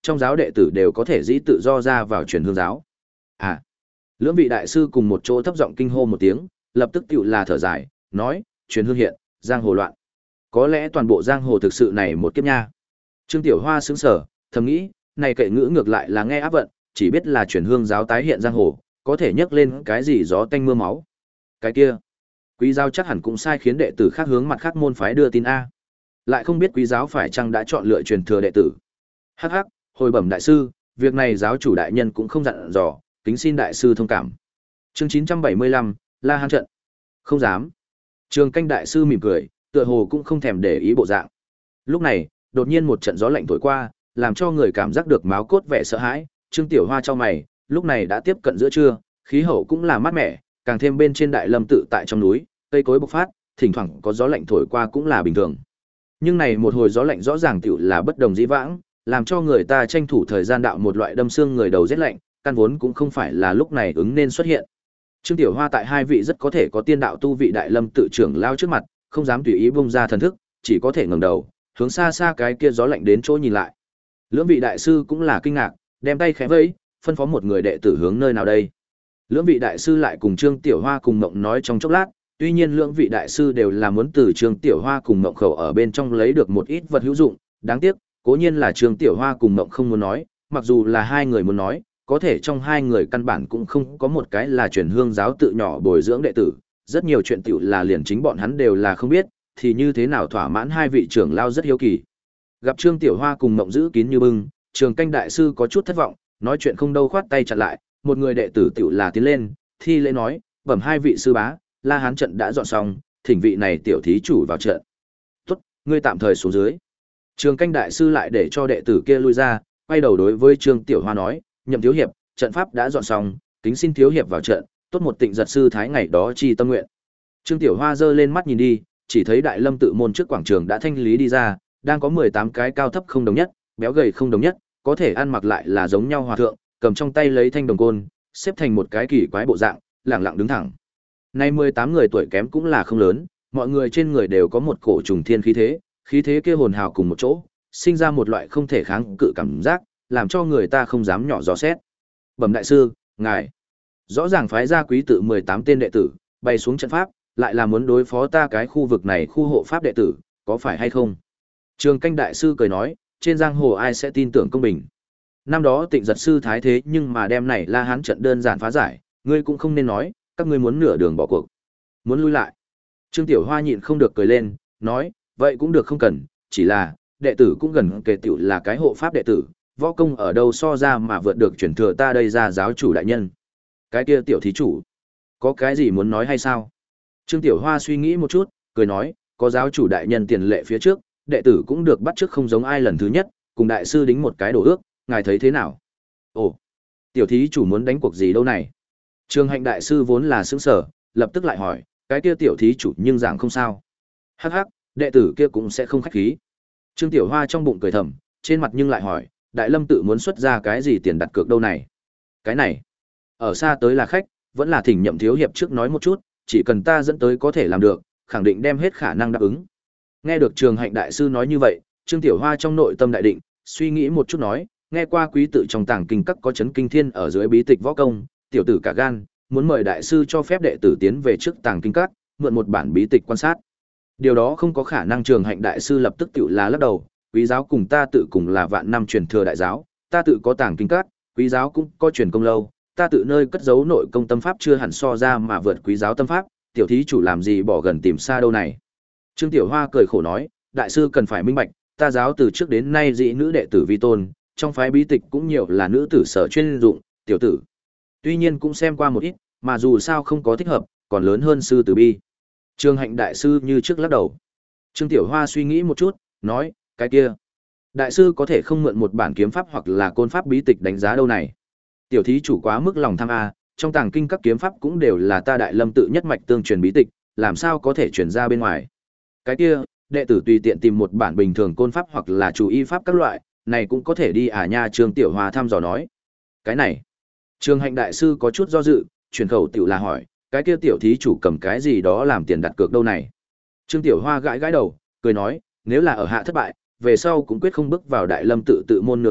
trong giáo đệ tử đều có thể dĩ tự do ra vào truyền hương giáo. À, lưỡng vị đại sư cùng một chỗ thấp giọng kinh hô một tiếng, lập tức tựu là thở dài, nói, truyền hương hiện, giang hồ loạn. Có lẽ toàn bộ giang hồ thực sự này một kiếp nha. Trương Tiểu Hoa sững sờ, thầm nghĩ, này kệ ngữ ngược lại là nghe áp vận, chỉ biết là truyền hương giáo tái hiện giang hồ, có thể nhắc lên cái gì gió tanh mưa máu. Cái kia, quý giáo chắc hẳn cũng sai khiến đệ tử khác hướng mặt khác môn phái đưa tin a. Lại không biết quý giáo phải chăng đã chọn lựa truyền thừa đệ tử. Hắc hắc, hồi bẩm đại sư, việc này giáo chủ đại nhân cũng không dặn dò, kính xin đại sư thông cảm. Chương chín trăm bảy mươi lăm, La Hán trận. Không dám. Trường Canh đại sư mỉm cười, tựa hồ cũng không thèm để ý bộ dạng. Lúc này, đột nhiên một trận gió lạnh thổi qua, làm cho người cảm giác được máu cốt vẻ sợ hãi. Trương Tiểu Hoa chau mày, lúc này đã tiếp cận giữa trưa, khí hậu cũng là mát mẻ, càng thêm bên trên Đại Lâm tự tại trong núi, cây cối bộc phát, thỉnh thoảng có gió lạnh thổi qua cũng là bình thường. Nhưng này một hồi gió lạnh rõ ràng tiểu là bất đồng dĩ vãng, làm cho người ta tranh thủ thời gian đạo một loại đâm xương người đầu rét lạnh, căn vốn cũng không phải là lúc này ứng nên xuất hiện. Trương Tiểu Hoa tại hai vị rất có thể có tiên đạo tu vị Đại Lâm tự trưởng lao trước mặt, không dám tùy ý bung ra thần thức, chỉ có thể ngẩng đầu, hướng xa xa cái kia gió lạnh đến chỗ nhìn lại. Lưỡng vị đại sư cũng là kinh ngạc, đem tay khẽ vẫy, phân phó một người đệ tử hướng nơi nào đây. Lưỡng vị đại sư lại cùng Trương Tiểu Hoa cùng Mộng nói trong chốc lát, tuy nhiên lưỡng vị đại sư đều là muốn từ Trương Tiểu Hoa cùng Mộng khẩu ở bên trong lấy được một ít vật hữu dụng, đáng tiếc, cố nhiên là Trương Tiểu Hoa cùng Mộng không muốn nói, mặc dù là hai người muốn nói, có thể trong hai người căn bản cũng không có một cái là truyền hương giáo tự nhỏ bồi dưỡng đệ tử, rất nhiều chuyện tiểu là liền chính bọn hắn đều là không biết, thì như thế nào thỏa mãn hai vị trưởng lao rất hiếu kỳ. Gặp Trương Tiểu Hoa cùng Mộng giữ kín như bưng, Trường Canh đại sư có chút thất vọng, nói chuyện không đâu khoát tay chặn lại, một người đệ tử tiểu là tiến lên, thi lễ nói, bẩm hai vị sư bá, La Hán trận đã dọn xong, thỉnh vị này tiểu thí chủ vào trận. Tốt, ngươi tạm thời xuống dưới. Trường Canh đại sư lại để cho đệ tử kia lui ra, quay đầu đối với Trương Tiểu Hoa nói, nhậm thiếu hiệp, trận pháp đã dọn xong, kính xin thiếu hiệp vào trận, tốt một tịnh giật sư thái ngày đó chi tâm nguyện. Trương Tiểu Hoa giơ lên mắt nhìn đi, chỉ thấy Đại Lâm tự môn trước quảng trường đã thanh lý đi ra, đang có mười tám cái cao thấp không đồng nhất, béo gầy không đồng nhất, có thể ăn mặc lại là giống nhau hòa thượng, cầm trong tay lấy thanh đồng côn, xếp thành một cái kỳ quái bộ dạng, lẳng lặng đứng thẳng. Nay mười tám người tuổi kém cũng là không lớn, mọi người trên người đều có một cổ trùng thiên khí thế, khí thế kia hồn hào cùng một chỗ, sinh ra một loại không thể kháng cự cảm giác, làm cho người ta không dám nhỏ gió xét. Bẩm đại sư, ngài rõ ràng phái ra quý tự mười tám tên đệ tử, bay xuống trận pháp, lại là muốn đối phó ta cái khu vực này khu hộ pháp đệ tử, có phải hay không? Trường Canh đại sư cười nói, trên giang hồ ai sẽ tin tưởng công bình. Năm đó Tịnh giật sư thái thế nhưng mà đem này La Hán trận đơn giản phá giải, ngươi cũng không nên nói, các ngươi muốn nửa đường bỏ cuộc, muốn lui lại. Trương Tiểu Hoa nhịn không được cười lên, nói, vậy cũng được không cần, chỉ là, đệ tử cũng gần kề tiểu là cái hộ pháp đệ tử, võ công ở đâu so ra mà vượt được chuyển thừa ta đây ra giáo chủ đại nhân. Cái kia tiểu thí chủ, có cái gì muốn nói hay sao? Trương Tiểu Hoa suy nghĩ một chút, cười nói, có giáo chủ đại nhân tiền lệ phía trước, đệ tử cũng được bắt trước không giống ai lần thứ nhất, cùng đại sư đính một cái đồ ước, ngài thấy thế nào? Ồ, tiểu thí chủ muốn đánh cuộc gì đâu này? Trường Hạnh đại sư vốn là sững sở, lập tức lại hỏi, cái kia tiểu thí chủ nhưng giảng không sao. Hắc hắc, đệ tử kia cũng sẽ không khách khí. Trương Tiểu Hoa trong bụng cười thầm, trên mặt nhưng lại hỏi, Đại Lâm tự muốn xuất ra cái gì tiền đặt cược đâu này? Cái này, ở xa tới là khách, vẫn là thỉnh nhậm thiếu hiệp trước nói một chút, chỉ cần ta dẫn tới có thể làm được, khẳng định đem hết khả năng đáp ứng. Nghe được Trường Hạnh đại sư nói như vậy, Trương Tiểu Hoa trong nội tâm đại định, suy nghĩ một chút nói, nghe qua quý tự trong tàng kinh các có chấn kinh thiên ở dưới bí tịch võ công, tiểu tử cả gan, muốn mời đại sư cho phép đệ tử tiến về trước tàng kinh các, mượn một bản bí tịch quan sát. Điều đó không có khả năng. Trường Hạnh đại sư lập tức tiểu là lắc đầu, quý giáo cùng ta tự cùng là vạn năm truyền thừa đại giáo, ta tự có tàng kinh các, quý giáo cũng có truyền công lâu, ta tự nơi cất giấu nội công tâm pháp chưa hẳn so ra mà vượt quý giáo tâm pháp, tiểu thí chủ làm gì bỏ gần tìm xa đâu này. Trương Tiểu Hoa cười khổ nói, đại sư cần phải minh bạch, ta giáo từ trước đến nay dị nữ đệ tử vi tôn, trong phái bí tịch cũng nhiều là nữ tử sở chuyên dụng, tiểu tử tuy nhiên cũng xem qua một ít, mà dù sao không có thích hợp, còn lớn hơn sư tử bi. Trường Hạnh đại sư như trước lắc đầu. Trương Tiểu Hoa suy nghĩ một chút, nói, cái kia, đại sư có thể không mượn một bản kiếm pháp hoặc là côn pháp bí tịch đánh giá đâu này. Tiểu thí chủ quá mức lòng tham a, trong tàng kinh các kiếm pháp cũng đều là ta Đại Lâm tự nhất mạch tương truyền bí tịch, làm sao có thể truyền ra bên ngoài. Cái kia, đệ tử tùy tiện tìm một bản bình thường côn pháp hoặc là chủ y pháp các loại, này cũng có thể đi à nha. Trương Tiểu Hoa thăm dò nói. Cái này, Trường Hạnh đại sư có chút do dự, chuyển khẩu tiểu là hỏi, cái kia tiểu thí chủ cầm cái gì đó làm tiền đặt cược đâu này. Trương Tiểu Hoa gãi gãi đầu, cười nói, nếu là ở hạ thất bại, về sau cũng quyết không bước vào Đại Lâm tự tự môn nửa bước,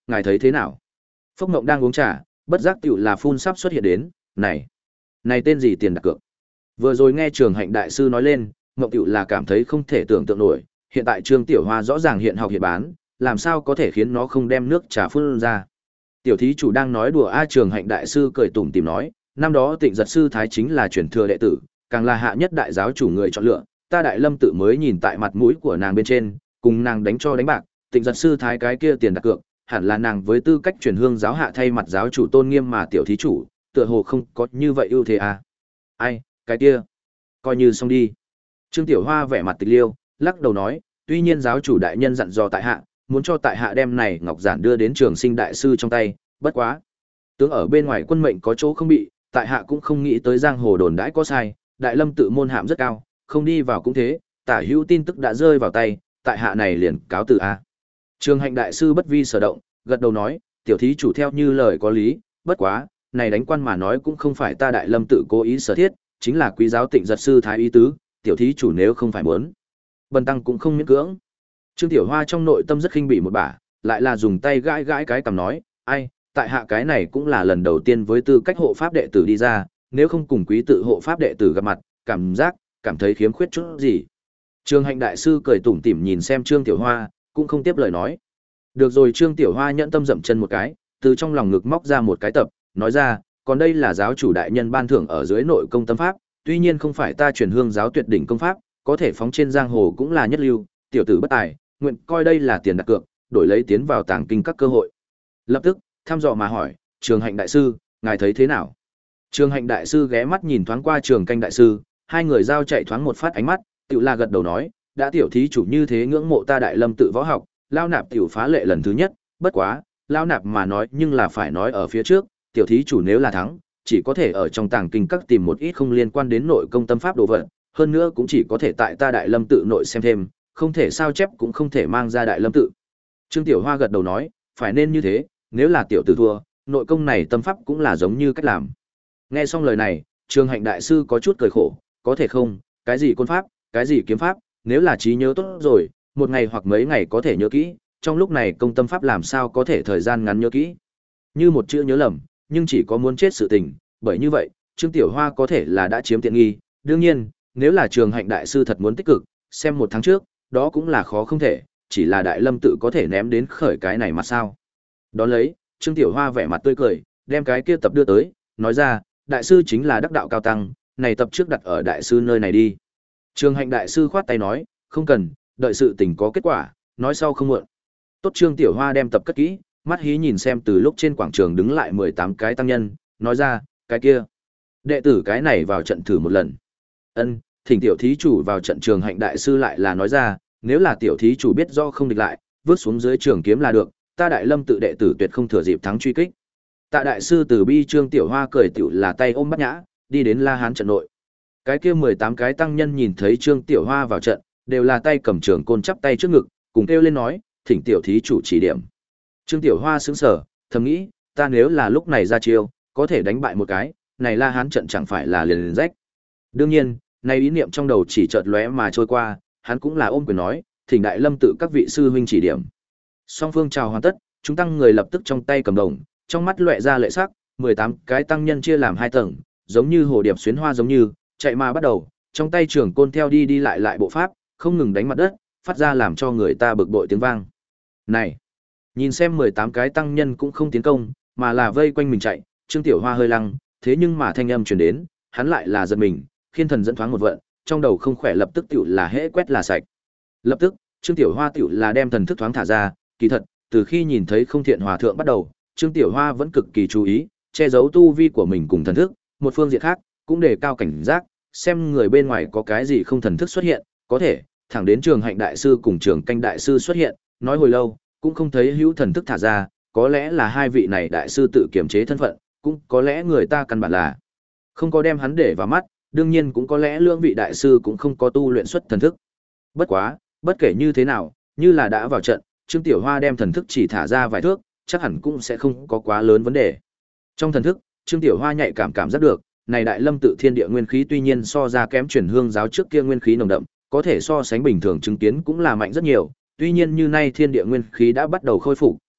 ngài thấy thế nào? Phốc Ngộng đang uống trà, bất giác tiểu là phun sắp xuất hiện đến, này, này tên gì tiền đặt cược? Vừa rồi nghe Trường Hạnh đại sư nói lên, Ngộng tiểu là cảm thấy không thể tưởng tượng nổi, hiện tại Trương Tiểu Hoa rõ ràng hiện học hiện bán, làm sao có thể khiến nó không đem nước trà phun ra? Tiểu thí chủ đang nói đùa a. Trường Hạnh đại sư cười tủm tỉm nói, năm đó Tịnh Giật sư thái chính là truyền thừa đệ tử, càng là hạ nhất đại giáo chủ người chọn lựa, ta Đại Lâm tự mới nhìn tại mặt mũi của nàng bên trên, cùng nàng đánh cho đánh bạc, Tịnh Giật sư thái cái kia tiền đặt cược, hẳn là nàng với tư cách truyền hương giáo hạ thay mặt giáo chủ tôn nghiêm mà tiểu thí chủ, tựa hồ không có như vậy ưu thế à. Ai, cái kia, coi như xong đi. Trương Tiểu Hoa vẻ mặt tịch liêu, lắc đầu nói, tuy nhiên giáo chủ đại nhân dặn dò tại hạ, muốn cho tại hạ đem này ngọc giản đưa đến Trường Sinh đại sư trong tay, bất quá. Tướng ở bên ngoài quân mệnh có chỗ không bị, tại hạ cũng không nghĩ tới giang hồ đồn đãi có sai, Đại Lâm tự môn hạm rất cao, không đi vào cũng thế, tả hữu tin tức đã rơi vào tay, tại hạ này liền cáo từ a. Trường Hạnh đại sư bất vi sở động, gật đầu nói, tiểu thí chủ theo như lời có lý, bất quá, này đánh quan mà nói cũng không phải ta Đại Lâm tự cố ý sở thiết, chính là quý giáo Tịnh Giật sư thái ý tứ, tiểu thí chủ nếu không phải muốn, bần tăng cũng không miễn cưỡng. Trương Tiểu Hoa trong nội tâm rất khinh bỉ một bả, lại là dùng tay gãi gãi cái cằm nói, ai, tại hạ cái này cũng là lần đầu tiên với tư cách hộ pháp đệ tử đi ra, nếu không cùng quý tự hộ pháp đệ tử gặp mặt, cảm giác, cảm thấy khiếm khuyết chút gì. Trường Hạnh đại sư cười tủm tỉm nhìn xem Trương Tiểu Hoa, cũng không tiếp lời nói. Được rồi. Trương Tiểu Hoa nhẫn tâm dậm chân một cái, từ trong lòng ngực móc ra một cái tập, nói ra, còn đây là giáo chủ đại nhân ban thưởng ở dưới nội công tâm pháp, tuy nhiên không phải ta truyền hương giáo tuyệt đỉnh công pháp, có thể phóng trên giang hồ cũng là nhất lưu, tiểu tử bất tài, nguyện coi đây là tiền đặt cược, đổi lấy tiến vào tàng kinh các cơ hội. Lập tức, thăm dò mà hỏi, Trường Hạnh đại sư, ngài thấy thế nào? Trường Hạnh đại sư ghé mắt nhìn thoáng qua Trường Canh đại sư, hai người giao chạy thoáng một phát ánh mắt, tiểu là gật đầu nói, đã tiểu thí chủ như thế ngưỡng mộ ta Đại Lâm tự võ học, lao nạp tiểu phá lệ lần thứ nhất, bất quá, lao nạp mà nói nhưng là phải nói ở phía trước, tiểu thí chủ nếu là thắng, chỉ có thể ở trong tàng kinh các tìm một ít không liên quan đến nội công tâm pháp đồ vật, hơn nữa cũng chỉ có thể tại ta Đại Lâm tự nội xem thêm, không thể sao chép cũng không thể mang ra Đại Lâm tự. Trương Tiểu Hoa gật đầu nói, phải nên như thế, nếu là tiểu tử thua, nội công này tâm pháp cũng là giống như cách làm. Nghe xong lời này, Trường Hạnh đại sư có chút cười khổ, có thể không, cái gì côn pháp, cái gì kiếm pháp, nếu là trí nhớ tốt rồi, một ngày hoặc mấy ngày có thể nhớ kỹ, trong lúc này công tâm pháp làm sao có thể thời gian ngắn nhớ kỹ. Như một chữ nhớ lầm, nhưng chỉ có muốn chết sự tình, bởi như vậy, Trương Tiểu Hoa có thể là đã chiếm tiện nghi, đương nhiên, nếu là Trường Hạnh đại sư thật muốn tích cực, xem một tháng trước, đó cũng là khó không thể, chỉ là Đại Lâm tự có thể ném đến khởi cái này mà sao. Đón lấy, Trương Tiểu Hoa vẻ mặt tươi cười, đem cái kia tập đưa tới, nói ra, đại sư chính là đắc đạo cao tăng, này tập trước đặt ở đại sư nơi này đi. Trường Hạnh đại sư khoát tay nói, không cần, đợi sự tình có kết quả, nói sau không muộn. Tốt. Trương Tiểu Hoa đem tập cất kỹ, mắt hí nhìn xem từ lúc trên quảng trường đứng lại mười tám cái tăng nhân, nói ra, cái kia, đệ tử cái này vào trận thử một lần. Ân, thỉnh tiểu thí chủ vào trận. Trường Hạnh đại sư lại là nói ra, nếu là tiểu thí chủ biết do không địch lại, vứt xuống dưới trường kiếm là được, ta Đại Lâm tự đệ tử tuyệt không thừa dịp thắng truy kích. Tạ đại sư từ bi. Trương Tiểu Hoa cười tiểu là tay ôm bắt nhã, đi đến La Hán trận nội. Cái kia mười tám cái tăng nhân nhìn thấy Trương Tiểu Hoa vào trận, đều là tay cầm trường côn chắp tay trước ngực, cùng kêu lên nói, thỉnh tiểu thí chủ chỉ điểm. Trương Tiểu Hoa sững sờ, thầm nghĩ, ta nếu là lúc này ra chiêu, có thể đánh bại một cái, này La Hán trận chẳng phải là liền liền rách. Đương nhiên, này ý niệm trong đầu chỉ chợt lóe mà trôi qua, hắn cũng là ôm quyền nói, thỉnh Đại Lâm tự các vị sư huynh chỉ điểm. Song phương chào hoàn tất, chúng tăng người lập tức trong tay cầm đồng, trong mắt lóe ra lệ sắc, mười tám cái tăng nhân chia làm hai tầng, giống như hồ điệp xuyến hoa giống như, chạy mà bắt đầu, trong tay trường côn theo đi đi lại lại bộ pháp, không ngừng đánh mặt đất, phát ra làm cho người ta bực bội tiếng vang. Này, nhìn xem mười tám cái tăng nhân cũng không tiến công, mà là vây quanh mình chạy, Trương Tiểu Hoa hơi lăng, thế nhưng mà thanh âm truyền đến, hắn lại là giật mình, khiên thần dẫn thoáng một vận, trong đầu không khỏe lập tức tiểu là hễ quét là sạch. Lập tức, Trương Tiểu Hoa tiểu là đem thần thức thoáng thả ra, kỳ thật, từ khi nhìn thấy Không Thiện Hòa thượng bắt đầu, Trương Tiểu Hoa vẫn cực kỳ chú ý, che giấu tu vi của mình cùng thần thức, một phương diện khác, cũng đề cao cảnh giác, xem người bên ngoài có cái gì không thần thức xuất hiện, có thể, thẳng đến Trường Hạnh đại sư cùng Trường Canh đại sư xuất hiện, nói hồi lâu, cũng không thấy hữu thần thức thả ra, có lẽ là hai vị này đại sư tự kiềm chế thân phận, cũng có lẽ người ta căn bản là không có đem hắn để vào mắt, đương nhiên cũng có lẽ lưỡng vị đại sư cũng không có tu luyện xuất thần thức. Bất quá, bất kể như thế nào, như là đã vào trận, Trương Tiểu Hoa đem thần thức chỉ thả ra vài thước, chắc hẳn cũng sẽ không có quá lớn vấn đề. Trong thần thức, Trương Tiểu Hoa nhạy cảm cảm giác được, này Đại Lâm tự thiên địa nguyên khí tuy nhiên so ra kém truyền hương giáo trước kia nguyên khí nồng đậm, có thể so sánh bình thường chứng kiến cũng là mạnh rất nhiều, tuy nhiên như nay thiên địa nguyên khí đã bắt đầu khôi phục,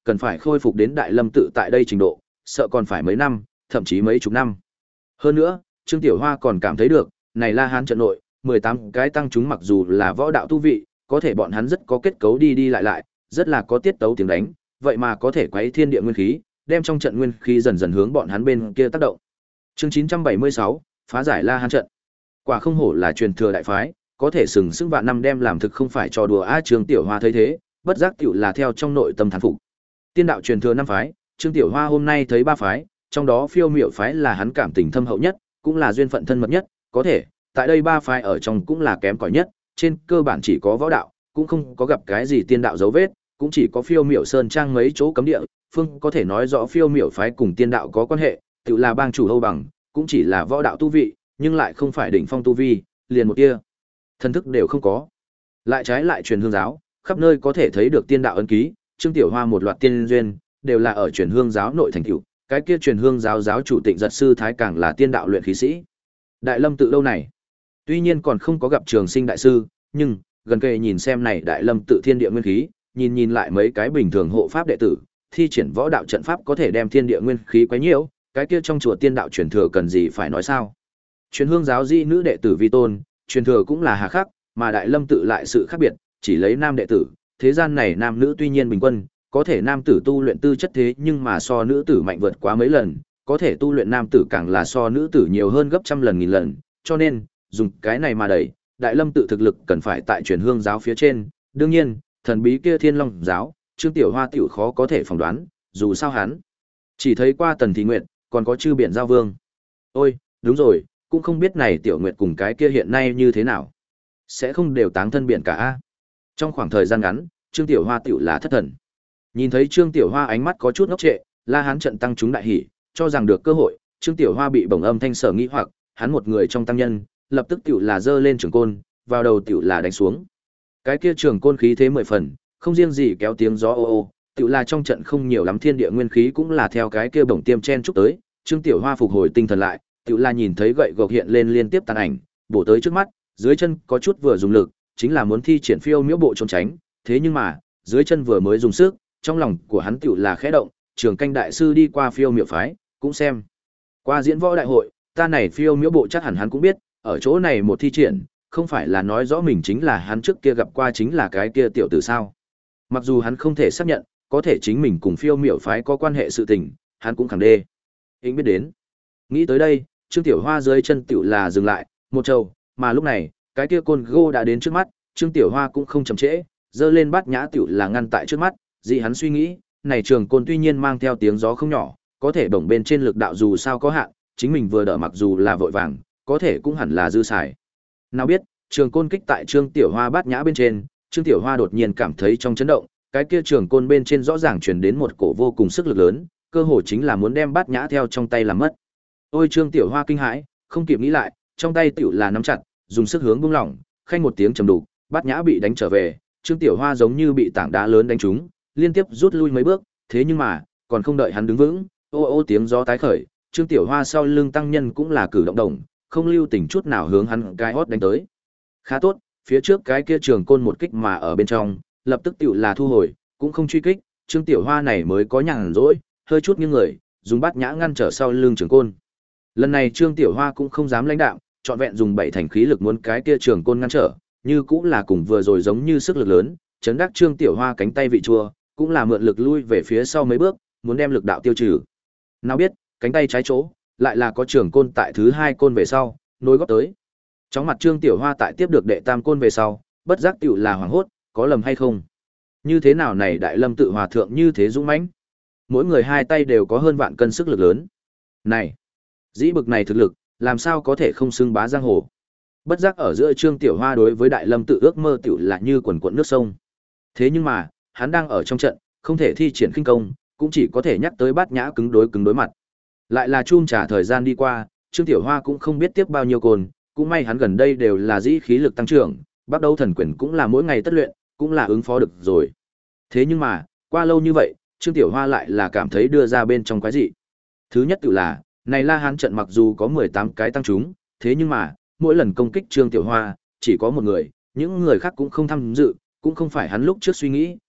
cần phải khôi phục đến Đại Lâm tự tại đây trình độ, sợ còn phải mấy năm, thậm chí mấy chục năm. Hơn nữa, Trương Tiểu Hoa còn cảm thấy được, này La Hán trận nội, mười tám cái tăng chúng mặc dù là võ đạo tu vị, có thể bọn hắn rất có kết cấu đi đi lại lại, rất là có tiết tấu tiếng đánh, vậy mà có thể quấy thiên địa nguyên khí, đem trong trận nguyên khí dần dần hướng bọn hắn bên kia tác động. Chương chín trăm bảy mươi sáu, phá giải La Hán trận. Quả không hổ là truyền thừa đại phái, có thể sừng sững vạn năm đem làm thực không phải trò đùa a. Trương Tiểu Hoa thấy thế, bất giác tiểu là theo trong nội tâm thán phục. Tiên đạo truyền thừa năm phái, Trương Tiểu Hoa hôm nay thấy ba phái, trong đó Phiêu Miểu phái là hắn cảm tình thâm hậu nhất, cũng là duyên phận thân mật nhất, có thể, tại đây ba phái ở trong cũng là kém cỏi nhất, trên cơ bản chỉ có võ đạo, cũng không có gặp cái gì tiên đạo dấu vết, cũng chỉ có Phiêu Miểu sơn trang mấy chỗ cấm địa, phương có thể nói rõ Phiêu Miểu phái cùng tiên đạo có quan hệ, tự là bang chủ Âu Bằng, cũng chỉ là võ đạo tu vị, nhưng lại không phải đỉnh phong tu vi, liền một tia thần thức đều không có. Lại trái lại truyền hương giáo, khắp nơi có thể thấy được tiên đạo ấn ký, Trương Tiểu Hoa một loạt tiên duyên, đều là ở truyền hương giáo nội thành tựu, cái kia truyền hương giáo giáo chủ Tịnh Giật sư thái càng là tiên đạo luyện khí sĩ. Đại Lâm tự đâu này? Tuy nhiên còn không có gặp Trường Sinh đại sư, nhưng gần kề nhìn xem này Đại Lâm tự thiên địa nguyên khí, nhìn nhìn lại mấy cái bình thường hộ pháp đệ tử, thi triển võ đạo trận pháp có thể đem thiên địa nguyên khí quấy nhiễu, cái kia trong chùa tiên đạo truyền thừa cần gì phải nói sao? Truyền hương giáo di nữ đệ tử vi tôn, truyền thừa cũng là hà khắc, mà Đại Lâm tự lại sự khác biệt, chỉ lấy nam đệ tử, thế gian này nam nữ tuy nhiên bình quân, có thể nam tử tu luyện tư chất thế nhưng mà so nữ tử mạnh vượt quá mấy lần, có thể tu luyện nam tử càng là so nữ tử nhiều hơn gấp trăm lần nghìn lần, cho nên, dùng cái này mà đẩy, Đại Lâm tự thực lực cần phải tại truyền hương giáo phía trên, đương nhiên, thần bí kia Thiên Long giáo, Trương Tiểu Hoa tiểu khó có thể phỏng đoán, dù sao hắn chỉ thấy qua Tần Thị Nguyệt, còn có Chư Biển Giao Vương. Ôi, đúng rồi, cũng không biết này Tiểu Nguyệt cùng cái kia hiện nay như thế nào. Sẽ không đều táng thân biển cả a. Trong khoảng thời gian ngắn, Trương Tiểu Hoa tiểu là thất thần. Nhìn thấy Trương Tiểu Hoa ánh mắt có chút ngốc trệ, La Hán trận tăng chúng đại hỉ, cho rằng được cơ hội, Trương Tiểu Hoa bị bổng âm thanh sở nghĩ hoặc, hắn một người trong tăng nhân, lập tức tiểu là giơ lên trường côn, vào đầu tiểu là đánh xuống. Cái kia trường côn khí thế mười phần, không riêng gì kéo tiếng gió ô ô, tiểu là trong trận không nhiều lắm thiên địa nguyên khí cũng là theo cái kia bổng tiêm chen chúc tới, Trương Tiểu Hoa phục hồi tinh thần lại, tiểu là nhìn thấy gậy gộc hiện lên liên tiếp tàn ảnh, bổ tới trước mắt, dưới chân có chút vừa dùng lực, chính là muốn thi triển phiêu miễu bộ trốn tránh, thế nhưng mà, dưới chân vừa mới dùng sức, trong lòng của hắn tiểu là khẽ động, Trường Canh đại sư đi qua phiêu miểu phái, cũng xem. Qua diễn võ đại hội, ta này phiêu miễu bộ chắc hẳn hắn cũng biết, ở chỗ này một thi triển, không phải là nói rõ mình chính là hắn trước kia gặp qua chính là cái kia tiểu tử sao. Mặc dù hắn không thể xác nhận, có thể chính mình cùng phiêu miểu phái có quan hệ sự tình, hắn cũng khẳng đê. Hình biết đến. Nghĩ tới đây, Trương Tiểu Hoa dưới chân tiểu là dừng lại, một trầu, mà lúc này, cái kia côn gô đã đến trước mắt, Trương Tiểu Hoa cũng không chậm trễ, giơ lên bát nhã tiểu là ngăn tại trước mắt, dị hắn suy nghĩ, này trường côn tuy nhiên mang theo tiếng gió không nhỏ, có thể bổng bên trên lực đạo dù sao có hạn, chính mình vừa đỡ mặc dù là vội vàng, có thể cũng hẳn là dư xài. Nào biết, trường côn kích tại Trương Tiểu Hoa bát nhã bên trên, Trương Tiểu Hoa đột nhiên cảm thấy trong chấn động, cái kia trường côn bên trên rõ ràng truyền đến một cổ vô cùng sức lực lớn, cơ hồ chính là muốn đem bát nhã theo trong tay làm mất. Ôi Trương Tiểu Hoa kinh hãi, không kịp nghĩ lại, trong tay tiểu là nắm chặt, dùng sức hướng buông lỏng, khanh một tiếng trầm đục, bát nhã bị đánh trở về, Trương Tiểu Hoa giống như bị tảng đá lớn đánh trúng, liên tiếp rút lui mấy bước, thế nhưng mà, còn không đợi hắn đứng vững, ô ô tiếng gió tái khởi, Trương Tiểu Hoa sau lưng tăng nhân cũng là cử động đồng, không lưu tình chút nào hướng hắn cái hót đánh tới. Khá tốt, phía trước cái kia trường côn một kích mà ở bên trong, lập tức tiểu là thu hồi, cũng không truy kích, Trương Tiểu Hoa này mới có nhàn rỗi, hơi chút nghiêng người, dùng bát nhã ngăn trở sau lưng trường côn. Lần này Trương Tiểu Hoa cũng không dám lãnh đạm, trọn vẹn dùng bảy thành khí lực muốn cái kia trường côn ngăn trở, như cũng là cùng vừa rồi giống như sức lực lớn, chấn đắc Trương Tiểu Hoa cánh tay vị chua, cũng là mượn lực lui về phía sau mấy bước, muốn đem lực đạo tiêu trừ. Nào biết, cánh tay trái chỗ, lại là có trường côn tại thứ hai côn về sau, nối góp tới. Chóng mặt Trương Tiểu Hoa tại tiếp được đệ tam côn về sau, bất giác tiểu là hoảng hốt, có lầm hay không? Như thế nào này Đại Lâm tự hòa thượng như thế dũng mãnh? Mỗi người hai tay đều có hơn vạn cân sức lực lớn. Này, dĩ bực này thực lực, làm sao có thể không xưng bá giang hồ? Bất giác ở giữa Trương Tiểu Hoa đối với Đại Lâm tự ước mơ tiểu là như quần quần nước sông. Thế nhưng mà, hắn đang ở trong trận, không thể thi triển khinh công, cũng chỉ có thể nhắc tới bát nhã cứng đối cứng đối mặt. Lại là chum trả thời gian đi qua, Trương Tiểu Hoa cũng không biết tiếp bao nhiêu cồn, cũng may hắn gần đây đều là dĩ khí lực tăng trưởng, bắt đầu thần quyền cũng là mỗi ngày tất luyện, cũng là ứng phó được rồi. Thế nhưng mà, qua lâu như vậy, Trương Tiểu Hoa lại là cảm thấy đưa ra bên trong quái dị. Thứ nhất tự là, này La Hán trận mặc dù có mười tám cái tăng chúng, thế nhưng mà, mỗi lần công kích Trương Tiểu Hoa, chỉ có một người, những người khác cũng không tham dự, cũng không phải hắn lúc trước suy nghĩ,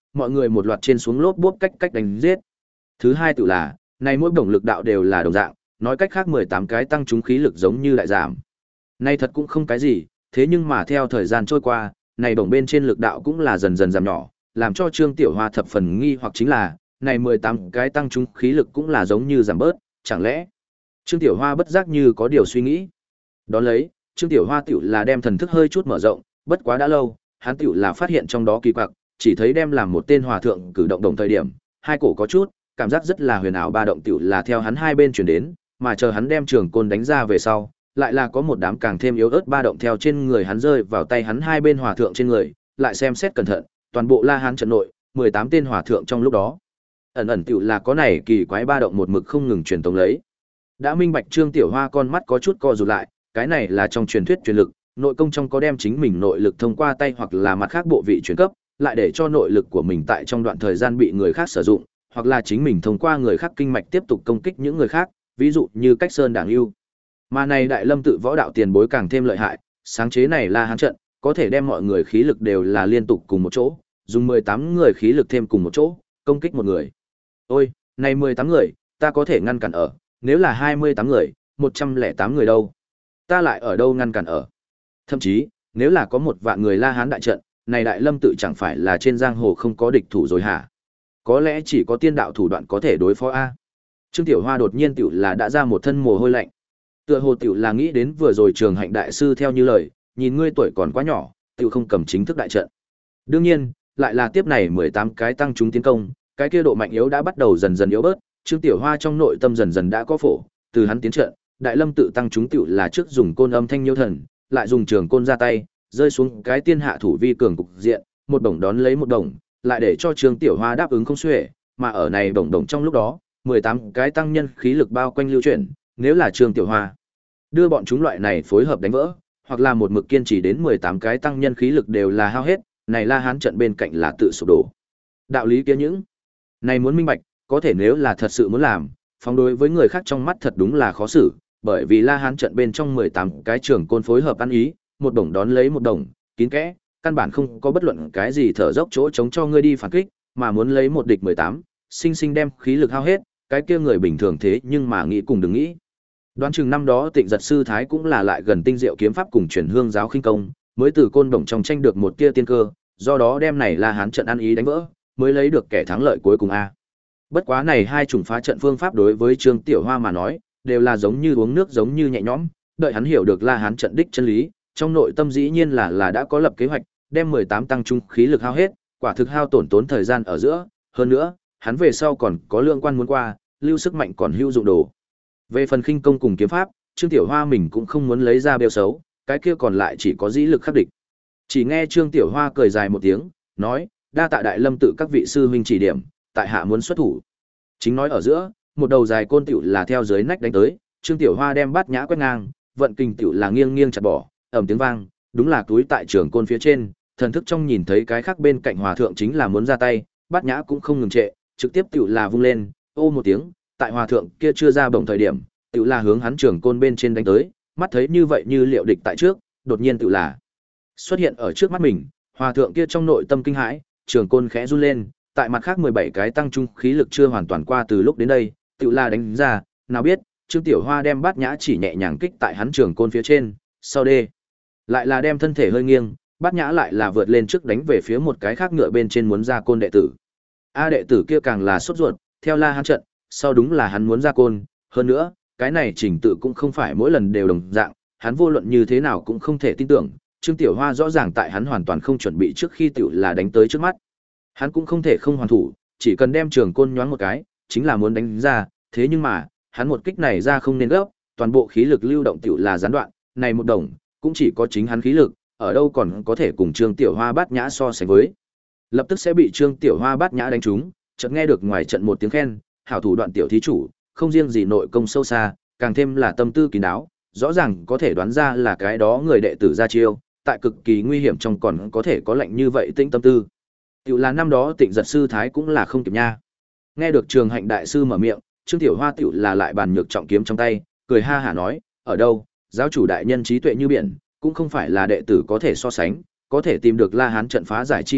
mọi người một loạt trên xuống lốp bốp cách cách đánh giết. Thứ hai tự là, này mỗi bổng lực đạo đều là đồng dạng, nói cách khác mười tám cái tăng trúng khí lực giống như lại giảm. Này thật cũng không cái gì, thế nhưng mà theo thời gian trôi qua, này bổng bên trên lực đạo cũng là dần dần giảm nhỏ, làm cho Trương Tiểu Hoa thập phần nghi hoặc chính là, này mười tám cái tăng trúng khí lực cũng là giống như giảm bớt, chẳng lẽ Trương Tiểu Hoa bất giác như có điều suy nghĩ. Đó lấy, Trương Tiểu Hoa tiểu là đem thần thức hơi chút mở rộng, bất quá đã lâu, hắn tiểu là phát hiện trong đó kỳ quặc, chỉ thấy đem làm một tên hòa thượng cử động đồng thời điểm, hai cổ có chút, cảm giác rất là huyền ảo ba động tiểu là theo hắn hai bên chuyển đến, mà chờ hắn đem trường côn đánh ra về sau, lại là có một đám càng thêm yếu ớt ba động theo trên người hắn rơi vào tay hắn hai bên hòa thượng trên người, lại xem xét cẩn thận, toàn bộ La Hán trận nội, mười tám tên hòa thượng trong lúc đó. Ẩn ẩn tiểu là có này kỳ quái ba động một mực không ngừng truyền tống lấy. Đã minh bạch Trương Tiểu Hoa con mắt có chút co rụt lại, cái này là trong truyền thuyết truyền lực, nội công trong có đem chính mình nội lực thông qua tay hoặc là mặt khác bộ vị truyền cấp, lại để cho nội lực của mình tại trong đoạn thời gian bị người khác sử dụng, hoặc là chính mình thông qua người khác kinh mạch tiếp tục công kích những người khác, ví dụ như Cách Sơn Đảng Lưu. Mà này Đại Lâm tự võ đạo tiền bối càng thêm lợi hại, sáng chế này La Hán trận, có thể đem mọi người khí lực đều là liên tục cùng một chỗ, dùng mười tám người khí lực thêm cùng một chỗ, công kích một người. Ôi, này mười tám người, ta có thể ngăn cản ở, nếu là hai mươi tám người, một trăm lẻ tám người đâu? Ta lại ở đâu ngăn cản ở? Thậm chí, nếu là có một vạn người La Hán đại trận, này Đại Lâm tự chẳng phải là trên giang hồ không có địch thủ rồi hả? Có lẽ chỉ có tiên đạo thủ đoạn có thể đối phó a. Trương Tiểu Hoa đột nhiên tiểu là đã ra một thân mồ hôi lạnh. Tựa hồ tiểu là nghĩ đến vừa rồi Trường Hạnh đại sư theo như lời, nhìn ngươi tuổi còn quá nhỏ, tiểu không cầm chính thức đại trận. Đương nhiên, lại là tiếp này mười tám cái tăng chúng tiến công, cái kia độ mạnh yếu đã bắt đầu dần dần yếu bớt, Trương Tiểu Hoa trong nội tâm dần dần đã có phổ, từ hắn tiến trận, Đại Lâm tự tăng chúng tiểu là trước dùng côn âm thanh nhiêu thần, lại dùng trường côn ra tay, rơi xuống cái tiên hạ thủ vi cường cục diện, một đồng đón lấy một đồng, lại để cho Trương Tiểu Hoa đáp ứng không xuể, mà ở này đồng đồng trong lúc đó, mười tám cái tăng nhân khí lực bao quanh lưu chuyển, nếu là Trương Tiểu Hoa đưa bọn chúng loại này phối hợp đánh vỡ, hoặc là một mực kiên trì đến mười tám cái tăng nhân khí lực đều là hao hết, này La Hán trận bên cạnh là tự sụp đổ. Đạo lý kia những này muốn minh bạch, có thể nếu là thật sự muốn làm, phóng đối với người khác trong mắt thật đúng là khó xử, bởi vì La Hán trận bên trong mười tám cái trường côn phối hợp ăn ý, một đồng đón lấy một đồng, kín kẽ, căn bản không có bất luận cái gì thở dốc chỗ chống cho ngươi đi phản kích, mà muốn lấy một địch mười tám, sinh sinh đem khí lực hao hết, cái kia người bình thường thế nhưng mà nghĩ cùng đừng nghĩ. Đoán chừng năm đó Tịnh Giật sư thái cũng là lại gần tinh diệu kiếm pháp cùng truyền hương giáo khinh công, mới từ côn đồng trong tranh được một tia tiên cơ, do đó đem này La Hán trận ăn ý đánh vỡ, mới lấy được kẻ thắng lợi cuối cùng a. Bất quá này hai chủng phá trận phương pháp đối với Trương Tiểu Hoa mà nói, đều là giống như uống nước giống như nhẹ nhõm, đợi hắn hiểu được La Hán trận đích chân lý, trong nội tâm dĩ nhiên là là đã có lập kế hoạch, đem mười tám tăng trung khí lực hao hết, quả thực hao tổn tốn thời gian ở giữa, hơn nữa, hắn về sau còn có lượng quan muốn qua, lưu sức mạnh còn hữu dụng đồ. Về phần khinh công cùng kiếm pháp, Trương Tiểu Hoa mình cũng không muốn lấy ra bêu xấu, cái kia còn lại chỉ có dĩ lực khắc địch. Chỉ nghe Trương Tiểu Hoa cười dài một tiếng, nói, đa tạ Đại Lâm tự các vị sư huynh chỉ điểm, tại hạ muốn xuất thủ. Chính nói ở giữa, một đầu dài côn tiểu là theo dưới nách đánh tới, Trương Tiểu Hoa đem bát nhã quét ngang, vận kình tiểu là nghiêng nghiêng chặt bỏ, ầm tiếng vang, đúng là túi tại trường côn phía trên, thần thức trong nhìn thấy cái khác bên cạnh hòa thượng chính là muốn ra tay, bát nhã cũng không ngừng trệ, trực tiếp tiểu là vung lên, ô một tiếng, tại hòa thượng kia chưa ra bổng thời điểm, tiểu là hướng hắn trường côn bên trên đánh tới, mắt thấy như vậy như liệu địch tại trước, đột nhiên tiểu là xuất hiện ở trước mắt mình, hòa thượng kia trong nội tâm kinh hãi, trường côn khẽ run lên, tại mặt khác mười bảy cái tăng trung khí lực chưa hoàn toàn qua từ lúc đến đây, tiểu là đánh ra, nào biết, Trương Tiểu Hoa đem bát nhã chỉ nhẹ nhàng kích tại hắn trường côn phía trên, sau đê, lại là đem thân thể hơi nghiêng, bát nhã lại là vượt lên trước đánh về phía một cái khác ngựa bên trên muốn ra côn đệ tử. A đệ tử kia càng là sốt ruột, theo La Hán trận, sau đúng là hắn muốn ra côn, hơn nữa, cái này trình tự cũng không phải mỗi lần đều đồng dạng, hắn vô luận như thế nào cũng không thể tin tưởng, Trương Tiểu Hoa rõ ràng tại hắn hoàn toàn không chuẩn bị trước khi tiểu là đánh tới trước mắt. Hắn cũng không thể không hoàn thủ, chỉ cần đem trường côn nhoáng một cái, chính là muốn đánh ra, thế nhưng mà, hắn một kích này ra không nên gấp, toàn bộ khí lực lưu động tiểu là gián đoạn, này một đồng, cũng chỉ có chính hắn khí lực, ở đâu còn có thể cùng Trương Tiểu Hoa bát nhã so sánh với. Lập tức sẽ bị Trương Tiểu Hoa bát nhã đánh trúng, chợt nghe được ngoài trận một tiếng khen, hảo thủ đoạn tiểu thí chủ, không riêng gì nội công sâu xa, càng thêm là tâm tư kín đáo, rõ ràng có thể đoán ra là cái đó người đệ tử ra chiêu, tại cực kỳ nguy hiểm trong còn có thể có lệnh như vậy tĩnh tâm tư. Tiểu là năm đó Tịnh Giật sư thái cũng là không kịp nha. Nghe được Trường Hạnh đại sư mở miệng, Trương Tiểu Hoa tiểu là lại bàn nhược trọng kiếm trong tay, cười ha hả nói, ở đâu, giáo chủ đại nhân trí tuệ như biển, cũng không phải là đệ tử có thể so sánh, có thể tìm được La Hán trận phá giải chi pháp,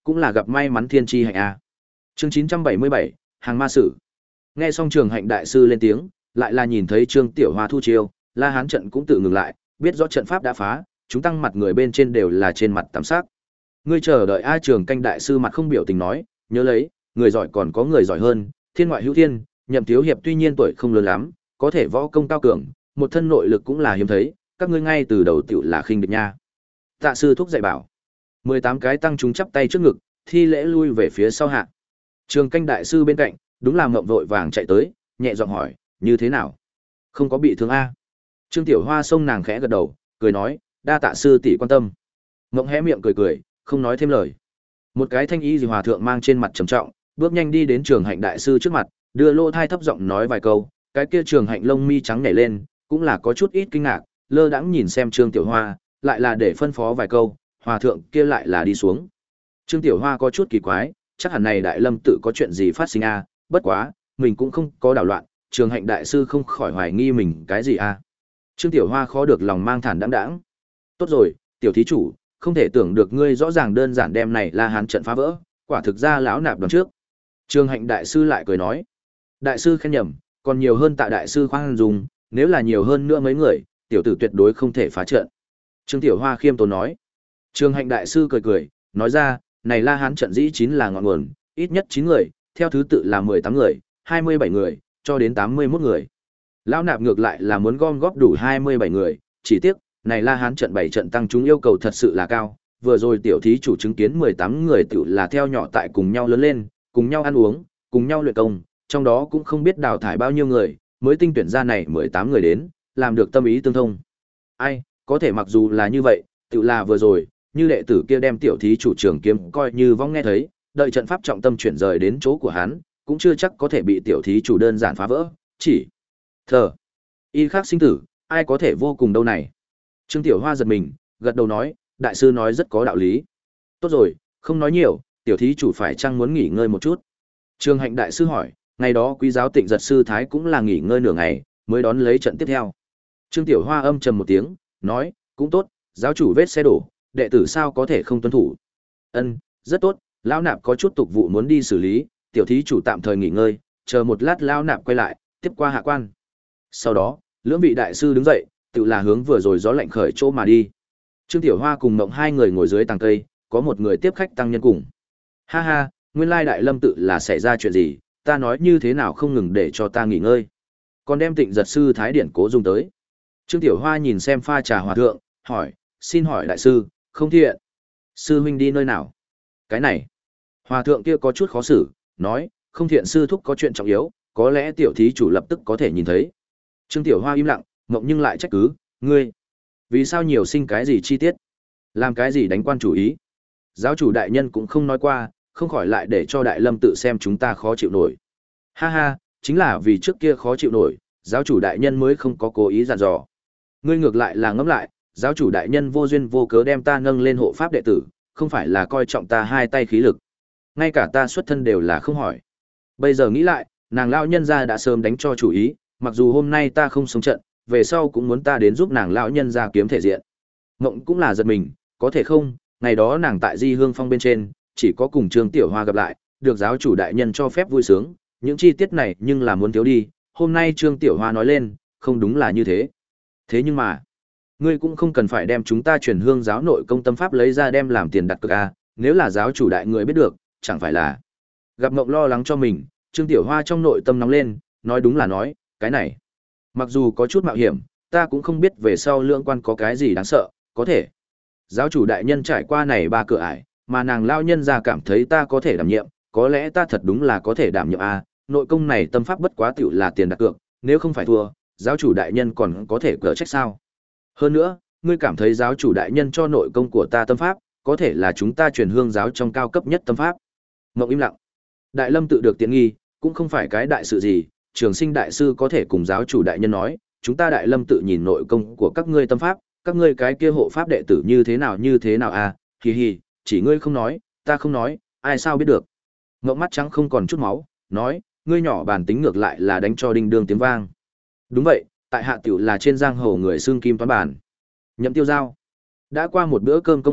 cũng là gặp may mắn thiên chi hạnh a. Chương chín trăm bảy mươi bảy, hàng ma sử. Nghe xong Trường Hạnh đại sư lên tiếng, lại là nhìn thấy Trương Tiểu Hoa thu chiêu, La Hán trận cũng tự ngừng lại, biết rõ trận pháp đã phá, chúng tăng mặt người bên trên đều là trên mặt tắm sắc. Ngươi chờ đợi A Trường Canh đại sư mặt không biểu tình nói, nhớ lấy, người giỏi còn có người giỏi hơn, thiên ngoại hữu thiên, Nhậm thiếu hiệp tuy nhiên tuổi không lớn lắm, có thể võ công cao cường, một thân nội lực cũng là hiếm thấy, các ngươi ngay từ đầu tiểu là khinh địch nha. Tạ sư thúc dạy bảo. mười tám cái tăng chúng chắp tay trước ngực, thi lễ lui về phía sau hạ. Trường Canh đại sư bên cạnh, đúng là ngậm vội vàng chạy tới, nhẹ giọng hỏi, như thế nào? Không có bị thương a? Trương Tiểu Hoa xông nàng khẽ gật đầu, cười nói, đa tạ sư tỷ quan tâm. Ngậm hé miệng cười cười, không nói thêm lời. Một cái thanh y gì hòa thượng mang trên mặt trầm trọng, bước nhanh đi đến Trường Hạnh đại sư trước mặt, đưa lô thai thấp giọng nói vài câu, cái kia Trường Hạnh lông mi trắng nhảy lên, cũng là có chút ít kinh ngạc, lơ đãng nhìn xem Trương Tiểu Hoa, lại là để phân phó vài câu, hòa thượng kia lại là đi xuống. Trương Tiểu Hoa có chút kỳ quái, chắc hẳn này Đại Lâm tự có chuyện gì phát sinh a, bất quá, mình cũng không có đảo loạn, Trường Hạnh đại sư không khỏi hoài nghi mình cái gì a. Trương Tiểu Hoa khó được lòng mang thản đãng đãng. Tốt rồi, tiểu thí chủ, không thể tưởng được ngươi rõ ràng đơn giản đem này La Hán trận phá vỡ, quả thực ra lão nạp đoán trước. Trường Hạnh đại sư lại cười nói, đại sư khen nhầm, còn nhiều hơn tạ đại sư khoan dung, nếu là nhiều hơn nữa mấy người, tiểu tử tuyệt đối không thể phá trận. Trương Tiểu Hoa khiêm tốn nói. Trường Hạnh đại sư cười cười, nói ra, này La Hán trận dĩ chín là ngọn nguồn, ít nhất chín người, theo thứ tự là mười tám người, hai mươi bảy người, cho đến tám mươi mốt người. Lão nạp ngược lại là muốn gom góp đủ hai mươi bảy người, chỉ tiếc, này La Hán trận bảy trận tăng chúng yêu cầu thật sự là cao, vừa rồi tiểu thí chủ chứng kiến mười tám người tự là theo nhỏ tại cùng nhau lớn lên, cùng nhau ăn uống, cùng nhau luyện công, trong đó cũng không biết đào thải bao nhiêu người, mới tinh tuyển ra này mười tám người đến, làm được tâm ý tương thông. Ai, có thể mặc dù là như vậy, tự là vừa rồi, như đệ tử kia đem tiểu thí chủ trường kiếm coi như vong nghe thấy, đợi trận pháp trọng tâm chuyển rời đến chỗ của hắn, cũng chưa chắc có thể bị tiểu thí chủ đơn giản phá vỡ, chỉ thờ y khác sinh tử, ai có thể vô cùng đâu này. Trương Tiểu Hoa giật mình, gật đầu nói, đại sư nói rất có đạo lý. Tốt rồi, không nói nhiều, tiểu thí chủ phải chăng muốn nghỉ ngơi một chút. Trường Hạnh đại sư hỏi, ngày đó quý giáo Tịnh Giật sư thái cũng là nghỉ ngơi nửa ngày, mới đón lấy trận tiếp theo. Trương Tiểu Hoa âm trầm một tiếng, nói, cũng tốt, giáo chủ vết xe đổ, đệ tử sao có thể không tuân thủ. Ân, rất tốt, lão nạp có chút tục vụ muốn đi xử lý, tiểu thí chủ tạm thời nghỉ ngơi, chờ một lát lão nạp quay lại, tiếp qua hạ quan. Sau đó, lưỡng vị đại sư đứng dậy, tự là hướng vừa rồi gió lạnh khởi chỗ mà đi. Trương Tiểu Hoa cùng Mộng hai người ngồi dưới tàng cây, có một người tiếp khách tăng nhân cùng. Ha ha, nguyên lai Đại Lâm tự là xảy ra chuyện gì, ta nói như thế nào không ngừng để cho ta nghỉ ngơi. Còn đem Tịnh Giật sư thái điển cố dùng tới. Trương Tiểu Hoa nhìn xem pha trà hòa thượng, hỏi, xin hỏi đại sư, không thiện. Sư huynh đi nơi nào? Cái này. Hòa thượng kia có chút khó xử, nói, không thiện sư thúc có chuyện trọng yếu, có lẽ tiểu thí chủ lập tức có thể nhìn thấy. Trương Tiểu Hoa im lặng, Mộng nhưng lại trách cứ, ngươi, vì sao nhiều sinh cái gì chi tiết? Làm cái gì đánh quan chủ ý? Giáo chủ đại nhân cũng không nói qua, không khỏi lại để cho Đại Lâm tự xem chúng ta khó chịu nổi. Ha ha, chính là vì trước kia khó chịu nổi, giáo chủ đại nhân mới không có cố ý dặn dò. Ngươi ngược lại là ngẫm lại, giáo chủ đại nhân vô duyên vô cớ đem ta nâng lên hộ pháp đệ tử, không phải là coi trọng ta hai tay khí lực. Ngay cả ta xuất thân đều là không hỏi. Bây giờ nghĩ lại, nàng lão nhân gia đã sớm đánh cho chủ ý, mặc dù hôm nay ta không sống trận, về sau cũng muốn ta đến giúp nàng lão nhân gia kiếm thể diện. Ngộng cũng là giật mình, có thể không, ngày đó nàng tại Di Hương Phong bên trên, chỉ có cùng Trương Tiểu Hoa gặp lại, được giáo chủ đại nhân cho phép vui sướng, những chi tiết này nhưng là muốn thiếu đi, hôm nay Trương Tiểu Hoa nói lên, không đúng là như thế. Thế nhưng mà, ngươi cũng không cần phải đem chúng ta truyền hương giáo nội công tâm pháp lấy ra đem làm tiền đặt cược a, nếu là giáo chủ đại người biết được, chẳng phải là. Gặp Ngộng lo lắng cho mình, Trương Tiểu Hoa trong nội tâm nóng lên, nói đúng là nói, cái này. Mặc dù có chút mạo hiểm, ta cũng không biết về sau lưỡng quan có cái gì đáng sợ, có thể. Giáo chủ đại nhân trải qua này ba cửa ải, mà nàng lao nhân ra cảm thấy ta có thể đảm nhiệm, có lẽ ta thật đúng là có thể đảm nhiệm a, nội công này tâm pháp bất quá tiểu là tiền đặt cược, nếu không phải thua, giáo chủ đại nhân còn có thể cỡ trách sao? Hơn nữa, ngươi cảm thấy giáo chủ đại nhân cho nội công của ta tâm pháp, có thể là chúng ta truyền hương giáo trong cao cấp nhất tâm pháp. Ngộng im lặng. Đại Lâm tự được tiện nghi, cũng không phải cái đại sự gì, Trường Sinh đại sư có thể cùng giáo chủ đại nhân nói, chúng ta Đại Lâm tự nhìn nội công của các ngươi tâm pháp, các ngươi cái kia hộ pháp đệ tử như thế nào như thế nào à, hì hì, chỉ ngươi không nói, ta không nói, ai sao biết được. Ngộng mắt trắng không còn chút máu, nói, ngươi nhỏ bản tính ngược lại là đánh cho đinh đương tiếng vang. Đúng vậy, tại hạ tiểu là trên giang hồ người xương kim toán bản. Nhậm Tiêu Giao. Đã qua một bữa cơm công phu,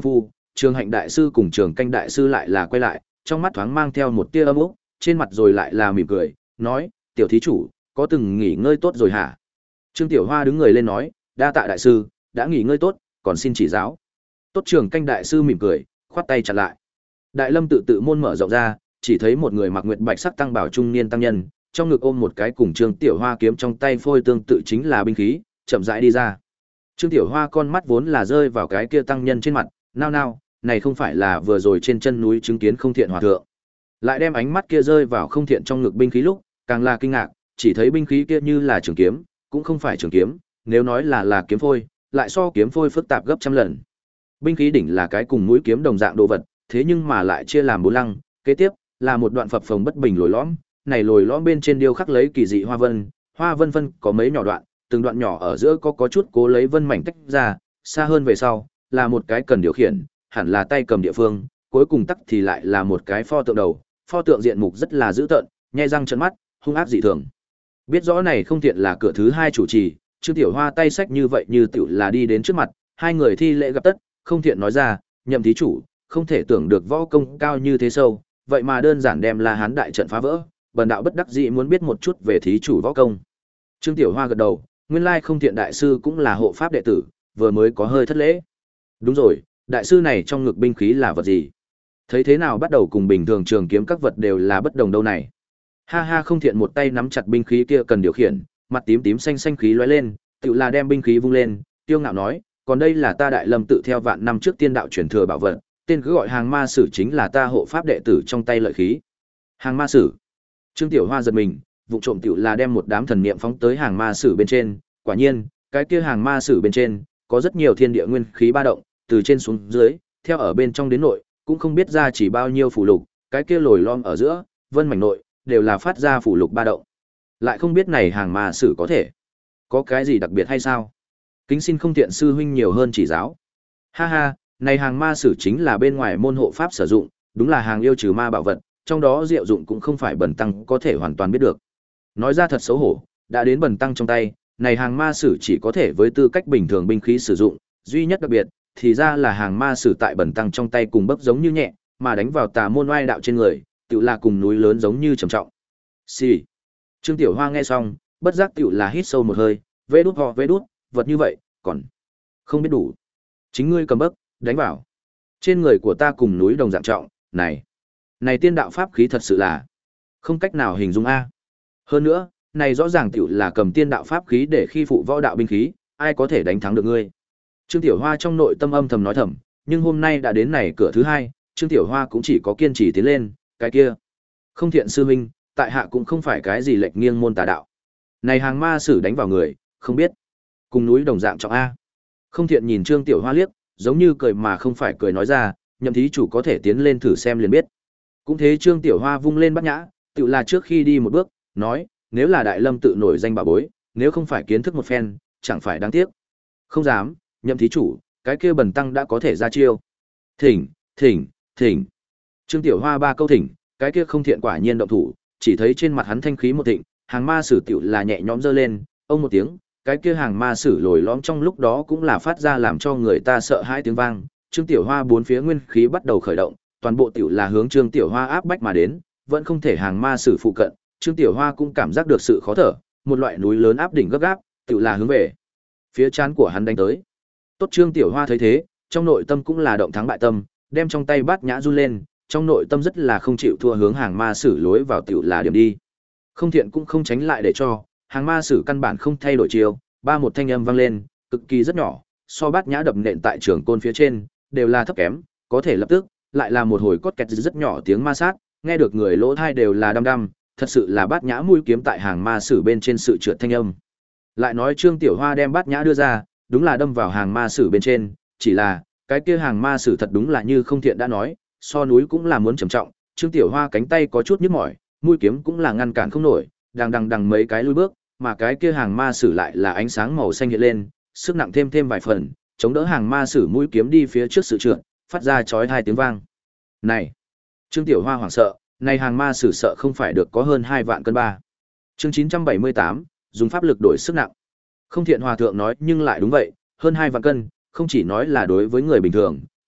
Trường Hạnh đại sư cùng Trường Canh đại sư lại là quay lại, trong mắt thoáng mang theo một tia âm úc, trên mặt rồi lại là mỉm cười, nói: "Tiểu thí chủ, có từng nghỉ ngơi tốt rồi hả?" Trương Tiểu Hoa đứng người lên nói: "Đa tạ đại sư, đã nghỉ ngơi tốt, còn xin chỉ giáo." Tốt. Trường Canh đại sư mỉm cười, khoát tay chặn lại. Đại Lâm tự tự môn mở rộng ra, chỉ thấy một người mặc nguyệt bạch sắc tăng bảo trung niên tăng nhân, trong ngực ôm một cái cùng Trương Tiểu Hoa kiếm trong tay phôi tương tự chính là binh khí, chậm rãi đi ra. Trương Tiểu Hoa con mắt vốn là rơi vào cái kia tăng nhân trên mặt, nao nao, này không phải là vừa rồi trên chân núi chứng kiến Không Thiện hòa thượng. Lại đem ánh mắt kia rơi vào Không Thiện trong ngực binh khí lúc, càng là kinh ngạc, chỉ thấy binh khí kia như là trường kiếm, cũng không phải trường kiếm, nếu nói là là kiếm phôi, lại so kiếm phôi phức tạp gấp trăm lần. Binh khí đỉnh là cái cùng mũi kiếm đồng dạng đồ vật, thế nhưng mà lại chia làm bốn lăng, kế tiếp là một đoạn phập phồng bất bình lồi lõm, này lồi lõm bên trên điêu khắc lấy kỳ dị hoa vân, hoa vân vân có mấy nhỏ đoạn, từng đoạn nhỏ ở giữa có có chút cố lấy vân mảnh tách ra, xa hơn về sau là một cái cần điều khiển, hẳn là tay cầm địa phương, cuối cùng tắc thì lại là một cái pho tượng đầu, pho tượng diện mục rất là dữ tợn, nhe răng trợn mắt, hung ác dị thường. Biết rõ này Không Thiện là cửa thứ hai chủ trì, Trương Tiểu Hoa tay sách như vậy như tiểu là đi đến trước mặt, hai người thi lễ gặp tất, Không Thiện nói ra: "Nhậm thí chủ, không thể tưởng được võ công cao như thế sâu, vậy mà đơn giản đem La Hán đại trận phá vỡ, bần đạo bất đắc dĩ muốn biết một chút về thí chủ võ công." Trương Tiểu Hoa gật đầu, nguyên lai Không Thiện đại sư cũng là hộ pháp đệ tử, vừa mới có hơi thất lễ. Đúng rồi, đại sư này trong ngực binh khí là vật gì? Thấy thế nào bắt đầu cùng bình thường trường kiếm các vật đều là bất đồng đâu này. Ha ha. Không Thiện một tay nắm chặt binh khí kia cần điều khiển, mặt tím tím xanh xanh khí lóe lên, tựu là đem binh khí vung lên, tiêu ngạo nói: "Còn đây là ta Đại Lâm tự theo vạn năm trước tiên đạo truyền thừa bảo vật, tên cứ gọi Hàng Ma Sử, chính là ta hộ pháp đệ tử trong tay lợi khí." Hàng Ma Sử. Trương Tiểu Hoa giật mình, vụ trộm tiểu là đem một đám thần niệm phóng tới Hàng Ma Sử bên trên, quả nhiên, cái kia Hàng Ma Sử bên trên có rất nhiều thiên địa nguyên khí ba động, từ trên xuống dưới, theo ở bên trong đến nội, cũng không biết ra chỉ bao nhiêu phù lục, cái kia lồi lõm ở giữa, vân mảnh nội, đều là phát ra phù lục ba động. Lại không biết này Hàng Ma Sử có thể có cái gì đặc biệt hay sao? Kính xin Không Thiện sư huynh nhiều hơn chỉ giáo. Ha ha, này Hàng Ma Sử chính là bên ngoài môn hộ pháp sử dụng, đúng là hàng yêu trừ ma bảo vật, trong đó diệu dụng cũng không phải bần tăng có thể hoàn toàn biết được. Nói ra thật xấu hổ, đã đến bần tăng trong tay, này Hàng Ma Sử chỉ có thể với tư cách bình thường binh khí sử dụng, duy nhất đặc biệt thì ra là Hàng Ma Sử tại bần tăng trong tay cùng bấp giống như nhẹ, mà đánh vào tà môn oai đạo trên người, tựu là cùng núi lớn giống như trầm trọng. Xì. Trương Tiểu Hoa nghe xong, bất giác tựu là hít sâu một hơi, vê đút ho vê đút, vật như vậy, còn không biết đủ. Chính ngươi cầm bấc, đánh vào. Trên người của ta cùng núi đồng dạng trọng, này, này tiên đạo pháp khí thật sự là không cách nào hình dung a. Hơn nữa, này rõ ràng tiểu là cầm tiên đạo pháp khí để khi phụ võ đạo binh khí, ai có thể đánh thắng được ngươi. Trương Tiểu Hoa trong nội tâm âm thầm nói thầm, nhưng hôm nay đã đến này cửa thứ hai, Trương Tiểu Hoa cũng chỉ có kiên trì tiến lên, cái kia. Không Thiện sư huynh, tại hạ cũng không phải cái gì lệch nghiêng môn tà đạo. Này Hàng Ma Sử đánh vào người, không biết. Cùng núi đồng dạng trọng a. Không Thiện nhìn Trương Tiểu Hoa liếc, giống như cười mà không phải cười nói ra, Nhậm thí chủ có thể tiến lên thử xem liền biết. Cũng thế. Trương Tiểu Hoa vung lên bát nhã, tự là trước khi đi một bước, nói: "Nếu là Đại Lâm tự nổi danh bảo bối, nếu không phải kiến thức một phen, chẳng phải đáng tiếc." Không dám, Nhậm thí chủ, cái kia bần tăng đã có thể ra chiêu. Thỉnh, thỉnh, thỉnh. Trương Tiểu Hoa ba câu thỉnh, cái kia Không Thiện quả nhiên động thủ, chỉ thấy trên mặt hắn thanh khí một thịnh, Hàng Ma Sử tiểu là nhẹ nhõm giơ lên, ông một tiếng, cái kia Hàng Ma Sử lồi lõm trong lúc đó cũng là phát ra làm cho người ta sợ hãi tiếng vang. Trương Tiểu Hoa bốn phía nguyên khí bắt đầu khởi động, toàn bộ tiểu là hướng Trương Tiểu Hoa áp bách mà đến, vẫn không thể Hàng Ma Sử phụ cận. Trương Tiểu Hoa cũng cảm giác được sự khó thở, một loại núi lớn áp đỉnh gấp gáp, tiểu là hướng về phía trán của hắn đánh tới. Tốt. Trương Tiểu Hoa thấy thế, trong nội tâm cũng là động thắng bại tâm, đem trong tay bát nhã run lên, trong nội tâm rất là không chịu thua hướng Hàng Ma Sử lối vào tiểu là điểm đi. Không Thiện cũng không tránh lại để cho, Hàng Ma Sử căn bản không thay đổi chiều, ba một thanh âm vang lên, cực kỳ rất nhỏ, so bát nhã đập nện tại trường côn phía trên, đều là thấp kém, có thể lập tức lại là một hồi cốt kẹt rất nhỏ tiếng ma sát, nghe được người lỗ tai đều là đăm đăm, thật sự là bát nhã mũi kiếm tại Hàng Ma Sử bên trên sự trượt thanh âm. Lại nói Trương Tiểu Hoa đem bát nhã đưa ra, đúng là đâm vào Hàng Ma Sử bên trên, chỉ là cái kia Hàng Ma Sử thật đúng là như Không Thiện đã nói, so núi cũng là muốn trầm trọng. Trương Tiểu Hoa cánh tay có chút nhức mỏi, mũi kiếm cũng là ngăn cản không nổi, đang đằng đằng mấy cái lùi bước, mà cái kia Hàng Ma Sử lại là ánh sáng màu xanh hiện lên, sức nặng thêm thêm vài phần, chống đỡ Hàng Ma Sử mũi kiếm đi phía trước sự trượt, phát ra chói tai tiếng vang. Này, Trương Tiểu Hoa hoảng sợ, này Hàng Ma Sử sợ không phải được có hơn hai vạn cân ba. Chương chín trăm bảy mươi tám, dùng pháp lực đổi sức nặng. Không Thiện hòa thượng nói nhưng lại đúng vậy, hơn hai vạn cân, không chỉ nói là đối với người bình thường,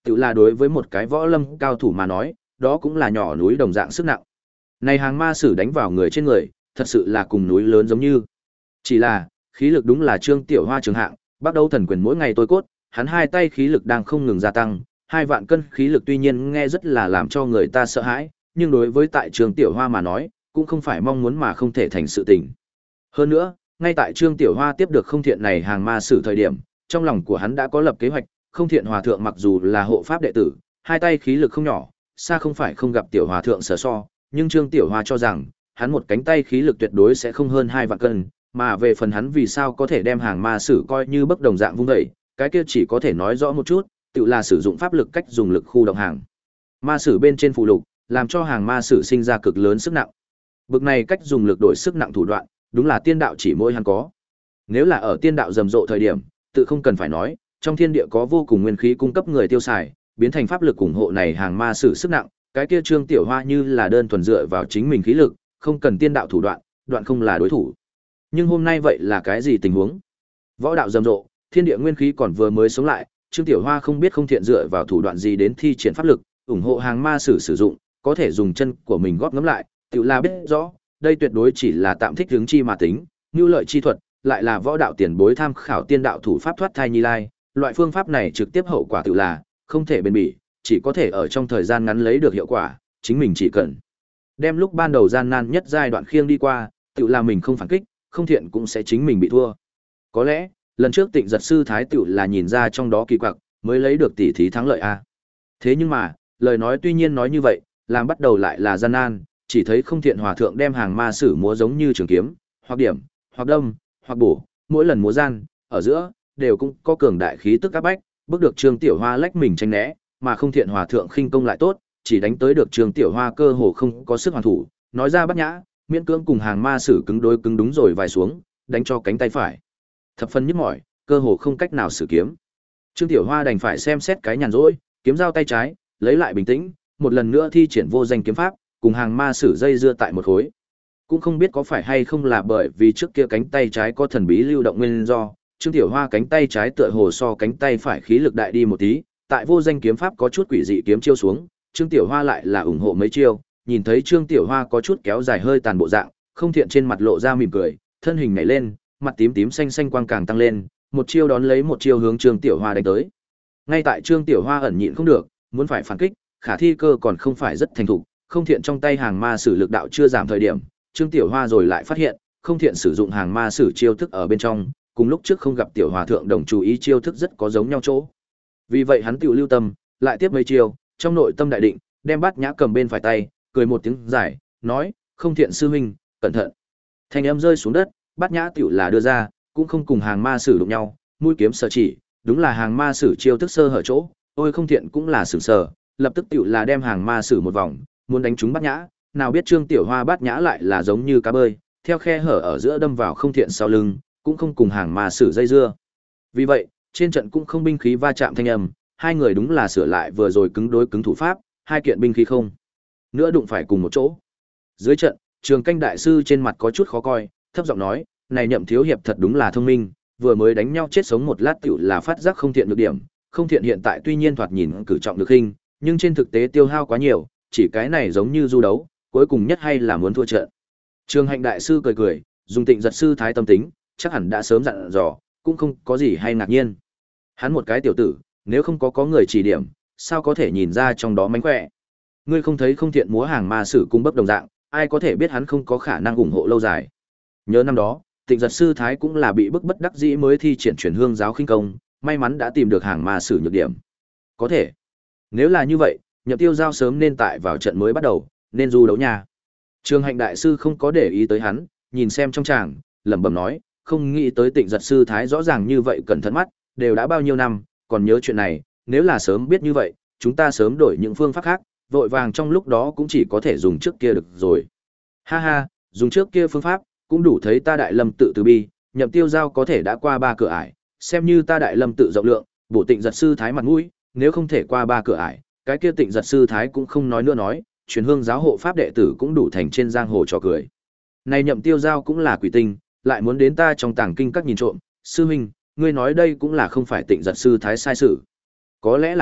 Tự là đối với một cái võ lâm cao thủ mà nói, đó cũng là nhỏ núi đồng dạng sức nặng. Này hàng ma sử đánh vào người trên người, thật sự là cùng núi lớn giống như. Chỉ là, khí lực đúng là Trương Tiểu Hoa trường hạng, bắt đầu thần quyền mỗi ngày tôi cốt, hắn hai tay khí lực đang không ngừng gia tăng, hai vạn cân khí lực tuy nhiên nghe rất là làm cho người ta sợ hãi, nhưng đối với tại Trương Tiểu Hoa mà nói, cũng không phải mong muốn mà không thể thành sự tình. Hơn nữa, ngay tại Trương Tiểu Hoa tiếp được không thiện này hàng ma sử thời điểm, trong lòng của hắn đã có lập kế hoạch, không thiện hòa thượng mặc dù là hộ pháp đệ tử, hai tay khí lực không nhỏ, xa không phải không gặp tiểu hòa thượng sở so, nhưng Trương Tiểu Hoa cho rằng, hắn một cánh tay khí lực tuyệt đối sẽ không hơn hai vạn cân, mà về phần hắn vì sao có thể đem hàng ma sử coi như bất đồng dạng vung dậy, cái kia chỉ có thể nói rõ một chút, tự là sử dụng pháp lực cách dùng lực khu động hàng. Ma sử bên trên phụ lục, làm cho hàng ma sử sinh ra cực lớn sức nặng. Bực này cách dùng lực đổi sức nặng thủ đoạn, đúng là tiên đạo chỉ mỗi hắn có. Nếu là ở tiên đạo rầm rộ thời điểm, tự không cần phải nói, trong thiên địa có vô cùng nguyên khí cung cấp người tiêu xài, biến thành pháp lực ủng hộ này hàng ma sử sức nặng, cái kia Trương Tiểu Hoa như là đơn thuần dựa vào chính mình khí lực, không cần tiên đạo thủ đoạn, đoạn không là đối thủ. Nhưng hôm nay vậy là cái gì tình huống? Võ đạo rầm rộ, thiên địa nguyên khí còn vừa mới sống lại, Trương Tiểu Hoa không biết không thiện dựa vào thủ đoạn gì đến thi triển pháp lực, ủng hộ hàng ma sử sử dụng, có thể dùng chân của mình góp ngấm lại, tự là biết rõ, đây tuyệt đối chỉ là tạm thích hướng chi mà tính, nhu lợi chi thuật, lại là võ đạo tiền bối tham khảo tiên đạo thủ pháp thoát thai nhi lai, loại phương pháp này trực tiếp hậu quả tự là không thể bền bỉ, chỉ có thể ở trong thời gian ngắn lấy được hiệu quả, chính mình chỉ cần đem lúc ban đầu gian nan nhất giai đoạn khiêng đi qua, tự là mình không phản kích, không thiện cũng sẽ chính mình bị thua. Có lẽ, lần trước Tịnh Giật sư thái tự là nhìn ra trong đó kỳ quặc, mới lấy được tỷ thí thắng lợi a. Thế nhưng mà, lời nói tuy nhiên nói như vậy, làm bắt đầu lại là gian nan, chỉ thấy không thiện hòa thượng đem hàng ma sử múa giống như trường kiếm, hoặc điểm, hoặc đâm, hoặc bổ, mỗi lần múa gian, ở giữa đều cũng có cường đại khí tức áp bách, bước được Trương Tiểu Hoa lách mình tránh né, mà không thiện hòa thượng khinh công lại tốt, chỉ đánh tới được Trương Tiểu Hoa cơ hồ không có sức hoàn thủ, nói ra bắt nhã, miễn cưỡng cùng hàng ma sử cứng đối cứng đúng rồi vài xuống, đánh cho cánh tay phải thập phân nhức mỏi, cơ hồ không cách nào sử kiếm. Trương Tiểu Hoa đành phải xem xét cái nhàn rỗi, kiếm dao tay trái, lấy lại bình tĩnh, một lần nữa thi triển vô danh kiếm pháp, cùng hàng ma sử dây dưa tại một khối. Cũng không biết có phải hay không là bởi vì trước kia cánh tay trái có thần bí lưu động nguyên do, Trương Tiểu Hoa cánh tay trái tựa hồ so cánh tay phải khí lực đại đi một tí, tại vô danh kiếm pháp có chút quỷ dị kiếm chiêu xuống, Trương Tiểu Hoa lại là ủng hộ mấy chiêu, nhìn thấy Trương Tiểu Hoa có chút kéo dài hơi tàn bộ dạng, không thiện trên mặt lộ ra mỉm cười, thân hình nhảy lên, mặt tím tím xanh xanh quang càng tăng lên, một chiêu đón lấy một chiêu hướng Trương Tiểu Hoa đánh tới. Ngay tại Trương Tiểu Hoa ẩn nhịn không được, muốn phải phản kích, khả thi cơ còn không phải rất thành thục, không thiện trong tay hàng ma sử lực đạo chưa giảm thời điểm, Trương Tiểu Hoa rồi lại phát hiện, không thiện sử dụng hàng ma sử chiêu thức ở bên trong, cùng lúc trước không gặp tiểu hòa thượng đồng chú ý chiêu thức rất có giống nhau chỗ. Vì vậy hắn tiểu lưu tâm, lại tiếp mấy chiêu, trong nội tâm đại định, đem bát nhã cầm bên phải tay, cười một tiếng giải, nói, không thiện sư huynh, cẩn thận. Thanh âm rơi xuống đất, bát nhã tiểu là đưa ra, cũng không cùng hàng ma sử đụng nhau, mũi kiếm sở chỉ, đúng là hàng ma sử chiêu thức sơ hở chỗ, ôi không thiện cũng là sử sở, lập tức tiểu là đem hàng ma sử một vòng, muốn đánh trúng bát nhã, nào biết Trương Tiểu Hoa bát nhã lại là giống như cá bơi, theo khe hở ở giữa đâm vào không thiện sau lưng, cũng không cùng hàng ma sử dây dưa. Vì vậy, trên trận cũng không binh khí va chạm thanh âm, hai người đúng là sửa lại vừa rồi cứng đối cứng thủ pháp, hai kiện binh khí không nữa đụng phải cùng một chỗ. Dưới trận, Trường Canh đại sư trên mặt có chút khó coi, thấp giọng nói, này Nhậm thiếu hiệp thật đúng là thông minh, vừa mới đánh nhau chết sống một lát tiểu là phát giác không thiện được điểm, không thiện hiện tại tuy nhiên thoạt nhìn cử trọng được hình, nhưng trên thực tế tiêu hao quá nhiều, chỉ cái này giống như du đấu, cuối cùng nhất hay là muốn thua trận. Trường Hạnh đại sư cười cười, dùng Tịnh Giật sư thái tâm tính, chắc hẳn đã sớm dặn dò, cũng không có gì hay ngạc nhiên. Hắn một cái tiểu tử, nếu không có có người chỉ điểm, sao có thể nhìn ra trong đó mánh khỏe. Ngươi không thấy không thiện múa hàng ma sử cung bấp đồng dạng, ai có thể biết hắn không có khả năng ủng hộ lâu dài. Nhớ năm đó, Tịnh Giật sư thái cũng là bị bức bất đắc dĩ mới thi triển chuyển hương giáo khinh công, may mắn đã tìm được hàng ma sử nhược điểm. Có thể, nếu là như vậy, Nhậm Tiêu Giao sớm nên tại vào trận mới bắt đầu, nên du đấu nhà. Trường Hạnh đại sư không có để ý tới hắn, nhìn xem trong tràng, lẩm bẩm nói, không nghĩ tới Tịnh Giật sư thái rõ ràng như vậy cẩn thận mắt, đều đã bao nhiêu năm, còn nhớ chuyện này, nếu là sớm biết như vậy, chúng ta sớm đổi những phương pháp khác, vội vàng trong lúc đó cũng chỉ có thể dùng trước kia được rồi. Ha ha, dùng trước kia phương pháp, cũng đủ thấy ta Đại Lâm tự từ bi, Nhậm Tiêu Giao có thể đã qua ba cửa ải, xem như ta Đại Lâm tự rộng lượng, bổ Tịnh Giật sư thái mặt mũi, nếu không thể qua ba cửa ải, cái kia Tịnh Giật sư thái cũng không nói nữa nói, truyền hương giáo hộ pháp đệ tử cũng đủ thành trên giang hồ trò cười. Này Nhậm Tiêu Giao cũng là quỷ tinh, lại muốn đến ta trong tàng kinh các nhìn trộm, sư huynh, ngươi nói đây cũng là không phải Tịnh Giật sư thái sai sự. Có lẽ là a,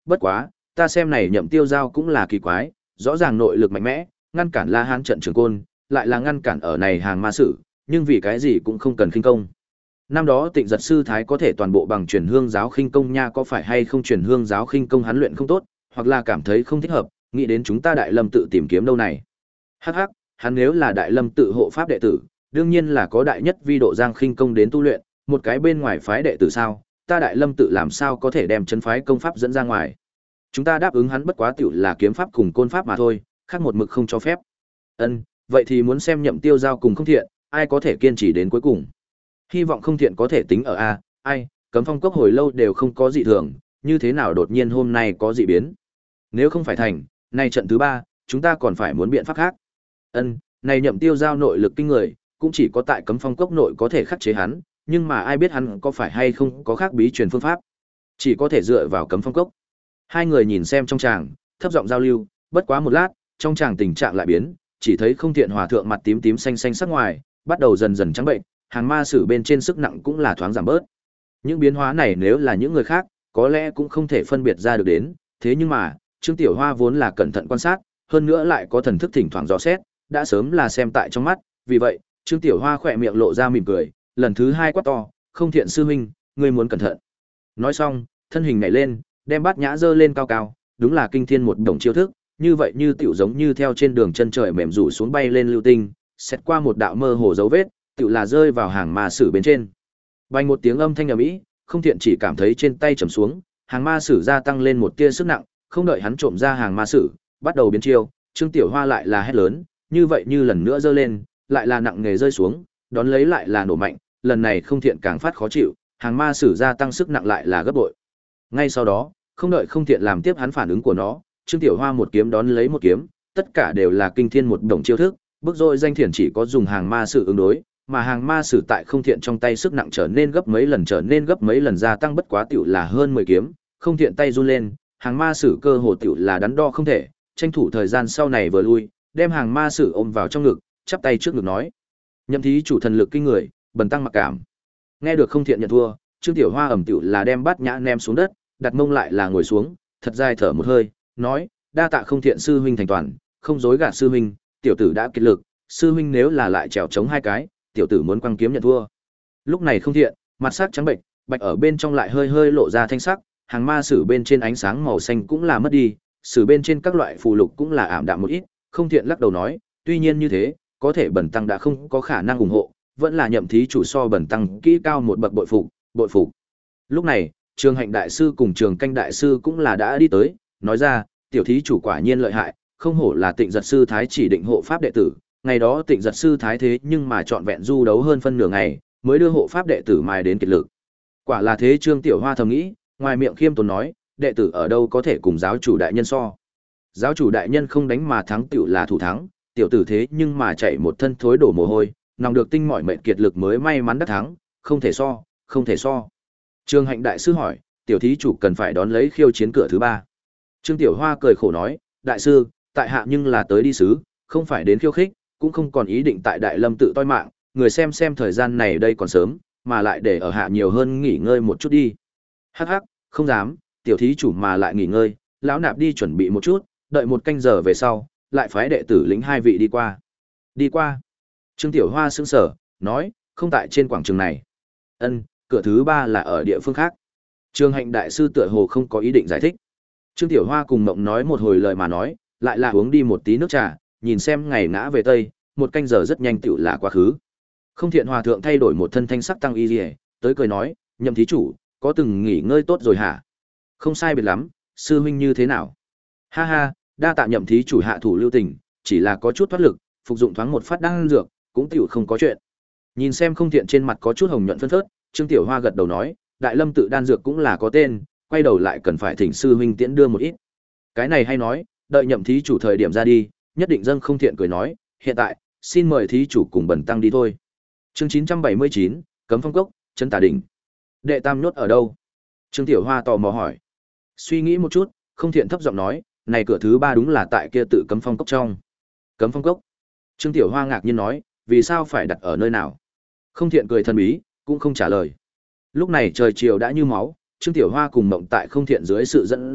Bất quá, ta xem này Nhậm Tiêu Giao cũng là kỳ quái, rõ ràng nội lực mạnh mẽ, ngăn cản La Hán trận trường côn, lại là ngăn cản ở này hàng ma sử, nhưng vì cái gì cũng không cần khinh công. Năm đó Tịnh Giật sư thái có thể toàn bộ bằng truyền hương giáo khinh công nha, có phải hay không truyền hương giáo khinh công hắn luyện không tốt, hoặc là cảm thấy không thích hợp, nghĩ đến chúng ta Đại Lâm tự tìm kiếm đâu này. Hắc hắc, hắn nếu là Đại Lâm tự hộ pháp đệ tử, đương nhiên là có đại nhất vi độ giang khinh công đến tu luyện, một cái bên ngoài phái đệ tử sao, ta Đại Lâm tự làm sao có thể đem chân phái công pháp dẫn ra ngoài. Chúng ta đáp ứng hắn bất quá tiểu là kiếm pháp cùng côn pháp mà thôi, khác một mực không cho phép. Ân, vậy thì muốn xem Nhậm Tiêu Giao cùng Không Thiện, ai có thể kiên trì đến cuối cùng. Hy vọng Không Thiện có thể tính ở a, ai, Cấm Phong Cốc hồi lâu đều không có dị thường, như thế nào đột nhiên hôm nay có dị biến. Nếu không phải thành, nay trận thứ ba, chúng ta còn phải muốn biện pháp khác. Ân, này Nhậm Tiêu Giao nội lực kinh người, cũng chỉ có tại Cấm Phong Cốc nội có thể khắc chế hắn, nhưng mà ai biết hắn có phải hay không có khác bí truyền phương pháp. Chỉ có thể dựa vào Cấm Phong Cốc. Hai người nhìn xem trong tràng, thấp giọng giao lưu, bất quá một lát, trong tràng tình trạng lại biến, chỉ thấy Không Thiện hòa thượng mặt tím tím xanh xanh sắc ngoài, bắt đầu dần dần trắng bệnh, hàng ma sử bên trên sức nặng cũng là thoáng giảm bớt. Những biến hóa này nếu là những người khác, có lẽ cũng không thể phân biệt ra được đến, thế nhưng mà, Trương Tiểu Hoa vốn là cẩn thận quan sát, hơn nữa lại có thần thức thỉnh thoảng dò xét, đã sớm là xem tại trong mắt, vì vậy, Trương Tiểu Hoa khỏe miệng lộ ra mỉm cười, lần thứ hai quát to, "Không Thiện sư huynh, ngươi muốn cẩn thận." Nói xong, thân hình nhảy lên, đem bát nhã giơ lên cao cao, đúng là kinh thiên một đồng chiêu thức, như vậy như tiểu giống như theo trên đường chân trời mềm rủ xuống bay lên lưu tinh, xét qua một đạo mơ hồ dấu vết, tiểu là rơi vào hàng ma sử bên trên. Vang một tiếng âm thanh ầm ĩ, Không Thiện chỉ cảm thấy trên tay trầm xuống, hàng ma sử gia tăng lên một tia sức nặng, không đợi hắn trộm ra hàng ma sử, bắt đầu biến chiêu, Trương Tiểu Hoa lại là hét lớn, như vậy như lần nữa giơ lên, lại là nặng nề rơi xuống, đón lấy lại là nổ mạnh, lần này Không Thiện càng phát khó chịu, hàng ma sử gia tăng sức nặng lại là gấp bội. Ngay sau đó, không đợi Không Thiện làm tiếp hắn phản ứng của nó, Trương Tiểu Hoa một kiếm đón lấy một kiếm, tất cả đều là kinh thiên một đồng chiêu thức, bức rồi danh thiền chỉ có dùng hàng ma sử ứng đối, mà hàng ma sử tại Không Thiện trong tay sức nặng trở nên gấp mấy lần trở nên gấp mấy lần gia tăng bất quá tiểu là hơn mười kiếm, Không Thiện tay run lên, hàng ma sử cơ hồ tiểu là đắn đo không thể, tranh thủ thời gian sau này vừa lui, đem hàng ma sử ôm vào trong ngực, chắp tay trước ngực nói: "Nhậm thí chủ thần lực kinh người, bần tăng mặc cảm." Nghe được Không Thiện nhận thua, Trương Tiểu Hoa ẩm tiểu là đem bát nhã ném xuống đất, đặt mông lại là ngồi xuống, thật dài thở một hơi, nói: "Đa tạ Không Thiện sư huynh thành toàn, không dối gạt sư huynh, tiểu tử đã kiệt lực, sư huynh nếu là lại trèo chống hai cái, tiểu tử muốn quăng kiếm nhận thua." Lúc này Không Thiện, mặt sắc trắng bệnh, bạch ở bên trong lại hơi hơi lộ ra thanh sắc, hàng ma sử bên trên ánh sáng màu xanh cũng là mất đi, sử bên trên các loại phù lục cũng là ảm đạm một ít, Không Thiện lắc đầu nói: "Tuy nhiên như thế, có thể bần tăng đã không có khả năng ủng hộ, vẫn là Nhậm thí chủ so bần tăng kỹ cao một bậc bội phục, bội phục." Lúc này, Trường Hạnh đại sư cùng Trường Canh đại sư cũng là đã đi tới, nói ra: "Tiểu thí chủ quả nhiên lợi hại, không hổ là Tịnh Giật sư thái chỉ định hộ pháp đệ tử, ngày đó Tịnh Giật sư thái thế nhưng mà trọn vẹn du đấu hơn phân nửa ngày, mới đưa hộ pháp đệ tử mài đến kiệt lực." Quả là thế, Trương Tiểu Hoa thầm nghĩ, ngoài miệng khiêm tốn nói: "Đệ tử ở đâu có thể cùng giáo chủ đại nhân so. Giáo chủ đại nhân không đánh mà thắng tiểu là thủ thắng, tiểu tử thế nhưng mà chạy một thân thối đổ mồ hôi, nòng được tinh mỏi mệt kiệt lực mới may mắn đắc thắng, không thể so, không thể so." Trường Hạnh đại sư hỏi: "Tiểu thí chủ cần phải đón lấy khiêu chiến cửa thứ ba." Trương Tiểu Hoa cười khổ nói: "Đại sư, tại hạ nhưng là tới đi sứ, không phải đến khiêu khích, cũng không còn ý định tại Đại Lâm tự toi mạng, người xem xem thời gian này đây còn sớm, mà lại để ở hạ nhiều hơn nghỉ ngơi một chút đi." "Hắc hắc, không dám, tiểu thí chủ mà lại nghỉ ngơi, lão nạp đi chuẩn bị một chút, đợi một canh giờ về sau, lại phái đệ tử lĩnh hai vị đi qua." "Đi qua?" Trương Tiểu Hoa sững sờ, nói: "Không tại trên quảng trường này." "Ân, cửa thứ ba là ở địa phương khác." Trường Hạnh đại sư tựa hồ không có ý định giải thích. Trương Tiểu Hoa cùng Mộng nói một hồi lời mà nói, lại là uống đi một tí nước trà, nhìn xem ngày ngã về tây, một canh giờ rất nhanh tựu là quá khứ. Không Thiện hòa thượng thay đổi một thân thanh sắc tăng y liễu, tới cười nói: "Nhậm thí chủ, có từng nghỉ ngơi tốt rồi hả?" "Không sai biệt lắm, sư huynh như thế nào?" "Ha ha, đa tạ Nhậm thí chủ hạ thủ lưu tình, chỉ là có chút thoát lực, phục dụng thoáng một phát đan dược, cũng tựu không có chuyện." Nhìn xem Không Thiện trên mặt có chút hồng nhuận phân phớt, Trương Tiểu Hoa gật đầu nói: "Đại Lâm tự đan dược cũng là có tên, quay đầu lại cần phải thỉnh sư huynh tiễn đưa một ít." Cái này hay nói, đợi Nhậm thí chủ thời điểm ra đi, nhất định dâng. Không Thiện cười nói: "Hiện tại, xin mời thí chủ cùng bần tăng đi thôi." Chương chín trăm bảy mươi chín, Cấm Phong Cốc, Chân Tà Đỉnh. "Đệ tam nhốt ở đâu?" Trương Tiểu Hoa tò mò hỏi. Suy nghĩ một chút, Không Thiện thấp giọng nói: "Này cửa thứ ba đúng là tại kia tự Cấm Phong Cốc trong." "Cấm Phong Cốc?" Trương Tiểu Hoa ngạc nhiên nói: "Vì sao phải đặt ở nơi nào?" Không Thiện cười thần bí, cũng không trả lời. Lúc này trời chiều đã như máu, Trương Tiểu Hoa cùng Mộng tại Không Thiện dưới sự dẫn dắt,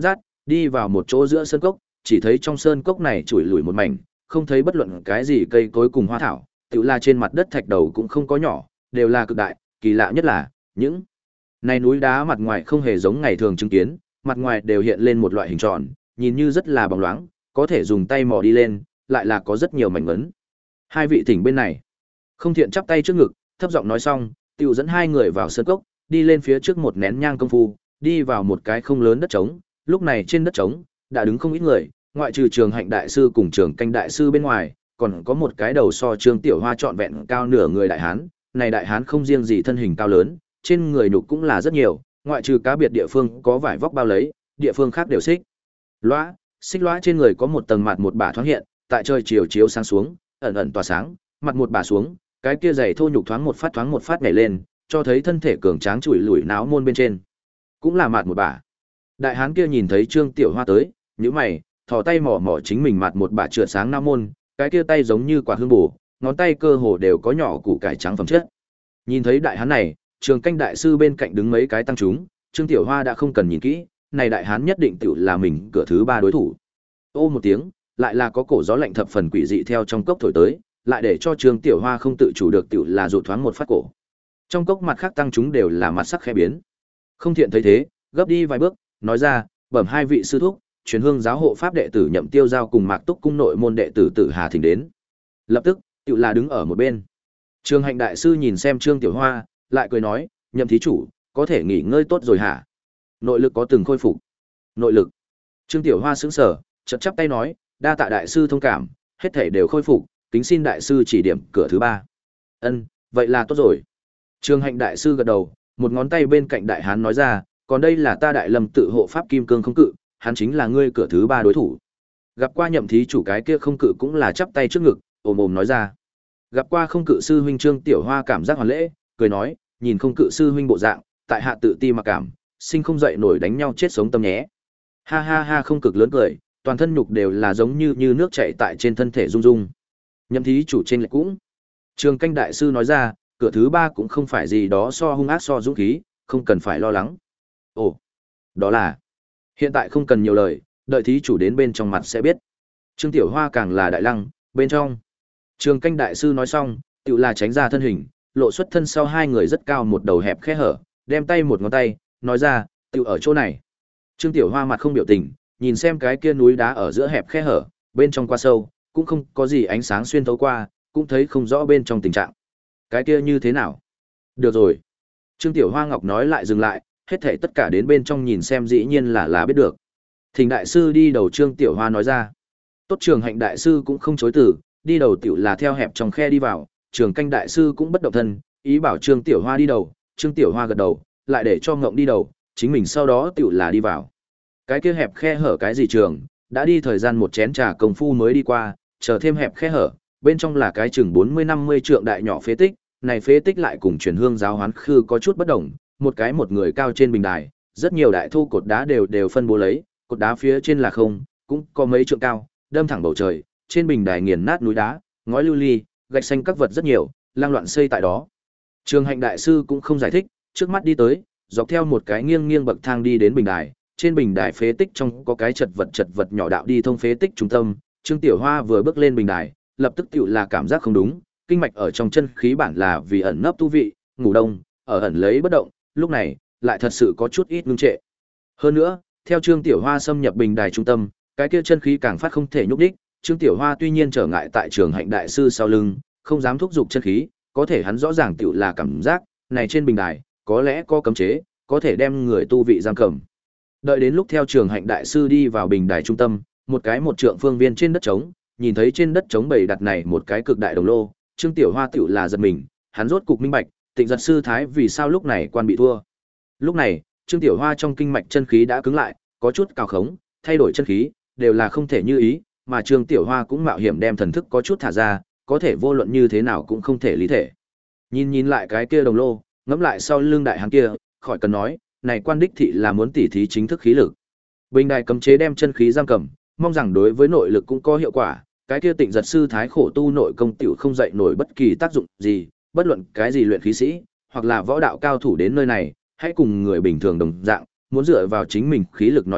Đi vào một chỗ giữa sơn cốc, chỉ thấy trong sơn cốc này chủi lủi một mảnh, không thấy bất luận cái gì cây cối cùng hoa thảo, tự là trên mặt đất thạch đầu cũng không có nhỏ, đều là cực đại, kỳ lạ nhất là, những này núi đá mặt ngoài không hề giống ngày thường chứng kiến, mặt ngoài đều hiện lên một loại hình tròn, nhìn như rất là bóng loáng, có thể dùng tay mò đi lên, lại là có rất nhiều mảnh ngấn. Hai vị thỉnh bên này. Không Thiện chắp tay trước ngực, thấp giọng nói xong, tiểu dẫn hai người vào sơn cốc, đi lên phía trước một nén nhang công phu, đi vào một cái không lớn đất trống, lúc này trên đất trống đã đứng không ít người, ngoại trừ Trường Hạnh đại sư cùng Trường Canh đại sư bên ngoài, còn có một cái đầu so Trương Tiểu Hoa trọn vẹn cao nửa người đại hán, này đại hán không riêng gì thân hình cao lớn, trên người nhục cũng là rất nhiều, ngoại trừ cá biệt địa phương có vải vóc bao lấy, địa phương khác đều xích. Loa, xích loa trên người có một tầng mặt một bả thoáng hiện, tại trời chiều chiếu sáng xuống, ẩn ẩn tỏa sáng, mặt một bả xuống, cái kia giày thô nhục thoáng một phát thoáng một phát nhảy lên, cho thấy thân thể cường tráng chùi lủi náo môn bên trên. Cũng là mặt một bả. Đại hán kia nhìn thấy Trương Tiểu Hoa tới, nhíu mày, thò tay mò mò chính mình mặt một bả trượt sáng náo môn, cái kia tay giống như quả hương bổ, ngón tay cơ hồ đều có nhỏ củ cải trắng phẩm chất. Nhìn thấy đại hán này, Trường Canh đại sư bên cạnh đứng mấy cái tăng chúng, Trương Tiểu Hoa đã không cần nhìn kỹ, này đại hán nhất định tiểu là mình cửa thứ ba đối thủ. Ô một tiếng, lại là có cổ gió lạnh thập phần quỷ dị theo trong cốc thổi tới, lại để cho Trương Tiểu Hoa không tự chủ được tiểu là rụt thoáng một phát cổ. Trong cốc mặt khác tăng chúng đều là mặt sắc khẽ biến. Không Thiện thấy thế, gấp đi vài bước, nói ra, bẩm hai vị sư thúc, truyền hương giáo hộ pháp đệ tử Nhậm Tiêu Giao cùng Mạc Túc cung nội môn đệ tử Tử Hà thỉnh đến. Lập tức, tiểu là đứng ở một bên. Trường Hạnh đại sư nhìn xem Trương Tiểu Hoa, lại cười nói, Nhậm thí chủ, có thể nghỉ ngơi tốt rồi hả? Nội lực có từng khôi phục. Nội lực. Trương Tiểu Hoa sững sờ, chợt chắp tay nói, đa tạ đại sư thông cảm, hết thể đều khôi phục, kính xin đại sư chỉ điểm cửa thứ ba. Ân, vậy là tốt rồi. Trường Hạnh đại sư gật đầu, một ngón tay bên cạnh đại hán nói ra, còn đây là ta Đại Lâm tự hộ pháp kim cương không cự, hắn chính là ngươi cửa thứ ba đối thủ. Gặp qua Nhậm thí chủ cái kia không cự cũng là chắp tay trước ngực, ồm ồm nói ra. Gặp qua không cự sư huynh Trương Tiểu Hoa cảm giác hoàn lễ, cười nói, nhìn không cự sư huynh bộ dạng, tại hạ tự ti mặc cảm, sinh không dậy nổi đánh nhau chết sống tâm nhé. Ha ha ha, không cực lớn cười, toàn thân nhục đều là giống như như nước chảy tại trên thân thể rung rung. Nhậm thí chủ trên lệch cũng. Trường Canh đại sư nói ra, cửa thứ ba cũng không phải gì đó so hung ác so dũng khí, không cần phải lo lắng. Ồ, đó là. Hiện tại không cần nhiều lời, đợi thí chủ đến bên trong mặt sẽ biết. Trương Tiểu Hoa càng là đại lăng, bên trong. Trường Canh đại sư nói xong, tự là tránh ra thân hình, lộ xuất thân sau hai người rất cao một đầu hẹp khe hở, đem tay một ngón tay, nói ra, tự ở chỗ này. Trương Tiểu Hoa mặt không biểu tình, nhìn xem cái kia núi đá ở giữa hẹp khe hở, bên trong qua sâu, cũng không có gì ánh sáng xuyên thấu qua, cũng thấy không rõ bên trong tình trạng. Cái kia như thế nào? Được rồi. Trương Tiểu Hoa Ngọc nói lại dừng lại, hết thảy tất cả đến bên trong nhìn xem dĩ nhiên là là biết được. Thỉnh đại sư đi đầu, Trương Tiểu Hoa nói ra. Tốt. Trường Hạnh đại sư cũng không chối từ, đi đầu tiểu là theo hẹp trong khe đi vào, Trường Canh đại sư cũng bất động thân, ý bảo Trương Tiểu Hoa đi đầu, Trương Tiểu Hoa gật đầu, lại để cho Ngộng đi đầu, chính mình sau đó tiểu là đi vào. Cái kia hẹp khe hở cái gì trường, đã đi thời gian một chén trà công phu mới đi qua, chờ thêm hẹp khe hở, bên trong là cái chừng bốn mươi năm mươi trượng đại nhỏ phế tích, này phế tích lại cùng truyền hương giáo hoán khư có chút bất đồng, một cái một người cao trên bình đài, rất nhiều đại thu cột đá đều đều phân bố lấy, cột đá phía trên là không, cũng có mấy trượng cao, đâm thẳng bầu trời, trên bình đài nghiền nát núi đá, ngói lưu ly, gạch xanh các vật rất nhiều, lang loạn xây tại đó. Trường Hạnh đại sư cũng không giải thích, trước mắt đi tới, dọc theo một cái nghiêng nghiêng bậc thang đi đến bình đài, trên bình đài phế tích trong có cái chật vật chật vật nhỏ đạo đi thông phế tích trung tâm, Trương Tiểu Hoa vừa bước lên bình đài, lập tức tựu là cảm giác không đúng, kinh mạch ở trong chân khí bản là vì ẩn nấp tu vị, ngủ đông, ở ẩn lấy bất động, lúc này lại thật sự có chút ít ngưng trệ. Hơn nữa, theo Trương Tiểu Hoa xâm nhập bình đài trung tâm, cái kia chân khí càng phát không thể nhúc đích, Trương Tiểu Hoa tuy nhiên trở ngại tại Trường Hạnh đại sư sau lưng, không dám thúc giục chân khí, có thể hắn rõ ràng tựu là cảm giác, này trên bình đài, có lẽ có cấm chế, có thể đem người tu vị giam cầm. Đợi đến lúc theo Trường Hạnh đại sư đi vào bình đài trung tâm, một cái một trượng phương viên trên đất trống, nhìn thấy trên đất trống bày đặt này một cái cực đại đồng lô, Trương Tiểu Hoa tựu là giật mình, hắn rốt cục minh bạch, Tịnh Giật sư thái vì sao lúc này quan bị thua. Lúc này, Trương Tiểu Hoa trong kinh mạch chân khí đã cứng lại, có chút cào khống, thay đổi chân khí, đều là không thể như ý, mà Trương Tiểu Hoa cũng mạo hiểm đem thần thức có chút thả ra, có thể vô luận như thế nào cũng không thể lý thể. Nhìn nhìn lại cái kia đồng lô, ngẫm lại sau lưng đại hán kia, khỏi cần nói, này quan đích thị là muốn tỉ thí chính thức khí lực. Bình đài cấm chế đem chân khí giam cầm, mong rằng đối với nội lực cũng có hiệu quả, cái kia Tịnh Giật sư thái khổ tu nội công tiểu không dậy nổi bất kỳ tác dụng gì, bất luận cái gì luyện khí sĩ, hoặc là võ đạo cao thủ đến nơi này, hãy cùng người bình thường đồng dạng, muốn dựa vào chính mình khí lực nói chuyện,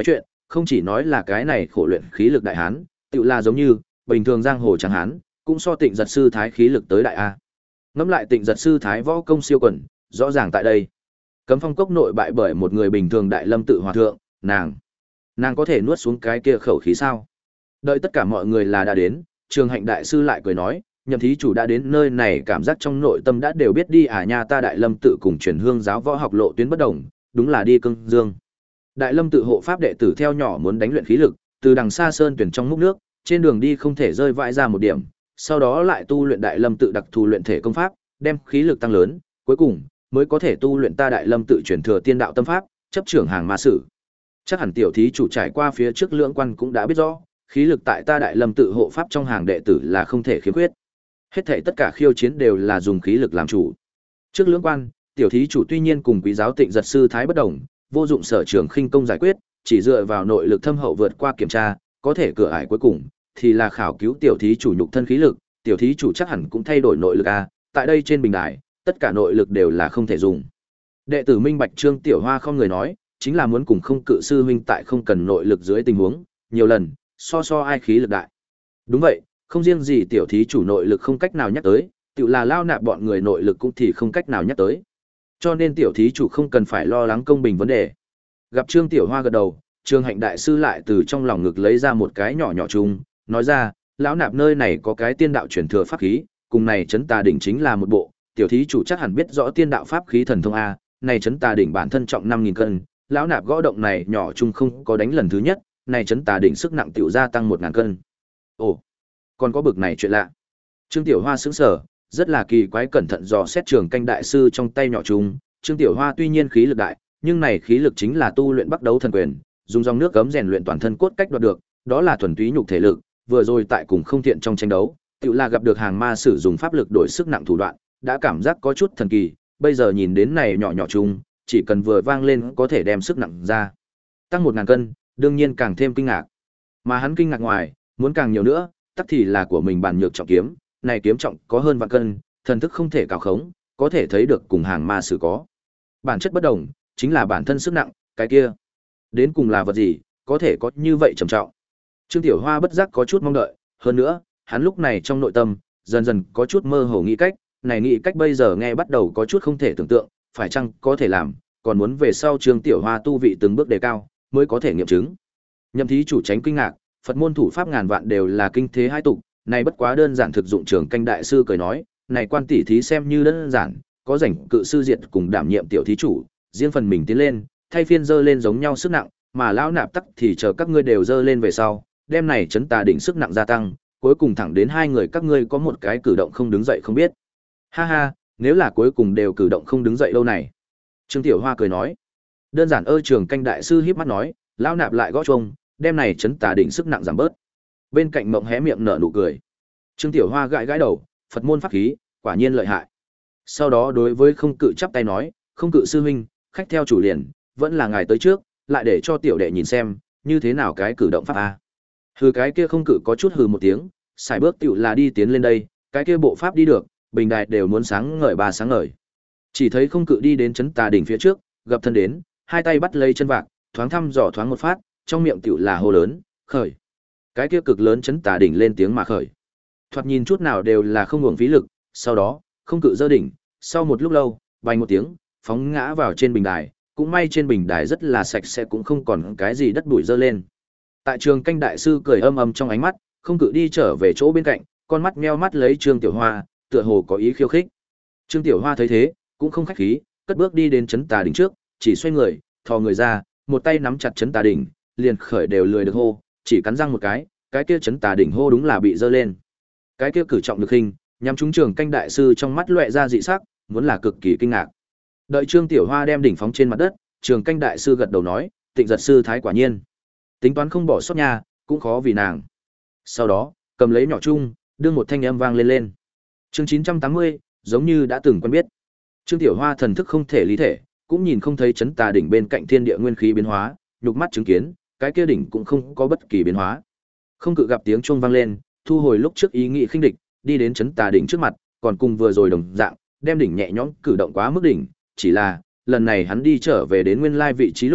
không chỉ nói là cái này khổ luyện khí lực đại hán, tựu là giống như bình thường giang hồ chẳng hán, cũng so Tịnh Giật sư thái khí lực tới đại a. Ngẫm lại Tịnh Giật sư thái võ công siêu quần, rõ ràng tại đây. Cấm Phong cốc nội bại bởi một người bình thường đại lâm tự hòa thượng, nàng, nàng có thể nuốt xuống cái kia khẩu khí sao? Đợi tất cả mọi người là đã đến, Trường Hạnh đại sư lại cười nói, Nhậm thí chủ đã đến nơi này, cảm giác trong nội tâm đã đều biết đi à nha, ta Đại Lâm tự cùng Truyền Hương giáo võ học lộ tuyến bất đồng, đúng là đi cương dương. Đại Lâm tự hộ pháp đệ tử theo nhỏ muốn đánh luyện khí lực, từ đằng xa sơn tuyển trong múc nước, trên đường đi không thể rơi vãi ra một điểm, sau đó lại tu luyện Đại Lâm tự đặc thù luyện thể công pháp, đem khí lực tăng lớn, cuối cùng mới có thể tu luyện ta Đại Lâm tự truyền thừa tiên đạo tâm pháp, chấp trưởng hàng ma sử. Chắc hẳn tiểu thí chủ trải qua phía trước lưỡng quan cũng đã biết rõ, khí lực tại ta Đại Lâm tự hộ pháp trong hàng đệ tử là không thể khiếm khuyết. Hết thảy tất cả khiêu chiến đều là dùng khí lực làm chủ. Trước lưỡng quan, tiểu thí chủ tuy nhiên cùng quý giáo Tịnh Giật sư thái bất đồng, vô dụng sở trường khinh công giải quyết, chỉ dựa vào nội lực thâm hậu vượt qua kiểm tra, có thể cửa ải cuối cùng thì là khảo cứu tiểu thí chủ nhục thân khí lực, tiểu thí chủ chắc hẳn cũng thay đổi nội lực a, tại đây trên bình đài, tất cả nội lực đều là không thể dùng. Đệ tử minh bạch. Trương Tiểu Hoa không người nói, chính là muốn cùng Không Cự sư huynh tại không cần nội lực dưới tình huống, nhiều lần, so so ai khí lực đại. Đúng vậy, không riêng gì tiểu thí chủ nội lực không cách nào nhắc tới, tự là lao nạp bọn người nội lực cũng thì không cách nào nhắc tới. Cho nên tiểu thí chủ không cần phải lo lắng công bình vấn đề. Gặp Trương Tiểu Hoa gật đầu, Trường Hạnh đại sư lại từ trong lòng ngực lấy ra một cái nhỏ nhỏ chung, nói ra, lão nạp nơi này có cái tiên đạo truyền thừa pháp khí, cùng này Chấn Tà đỉnh chính là một bộ, tiểu thí chủ chắc hẳn biết rõ tiên đạo pháp khí thần thông a, này Chấn Tà đỉnh bản thân trọng năm nghìn cân, lão nạp gõ động này nhỏ chung không có đánh lần thứ nhất, này Chấn Tà đỉnh sức nặng tiểu gia tăng một ngàn cân. Ồ, còn có bực này chuyện lạ. Trương Tiểu Hoa sững sờ, rất là kỳ quái, cẩn thận dò xét Trường Canh đại sư trong tay nhỏ chung, Trương Tiểu Hoa tuy nhiên khí lực đại, nhưng này khí lực chính là tu luyện Bắc Đấu thần quyền, dùng dòng nước cấm rèn luyện toàn thân cốt cách đoạt được, đó là thuần túy nhục thể lực, vừa rồi tại cùng Không Thiện trong tranh đấu, tự là gặp được hàng ma sử dụng pháp lực đổi sức nặng thủ đoạn, đã cảm giác có chút thần kỳ, bây giờ nhìn đến này nhỏ nhỏ chung, chỉ cần vừa vang lên có thể đem sức nặng ra. Tăng một ngàn cân, đương nhiên càng thêm kinh ngạc. Mà hắn kinh ngạc ngoài, muốn càng nhiều nữa, tắc thì là của mình bản nhược trọng kiếm, này kiếm trọng có hơn vạn cân, thần thức không thể cào khống, có thể thấy được cùng hàng ma sử có bản chất bất đồng, chính là bản thân sức nặng, cái kia đến cùng là vật gì, có thể có như vậy trầm trọng. Trương Tiểu Hoa bất giác có chút mong đợi, hơn nữa, hắn lúc này trong nội tâm dần dần có chút mơ hồ nghĩ cách, này nghĩ cách bây giờ nghe bắt đầu có chút không thể tưởng tượng, phải chăng có thể làm, còn muốn về sau Trương Tiểu Hoa tu vị từng bước đề cao, mới có thể nghiệm chứng. Nhậm thí chủ tránh kinh ngạc, Phật môn thủ pháp ngàn vạn đều là kinh thế hai tục, này bất quá đơn giản thực dụng. Trường Canh đại sư cười nói, này quan tỷ thí xem như đơn giản, có rảnh cự sư diệt cùng đảm nhiệm tiểu thí chủ, riêng phần mình tiến lên, thay phiên dơ lên giống nhau sức nặng, mà lão nạp tắc thì chờ các ngươi đều dơ lên về sau, đem này Chấn Tà đỉnh sức nặng gia tăng, cuối cùng thẳng đến hai người các ngươi có một cái cử động không đứng dậy không biết. Ha ha, nếu là cuối cùng đều cử động không đứng dậy đâu này. Trương Tiểu Hoa cười nói, đơn giản ơ. Trường Canh đại sư híp mắt nói, lão nạp lại gõ chuông, đem này Chấn Tà đỉnh sức nặng giảm bớt. Bên cạnh Mộng hé miệng nở nụ cười. Trương Tiểu Hoa gãi gãi đầu, Phật môn pháp khí, quả nhiên lợi hại. Sau đó đối với Không Cự chắp tay nói, Không Cự sư huynh, khách theo chủ liền, vẫn là ngài tới trước, lại để cho tiểu đệ nhìn xem, như thế nào cái cử động pháp a. Hừ, cái kia Không Cự có chút hừ một tiếng, xài bước tiểu là đi tiến lên đây, cái kia bộ pháp đi được, bình đài đều muốn sáng ngời ba sáng ngời. Chỉ thấy Không Cự đi đến Chấn Tà đỉnh phía trước, gập thân đến, hai tay bắt lấy chân vạc, thoáng thăm dò thoáng một phát, trong miệng tiểu là hô lớn, khởi. Cái kia cực lớn Chấn Tà đỉnh lên tiếng mà khởi. Thoạt nhìn chút nào đều là không uổng phí lực, sau đó, Không Cự giơ đỉnh, sau một lúc lâu, vang một tiếng, phóng ngã vào trên bình đài, cũng may trên bình đài rất là sạch sẽ, cũng không còn cái gì đất bụi dơ lên. Tại Trường Canh đại sư cười âm âm trong ánh mắt, Không Cự đi trở về chỗ bên cạnh, con mắt meo mắt lấy Trương Tiểu Hoa, tựa hồ có ý khiêu khích. Trương Tiểu Hoa thấy thế, cũng không khách khí, cất bước đi đến Chấn Tà đỉnh trước, chỉ xoay người, thò người ra, một tay nắm chặt Chấn Tà đỉnh, liền khởi đều lười được hô, chỉ cắn răng một cái, cái kia Chấn Tà đỉnh hô đúng là bị dơ lên. Cái kia cử trọng lực hình, nhằm trúng Trường Canh đại sư trong mắt lóe ra dị sắc, muốn là cực kỳ kinh ngạc. Đợi Trương Tiểu Hoa đem đỉnh phóng trên mặt đất, Trường Canh đại sư gật đầu nói, Tịnh Giật sư thái quả nhiên, tính toán không bỏ sót nha, cũng khó vì nàng. Sau đó, cầm lấy nhỏ chung, đưa một thanh âm vang lên lên. Chương chín trăm tám mươi, giống như đã từng quen biết. Trương Tiểu Hoa thần thức không thể lý thể, cũng nhìn không thấy Chấn Tà đỉnh bên cạnh thiên địa nguyên khí biến hóa, nhục mắt chứng kiến, cái kia đỉnh cũng không có bất kỳ biến hóa. Không Cự gặp tiếng chuông vang lên, thu hồi lúc trước ý nghĩ khinh địch, đi đến Chấn Tà đỉnh trước mặt, còn cùng vừa rồi đồng dạng, đem đỉnh nhẹ nhõm cử động quá mức đỉnh, chỉ là lần này hắn đi trở về đến nguyên lai vị trí lúc,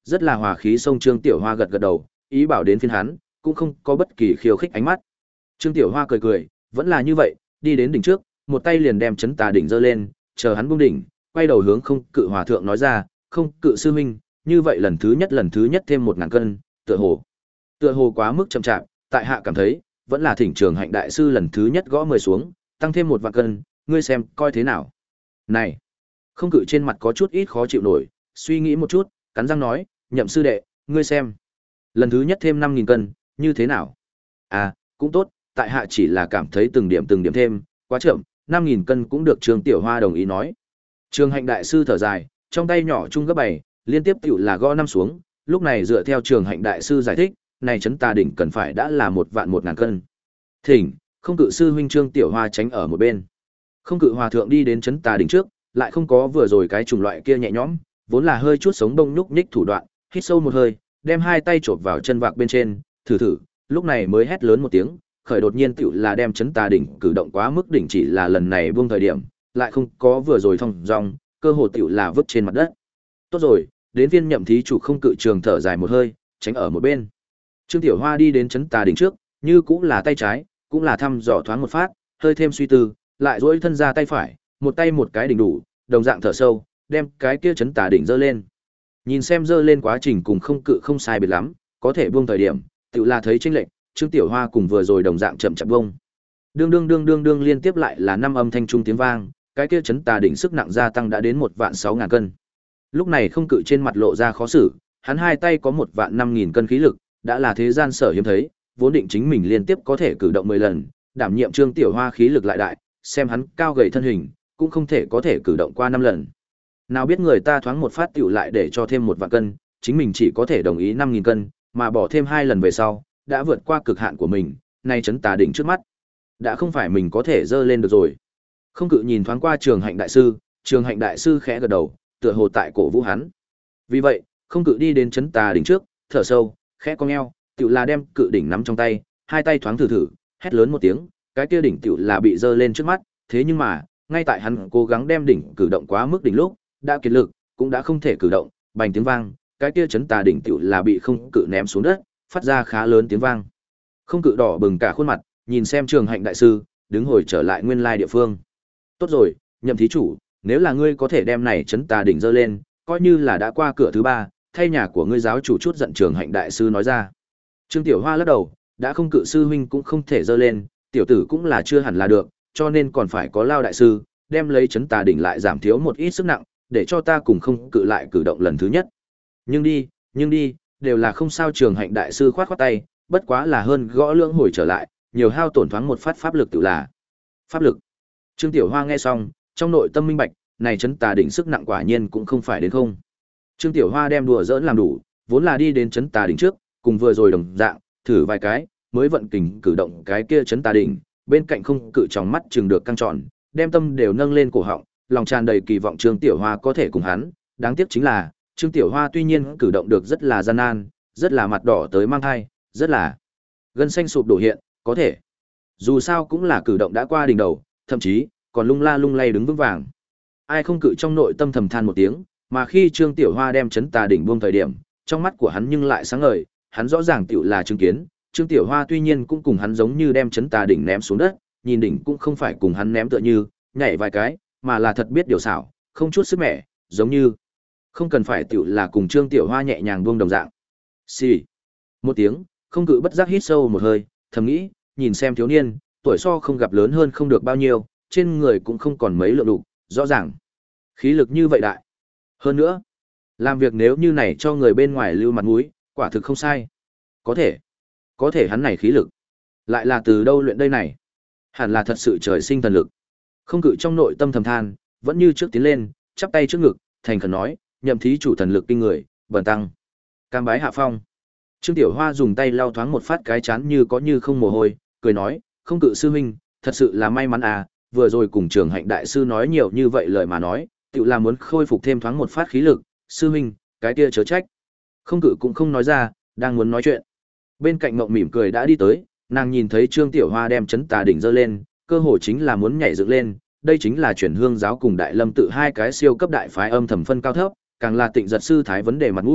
Rất là hòa khí xông Trương Tiểu Hoa gật gật đầu, ý bảo đến phiên hắn, cũng không có bất kỳ khiêu khích ánh mắt. Trương Tiểu Hoa cười cười, vẫn là như vậy, đi đến đỉnh trước, một tay liền đem chấn tà đỉnh giơ lên, chờ hắn buông đỉnh, quay đầu hướng Không Cự Hòa thượng nói ra, "Không Cự sư huynh, như vậy lần thứ nhất lần thứ nhất thêm một ngàn cân, tựa hồ, tựa hồ quá mức chậm chạp, tại hạ cảm thấy, vẫn là thỉnh Trường Hạnh đại sư lần thứ nhất gõ mười xuống, tăng thêm một vạn cân, ngươi xem coi thế nào." Này, Không Cự trên mặt có chút ít khó chịu nổi, suy nghĩ một chút, cắn răng nói, "Nhậm sư đệ, ngươi xem, lần thứ nhất thêm năm nghìn cân, như thế nào?" "À, cũng tốt, tại hạ chỉ là cảm thấy từng điểm từng điểm thêm, quá chậm, năm nghìn cân cũng được." Trương Tiểu Hoa đồng ý nói. Trường Hạnh đại sư thở dài, trong tay nhỏ chung gấp bảy, liên tiếp tiểu là gõ năm xuống, lúc này dựa theo Trường Hạnh đại sư giải thích, này chấn tà đỉnh cần phải đã là một vạn một ngàn cân. Thỉnh, Không Cự sư huynh Trương Tiểu Hoa tránh ở một bên. Không Cự hòa thượng đi đến chấn tà đỉnh trước, lại không có vừa rồi cái chủng loại kia nhẹ nhõm, vốn là hơi chút sống đông nhúc nhích thủ đoạn, hít sâu một hơi, đem hai tay chộp vào chân vạc bên trên, thử thử, lúc này mới hét lớn một tiếng, khởi đột nhiên tiểu là đem chấn tà đỉnh cử động quá mức đỉnh chỉ là lần này buông thời điểm, lại không có vừa rồi thông dong, cơ hồ tiểu là vứt trên mặt đất. Tốt rồi, đến viên Nhậm thí chủ Không Cự trường thở dài một hơi, tránh ở một bên. Trương Tiểu Hoa đi đến chấn tà đỉnh trước, như cũng là tay trái, cũng là thăm dò thoáng một phát, hơi thêm suy tư, lại duỗi thân ra tay phải, một tay một cái đỉnh đủ, đồng dạng thở sâu, đem cái kia chấn tà đỉnh giơ lên. Nhìn xem giơ lên quá trình cùng Không Cự không sai biệt lắm, có thể buông thời điểm, tự là thấy chênh lệch, Trương Tiểu Hoa cùng vừa rồi đồng dạng chậm chậm buông. Đương đương đương đương đương liên tiếp lại là năm âm thanh trung tiếng vang, cái kia chấn tà đỉnh sức nặng gia tăng đã đến một vạn sáu ngàn cân. Lúc này Không Cự trên mặt lộ ra khó xử, hắn hai tay có một vạn năm nghìn cân khí lực, đã là thế gian sở hiếm thấy, vốn định chính mình liên tiếp có thể cử động mười lần, đảm nhiệm Trương Tiểu Hoa khí lực lại đại, xem hắn cao gầy thân hình, cũng không thể có thể cử động qua năm lần. Nào biết người ta thoáng một phát tiểu lại để cho thêm một vạn cân, chính mình chỉ có thể đồng ý năm nghìn cân, mà bỏ thêm hai lần về sau, đã vượt qua cực hạn của mình, nay chấn tà đỉnh trước mắt, đã không phải mình có thể dơ lên được rồi. Không Cự nhìn thoáng qua Trường Hạnh đại sư, Trường Hạnh đại sư khẽ gật đầu, tựa hồ tại cổ vũ hắn. Vì vậy, Không Cự đi đến chấn tà đỉnh trước, thở sâu, khẽ cong eo, tiểu là đem cự đỉnh nắm trong tay, hai tay thoáng thử thử, hét lớn một tiếng, cái kia đỉnh tiểu là bị dơ lên trước mắt, thế nhưng mà, ngay tại hắn cố gắng đem đỉnh cử động quá mức đỉnh lúc, đã kiệt lực, cũng đã không thể cử động, bành tiếng vang, cái kia chấn tà đỉnh tiểu là bị Không Cự ném xuống đất, phát ra khá lớn tiếng vang. Không Cự đỏ bừng cả khuôn mặt, nhìn xem Trường Hạnh đại sư, đứng hồi trở lại nguyên lai địa phương. Tốt rồi, Nhậm thí chủ, nếu là ngươi có thể đem này chấn tà đỉnh dơ lên, coi như là đã qua cửa thứ ba, thay nhà của ngươi giáo chủ chút giận. Trường Hạnh đại sư nói ra. Trương Tiểu Hoa lắc đầu, đã Không Cự sư huynh cũng không thể dơ lên, tiểu tử cũng là chưa hẳn là được, cho nên còn phải có Lao đại sư, đem lấy chấn tà đỉnh lại giảm thiếu một ít sức nặng, để cho ta cùng Không Cự lại cử động lần thứ nhất. Nhưng đi, nhưng đi, đều là không sao. Trường Hạnh đại sư khoát khoát tay, bất quá là hơn gõ lưỡng hồi trở lại, nhiều hao tổn thoáng một phát pháp lực tự là. Pháp lực. Trương Tiểu Hoa nghe xong, trong nội tâm minh bạch, này chấn tà đỉnh sức nặng quả nhiên cũng không phải đến không. Trương Tiểu Hoa đem đùa giỡn làm đủ, vốn là đi đến chấn tà đỉnh trước, cùng vừa rồi đồng dạng, thử vài cái, mới vận kình cử động cái kia chấn tà đỉnh, bên cạnh Không Cự trong mắt chừng được căng tròn, đem tâm đều nâng lên cổ họng, lòng tràn đầy kỳ vọng Trương Tiểu Hoa có thể cùng hắn, đáng tiếc chính là, Trương Tiểu Hoa tuy nhiên cử động được rất là gian nan, rất là mặt đỏ tới mang thai, rất là gân xanh sụp đổ hiện, có thể. Dù sao cũng là cử động đã qua đỉnh đầu, thậm chí còn lung la lung lay đứng vững vàng. Ai Không Cự trong nội tâm thầm than một tiếng, mà khi Trương Tiểu Hoa đem chấn tà đỉnh buông thời điểm, trong mắt của hắn nhưng lại sáng ngời, hắn rõ ràng tiểu là chứng kiến, Trương Tiểu Hoa tuy nhiên cũng cùng hắn giống như đem chấn tà đỉnh ném xuống đất, nhìn đỉnh cũng không phải cùng hắn ném tựa như, nhảy vài cái, mà là thật biết điều xảo, không chút sức mẻ, giống như không cần phải tiểu là cùng Trương Tiểu Hoa nhẹ nhàng buông đồng dạng. Xì. Một tiếng, Không Cự bất giác hít sâu một hơi, thầm nghĩ, nhìn xem thiếu niên, tuổi so không gặp lớn hơn không được bao nhiêu, trên người cũng không còn mấy lượng đủ, rõ ràng khí lực như vậy đại. Hơn nữa, làm việc nếu như này cho người bên ngoài lưu mặt mũi, quả thực không sai. Có thể, có thể hắn này khí lực, lại là từ đâu luyện đây này? Hẳn là thật sự trời sinh thần lực. Không Cự trong nội tâm thầm than, vẫn như trước tiến lên, chắp tay trước ngực, thành khẩn nói, Nhậm thí chủ thần lực kinh người, bần tăng cam bái hạ phong. Trương Tiểu Hoa dùng tay lau thoáng một phát cái chán như có như không mồ hôi, cười nói, Không Cự sư huynh, thật sự là may mắn à, vừa rồi cùng Trường Hạnh đại sư nói nhiều như vậy lời mà nói, tự là muốn khôi phục thêm thoáng một phát khí lực, sư huynh, cái kia chớ trách. Không Cự cũng không nói ra, đang muốn nói chuyện. Bên cạnh Ngộng mỉm cười đã đi tới, nàng nhìn thấy Trương Tiểu Hoa đem chấn tà đỉnh giơ lên, cơ hồ chính là muốn nhảy dựng lên, đây chính là chuyển hương giáo cùng Đại Lâm tự hai cái siêu cấp đại phái âm thầm phân cao thấp, càng là Tịnh Giật sư thái vấn đề mặt mũi,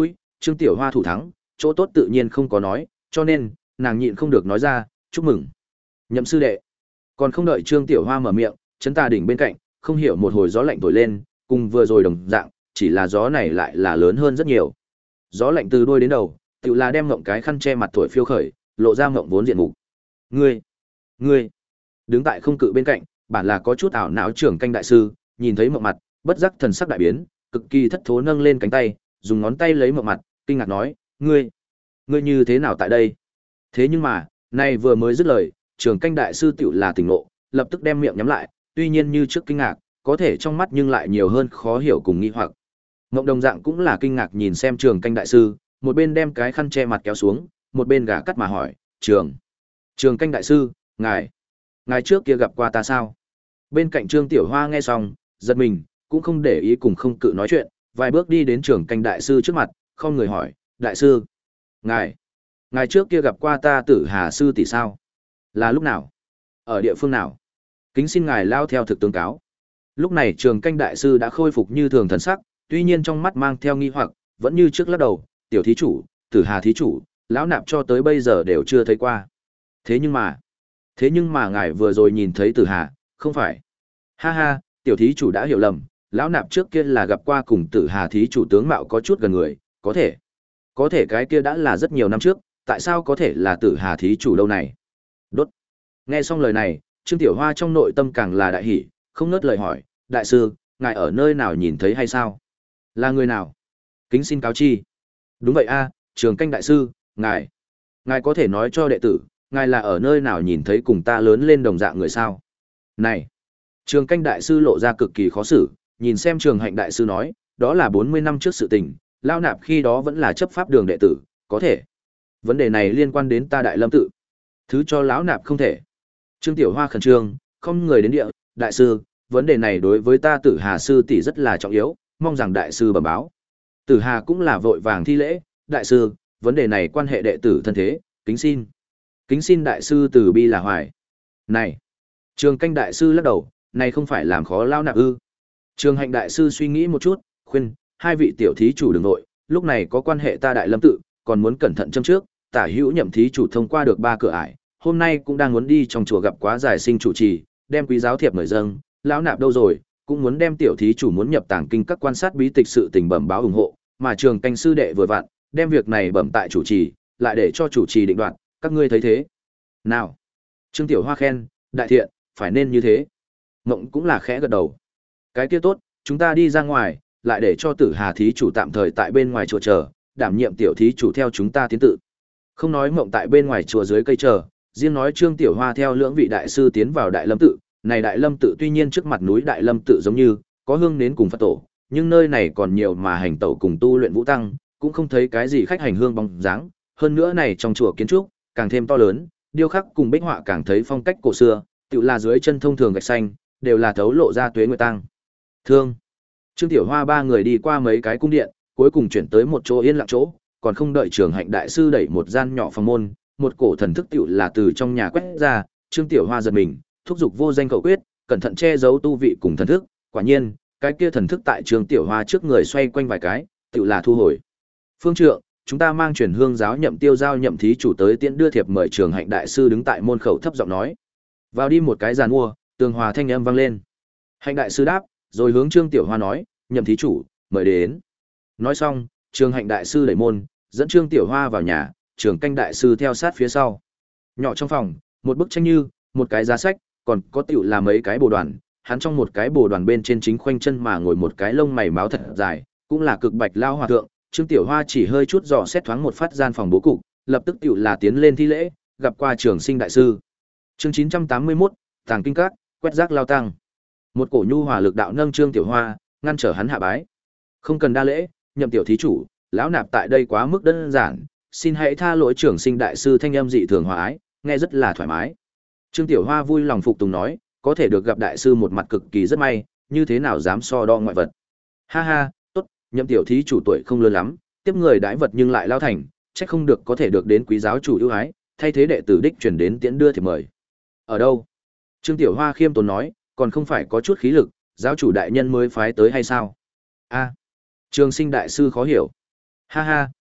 Trương Tiểu Hoa thủ thắng, chỗ tốt tự nhiên không có nói, cho nên, nàng nhịn không được nói ra, chúc mừng. Nhậm sư đệ. Còn không đợi Trương Tiểu Hoa mở miệng, chấn tà đỉnh bên cạnh, không hiểu một hồi gió lạnh thổi lên, cùng vừa rồi đồng dạng, chỉ là gió này lại là lớn hơn rất nhiều. Gió lạnh từ đuôi đến đầu, tự là đem ngậm cái khăn che mặt thổi phiêu khởi, lộ ra ngậm vốn diện mục. Ngươi, ngươi, đứng tại không cự bên cạnh, bản là có chút ảo não trưởng canh đại sư, nhìn thấy ngậm mặt, bất giác thần sắc đại biến, cực kỳ thất thố nâng lên cánh tay, dùng ngón tay lấy ngậm mặt, kinh ngạc nói, ngươi, ngươi như thế nào tại đây? Thế nhưng mà, nay vừa mới dứt lời, trưởng canh đại sư tiểu là tỉnh ngộ, lập tức đem miệng nhắm lại, tuy nhiên như trước kinh ngạc, có thể trong mắt nhưng lại nhiều hơn khó hiểu cùng nghi hoặc. Ngộng đồng dạng cũng là kinh ngạc nhìn xem trường canh đại sư, một bên đem cái khăn che mặt kéo xuống, một bên gả cắt mà hỏi, trường, trường canh đại sư, ngài, ngài trước kia gặp qua ta sao? Bên cạnh Trương Tiểu Hoa nghe xong, giật mình, cũng không để ý cùng không cự nói chuyện, vài bước đi đến trường canh đại sư trước mặt, không người hỏi, đại sư, ngài, ngài trước kia gặp qua ta Tử Hà sư tỷ sao? Là lúc nào? Ở địa phương nào? Kính xin ngài lao theo thực tướng cáo. Lúc này trường canh đại sư đã khôi phục như thường thần sắc, tuy nhiên trong mắt mang theo nghi hoặc, vẫn như trước lắc đầu, tiểu thí chủ, Tử Hà thí chủ, lão nạp cho tới bây giờ đều chưa thấy qua. Thế nhưng mà, thế nhưng mà ngài vừa rồi nhìn thấy Tử Hà, không phải? Ha ha, tiểu thí chủ đã hiểu lầm, lão nạp trước kia là gặp qua cùng Tử Hà thí chủ tướng mạo có chút gần người, có thể. Có thể cái kia đã là rất nhiều năm trước, tại sao có thể là Tử Hà thí chủ đâu này? Đốt. Nghe xong lời này, Trương Tiểu Hoa trong nội tâm càng là đại hỉ, không ngớt lời hỏi, đại sư, ngài ở nơi nào nhìn thấy hay sao? Là người nào? Kính xin cáo chi. Đúng vậy a, trường canh đại sư, ngài, ngài có thể nói cho đệ tử, ngài là ở nơi nào nhìn thấy cùng ta lớn lên đồng dạng người sao? Này, trường canh đại sư lộ ra cực kỳ khó xử, nhìn xem trường hạnh đại sư nói, đó là bốn mươi năm trước sự tình, lao nạp khi đó vẫn là chấp pháp đường đệ tử, có thể. Vấn đề này liên quan đến ta Đại Lâm tự. Thứ cho lão nạp không thể. Trương Tiểu Hoa khẩn trương, không người đến địa, đại sư, vấn đề này đối với ta Tử Hà sư tỷ rất là trọng yếu, mong rằng đại sư bẩm báo. Tử Hà cũng là vội vàng thi lễ, đại sư, vấn đề này quan hệ đệ tử thân thế, kính xin. Kính xin đại sư từ bi là hoài. Này, Trường canh đại sư lắc đầu, này không phải làm khó lao nạp ư. Trường hạnh đại sư suy nghĩ một chút, khuyên, hai vị tiểu thí chủ đừng nội, lúc này có quan hệ ta Đại Lâm tự, còn muốn cẩn thận châm trước, tả hữu nhậm thí chủ thông qua được ba cửa ải, hôm nay cũng đang muốn đi trong chùa gặp quá giải sinh chủ trì, đem quý giáo thiệp mời dâng, lão nạp đâu rồi, cũng muốn đem tiểu thí chủ muốn nhập tàng kinh các quan sát bí tịch sự tình bẩm báo ủng hộ, mà trường canh sư đệ vừa vặn, đem việc này bẩm tại chủ trì, lại để cho chủ trì định đoạt, các ngươi thấy thế nào? Trương Tiểu Hoa khen, đại thiện, phải nên như thế. Ngộng cũng là khẽ gật đầu. Cái kia tốt, chúng ta đi ra ngoài, lại để cho Tử Hà thí chủ tạm thời tại bên ngoài chùa chờ, đảm nhiệm tiểu thí chủ theo chúng ta tiến tự. Không nói Ngộng tại bên ngoài chùa dưới cây chờ, riêng nói Trương Tiểu Hoa theo lưỡng vị đại sư tiến vào Đại Lâm tự, này Đại Lâm tự tuy nhiên trước mặt núi Đại Lâm tự giống như có hương nến cùng Phật tổ, nhưng nơi này còn nhiều mà hành tẩu cùng tu luyện vũ tăng, cũng không thấy cái gì khách hành hương bóng dáng, hơn nữa này trong chùa kiến trúc càng thêm to lớn, điêu khắc cùng bích họa càng thấy phong cách cổ xưa, tựa là dưới chân thông thường gạch xanh, đều là thấu lộ ra tuế nguyệt tăng. Thương. Trương Tiểu Hoa ba người đi qua mấy cái cung điện, cuối cùng chuyển tới một chỗ yên lặng chỗ, còn không đợi Trường Hạnh đại sư đẩy một gian nhỏ phòng môn, một cổ thần thức tựu là từ trong nhà quét ra, Trương Tiểu Hoa giật mình, thúc giục vô danh khẩu quyết, cẩn thận che giấu tu vị cùng thần thức, quả nhiên, cái kia thần thức tại Trương Tiểu Hoa trước người xoay quanh vài cái, tựu là thu hồi. Phương trượng, chúng ta mang truyền hương giáo nhậm tiêu giao nhậm thí chủ tới tiễn đưa thiệp mời Trường Hạnh đại sư đứng tại môn khẩu thấp giọng nói. Vào đi một cái giàn mua, tường hòa thanh âm vang lên. Hạnh đại sư đáp, rồi hướng Trương Tiểu Hoa nói, nhậm thí chủ, mời đến. Nói xong, Trường Hạnh đại sư đẩy môn, dẫn Trương Tiểu Hoa vào nhà, Trường Canh đại sư theo sát phía sau. Nhỏ trong phòng, một bức tranh như, một cái giá sách, còn có tiểu là mấy cái bồ đoàn, hắn trong một cái bồ đoàn bên trên chính khoanh chân mà ngồi một cái lông mày máu thật dài, cũng là cực bạch lao hòa thượng. Trương Tiểu Hoa chỉ hơi chút dò xét thoáng một phát gian phòng bố cục, lập tức tiểu là tiến lên thi lễ, gặp qua Trường Sinh đại sư. Chương chín trăm tám mươi mốt, Tàng kinh các, quét rác lao tăng. Một cổ nhu hòa lực đạo nâng Trương Tiểu Hoa, ngăn trở hắn hạ bái. Không cần đa lễ, nhậm tiểu thí chủ, lão nạp tại đây quá mức đơn giản, xin hãy tha lỗi Trường Sinh đại sư thanh âm dị thường hòa ái, nghe rất là thoải mái. Trương Tiểu Hoa vui lòng phục tùng nói, có thể được gặp đại sư một mặt cực kỳ rất may, như thế nào dám so đo ngoại vật. Ha ha, tốt, nhậm tiểu thí chủ tuổi không lớn lắm, tiếp người đãi vật nhưng lại lao thành, chắc không được có thể được đến quý giáo chủ ưu ái, thay thế đệ tử đích truyền đến tiễn đưa thiệp mời. Ở đâu? Trương Tiểu Hoa khiêm tốn nói, còn không phải có chút khí lực, giáo chủ đại nhân mới phái tới hay sao? A, Trường Sinh đại sư khó hiểu. Ha ha,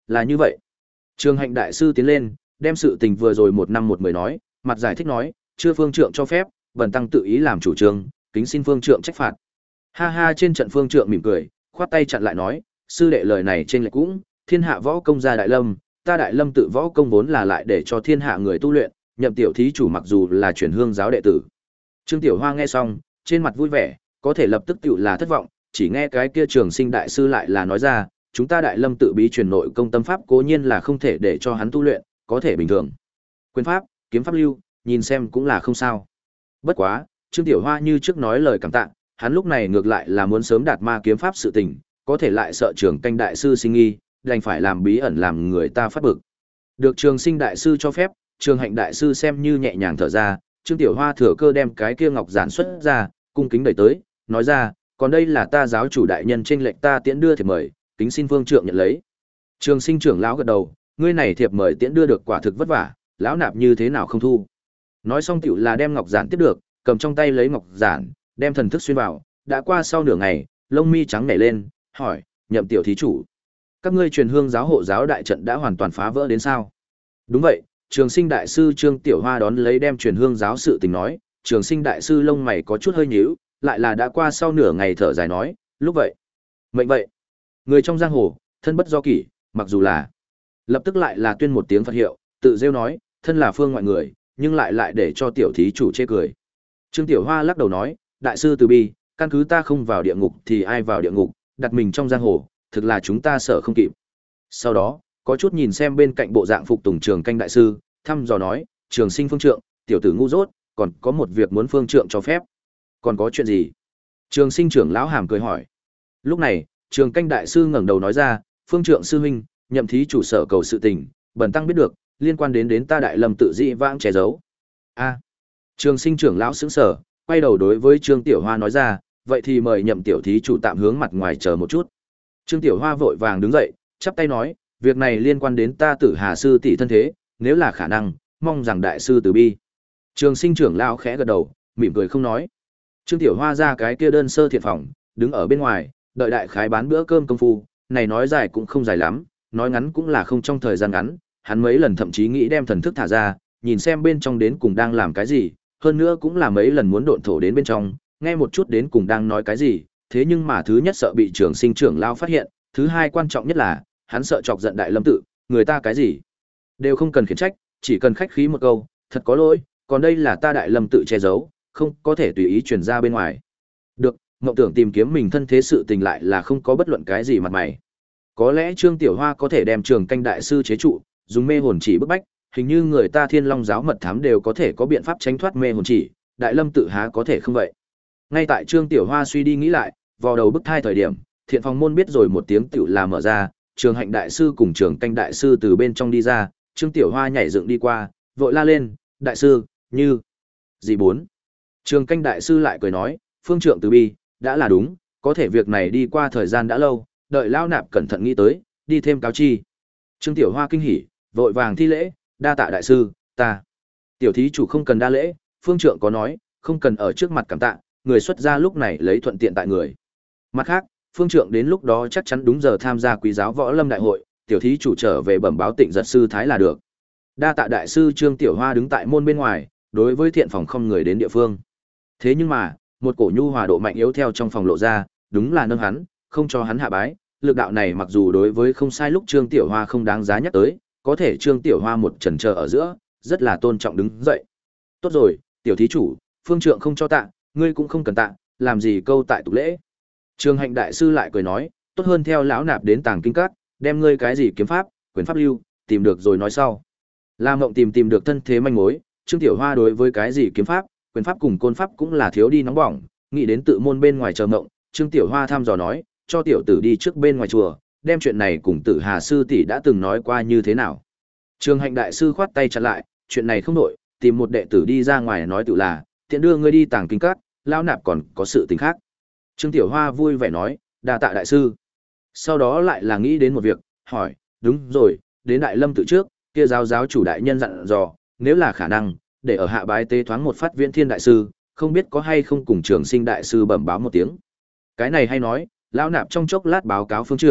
là như vậy. Trường Hạnh đại sư tiến lên, đem sự tình vừa rồi một năm một mười nói, mặt giải thích nói, chưa phương trượng cho phép, bần tăng tự ý làm chủ trương, kính xin phương trượng trách phạt. Ha ha, trên trận phương trượng mỉm cười, khoát tay chặn lại nói, sư đệ lời này trên lệch cũng, thiên hạ võ công gia đại lâm, ta đại lâm tự võ công vốn là lại để cho thiên hạ người tu luyện, nhậm tiểu thí chủ mặc dù là chuyển hương giáo đệ tử. Trương Tiểu Hoa nghe xong, trên mặt vui vẻ, có thể lập tức tựu là thất vọng, chỉ nghe cái kia Trường Sinh đại sư lại là nói ra, chúng ta đại lâm tự bí truyền nội công tâm pháp cố nhiên là không thể để cho hắn tu luyện, có thể bình thường. Quyền pháp, kiếm pháp lưu, nhìn xem cũng là không sao. Bất quá, Trương Tiểu Hoa như trước nói lời cảm tạ, hắn lúc này ngược lại là muốn sớm đạt ma kiếm pháp sự tình, có thể lại sợ Trường Canh đại sư sinh nghi, đành phải làm bí ẩn làm người ta phát bực. Được Trường Sinh đại sư cho phép, Trường Hạnh đại sư xem như nhẹ nhàng thở ra, Trương Tiểu Hoa thừa cơ đem cái kia ngọc giản xuất ra, cung kính đẩy tới, nói ra, còn đây là ta giáo chủ đại nhân trên lệnh ta tiễn đưa thiệp mời, kính xin phương trượng nhận lấy. Trường Sinh trưởng lão gật đầu, ngươi này thiệp mời tiễn đưa được quả thực vất vả, lão nạp như thế nào không thu. Nói xong tiểu là đem ngọc giản tiếp được, cầm trong tay lấy ngọc giản, đem thần thức xuyên vào, đã qua sau nửa ngày, lông mi trắng nảy lên, hỏi, nhậm tiểu thí chủ, các ngươi truyền hương giáo hộ giáo đại trận đã hoàn toàn phá vỡ đến sao? Đúng vậy, Trường Sinh đại sư Trương Tiểu Hoa đón lấy đem truyền hương giáo sự tình nói, Trường Sinh đại sư lông mày có chút hơi nhíu, lại là đã qua sau nửa ngày thở dài nói, lúc vậy, mệnh vậy, người trong giang hồ, thân bất do kỷ, mặc dù là, lập tức lại là tuyên một tiếng Phật hiệu, tự rêu nói, thân là phương ngoại người, nhưng lại lại để cho tiểu thí chủ chê cười. Trương Tiểu Hoa lắc đầu nói, đại sư từ bi, căn cứ ta không vào địa ngục thì ai vào địa ngục, đặt mình trong giang hồ, thực là chúng ta sợ không kịp. Sau đó, có chút nhìn xem bên cạnh bộ dạng phục tùng Trường Canh đại sư, thăm dò nói, Trường Sinh phương trượng, tiểu tử ngu dốt, còn có một việc muốn phương trượng cho phép. Còn có chuyện gì? Trường Sinh trưởng lão hàm cười hỏi. Lúc này, Trường Canh đại sư ngẩng đầu nói ra, phương trượng sư huynh, nhậm thí chủ sở cầu sự tình, bần tăng biết được, liên quan đến đến ta đại lâm tự dị vãng che giấu. A. Trường Sinh trưởng lão sững sờ, quay đầu đối với Trương Tiểu Hoa nói ra, vậy thì mời nhậm tiểu thí chủ tạm hướng mặt ngoài chờ một chút. Trương Tiểu Hoa vội vàng đứng dậy, chắp tay nói, việc này liên quan đến ta Tử Hà sư tỷ thân thế, nếu là khả năng, mong rằng đại sư từ bi. Trường Sinh trưởng lão khẽ gật đầu, mỉm cười không nói. Trương Tiểu Hoa ra cái kia đơn sơ thiện phòng, đứng ở bên ngoài, đợi đại khái bán bữa cơm công phu, này nói dài cũng không dài lắm, nói ngắn cũng là không trong thời gian ngắn, hắn mấy lần thậm chí nghĩ đem thần thức thả ra, nhìn xem bên trong đến cùng đang làm cái gì, hơn nữa cũng là mấy lần muốn độn thổ đến bên trong, nghe một chút đến cùng đang nói cái gì, thế nhưng mà thứ nhất sợ bị Trường Sinh trưởng lão phát hiện, thứ hai quan trọng nhất là, hắn sợ chọc giận đại lâm tự, người ta cái gì đều không cần khiển trách, chỉ cần khách khí một câu, thật có lỗi, còn đây là ta đại lâm tự che giấu, không có thể tùy ý truyền ra bên ngoài. Được, mộng tưởng tìm kiếm mình thân thế sự tình lại là không có bất luận cái gì mặt mày. Có lẽ Trương Tiểu Hoa có thể đem Trường Canh đại sư chế trụ, dùng mê hồn chỉ bức bách, hình như người ta Thiên Long giáo mật thám đều có thể có biện pháp tránh thoát mê hồn chỉ, đại lâm tự há có thể không vậy. Ngay tại Trương Tiểu Hoa suy đi nghĩ lại, vào đầu bức thai thời điểm, thiện phòng môn biết rồi một tiếng tiểu là mở ra, Trường Hạnh đại sư cùng Trường Canh đại sư từ bên trong đi ra, Trương Tiểu Hoa nhảy dựng đi qua, vội la lên, đại sư, như gì bốn. Trường Canh đại sư lại cười nói, phương trượng từ bi, đã là đúng, có thể việc này đi qua thời gian đã lâu, đợi lao nạp cẩn thận nghĩ tới, đi thêm cáo chi. Trương Tiểu Hoa kinh hỉ, vội vàng thi lễ, đa tạ đại sư, ta. Tiểu thí chủ không cần đa lễ, phương trượng có nói, không cần ở trước mặt cảm tạ, người xuất gia lúc này lấy thuận tiện tại người. Mặt khác, phương trượng đến lúc đó chắc chắn đúng giờ tham gia quý giáo võ lâm đại hội, tiểu thí chủ trở về bẩm báo Tịnh Giật sư thái là được. Đa tạ đại sư. Trương Tiểu Hoa đứng tại môn bên ngoài, đối với thiện phòng không người đến địa phương. Thế nhưng mà, một cổ nhu hòa độ mạnh yếu theo trong phòng lộ ra, đúng là nâng hắn, không cho hắn hạ bái. Lực đạo này mặc dù đối với không sai lúc Trương Tiểu Hoa không đáng giá nhắc tới, có thể Trương Tiểu Hoa một chần chờ ở giữa, rất là tôn trọng đứng dậy. Tốt rồi, tiểu thí chủ, phương trượng không cho tạ, ngươi cũng không cần tạ, làm gì câu tại tục lễ. Trường Hạnh đại sư lại cười nói, tốt hơn theo lão nạp đến tàng kinh các, đem ngươi cái gì kiếm pháp, quyền pháp lưu, tìm được rồi nói sau. Lam Ngộng tìm tìm được thân thế manh mối, Trương Tiểu Hoa đối với cái gì kiếm pháp, quyền pháp cùng côn pháp cũng là thiếu đi nóng bỏng, nghĩ đến tự môn bên ngoài chờ ngộng, Trương Tiểu Hoa thăm dò nói, cho tiểu tử đi trước bên ngoài chùa, đem chuyện này cùng Tử Hà sư tỷ đã từng nói qua như thế nào. Trường Hạnh đại sư khoát tay chặn lại, chuyện này không đổi, tìm một đệ tử đi ra ngoài nói tự là, tiện đưa ngươi đi tàng kinh các, lão nạp còn có sự tình khác. Trương Tiểu Hoa vui vẻ nói, đa tạ đại sư. Sau đó lại là nghĩ đến một việc, hỏi, đúng rồi, đến Đại Lâm tự trước, kia giáo giáo chủ đại nhân dặn dò, nếu là khả năng, để ở hạ bái tế thoáng một phát Viễn Thiên đại sư, không biết có hay không cùng Trường Sinh đại sư bẩm báo một tiếng. Cái này hay nói, lão nạp trong chốc lát báo cáo phương trượng,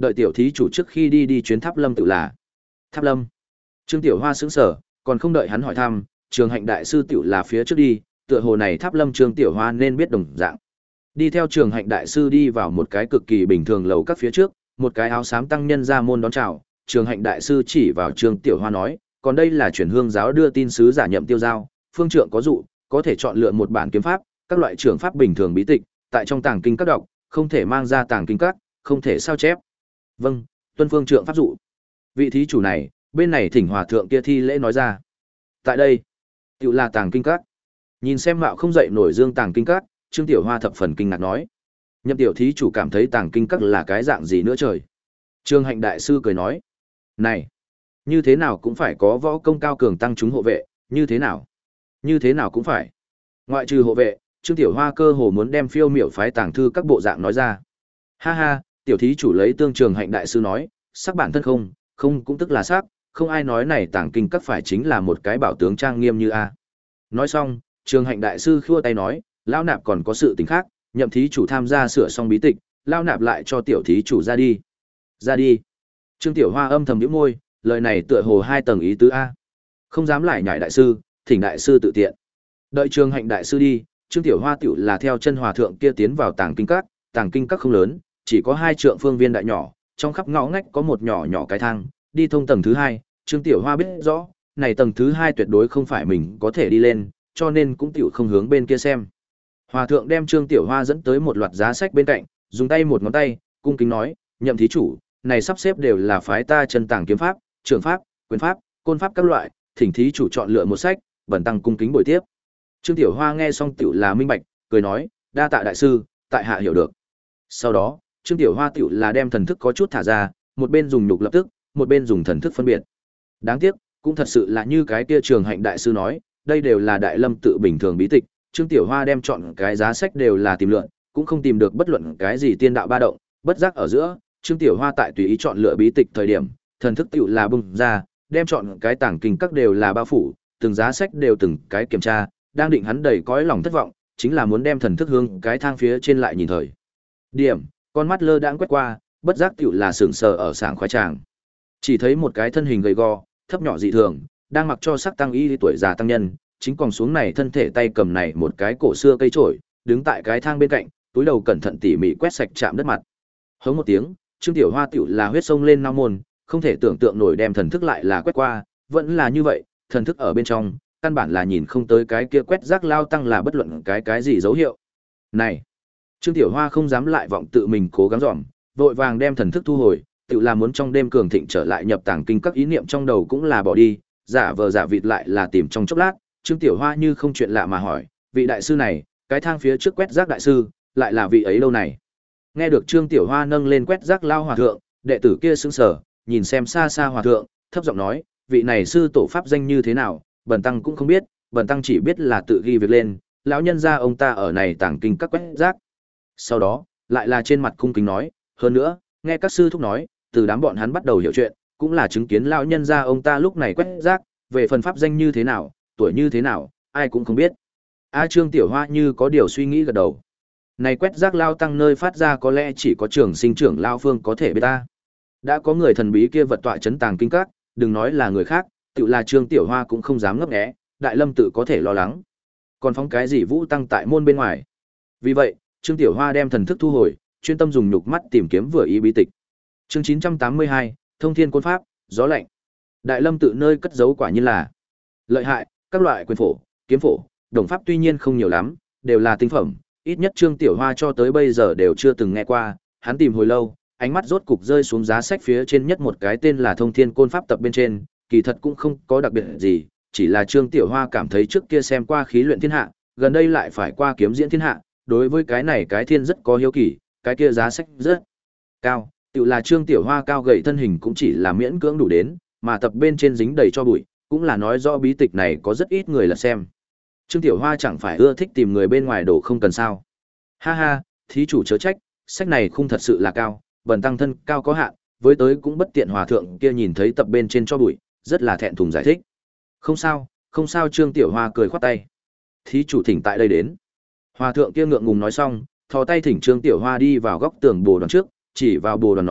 đợi tiểu thí chủ trước khi đi đi chuyến Tháp Lâm tự là. Tháp Lâm. Trương Tiểu Hoa sững sờ, còn không đợi hắn hỏi thăm, Trường Hạnh đại sư tiểu là phía trước đi, tựa hồ này Tháp Lâm Trương Tiểu Hoa nên biết đồng dạng. Đi theo Trường Hạnh đại sư đi vào một cái cực kỳ bình thường lầu các phía trước, một cái áo xám tăng nhân ra môn đón chào, Trường Hạnh đại sư chỉ vào Trương Tiểu Hoa nói, còn đây là chuyển hương giáo đưa tin sứ giả Nhậm Tiêu Giao, phương trượng có dụ, có thể chọn lựa một bản kiếm pháp, các loại trường pháp bình thường bí tịch, tại trong tàng kinh các đọc, không thể mang ra tàng kinh các, không thể sao chép. Vâng, tuân phương trượng pháp dụ. Vị thí chủ này, bên này thỉnh hòa thượng kia thi lễ nói ra. Tại đây, tự là tàng kinh các. Nhìn xem mạo không dậy nổi dương tàng kinh các, Trương Tiểu Hoa thập phần kinh ngạc nói. Nhậm tiểu thí chủ cảm thấy tàng kinh các là cái dạng gì nữa trời. Trương Hạnh đại sư cười nói. Này, như thế nào cũng phải có võ công cao cường tăng chúng hộ vệ, như thế nào? Như thế nào cũng phải. Ngoại trừ hộ vệ, Trương Tiểu Hoa cơ hồ muốn đem phiêu miểu phái tàng thư các bộ dạng nói ra. Ha ha, tiểu thí chủ lấy tương Trường Hạnh đại sư nói, sắc bản thân không, không cũng tức là sắc, không ai nói này tàng kinh các phải chính là một cái bảo tướng trang nghiêm như a. Nói xong, Trường Hạnh đại sư khua tay nói, lão nạp còn có sự tình khác, Nhậm thí chủ tham gia sửa xong bí tịch, lão nạp lại cho tiểu thí chủ ra đi. Ra đi. Trương Tiểu Hoa âm thầm nhíu môi, lời này tựa hồ hai tầng ý tứ a. Không dám lại nhảy đại sư, thỉnh đại sư tự tiện. Đợi Trường Hạnh đại sư đi, Trương Tiểu Hoa tiểu là theo chân hòa thượng kia tiến vào tàng kinh các, tàng kinh các không lớn, chỉ có hai trượng phương viên đại nhỏ, trong khắp ngõ ngách có một nhỏ nhỏ cái thang, đi thông tầng thứ hai, Trương Tiểu Hoa biết rõ, này tầng thứ hai tuyệt đối không phải mình có thể đi lên, cho nên cũng tiểu không hướng bên kia xem. Hòa thượng đem Trương Tiểu Hoa dẫn tới một loạt giá sách bên cạnh, dùng tay một ngón tay, cung kính nói, Nhậm thí chủ, này sắp xếp đều là phái ta chân tàng kiếm pháp, trường pháp, quyền pháp, côn pháp các loại, thỉnh thí chủ chọn lựa một sách, bần tăng cung kính bồi tiếp. Trương Tiểu Hoa nghe xong tiểu là minh bạch, cười nói, đa tạ đại sư, tại hạ hiểu được. Sau đó, Trương Tiểu Hoa tiểu là đem thần thức có chút thả ra, một bên dùng nhục lập tức, một bên dùng thần thức phân biệt. Đáng tiếc, cũng thật sự là như cái kia Trường Hạnh đại sư nói, đây đều là đại lâm tự bình thường bí tịch, Trương Tiểu Hoa đem chọn cái giá sách đều là tìm lượn, cũng không tìm được bất luận cái gì tiên đạo ba động, bất giác ở giữa, Trương Tiểu Hoa tại tùy ý chọn lựa bí tịch thời điểm, thần thức tiểu là bung ra, đem chọn cái tảng kinh các đều là bao phủ, từng giá sách đều từng cái kiểm tra, đang định hắn đầy cõi lòng thất vọng, chính là muốn đem thần thức hướng cái thang phía trên lại nhìn thời. Điểm, con mắt lơ đãng quét qua, bất giác tiểu là sững sờ ở sảng khoái tràng. Chỉ thấy một cái thân hình gầy gò, thấp nhỏ dị thường, đang mặc cho sắc tăng y tuổi già tăng nhân, chính còn xuống này thân thể tay cầm này một cái cổ xưa cây chổi, đứng tại cái thang bên cạnh, túi đầu cẩn thận tỉ mỉ quét sạch chạm đất mặt. Hống một tiếng, Trương Tiểu Hoa tiểu là huyết sông lên nao môn, không thể tưởng tượng nổi đem thần thức lại là quét qua, vẫn là như vậy, thần thức ở bên trong, căn bản là nhìn không tới cái kia quét rác lao tăng là bất luận cái cái gì dấu hiệu. Này, Trương Tiểu Hoa không dám lại vọng tự mình cố gắng dòm, vội vàng đem thần thức thu hồi, tự là muốn trong đêm cường thịnh trở lại nhập tàng kinh các ý niệm trong đầu cũng là bỏ đi, giả vờ giả vịt lại là tìm trong chốc lát, Trương Tiểu Hoa như không chuyện lạ mà hỏi, vị đại sư này, cái thang phía trước quét rác đại sư, lại là vị ấy lâu này. Nghe được Trương Tiểu Hoa nâng lên quét rác lao hòa thượng, đệ tử kia sững sờ, nhìn xem xa xa hòa thượng, thấp giọng nói, vị này sư tổ pháp danh như thế nào, bần tăng cũng không biết, bần tăng chỉ biết là tự ghi việc lên, lão nhân gia ông ta ở này tàng kinh các quét rác. Sau đó, lại là trên mặt cung kính nói, hơn nữa, nghe các sư thúc nói, từ đám bọn hắn bắt đầu hiểu chuyện, cũng là chứng kiến lão nhân gia ông ta lúc này quét rác, về phần pháp danh như thế nào, tuổi như thế nào, ai cũng không biết. A Trương Tiểu Hoa như có điều suy nghĩ gật đầu. Này quét rác lao tăng nơi phát ra có lẽ chỉ có trường sinh trưởng lao phương có thể biết ta. Đã có người thần bí kia vật tọa chấn tàng kinh các, đừng nói là người khác, tự là Trương Tiểu Hoa cũng không dám ngấp nghé, Đại Lâm tự có thể lo lắng. Còn phóng cái gì vũ tăng tại môn bên ngoài. Vì vậy, Trương Tiểu Hoa đem thần thức thu hồi, chuyên tâm dùng nhục mắt tìm kiếm vừa ý bí tịch. Chương chín trăm tám mươi hai, Thông Thiên Côn Pháp, gió lạnh. Đại Lâm tự nơi cất giấu quả nhiên là lợi hại, các loại quyền phổ, kiếm phổ, đồng pháp tuy nhiên không nhiều lắm, đều là tinh phẩm, ít nhất Trương Tiểu Hoa cho tới bây giờ đều chưa từng nghe qua, hắn tìm hồi lâu, ánh mắt rốt cục rơi xuống giá sách phía trên nhất một cái tên là Thông Thiên Côn Pháp tập bên trên, kỳ thật cũng không có đặc biệt gì, chỉ là Trương Tiểu Hoa cảm thấy trước kia xem qua khí luyện thiên hạ, gần đây lại phải qua kiếm diễn thiên hạ, đối với cái này cái thiên rất có hiếu kỳ, cái kia giá sách rất cao, tự là Trương Tiểu Hoa cao gầy thân hình cũng chỉ là miễn cưỡng đủ đến, mà tập bên trên dính đầy cho bụi, cũng là nói rõ bí tịch này có rất ít người là xem. Trương Tiểu Hoa chẳng phải ưa thích tìm người bên ngoài đổ không cần sao. Ha ha, thí chủ chớ trách, sách này không thật sự là cao, bần tăng thân cao có hạn, với tới cũng bất tiện hòa thượng kia nhìn thấy tập bên trên cho bụi, rất là thẹn thùng giải thích. Không sao, không sao Trương Tiểu Hoa cười khoát tay. Thí chủ thỉnh tại đây đến. Hòa thượng kia ngượng ngùng nói xong, thò tay thỉnh Trương Tiểu Hoa đi vào góc tường bồ đoàn trước, chỉ vào bồ đoàn nói,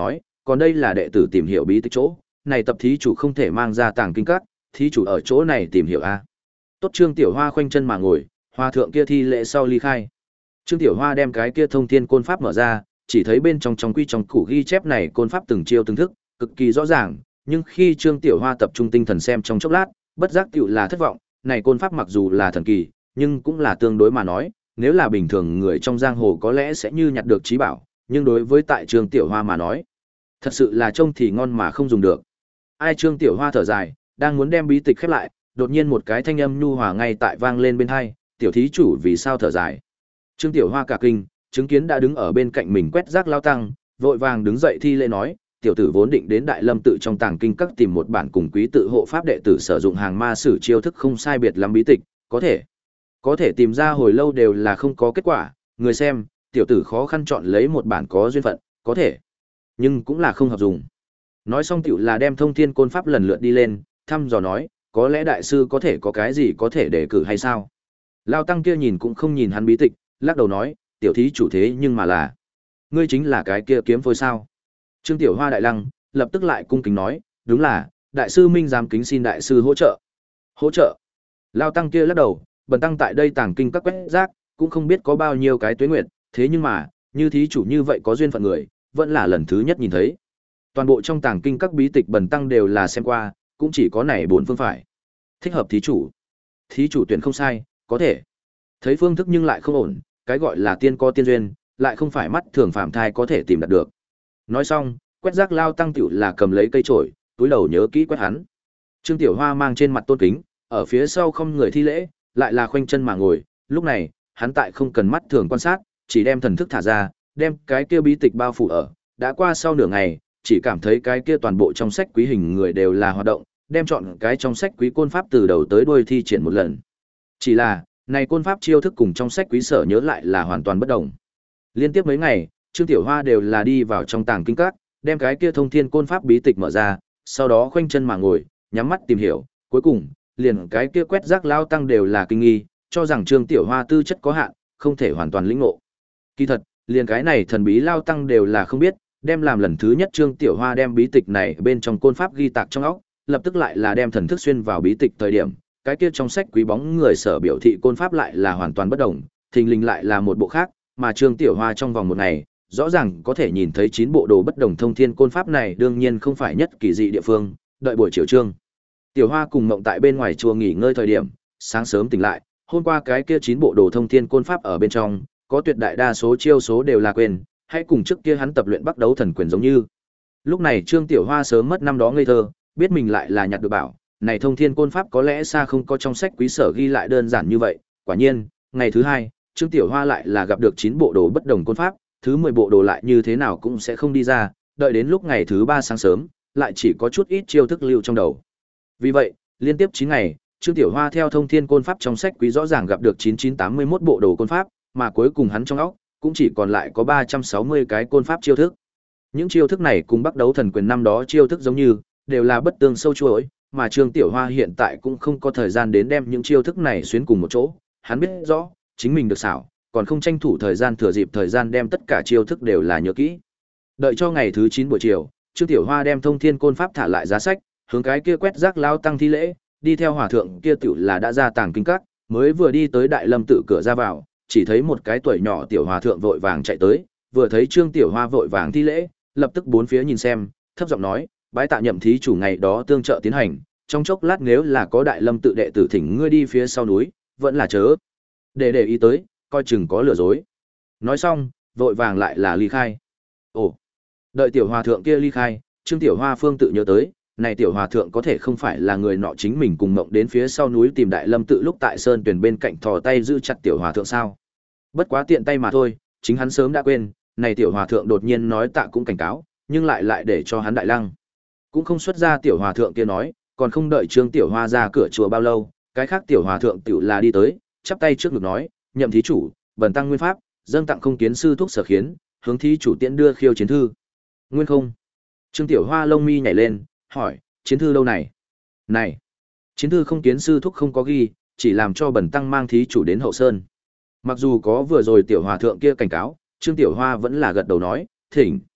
còn đây là đệ tử tìm hiểu bí tích chỗ, này tập thí chủ không thể mang ra tàng kinh các, thí chủ ở chỗ này tìm hiểu a. Tốt Trương Tiểu Hoa khoanh chân mà ngồi, hòa thượng kia thi lễ sau ly khai. Trương Tiểu Hoa đem cái kia thông thiên côn pháp mở ra, chỉ thấy bên trong trong quy trong củ ghi chép này côn pháp từng chiêu từng thức, cực kỳ rõ ràng, nhưng khi Trương Tiểu Hoa tập trung tinh thần xem trong chốc lát, bất giác tựu là thất vọng, này côn pháp mặc dù là thần kỳ, nhưng cũng là tương đối mà nói, nếu là bình thường người trong giang hồ có lẽ sẽ như nhặt được trí bảo, nhưng đối với tại Trương Tiểu Hoa mà nói, thật sự là trông thì ngon mà không dùng được. Ai Trương Tiểu Hoa thở dài, đang muốn đem bí tịch khép lại, đột nhiên một cái thanh âm nhu hòa ngay tại vang lên bên tai, "Tiểu thí chủ vì sao thở dài?" Trương Tiểu Hoa cả kinh, chứng kiến đã đứng ở bên cạnh mình quét rác lao tăng, vội vàng đứng dậy thi lễ nói, "Tiểu tử vốn định đến Đại Lâm tự trong tàng kinh các tìm một bản cùng quý tự hộ pháp đệ tử sử dụng hàng ma sử chiêu thức không sai biệt lắm bí tịch, có thể có thể tìm ra hồi lâu đều là không có kết quả, người xem, tiểu tử khó khăn chọn lấy một bản có duyên phận, có thể, nhưng cũng là không hợp dùng." Nói xong tiểu là đem thông thiên côn pháp lần lượt đi lên, thăm dò nói, "Có lẽ đại sư có thể có cái gì có thể đề cử hay sao?" Lao tăng kia nhìn cũng không nhìn hắn bí tịch, lắc đầu nói, "Tiểu thí chủ thế nhưng mà là, ngươi chính là cái kia kiếm phôi sao?" Trương Tiểu Hoa đại lăng, lập tức lại cung kính nói, "Đúng là, đại sư Minh dám kính xin đại sư hỗ trợ." "Hỗ trợ?" Lao tăng kia lắc đầu, "Bần tăng tại đây tàng kinh các quét rác, cũng không biết có bao nhiêu cái tuế nguyệt, thế nhưng mà, như thí chủ như vậy có duyên phận người, vẫn là lần thứ nhất nhìn thấy. Toàn bộ trong tàng kinh các bí tịch bần tăng đều là xem qua, cũng chỉ có này bốn phương phải thích hợp thí chủ. Thí chủ tuyển không sai, có thể. Thấy phương thức nhưng lại không ổn, cái gọi là tiên có tiên duyên, lại không phải mắt thường phàm thai có thể tìm đạt được." Nói xong, quét rác lao tăng tiểu là cầm lấy cây chổi, túi đầu nhớ kỹ quét hắn. Trương Tiểu Hoa mang trên mặt tôn kính, ở phía sau không người thi lễ, lại là khoanh chân mà ngồi, lúc này, hắn tại không cần mắt thường quan sát, chỉ đem thần thức thả ra, đem cái kia bí tịch bao phủ ở, đã qua sau nửa ngày, chỉ cảm thấy cái kia toàn bộ trong sách quý hình người đều là hoạt động, đem chọn cái trong sách quý côn pháp từ đầu tới đuôi thi triển một lần. Chỉ là, này côn pháp chiêu thức cùng trong sách quý sở nhớ lại là hoàn toàn bất đồng. Liên tiếp mấy ngày, Trương Tiểu Hoa đều là đi vào trong tàng kinh các, đem cái kia thông thiên côn pháp bí tịch mở ra, sau đó khoanh chân mà ngồi, nhắm mắt tìm hiểu, cuối cùng, liền cái kia quét rác lao tăng đều là kinh nghi, cho rằng Trương Tiểu Hoa tư chất có hạn, không thể hoàn toàn lĩnh ngộ. Kỳ thật, liền cái này thần bí lao tăng đều là không biết, đem làm lần thứ nhất Trương Tiểu Hoa đem bí tịch này bên trong côn pháp ghi tạc trong óc, lập tức lại là đem thần thức xuyên vào bí tịch thời điểm, cái kia trong sách quý bóng người sở biểu thị côn pháp lại là hoàn toàn bất đồng, thình lình lại là một bộ khác, mà Trương Tiểu Hoa trong vòng một ngày, rõ ràng có thể nhìn thấy chín bộ đồ bất đồng thông thiên côn pháp này đương nhiên không phải nhất kỳ dị địa phương, đợi buổi chiều trương. Tiểu Hoa cùng Mộng tại bên ngoài chùa nghỉ ngơi thời điểm, sáng sớm tỉnh lại, hôm qua cái kia chín bộ đồ thông thiên côn pháp ở bên trong, có tuyệt đại đa số chiêu số đều là quên, hãy cùng trước kia hắn tập luyện Bắc Đấu Thần Quyền giống như. Lúc này Trương Tiểu Hoa sớm mất năm đó ngây thơ, biết mình lại là nhặt được bảo, này thông thiên côn pháp có lẽ xa không có trong sách quý sở ghi lại đơn giản như vậy, quả nhiên, ngày thứ hai, Trương Tiểu Hoa lại là gặp được chín bộ đồ bất đồng côn pháp, thứ mười bộ đồ lại như thế nào cũng sẽ không đi ra, đợi đến lúc ngày thứ ba sáng sớm, lại chỉ có chút ít chiêu thức lưu trong đầu. Vì vậy, liên tiếp chín ngày, Trương Tiểu Hoa theo thông thiên côn pháp trong sách quý rõ ràng gặp được chín chín tám mươi mốt bộ đồ côn pháp, mà cuối cùng hắn trong óc cũng chỉ còn lại có ba trăm sáu mươi cái côn pháp chiêu thức. Những chiêu thức này cùng Bắc Đấu Thần Quyền năm đó chiêu thức giống như, đều là bất tương sâu chuỗi, mà Trương Tiểu Hoa hiện tại cũng không có thời gian đến đem những chiêu thức này xuyến cùng một chỗ, hắn biết rõ, chính mình được xảo, còn không tranh thủ thời gian thừa dịp thời gian đem tất cả chiêu thức đều là nhớ kỹ. Đợi cho ngày thứ chín buổi chiều, Trương Tiểu Hoa đem thông thiên côn pháp thả lại giá sách, hướng cái kia quét rác lao tăng thi lễ, đi theo hòa thượng kia tiểu là đã ra tàng kinh các, mới vừa đi tới Đại Lâm tự cửa ra vào, chỉ thấy một cái tuổi nhỏ tiểu hòa thượng vội vàng chạy tới, vừa thấy Trương Tiểu Hoa vội vàng thi lễ, lập tức bốn phía nhìn xem, thấp giọng nói, bái tạ nhậm thí chủ ngày đó tương trợ tiến hành, trong chốc lát nếu là có Đại Lâm tự đệ tử thỉnh ngươi đi phía sau núi, vẫn là chớ để để ý tới, coi chừng có lừa dối. Nói xong, vội vàng lại là ly khai. Ồ, đợi tiểu hòa thượng kia ly khai, Trương Tiểu Hoa phương tự nhớ tới, này tiểu hòa thượng có thể không phải là người nọ chính mình cùng Mộng đến phía sau núi tìm Đại Lâm tự lúc tại sơn tuyển bên cạnh thò tay giữ chặt tiểu hòa thượng sao? Bất quá tiện tay mà thôi, chính hắn sớm đã quên, này tiểu hòa thượng đột nhiên nói tạ cũng cảnh cáo, nhưng lại lại để cho hắn đại lăng. Cũng không xuất ra tiểu hòa thượng kia nói, còn không đợi Trương Tiểu Hoa ra cửa chùa bao lâu, cái khác tiểu hòa thượng tiểu là đi tới, chắp tay trước ngực nói, nhậm thí chủ, bần tăng nguyên pháp, dâng tặng không kiến sư thúc sở khiến, hướng thí chủ tiễn đưa khiêu chiến thư. Nguyên không? Trương Tiểu Hoa lông mi nhảy lên, hỏi, chiến thư lâu này? Này, chiến thư không kiến sư thúc không có ghi, chỉ làm cho bần tăng mang thí chủ đến hậu sơn. Mặc dù có vừa rồi tiểu hòa thượng kia cảnh cáo, Trương Tiểu Hoa vẫn là gật đầu nói, thỉnh.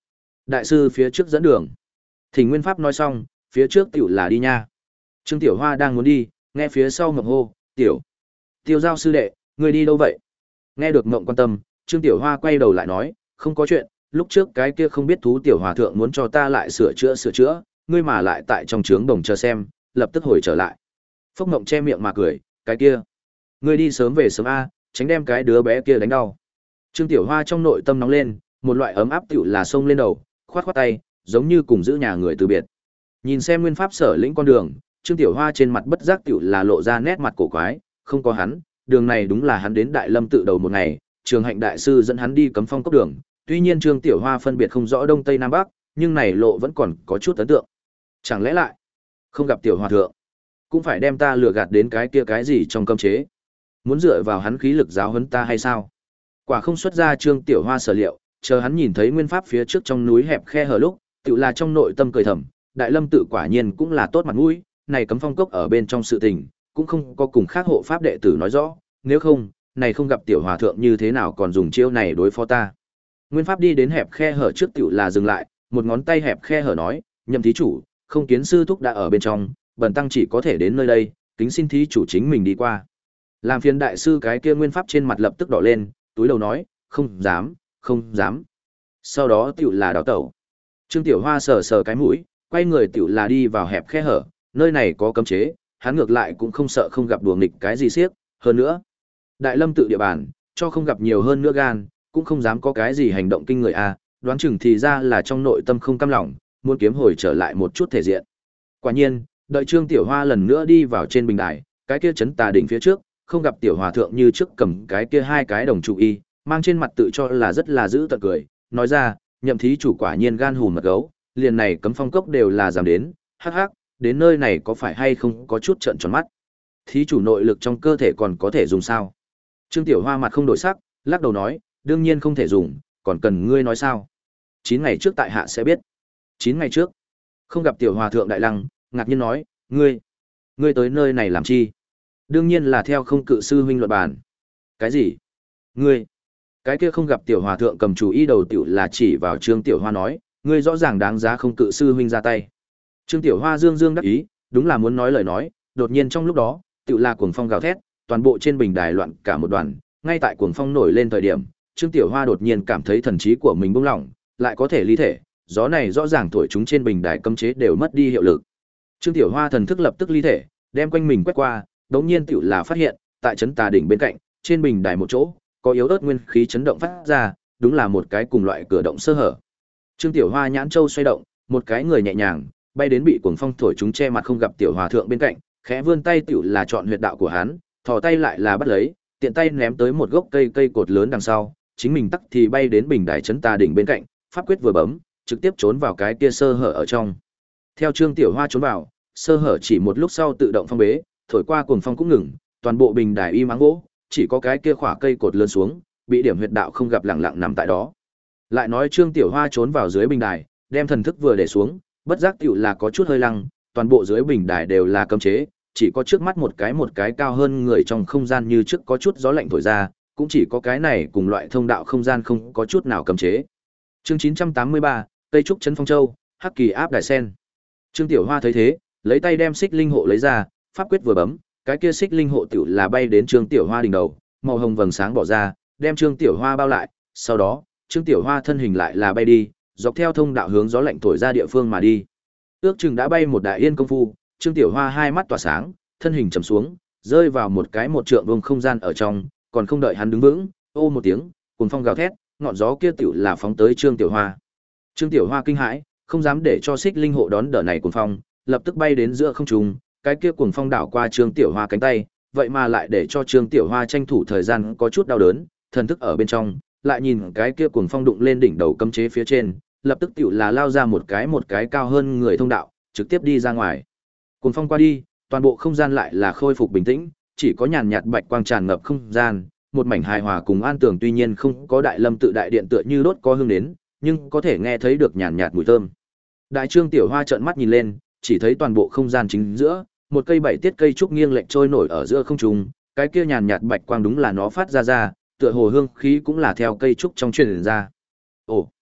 Đại sư phía trước dẫn đường. Thỉnh Nguyên Pháp nói xong, phía trước tiểu là đi nha. Trương Tiểu Hoa đang muốn đi, nghe phía sau ngậm hô, "Tiểu, Tiêu Giao sư đệ, người đi đâu vậy?" Nghe được Ngộng quan tâm, Trương Tiểu Hoa quay đầu lại nói, "Không có chuyện, lúc trước cái kia không biết thú tiểu hòa thượng muốn cho ta lại sửa chữa sửa chữa, ngươi mà lại tại trong trướng đồng chờ xem, lập tức hồi trở lại." Phốc Ngộng che miệng mà cười, "Cái kia, ngươi đi sớm về sớm a, tránh đem cái đứa bé kia đánh đau." Trương Tiểu Hoa trong nội tâm nóng lên, một loại ấm áp tiểu là xông lên đầu, khoát khoát tay, giống như cùng giữ nhà người từ biệt. Nhìn xem Nguyên Pháp sở lĩnh con đường, Trương Tiểu Hoa trên mặt bất giác tiểu là lộ ra nét mặt cổ quái, không có hắn, đường này đúng là hắn đến Đại Lâm tự đầu một ngày, Trường Hạnh đại sư dẫn hắn đi cấm phong cốc đường, tuy nhiên Trương Tiểu Hoa phân biệt không rõ đông tây nam bắc, nhưng này lộ vẫn còn có chút ấn tượng. Chẳng lẽ lại không gặp tiểu hòa thượng, cũng phải đem ta lừa gạt đến cái kia cái gì trong cấm chế, muốn dựa vào hắn khí lực giáo huấn ta hay sao? Quả không xuất ra Trương Tiểu Hoa sở liệu, chờ hắn nhìn thấy Nguyên Pháp phía trước trong núi hẹp khe hở lúc, tự là trong nội tâm cười thầm, Đại Lâm tự quả nhiên cũng là tốt mặt mũi, này cấm phong cốc ở bên trong sự tình, cũng không có cùng khác hộ pháp đệ tử nói rõ, nếu không, này không gặp tiểu hòa thượng như thế nào còn dùng chiêu này đối phó ta. Nguyên Pháp đi đến hẹp khe hở trước tiểu là dừng lại, một ngón tay hẹp khe hở nói, "Nhậm thí chủ, không kiến sư thúc đã ở bên trong, bần tăng chỉ có thể đến nơi đây, kính xin thí chủ chính mình đi qua." Làm phiền đại sư cái kia Nguyên Pháp trên mặt lập tức đỏ lên, túi đầu nói, "Không dám, không dám." Sau đó tiểu là đào tẩu. Trương Tiểu Hoa sờ sờ cái mũi, quay người tiểu là đi vào hẹp khe hở, nơi này có cấm chế, hắn ngược lại cũng không sợ không gặp đùa nghịch cái gì xiếc, hơn nữa, Đại Lâm tự địa bàn, cho không gặp nhiều hơn nữa gan, cũng không dám có cái gì hành động kinh người a, đoán chừng thì ra là trong nội tâm không cam lòng, muốn kiếm hồi trở lại một chút thể diện. Quả nhiên, đợi Trương Tiểu Hoa lần nữa đi vào trên bình đài, cái kia chấn tà đỉnh phía trước, không gặp tiểu hòa thượng như trước cầm cái kia hai cái đồng trụ y, mang trên mặt tự cho là rất là giữ tợn cười, nói ra, "Nhậm thí chủ quả nhiên gan hùn mật gấu, liền này cấm phong cốc đều là dám đến, hắc hắc, đến nơi này có phải hay không có chút trợn tròn mắt. Thí chủ nội lực trong cơ thể còn có thể dùng sao?" Trương Tiểu Hoa mặt không đổi sắc, lắc đầu nói, "Đương nhiên không thể dùng, còn cần ngươi nói sao? Chín ngày trước tại hạ sẽ biết." Chín ngày trước? Không gặp tiểu hòa thượng Đại Lăng, ngạc nhiên nói, "Ngươi, ngươi tới nơi này làm chi?" Đương nhiên là theo không cự sư huynh luận bàn. "Cái gì? Ngươi?" Cái kia không gặp tiểu hòa thượng cầm chủ ý đầu tiểu là chỉ vào Trương Tiểu Hoa nói, "Ngươi rõ ràng đáng giá không cự sư huynh ra tay." Trương Tiểu Hoa dương dương đắc ý, đúng là muốn nói lời nói, đột nhiên trong lúc đó, tiểu là cuồng phong gào thét, toàn bộ trên bình đài loạn cả một đoàn, ngay tại cuồng phong nổi lên thời điểm, Trương Tiểu Hoa đột nhiên cảm thấy thần trí của mình bỗng lỏng, lại có thể ly thể, gió này rõ ràng thổi chúng trên bình đài cấm chế đều mất đi hiệu lực. Trương Tiểu Hoa thần thức lập tức ly thể, đem quanh mình quét qua, đống nhiên tiểu là phát hiện, tại chấn tà đỉnh bên cạnh, trên bình đài một chỗ, có yếu ớt nguyên khí chấn động phát ra, đúng là một cái cùng loại cửa động sơ hở. Trương Tiểu Hoa nhãn châu xoay động, một cái người nhẹ nhàng bay đến bị cuồng phong thổi chúng che mặt không gặp tiểu hòa thượng bên cạnh, khẽ vươn tay tiểu là chọn huyệt đạo của hắn, thò tay lại là bắt lấy, tiện tay ném tới một gốc cây cây cột lớn đằng sau, chính mình tắc thì bay đến bình đài chấn tà đỉnh bên cạnh, pháp quyết vừa bấm, trực tiếp trốn vào cái kia sơ hở ở trong. Theo Trương Tiểu Hoa trốn vào, sơ hở chỉ một lúc sau tự động phong bế, thổi qua cuồng phong cũng ngừng, toàn bộ bình đài im ắng gỗ, chỉ có cái kia khỏa cây cột lớn xuống, bị điểm huyệt đạo không gặp lặng lặng nằm tại đó. Lại nói Trương Tiểu Hoa trốn vào dưới bình đài, đem thần thức vừa để xuống, bất giác tiểu là có chút hơi lăng, toàn bộ dưới bình đài đều là cấm chế, chỉ có trước mắt một cái một cái cao hơn người trong không gian như trước có chút gió lạnh thổi ra, cũng chỉ có cái này cùng loại thông đạo không gian không có chút nào cấm chế. Chương chín trăm tám mươi ba, Tây trúc trấn Phong Châu, Hắc Kỳ áp đài sen. Trương Tiểu Hoa thấy thế, lấy tay đem xích linh hộ lấy ra, pháp quyết vừa bấm, cái kia xích linh hộ tiểu là bay đến Trương Tiểu Hoa đỉnh đầu, màu hồng vầng sáng bỏ ra, đem Trương Tiểu Hoa bao lại, sau đó, Trương Tiểu Hoa thân hình lại là bay đi, dọc theo thông đạo hướng gió lạnh thổi ra địa phương mà đi. Ước chừng đã bay một đại yên công phu, Trương Tiểu Hoa hai mắt tỏa sáng, thân hình trầm xuống, rơi vào một cái một trượng vuông không gian ở trong, còn không đợi hắn đứng vững, ô một tiếng, cuồng phong gào thét, ngọn gió kia tiểu là phóng tới Trương Tiểu Hoa. Trương Tiểu Hoa kinh hãi, không dám để cho xích linh hộ đón đỡ này cuồng phong, lập tức bay đến giữa không trung, cái kia cuồng phong đảo qua Trương Tiểu Hoa cánh tay, vậy mà lại để cho Trương Tiểu Hoa tranh thủ thời gian có chút đau đớn, thần thức ở bên trong, lại nhìn cái kia cuồng phong đụng lên đỉnh đầu cấm chế phía trên, lập tức tiểu là lao ra một cái một cái cao hơn người thông đạo, trực tiếp đi ra ngoài. Cuồng phong qua đi, toàn bộ không gian lại là khôi phục bình tĩnh, chỉ có nhàn nhạt bạch quang tràn ngập không gian, một mảnh hài hòa cùng an tường, tuy nhiên không có Đại Lâm tự đại điện tựa như đốt có hương đến, nhưng có thể nghe thấy được nhàn nhạt mùi thơm. Đại Trương Tiểu Hoa trợn mắt nhìn lên, chỉ thấy toàn bộ không gian chính giữa, một cây bảy tiết cây trúc nghiêng lệch trôi nổi ở giữa không trung, cái kia nhàn nhạt bạch quang đúng là nó phát ra ra, tựa hồ hương khí cũng là theo cây trúc trong truyền ra. Ồ,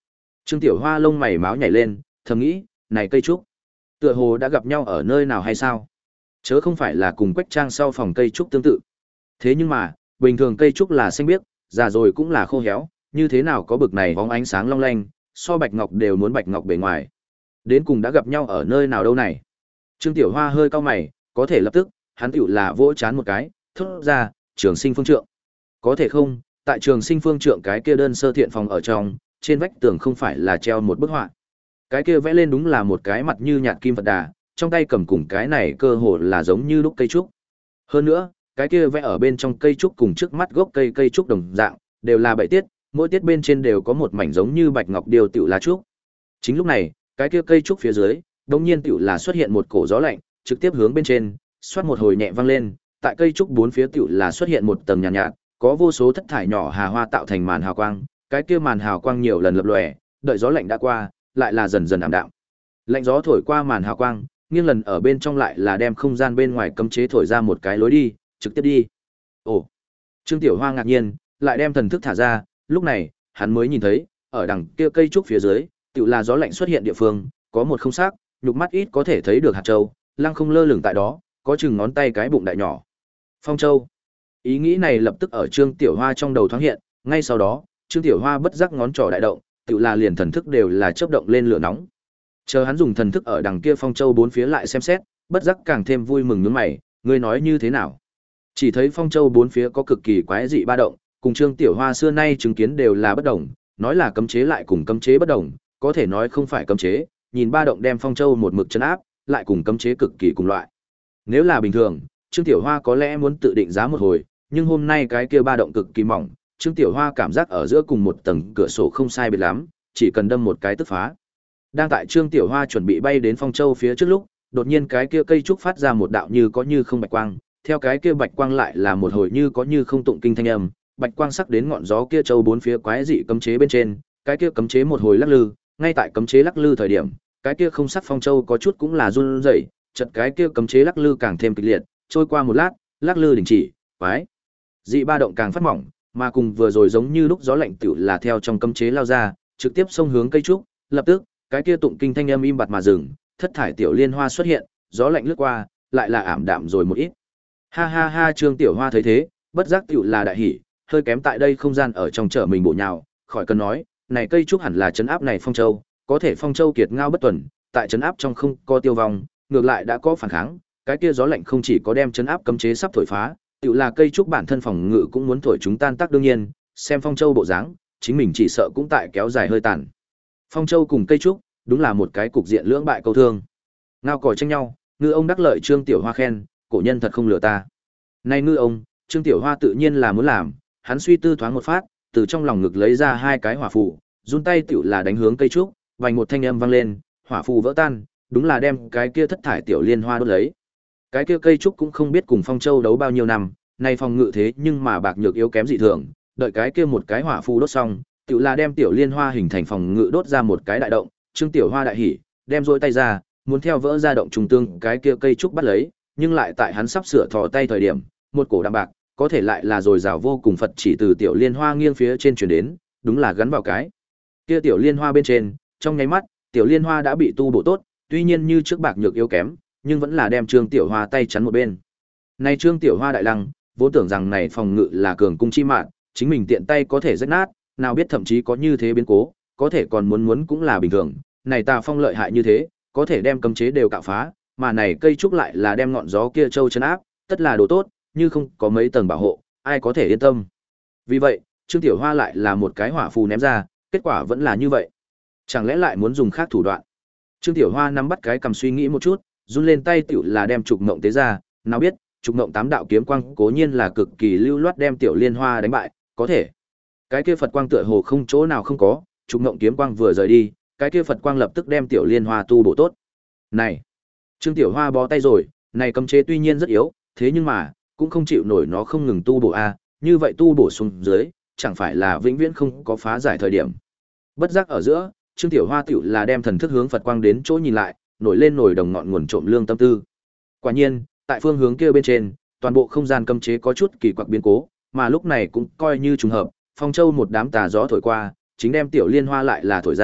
Trương Tiểu Hoa lông mày máu nhảy lên, thầm nghĩ, này cây trúc, tựa hồ đã gặp nhau ở nơi nào hay sao? Chớ không phải là cùng Quách Trang sau phòng cây trúc tương tự. Thế nhưng mà, bình thường cây trúc là xanh biếc, già rồi cũng là khô héo, như thế nào có bực này bóng ánh sáng long lanh, so bạch ngọc đều muốn bạch ngọc bề ngoài. Đến cùng đã gặp nhau ở nơi nào đâu này? Trương Tiểu Hoa hơi cau mày, có thể lập tức, hắn tiểu là vỗ chán một cái, thốt ra, Trường Sinh Phương Trượng. Có thể không, tại Trường Sinh Phương Trượng cái kia đơn sơ thiện phòng ở trong, trên vách tường không phải là treo một bức họa. Cái kia vẽ lên đúng là một cái mặt như nhạt kim Phật Đà, trong tay cầm cùng cái này cơ hồ là giống như lúc cây trúc. Hơn nữa, cái kia vẽ ở bên trong cây trúc cùng trước mắt gốc cây cây trúc đồng dạng, đều là bảy tiết, mỗi tiết bên trên đều có một mảnh giống như bạch ngọc điều tiểu lá trúc. Chính lúc này, cái kia cây trúc phía dưới, đột nhiên tiểu là xuất hiện một cổ gió lạnh, trực tiếp hướng bên trên, xoát một hồi nhẹ vang lên, tại cây trúc bốn phía tiểu là xuất hiện một tầng nhàn nhạt, nhạt, có vô số thất thải nhỏ hà hoa tạo thành màn hào quang, cái kia màn hào quang nhiều lần lập lòe, đợi gió lạnh đã qua, lại là dần dần ảm đạm. Lạnh gió thổi qua màn hào quang, nghiêng lần ở bên trong lại là đem không gian bên ngoài cấm chế thổi ra một cái lối đi, trực tiếp đi. Ồ. Trương Tiểu Hoa ngạc nhiên, lại đem thần thức thả ra, lúc này, hắn mới nhìn thấy, ở đằng kia cây trúc phía dưới, tựu là gió lạnh xuất hiện địa phương, có một không sắc, nhục mắt ít có thể thấy được hạt châu, lăng không lơ lửng tại đó, có chừng ngón tay cái bụng đại nhỏ. Phong châu. Ý nghĩ này lập tức ở Trương Tiểu Hoa trong đầu thoáng hiện, ngay sau đó, Trương Tiểu Hoa bất giác ngón trỏ đại động, tựu là liền thần thức đều là chớp động lên lửa nóng. Chờ hắn dùng thần thức ở đằng kia phong châu bốn phía lại xem xét, bất giác càng thêm vui mừng nhướng mày, ngươi nói như thế nào? Chỉ thấy phong châu bốn phía có cực kỳ quái dị ba động, cùng Trương Tiểu Hoa xưa nay chứng kiến đều là bất đồng, nói là cấm chế lại cùng cấm chế bất đồng, có thể nói không phải cấm chế, nhìn ba động đem phong châu một mực trấn áp, lại cùng cấm chế cực kỳ cùng loại. Nếu là bình thường, Trương Tiểu Hoa có lẽ muốn tự định giá một hồi, nhưng hôm nay cái kia ba động cực kỳ mỏng, Trương Tiểu Hoa cảm giác ở giữa cùng một tầng cửa sổ không sai biệt lắm, chỉ cần đâm một cái tức phá. Đang tại Trương Tiểu Hoa chuẩn bị bay đến phong châu phía trước lúc, đột nhiên cái kia cây trúc phát ra một đạo như có như không bạch quang, theo cái kia bạch quang lại là một hồi như có như không tụng kinh thanh âm, bạch quang sắc đến ngọn gió kia châu bốn phía quái dị cấm chế bên trên, cái kia cấm chế một hồi lắc lư, ngay tại cấm chế lắc lư thời điểm, cái kia không sắc phong châu có chút cũng là run rẩy, chợt cái kia cấm chế lắc lư càng thêm kịch liệt, trôi qua một lát, lắc lư đình chỉ, quái dị ba động càng phát mỏng, mà cùng vừa rồi giống như lúc gió lạnh tiểu là theo trong cấm chế lao ra, trực tiếp xông hướng cây trúc, lập tức, cái kia tụng kinh thanh âm im bặt mà dừng, thất thải tiểu liên hoa xuất hiện, gió lạnh lướt qua, lại là ảm đạm rồi một ít. Ha ha ha, Trương Tiểu Hoa thấy thế, bất giác tiểu là đại hỉ, hơi kém tại đây không gian ở trong chợ mình bộ nhào, khỏi cần nói, này cây trúc hẳn là trấn áp này phong châu, có thể phong châu kiệt ngao bất tuần, tại trấn áp trong không có tiêu vong, ngược lại đã có phản kháng, cái kia gió lạnh không chỉ có đem trấn áp cấm chế sắp thổi phá, tiểu là cây trúc bản thân phòng ngự cũng muốn thổi chúng tan tác đương nhiên, xem phong châu bộ dáng, chính mình chỉ sợ cũng tại kéo dài hơi tàn. Phong châu cùng cây trúc, đúng là một cái cục diện lưỡng bại câu thương. Ngao còi tranh nhau, ngư ông đắc lợi Trương Tiểu Hoa khen, cổ nhân thật không lừa ta. Này ngư ông, Trương Tiểu Hoa tự nhiên là muốn làm, hắn suy tư thoáng một phát, từ trong lòng ngực lấy ra hai cái hỏa phù, run tay tiểu là đánh hướng cây trúc, vành một thanh âm vang lên, hỏa phù vỡ tan, đúng là đem cái kia thất thải tiểu liên hoa đốt lấy. Cái kia cây trúc cũng không biết cùng phong châu đấu bao nhiêu năm, nay phòng ngự thế nhưng mà bạc nhược yếu kém dị thường, đợi cái kia một cái hỏa phù đốt xong, tiểu là đem tiểu liên hoa hình thành phòng ngự đốt ra một cái đại động, Trương Tiểu Hoa đại hỉ, đem rỗi tay ra, muốn theo vỡ ra động trùng tương cái kia cây trúc bắt lấy, nhưng lại tại hắn sắp sửa thò tay thời điểm, một cổ đạm bạc, có thể lại là dồi dào vô cùng Phật chỉ từ tiểu liên hoa nghiêng phía trên truyền đến, đúng là gắn vào cái kia tiểu liên hoa bên trên, trong nháy mắt, tiểu liên hoa đã bị tu bổ tốt, tuy nhiên như trước bạc nhược yếu kém, nhưng vẫn là đem Trương Tiểu Hoa tay chắn một bên. Này Trương Tiểu Hoa đại lăng, vốn tưởng rằng này phòng ngự là cường cung chi mạng, chính mình tiện tay có thể rách nát, nào biết thậm chí có như thế biến cố, có thể còn muốn muốn cũng là bình thường, này Tà Phong lợi hại như thế, có thể đem cấm chế đều cạo phá, mà này cây trúc lại là đem ngọn gió kia châu chấn áp, tất là đồ tốt, như không có mấy tầng bảo hộ, ai có thể yên tâm. Vì vậy, Trương Tiểu Hoa lại là một cái hỏa phù ném ra, kết quả vẫn là như vậy. Chẳng lẽ lại muốn dùng khác thủ đoạn? Trương Tiểu Hoa nắm bắt cái cầm suy nghĩ một chút, run lên tay tiểu là đem trục mộng tế ra, nào biết, trục mộng tám đạo kiếm quang cố nhiên là cực kỳ lưu loát đem tiểu liên hoa đánh bại, có thể cái kia Phật quang tựa hồ không chỗ nào không có, trục mộng kiếm quang vừa rời đi, cái kia Phật quang lập tức đem tiểu liên hoa tu bổ tốt. Này, Trương Tiểu Hoa bó tay rồi, này cấm chế tuy nhiên rất yếu, thế nhưng mà cũng không chịu nổi nó không ngừng tu bổ a, như vậy tu bổ xuống dưới, chẳng phải là vĩnh viễn không có phá giải thời điểm. Bất giác ở giữa, Trương Tiểu Hoa tiểu là đem thần thức hướng Phật quang đến chỗ nhìn lại, nổi lên nổi đồng ngọn nguồn trộm lương tâm tư. Quả nhiên, tại phương hướng kia bên trên, toàn bộ không gian cấm chế có chút kỳ quặc biến cố, mà lúc này cũng coi như trùng hợp, phong châu một đám tà gió thổi qua, chính đem tiểu liên hoa lại là thổi ra,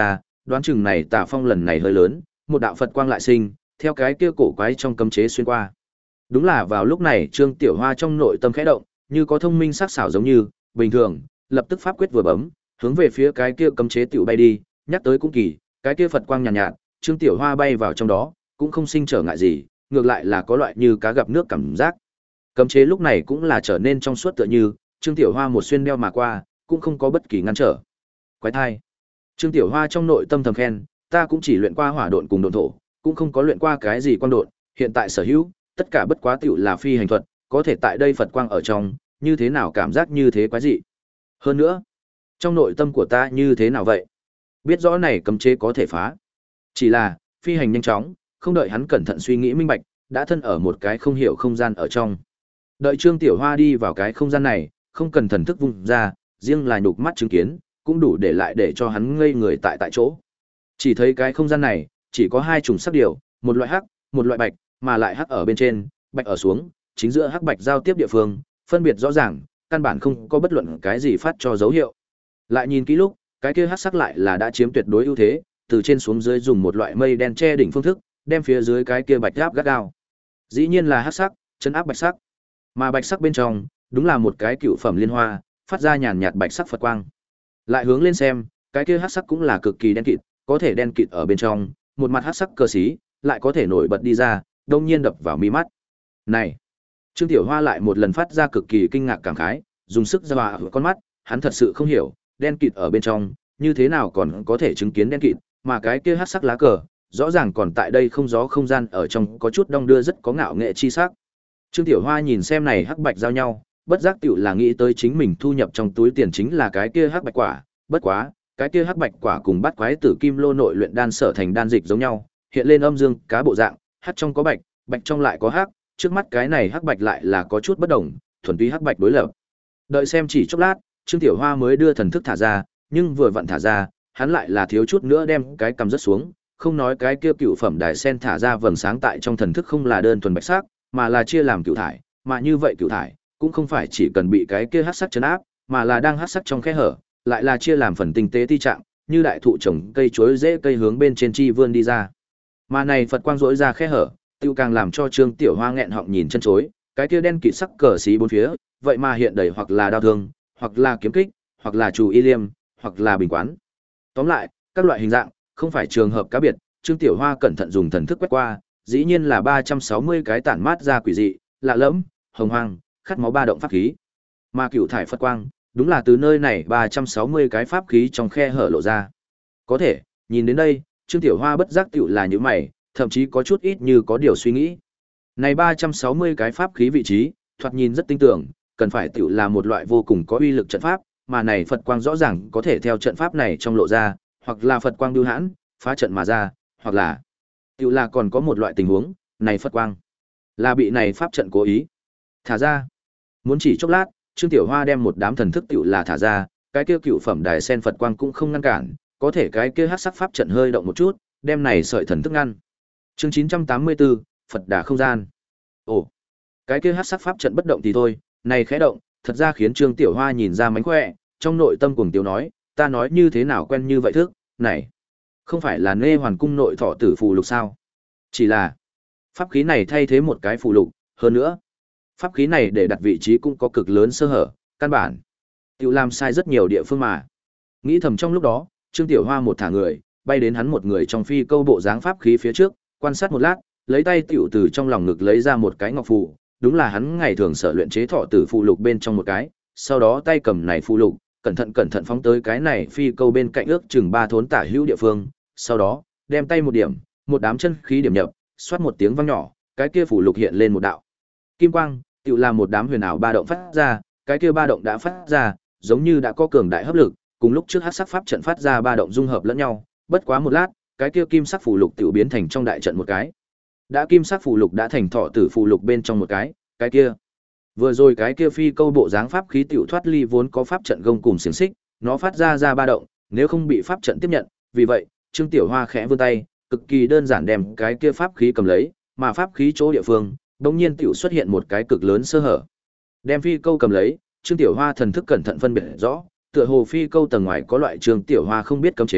đoán chừng này Tà Phong lần này hơi lớn, một đạo Phật quang lại sinh, theo cái kia cổ quái trong cấm chế xuyên qua. Đúng là vào lúc này Trương Tiểu Hoa trong nội tâm khẽ động, như có thông minh sắc sảo giống như, bình thường, lập tức pháp quyết vừa bấm, hướng về phía cái kia cấm chế tiểu bay đi, nhắc tới cũng kỳ, cái kia Phật quang nhàn nhạt, nhạt, Trương Tiểu Hoa bay vào trong đó, cũng không sinh trở ngại gì, ngược lại là có loại như cá gặp nước cảm giác. Cấm chế lúc này cũng là trở nên trong suốt tựa như, Trương Tiểu Hoa một xuyên đeo mà qua, cũng không có bất kỳ ngăn trở. Quái thai. Trương Tiểu Hoa trong nội tâm thầm khen, ta cũng chỉ luyện qua hỏa độn cùng độn thổ, cũng không có luyện qua cái gì quang độn, hiện tại sở hữu, tất cả bất quá tiểu là phi hành thuật, có thể tại đây Phật quang ở trong, như thế nào cảm giác như thế quái dị. Hơn nữa, trong nội tâm của ta như thế nào vậy? Biết rõ này cấm chế có thể phá. Chỉ là, phi hành nhanh chóng, không đợi hắn cẩn thận suy nghĩ minh bạch, đã thân ở một cái không hiểu không gian ở trong. Đợi Trương Tiểu Hoa đi vào cái không gian này, không cần thần thức vung ra, riêng là nhục mắt chứng kiến, cũng đủ để lại để cho hắn ngây người tại tại chỗ. Chỉ thấy cái không gian này, chỉ có hai chủng sắc điều, một loại hắc, một loại bạch, mà lại hắc ở bên trên, bạch ở xuống, chính giữa hắc bạch giao tiếp địa phương, phân biệt rõ ràng, căn bản không có bất luận cái gì phát cho dấu hiệu. Lại nhìn kỹ lúc, cái kia hắc sắc lại là đã chiếm tuyệt đối ưu thế, từ trên xuống dưới dùng một loại mây đen che đỉnh phương thức, đem phía dưới cái kia bạch áp gắt gao. Dĩ nhiên là hắc sắc, chân áp bạch sắc. Mà bạch sắc bên trong, đúng là một cái cựu phẩm liên hoa, phát ra nhàn nhạt bạch sắc Phật quang. Lại hướng lên xem, cái kia hắc sắc cũng là cực kỳ đen kịt, có thể đen kịt ở bên trong, một mặt hắc sắc cơ sĩ, lại có thể nổi bật đi ra, đông nhiên đập vào mi mắt. Này, Trương Tiểu Hoa lại một lần phát ra cực kỳ kinh ngạc cảm khái, dùng sức ra vào con mắt, hắn thật sự không hiểu, đen kịt ở bên trong, như thế nào còn có thể chứng kiến đen kịt, mà cái kia hắc sắc lá cờ, rõ ràng còn tại đây không gió không gian ở trong có chút đong đưa rất có ngạo nghệ chi sắc. Trương Tiểu Hoa nhìn xem này hắc bạch giao nhau, bất giác tiểu là nghĩ tới chính mình thu nhập trong túi tiền chính là cái kia hắc bạch quả, bất quá, cái kia hắc bạch quả cùng bắt quái tử kim lô nội luyện đan sở thành đan dịch giống nhau, hiện lên âm dương cá bộ dạng, hắc trong có bạch, bạch trong lại có hắc, trước mắt cái này hắc bạch lại là có chút bất đồng, thuần túy hắc bạch đối lập. Đợi xem chỉ chốc lát, Trương Tiểu Hoa mới đưa thần thức thả ra, nhưng vừa vặn thả ra, hắn lại là thiếu chút nữa đem cái cầm rất xuống, không nói cái kia cựu phẩm đài sen thả ra vầng sáng tại trong thần thức không là đơn thuần bạch sắc, mà là chia làm cựu thải, mà như vậy cựu thải cũng không phải chỉ cần bị cái kia hắc sắc chấn áp, mà là đang hắc sắc trong khe hở, lại là chia làm phần tinh tế ti trạng, như đại thụ trồng cây chuối dễ cây hướng bên trên chi vươn đi ra. Mà này Phật quang rỗi ra khe hở, tiêu càng làm cho Trương Tiểu Hoa nghẹn họng nhìn chân chối, cái kia đen kịt sắc cờ xí bốn phía, vậy mà hiện đầy hoặc là đao thương, hoặc là kiếm kích, hoặc là chủ y liêm, hoặc là bình quán. Tóm lại, các loại hình dạng, không phải trường hợp cá biệt, Trương Tiểu Hoa cẩn thận dùng thần thức quét qua, dĩ nhiên là ba trăm sáu mươi cái tản mát ra quỷ dị, lạ lẫm, hồng hoang, khát máu ba động pháp khí. Mà cựu thải Phật quang, đúng là từ nơi này ba trăm sáu mươi cái pháp khí trong khe hở lộ ra. Có thể, nhìn đến đây, Trương Tiểu Hoa bất giác tiểu là như mày, thậm chí có chút ít như có điều suy nghĩ. Này ba trăm sáu mươi cái pháp khí vị trí, thoạt nhìn rất tinh tưởng, cần phải tiểu là một loại vô cùng có uy lực trận pháp, mà này Phật quang rõ ràng có thể theo trận pháp này trong lộ ra, hoặc là Phật quang bưu hãn, phá trận mà ra, hoặc là tiểu là còn có một loại tình huống, này Phật quang là bị này pháp trận cố ý thả ra. Muốn chỉ chốc lát, Trương Tiểu Hoa đem một đám thần thức tiểu là thả ra, cái kia cựu phẩm đài sen Phật quang cũng không ngăn cản, có thể cái kia hắc sắc pháp trận hơi động một chút, đem này sợi thần thức ngăn. Chương chín trăm tám mươi tư, Phật Đà không gian. Ồ, cái kia hắc sắc pháp trận bất động thì thôi, này khẽ động, thật ra khiến Trương Tiểu Hoa nhìn ra mánh khỏe, trong nội tâm cuồng tiểu nói, ta nói như thế nào quen như vậy thức, này, không phải là Nê Hoàn cung nội thọ tử phù lục sao? Chỉ là pháp khí này thay thế một cái phù lục, hơn nữa, pháp khí này để đặt vị trí cũng có cực lớn sơ hở, căn bản tiểu làm sai rất nhiều địa phương mà. Nghĩ thầm trong lúc đó, Trương Tiểu Hoa một thả người, bay đến hắn một người trong phi câu bộ dáng pháp khí phía trước, quan sát một lát, lấy tay tiểu từ trong lòng ngực lấy ra một cái ngọc phù, đúng là hắn ngày thường sở luyện chế thọ tử phù lục bên trong một cái, sau đó tay cầm này phù lục, cẩn thận cẩn thận phóng tới cái này phi câu bên cạnh ước chừng ba thốn tả hữu địa phương, sau đó, đem tay một điểm, một đám chân khí điểm nhập, xoát một tiếng vang nhỏ, cái kia phù lục hiện lên một đạo kim quang, tiểu là một đám huyền ảo ba động phát ra, cái kia ba động đã phát ra, giống như đã có cường đại hấp lực, cùng lúc trước hắc sắc pháp trận phát ra ba động dung hợp lẫn nhau, bất quá một lát, cái kia kim sắc phù lục tiểu biến thành trong đại trận một cái. Đã kim sắc phù lục đã thành thọ tử phù lục bên trong một cái, cái kia. Vừa rồi cái kia phi câu bộ dáng pháp khí tiểu thoát ly vốn có pháp trận gông cùng xiềng xích, nó phát ra ra ba động, nếu không bị pháp trận tiếp nhận, vì vậy, Trương Tiểu Hoa khẽ vươn tay, cực kỳ đơn giản đem cái kia pháp khí cầm lấy, mà pháp khí chỗ địa phương, đột nhiên tiểu xuất hiện một cái cực lớn sơ hở. Đem phi câu cầm lấy, Trương Tiểu Hoa thần thức cẩn thận phân biệt rõ, tựa hồ phi câu tầng ngoài có loại Trương Tiểu Hoa không biết cấm chế,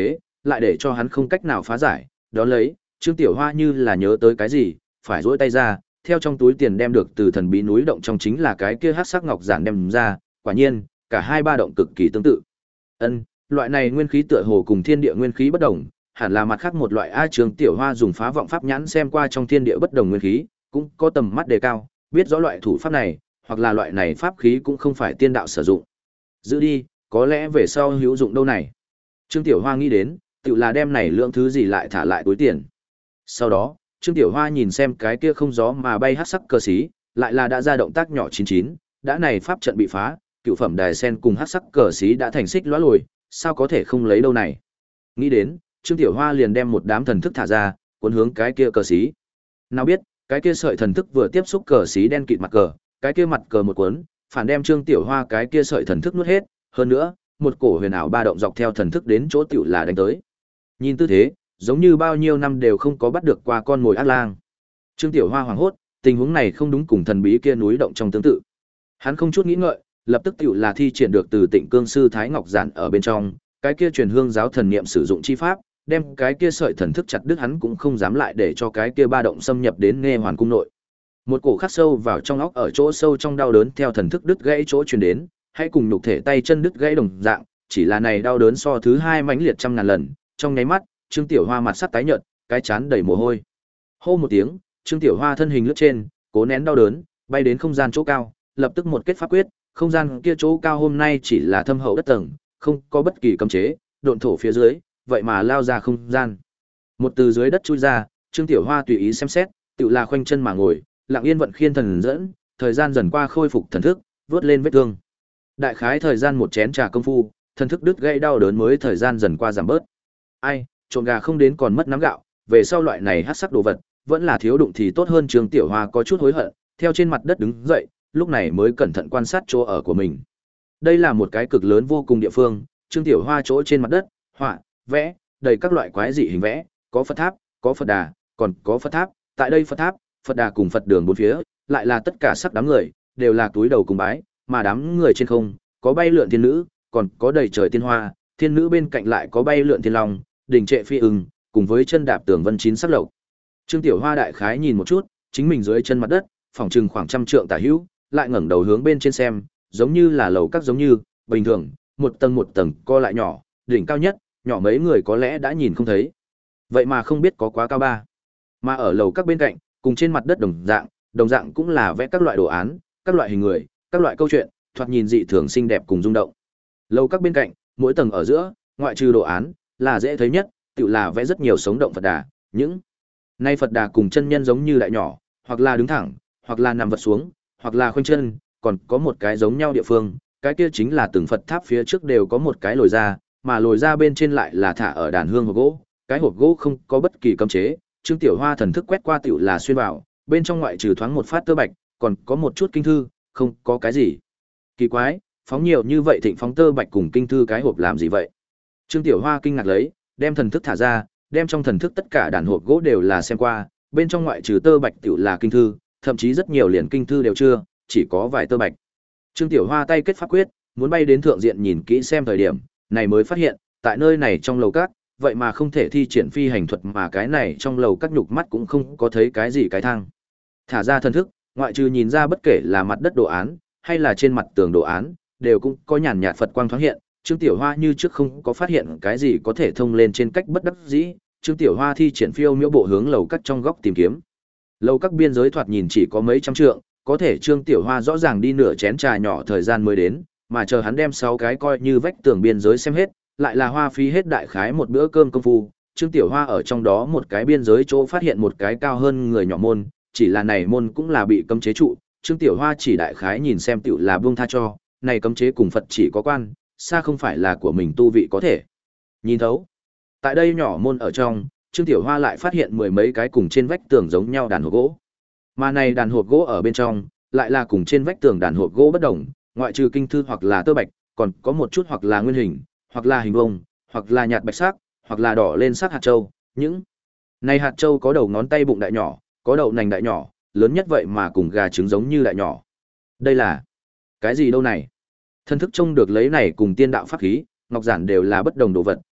lại để cho hắn không cách nào phá giải, đó lấy, Trương Tiểu Hoa như là nhớ tới cái gì, phải duỗi tay ra, theo trong túi tiền đem được từ thần bí núi động trong chính là cái kia hắc sắc ngọc giản đem ra, quả nhiên, cả hai ba động cực kỳ tương tự. Ân, loại này nguyên khí tựa hồ cùng thiên địa nguyên khí bất đồng, hẳn là mặt khác một loại. A Trương Tiểu Hoa dùng phá vọng pháp nhãn xem qua trong thiên địa bất đồng nguyên khí, cũng có tầm mắt đề cao, biết rõ loại thủ pháp này, hoặc là loại này pháp khí cũng không phải tiên đạo sử dụng. Giữ đi, có lẽ về sau hữu dụng đâu này. Trương Tiểu Hoa nghĩ đến, tự là đem này lượng thứ gì lại thả lại túi tiền. Sau đó, Trương Tiểu Hoa nhìn xem cái kia không gió mà bay hắc sắc cờ xí, lại là đã ra động tác nhỏ chín chín, đã này pháp trận bị phá, cựu phẩm đài sen cùng hắc sắc cờ xí đã thành xích lóa lồi, sao có thể không lấy đâu này. Nghĩ đến, Trương Tiểu Hoa liền đem một đám thần thức thả ra, cuốn hướng cái kia cờ xí. Nào biết, cái kia sợi thần thức vừa tiếp xúc cờ xí đen kịt mặt cờ, cái kia mặt cờ một cuốn, phản đem Trương Tiểu Hoa cái kia sợi thần thức nuốt hết, hơn nữa, một cổ huyền ảo ba động dọc theo thần thức đến chỗ tiểu là đánh tới. Nhìn tư thế, giống như bao nhiêu năm đều không có bắt được qua con mồi ác lang. Trương Tiểu Hoa hoảng hốt, tình huống này không đúng cùng thần bí kia núi động trong tương tự. Hắn không chút nghĩ ngợi, lập tức tiểu là thi triển được từ Tịnh Cương sư Thái Ngọc giản ở bên trong, cái kia truyền hương giáo thần niệm sử dụng chi pháp, đem cái kia sợi thần thức chặt đứt, hắn cũng không dám lại để cho cái kia ba động xâm nhập đến Nghe Hoàn cung nội. Một cổ khắc sâu vào trong óc, ở chỗ sâu trong đau đớn theo thần thức đứt gãy chỗ truyền đến, hay cùng nhục thể tay chân đứt gãy đồng dạng, chỉ là này đau đớn so thứ hai mãnh liệt trăm ngàn lần. Trong nháy mắt, Trương Tiểu Hoa mặt sắc tái nhợt, cái chán đầy mồ hôi. Hô một tiếng, Trương Tiểu Hoa thân hình lướt trên, cố nén đau đớn, bay đến không gian chỗ cao, lập tức một kết pháp quyết, không gian kia chỗ cao hôm nay chỉ là thâm hậu đất tầng, không có bất kỳ cấm chế, độn thổ phía dưới, vậy mà lao ra không gian. Một từ dưới đất chui ra, Trương Tiểu Hoa tùy ý xem xét, tự là khoanh chân mà ngồi, lặng yên vận khiên thần dẫn, thời gian dần qua khôi phục thần thức, vớt lên vết thương. Đại khái thời gian một chén trà công phu, thần thức đứt gãy đau đớn mới thời gian dần qua giảm bớt. Ai, trộm gà không đến còn mất nắm gạo, về sau loại này hắc sắc đồ vật, vẫn là thiếu đụng thì tốt hơn. Trương Tiểu Hoa có chút hối hận, theo trên mặt đất đứng dậy, lúc này mới cẩn thận quan sát chỗ ở của mình. Đây là một cái cực lớn vô cùng địa phương, Trương Tiểu Hoa chỗ trên mặt đất, họa, vẽ, đầy các loại quái dị hình vẽ, có Phật tháp, có Phật đà, còn có Phật tháp, tại đây Phật tháp, Phật đà cùng Phật đường bốn phía, lại là tất cả sắc đám người, đều là túi đầu cùng bái, mà đám người trên không, có bay lượn thiên nữ, còn có đầy trời tiên hoa, thiên nữ bên cạnh lại có bay lượn thiên long, đỉnh trệ phi ưng, cùng với chân đạp tường vân chín sắc lộc. Trương Tiểu Hoa đại khái nhìn một chút, chính mình dưới chân mặt đất, phòng trừng khoảng trăm trượng tả hữu, lại ngẩng đầu hướng bên trên xem, giống như là lầu các giống như, bình thường, một tầng một tầng co lại nhỏ, đỉnh cao nhất, nhỏ mấy người có lẽ đã nhìn không thấy. Vậy mà không biết có quá cao ba. Mà ở lầu các bên cạnh, cùng trên mặt đất đồng dạng, đồng dạng cũng là vẽ các loại đồ án, các loại hình người, các loại câu chuyện, thoạt nhìn dị thường xinh đẹp cùng rung động. Lầu các bên cạnh, mỗi tầng ở giữa, ngoại trừ đồ án, là dễ thấy nhất, tự là vẽ rất nhiều sống động Phật đà, những nay Phật đà cùng chân nhân giống như đại nhỏ, hoặc là đứng thẳng, hoặc là nằm vật xuống, hoặc là khoanh chân, còn có một cái giống nhau địa phương, cái kia chính là từng Phật tháp phía trước đều có một cái lồi ra, mà lồi ra bên trên lại là thả ở đàn hương hộp gỗ, cái hộp gỗ không có bất kỳ cấm chế, Trương Tiểu Hoa thần thức quét qua tiểu là xuyên vào, bên trong ngoại trừ thoáng một phát tơ bạch, còn có một chút kinh thư, không có cái gì. Kỳ quái, phóng nhiều như vậy thịnh phóng tơ bạch cùng kinh thư cái hộp làm gì vậy? Trương Tiểu Hoa kinh ngạc lấy, đem thần thức thả ra, đem trong thần thức tất cả đàn hộp gỗ đều là xem qua, bên trong ngoại trừ tơ bạch tiểu là kinh thư, thậm chí rất nhiều liền kinh thư đều chưa, chỉ có vài tơ bạch. Trương Tiểu Hoa tay kết pháp quyết, muốn bay đến thượng diện nhìn kỹ xem thời điểm, này mới phát hiện, tại nơi này trong lầu các, vậy mà không thể thi triển phi hành thuật, mà cái này trong lầu các nhục mắt cũng không có thấy cái gì cái thang. Thả ra thần thức, ngoại trừ nhìn ra bất kể là mặt đất đồ án, hay là trên mặt tường đồ án, đều cũng có nhàn nhạt Phật quang thoáng hiện. Trương Tiểu Hoa như trước không có phát hiện cái gì có thể thông lên trên cách bất đắc dĩ, Trương Tiểu Hoa thi triển phiêu miễu bộ hướng lầu các trong góc tìm kiếm. Lầu các biên giới thoạt nhìn chỉ có mấy trăm trượng, có thể Trương Tiểu Hoa rõ ràng đi nửa chén trà nhỏ thời gian mới đến, mà chờ hắn đem sáu cái coi như vách tường biên giới xem hết, lại là hoa phí hết đại khái một bữa cơm công phu. Trương Tiểu Hoa ở trong đó một cái biên giới chỗ phát hiện một cái cao hơn người nhỏ môn, chỉ là này môn cũng là bị cấm chế trụ, Trương Tiểu Hoa chỉ đại khái nhìn xem tiểu là buông tha cho, này cấm chế cùng Phật chỉ có quan, xa không phải là của mình tu vị có thể nhìn thấu. Tại đây nhỏ môn ở trong, Trương Tiểu Hoa lại phát hiện mười mấy cái cùng trên vách tường giống nhau đàn hộp gỗ. Mà này đàn hộp gỗ ở bên trong, lại là cùng trên vách tường đàn hộp gỗ bất đồng, ngoại trừ kinh thư hoặc là tơ bạch, còn có một chút hoặc là nguyên hình, hoặc là hình vuông, hoặc là nhạt bạch sắc, hoặc là đỏ lên sắc hạt châu. Những này hạt châu có đầu ngón tay bụng đại nhỏ, có đậu nành đại nhỏ, lớn nhất vậy mà cùng gà trứng giống như đại nhỏ. Đây là cái gì đâu này? Thân thức trông được lấy này cùng tiên đạo pháp khí, ngọc giản đều là bất đồng đồ vật,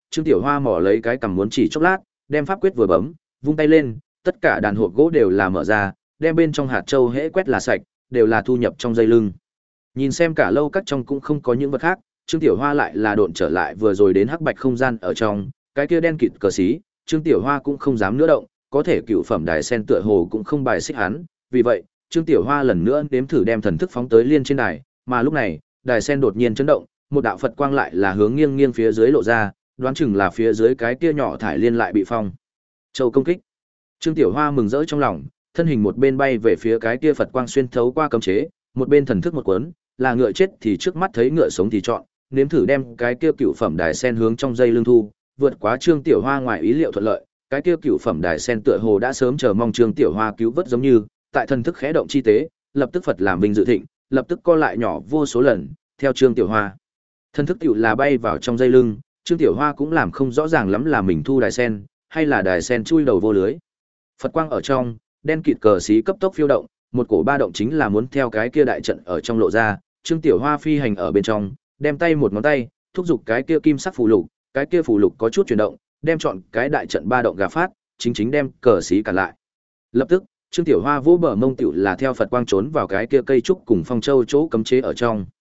Trương Tiểu Hoa mỏ lấy cái cằm muốn chỉ chốc lát, đem pháp quyết vừa bấm, vung tay lên, tất cả đàn hộp gỗ đều là mở ra, đem bên trong hạt châu hễ quét là sạch, đều là thu nhập trong dây lưng. Nhìn xem cả lâu các trong cũng không có những vật khác, Trương Tiểu Hoa lại là độn trở lại vừa rồi đến hắc bạch không gian ở trong, cái kia đen kịt cờ xí, Trương Tiểu Hoa cũng không dám nữa động, có thể cựu phẩm đài sen tựa hồ cũng không bài xích hắn, vì vậy, Trương Tiểu Hoa lần nữa nếm thử đem thần thức phóng tới liên trên đài, mà lúc này, đài sen đột nhiên chấn động, một đạo Phật quang lại là hướng nghiêng nghiêng phía dưới lộ ra, đoán chừng là phía dưới cái kia nhỏ thải liên lại bị phong châu công kích. Trương Tiểu Hoa mừng rỡ trong lòng, thân hình một bên bay về phía cái kia Phật quang xuyên thấu qua cấm chế, một bên thần thức một cuốn, là ngựa chết thì trước mắt thấy ngựa sống thì chọn, nếm thử đem cái kia cựu phẩm đài sen hướng trong dây lưng thu, vượt quá Trương Tiểu Hoa ngoài ý liệu thuận lợi, cái kia cựu phẩm đài sen tựa hồ đã sớm chờ mong Trương Tiểu Hoa cứu vớt giống như, tại thần thức khẽ động chi tế, lập tức Phật làm vinh dự thịnh, lập tức co lại nhỏ vô số lần, theo Trương Tiểu Hoa. Thần thức tiểu là bay vào trong dây lưng, Trương Tiểu Hoa cũng làm không rõ ràng lắm là mình thu đài sen, hay là đài sen chui đầu vô lưới. Phật quang ở trong, đen kịt cờ xí cấp tốc phiêu động, một cổ ba động chính là muốn theo cái kia đại trận ở trong lộ ra, Trương Tiểu Hoa phi hành ở bên trong, đem tay một ngón tay, thúc giục cái kia kim sắc phù lục, cái kia phù lục có chút chuyển động, đem chọn cái đại trận ba động gà phát, chính chính đem cờ xí cản lại. Lập tức, Trương Tiểu Hoa vỗ bờ mông tiểu là theo Phật quang trốn vào cái kia cây trúc cùng phong châu chỗ cấm chế ở trong.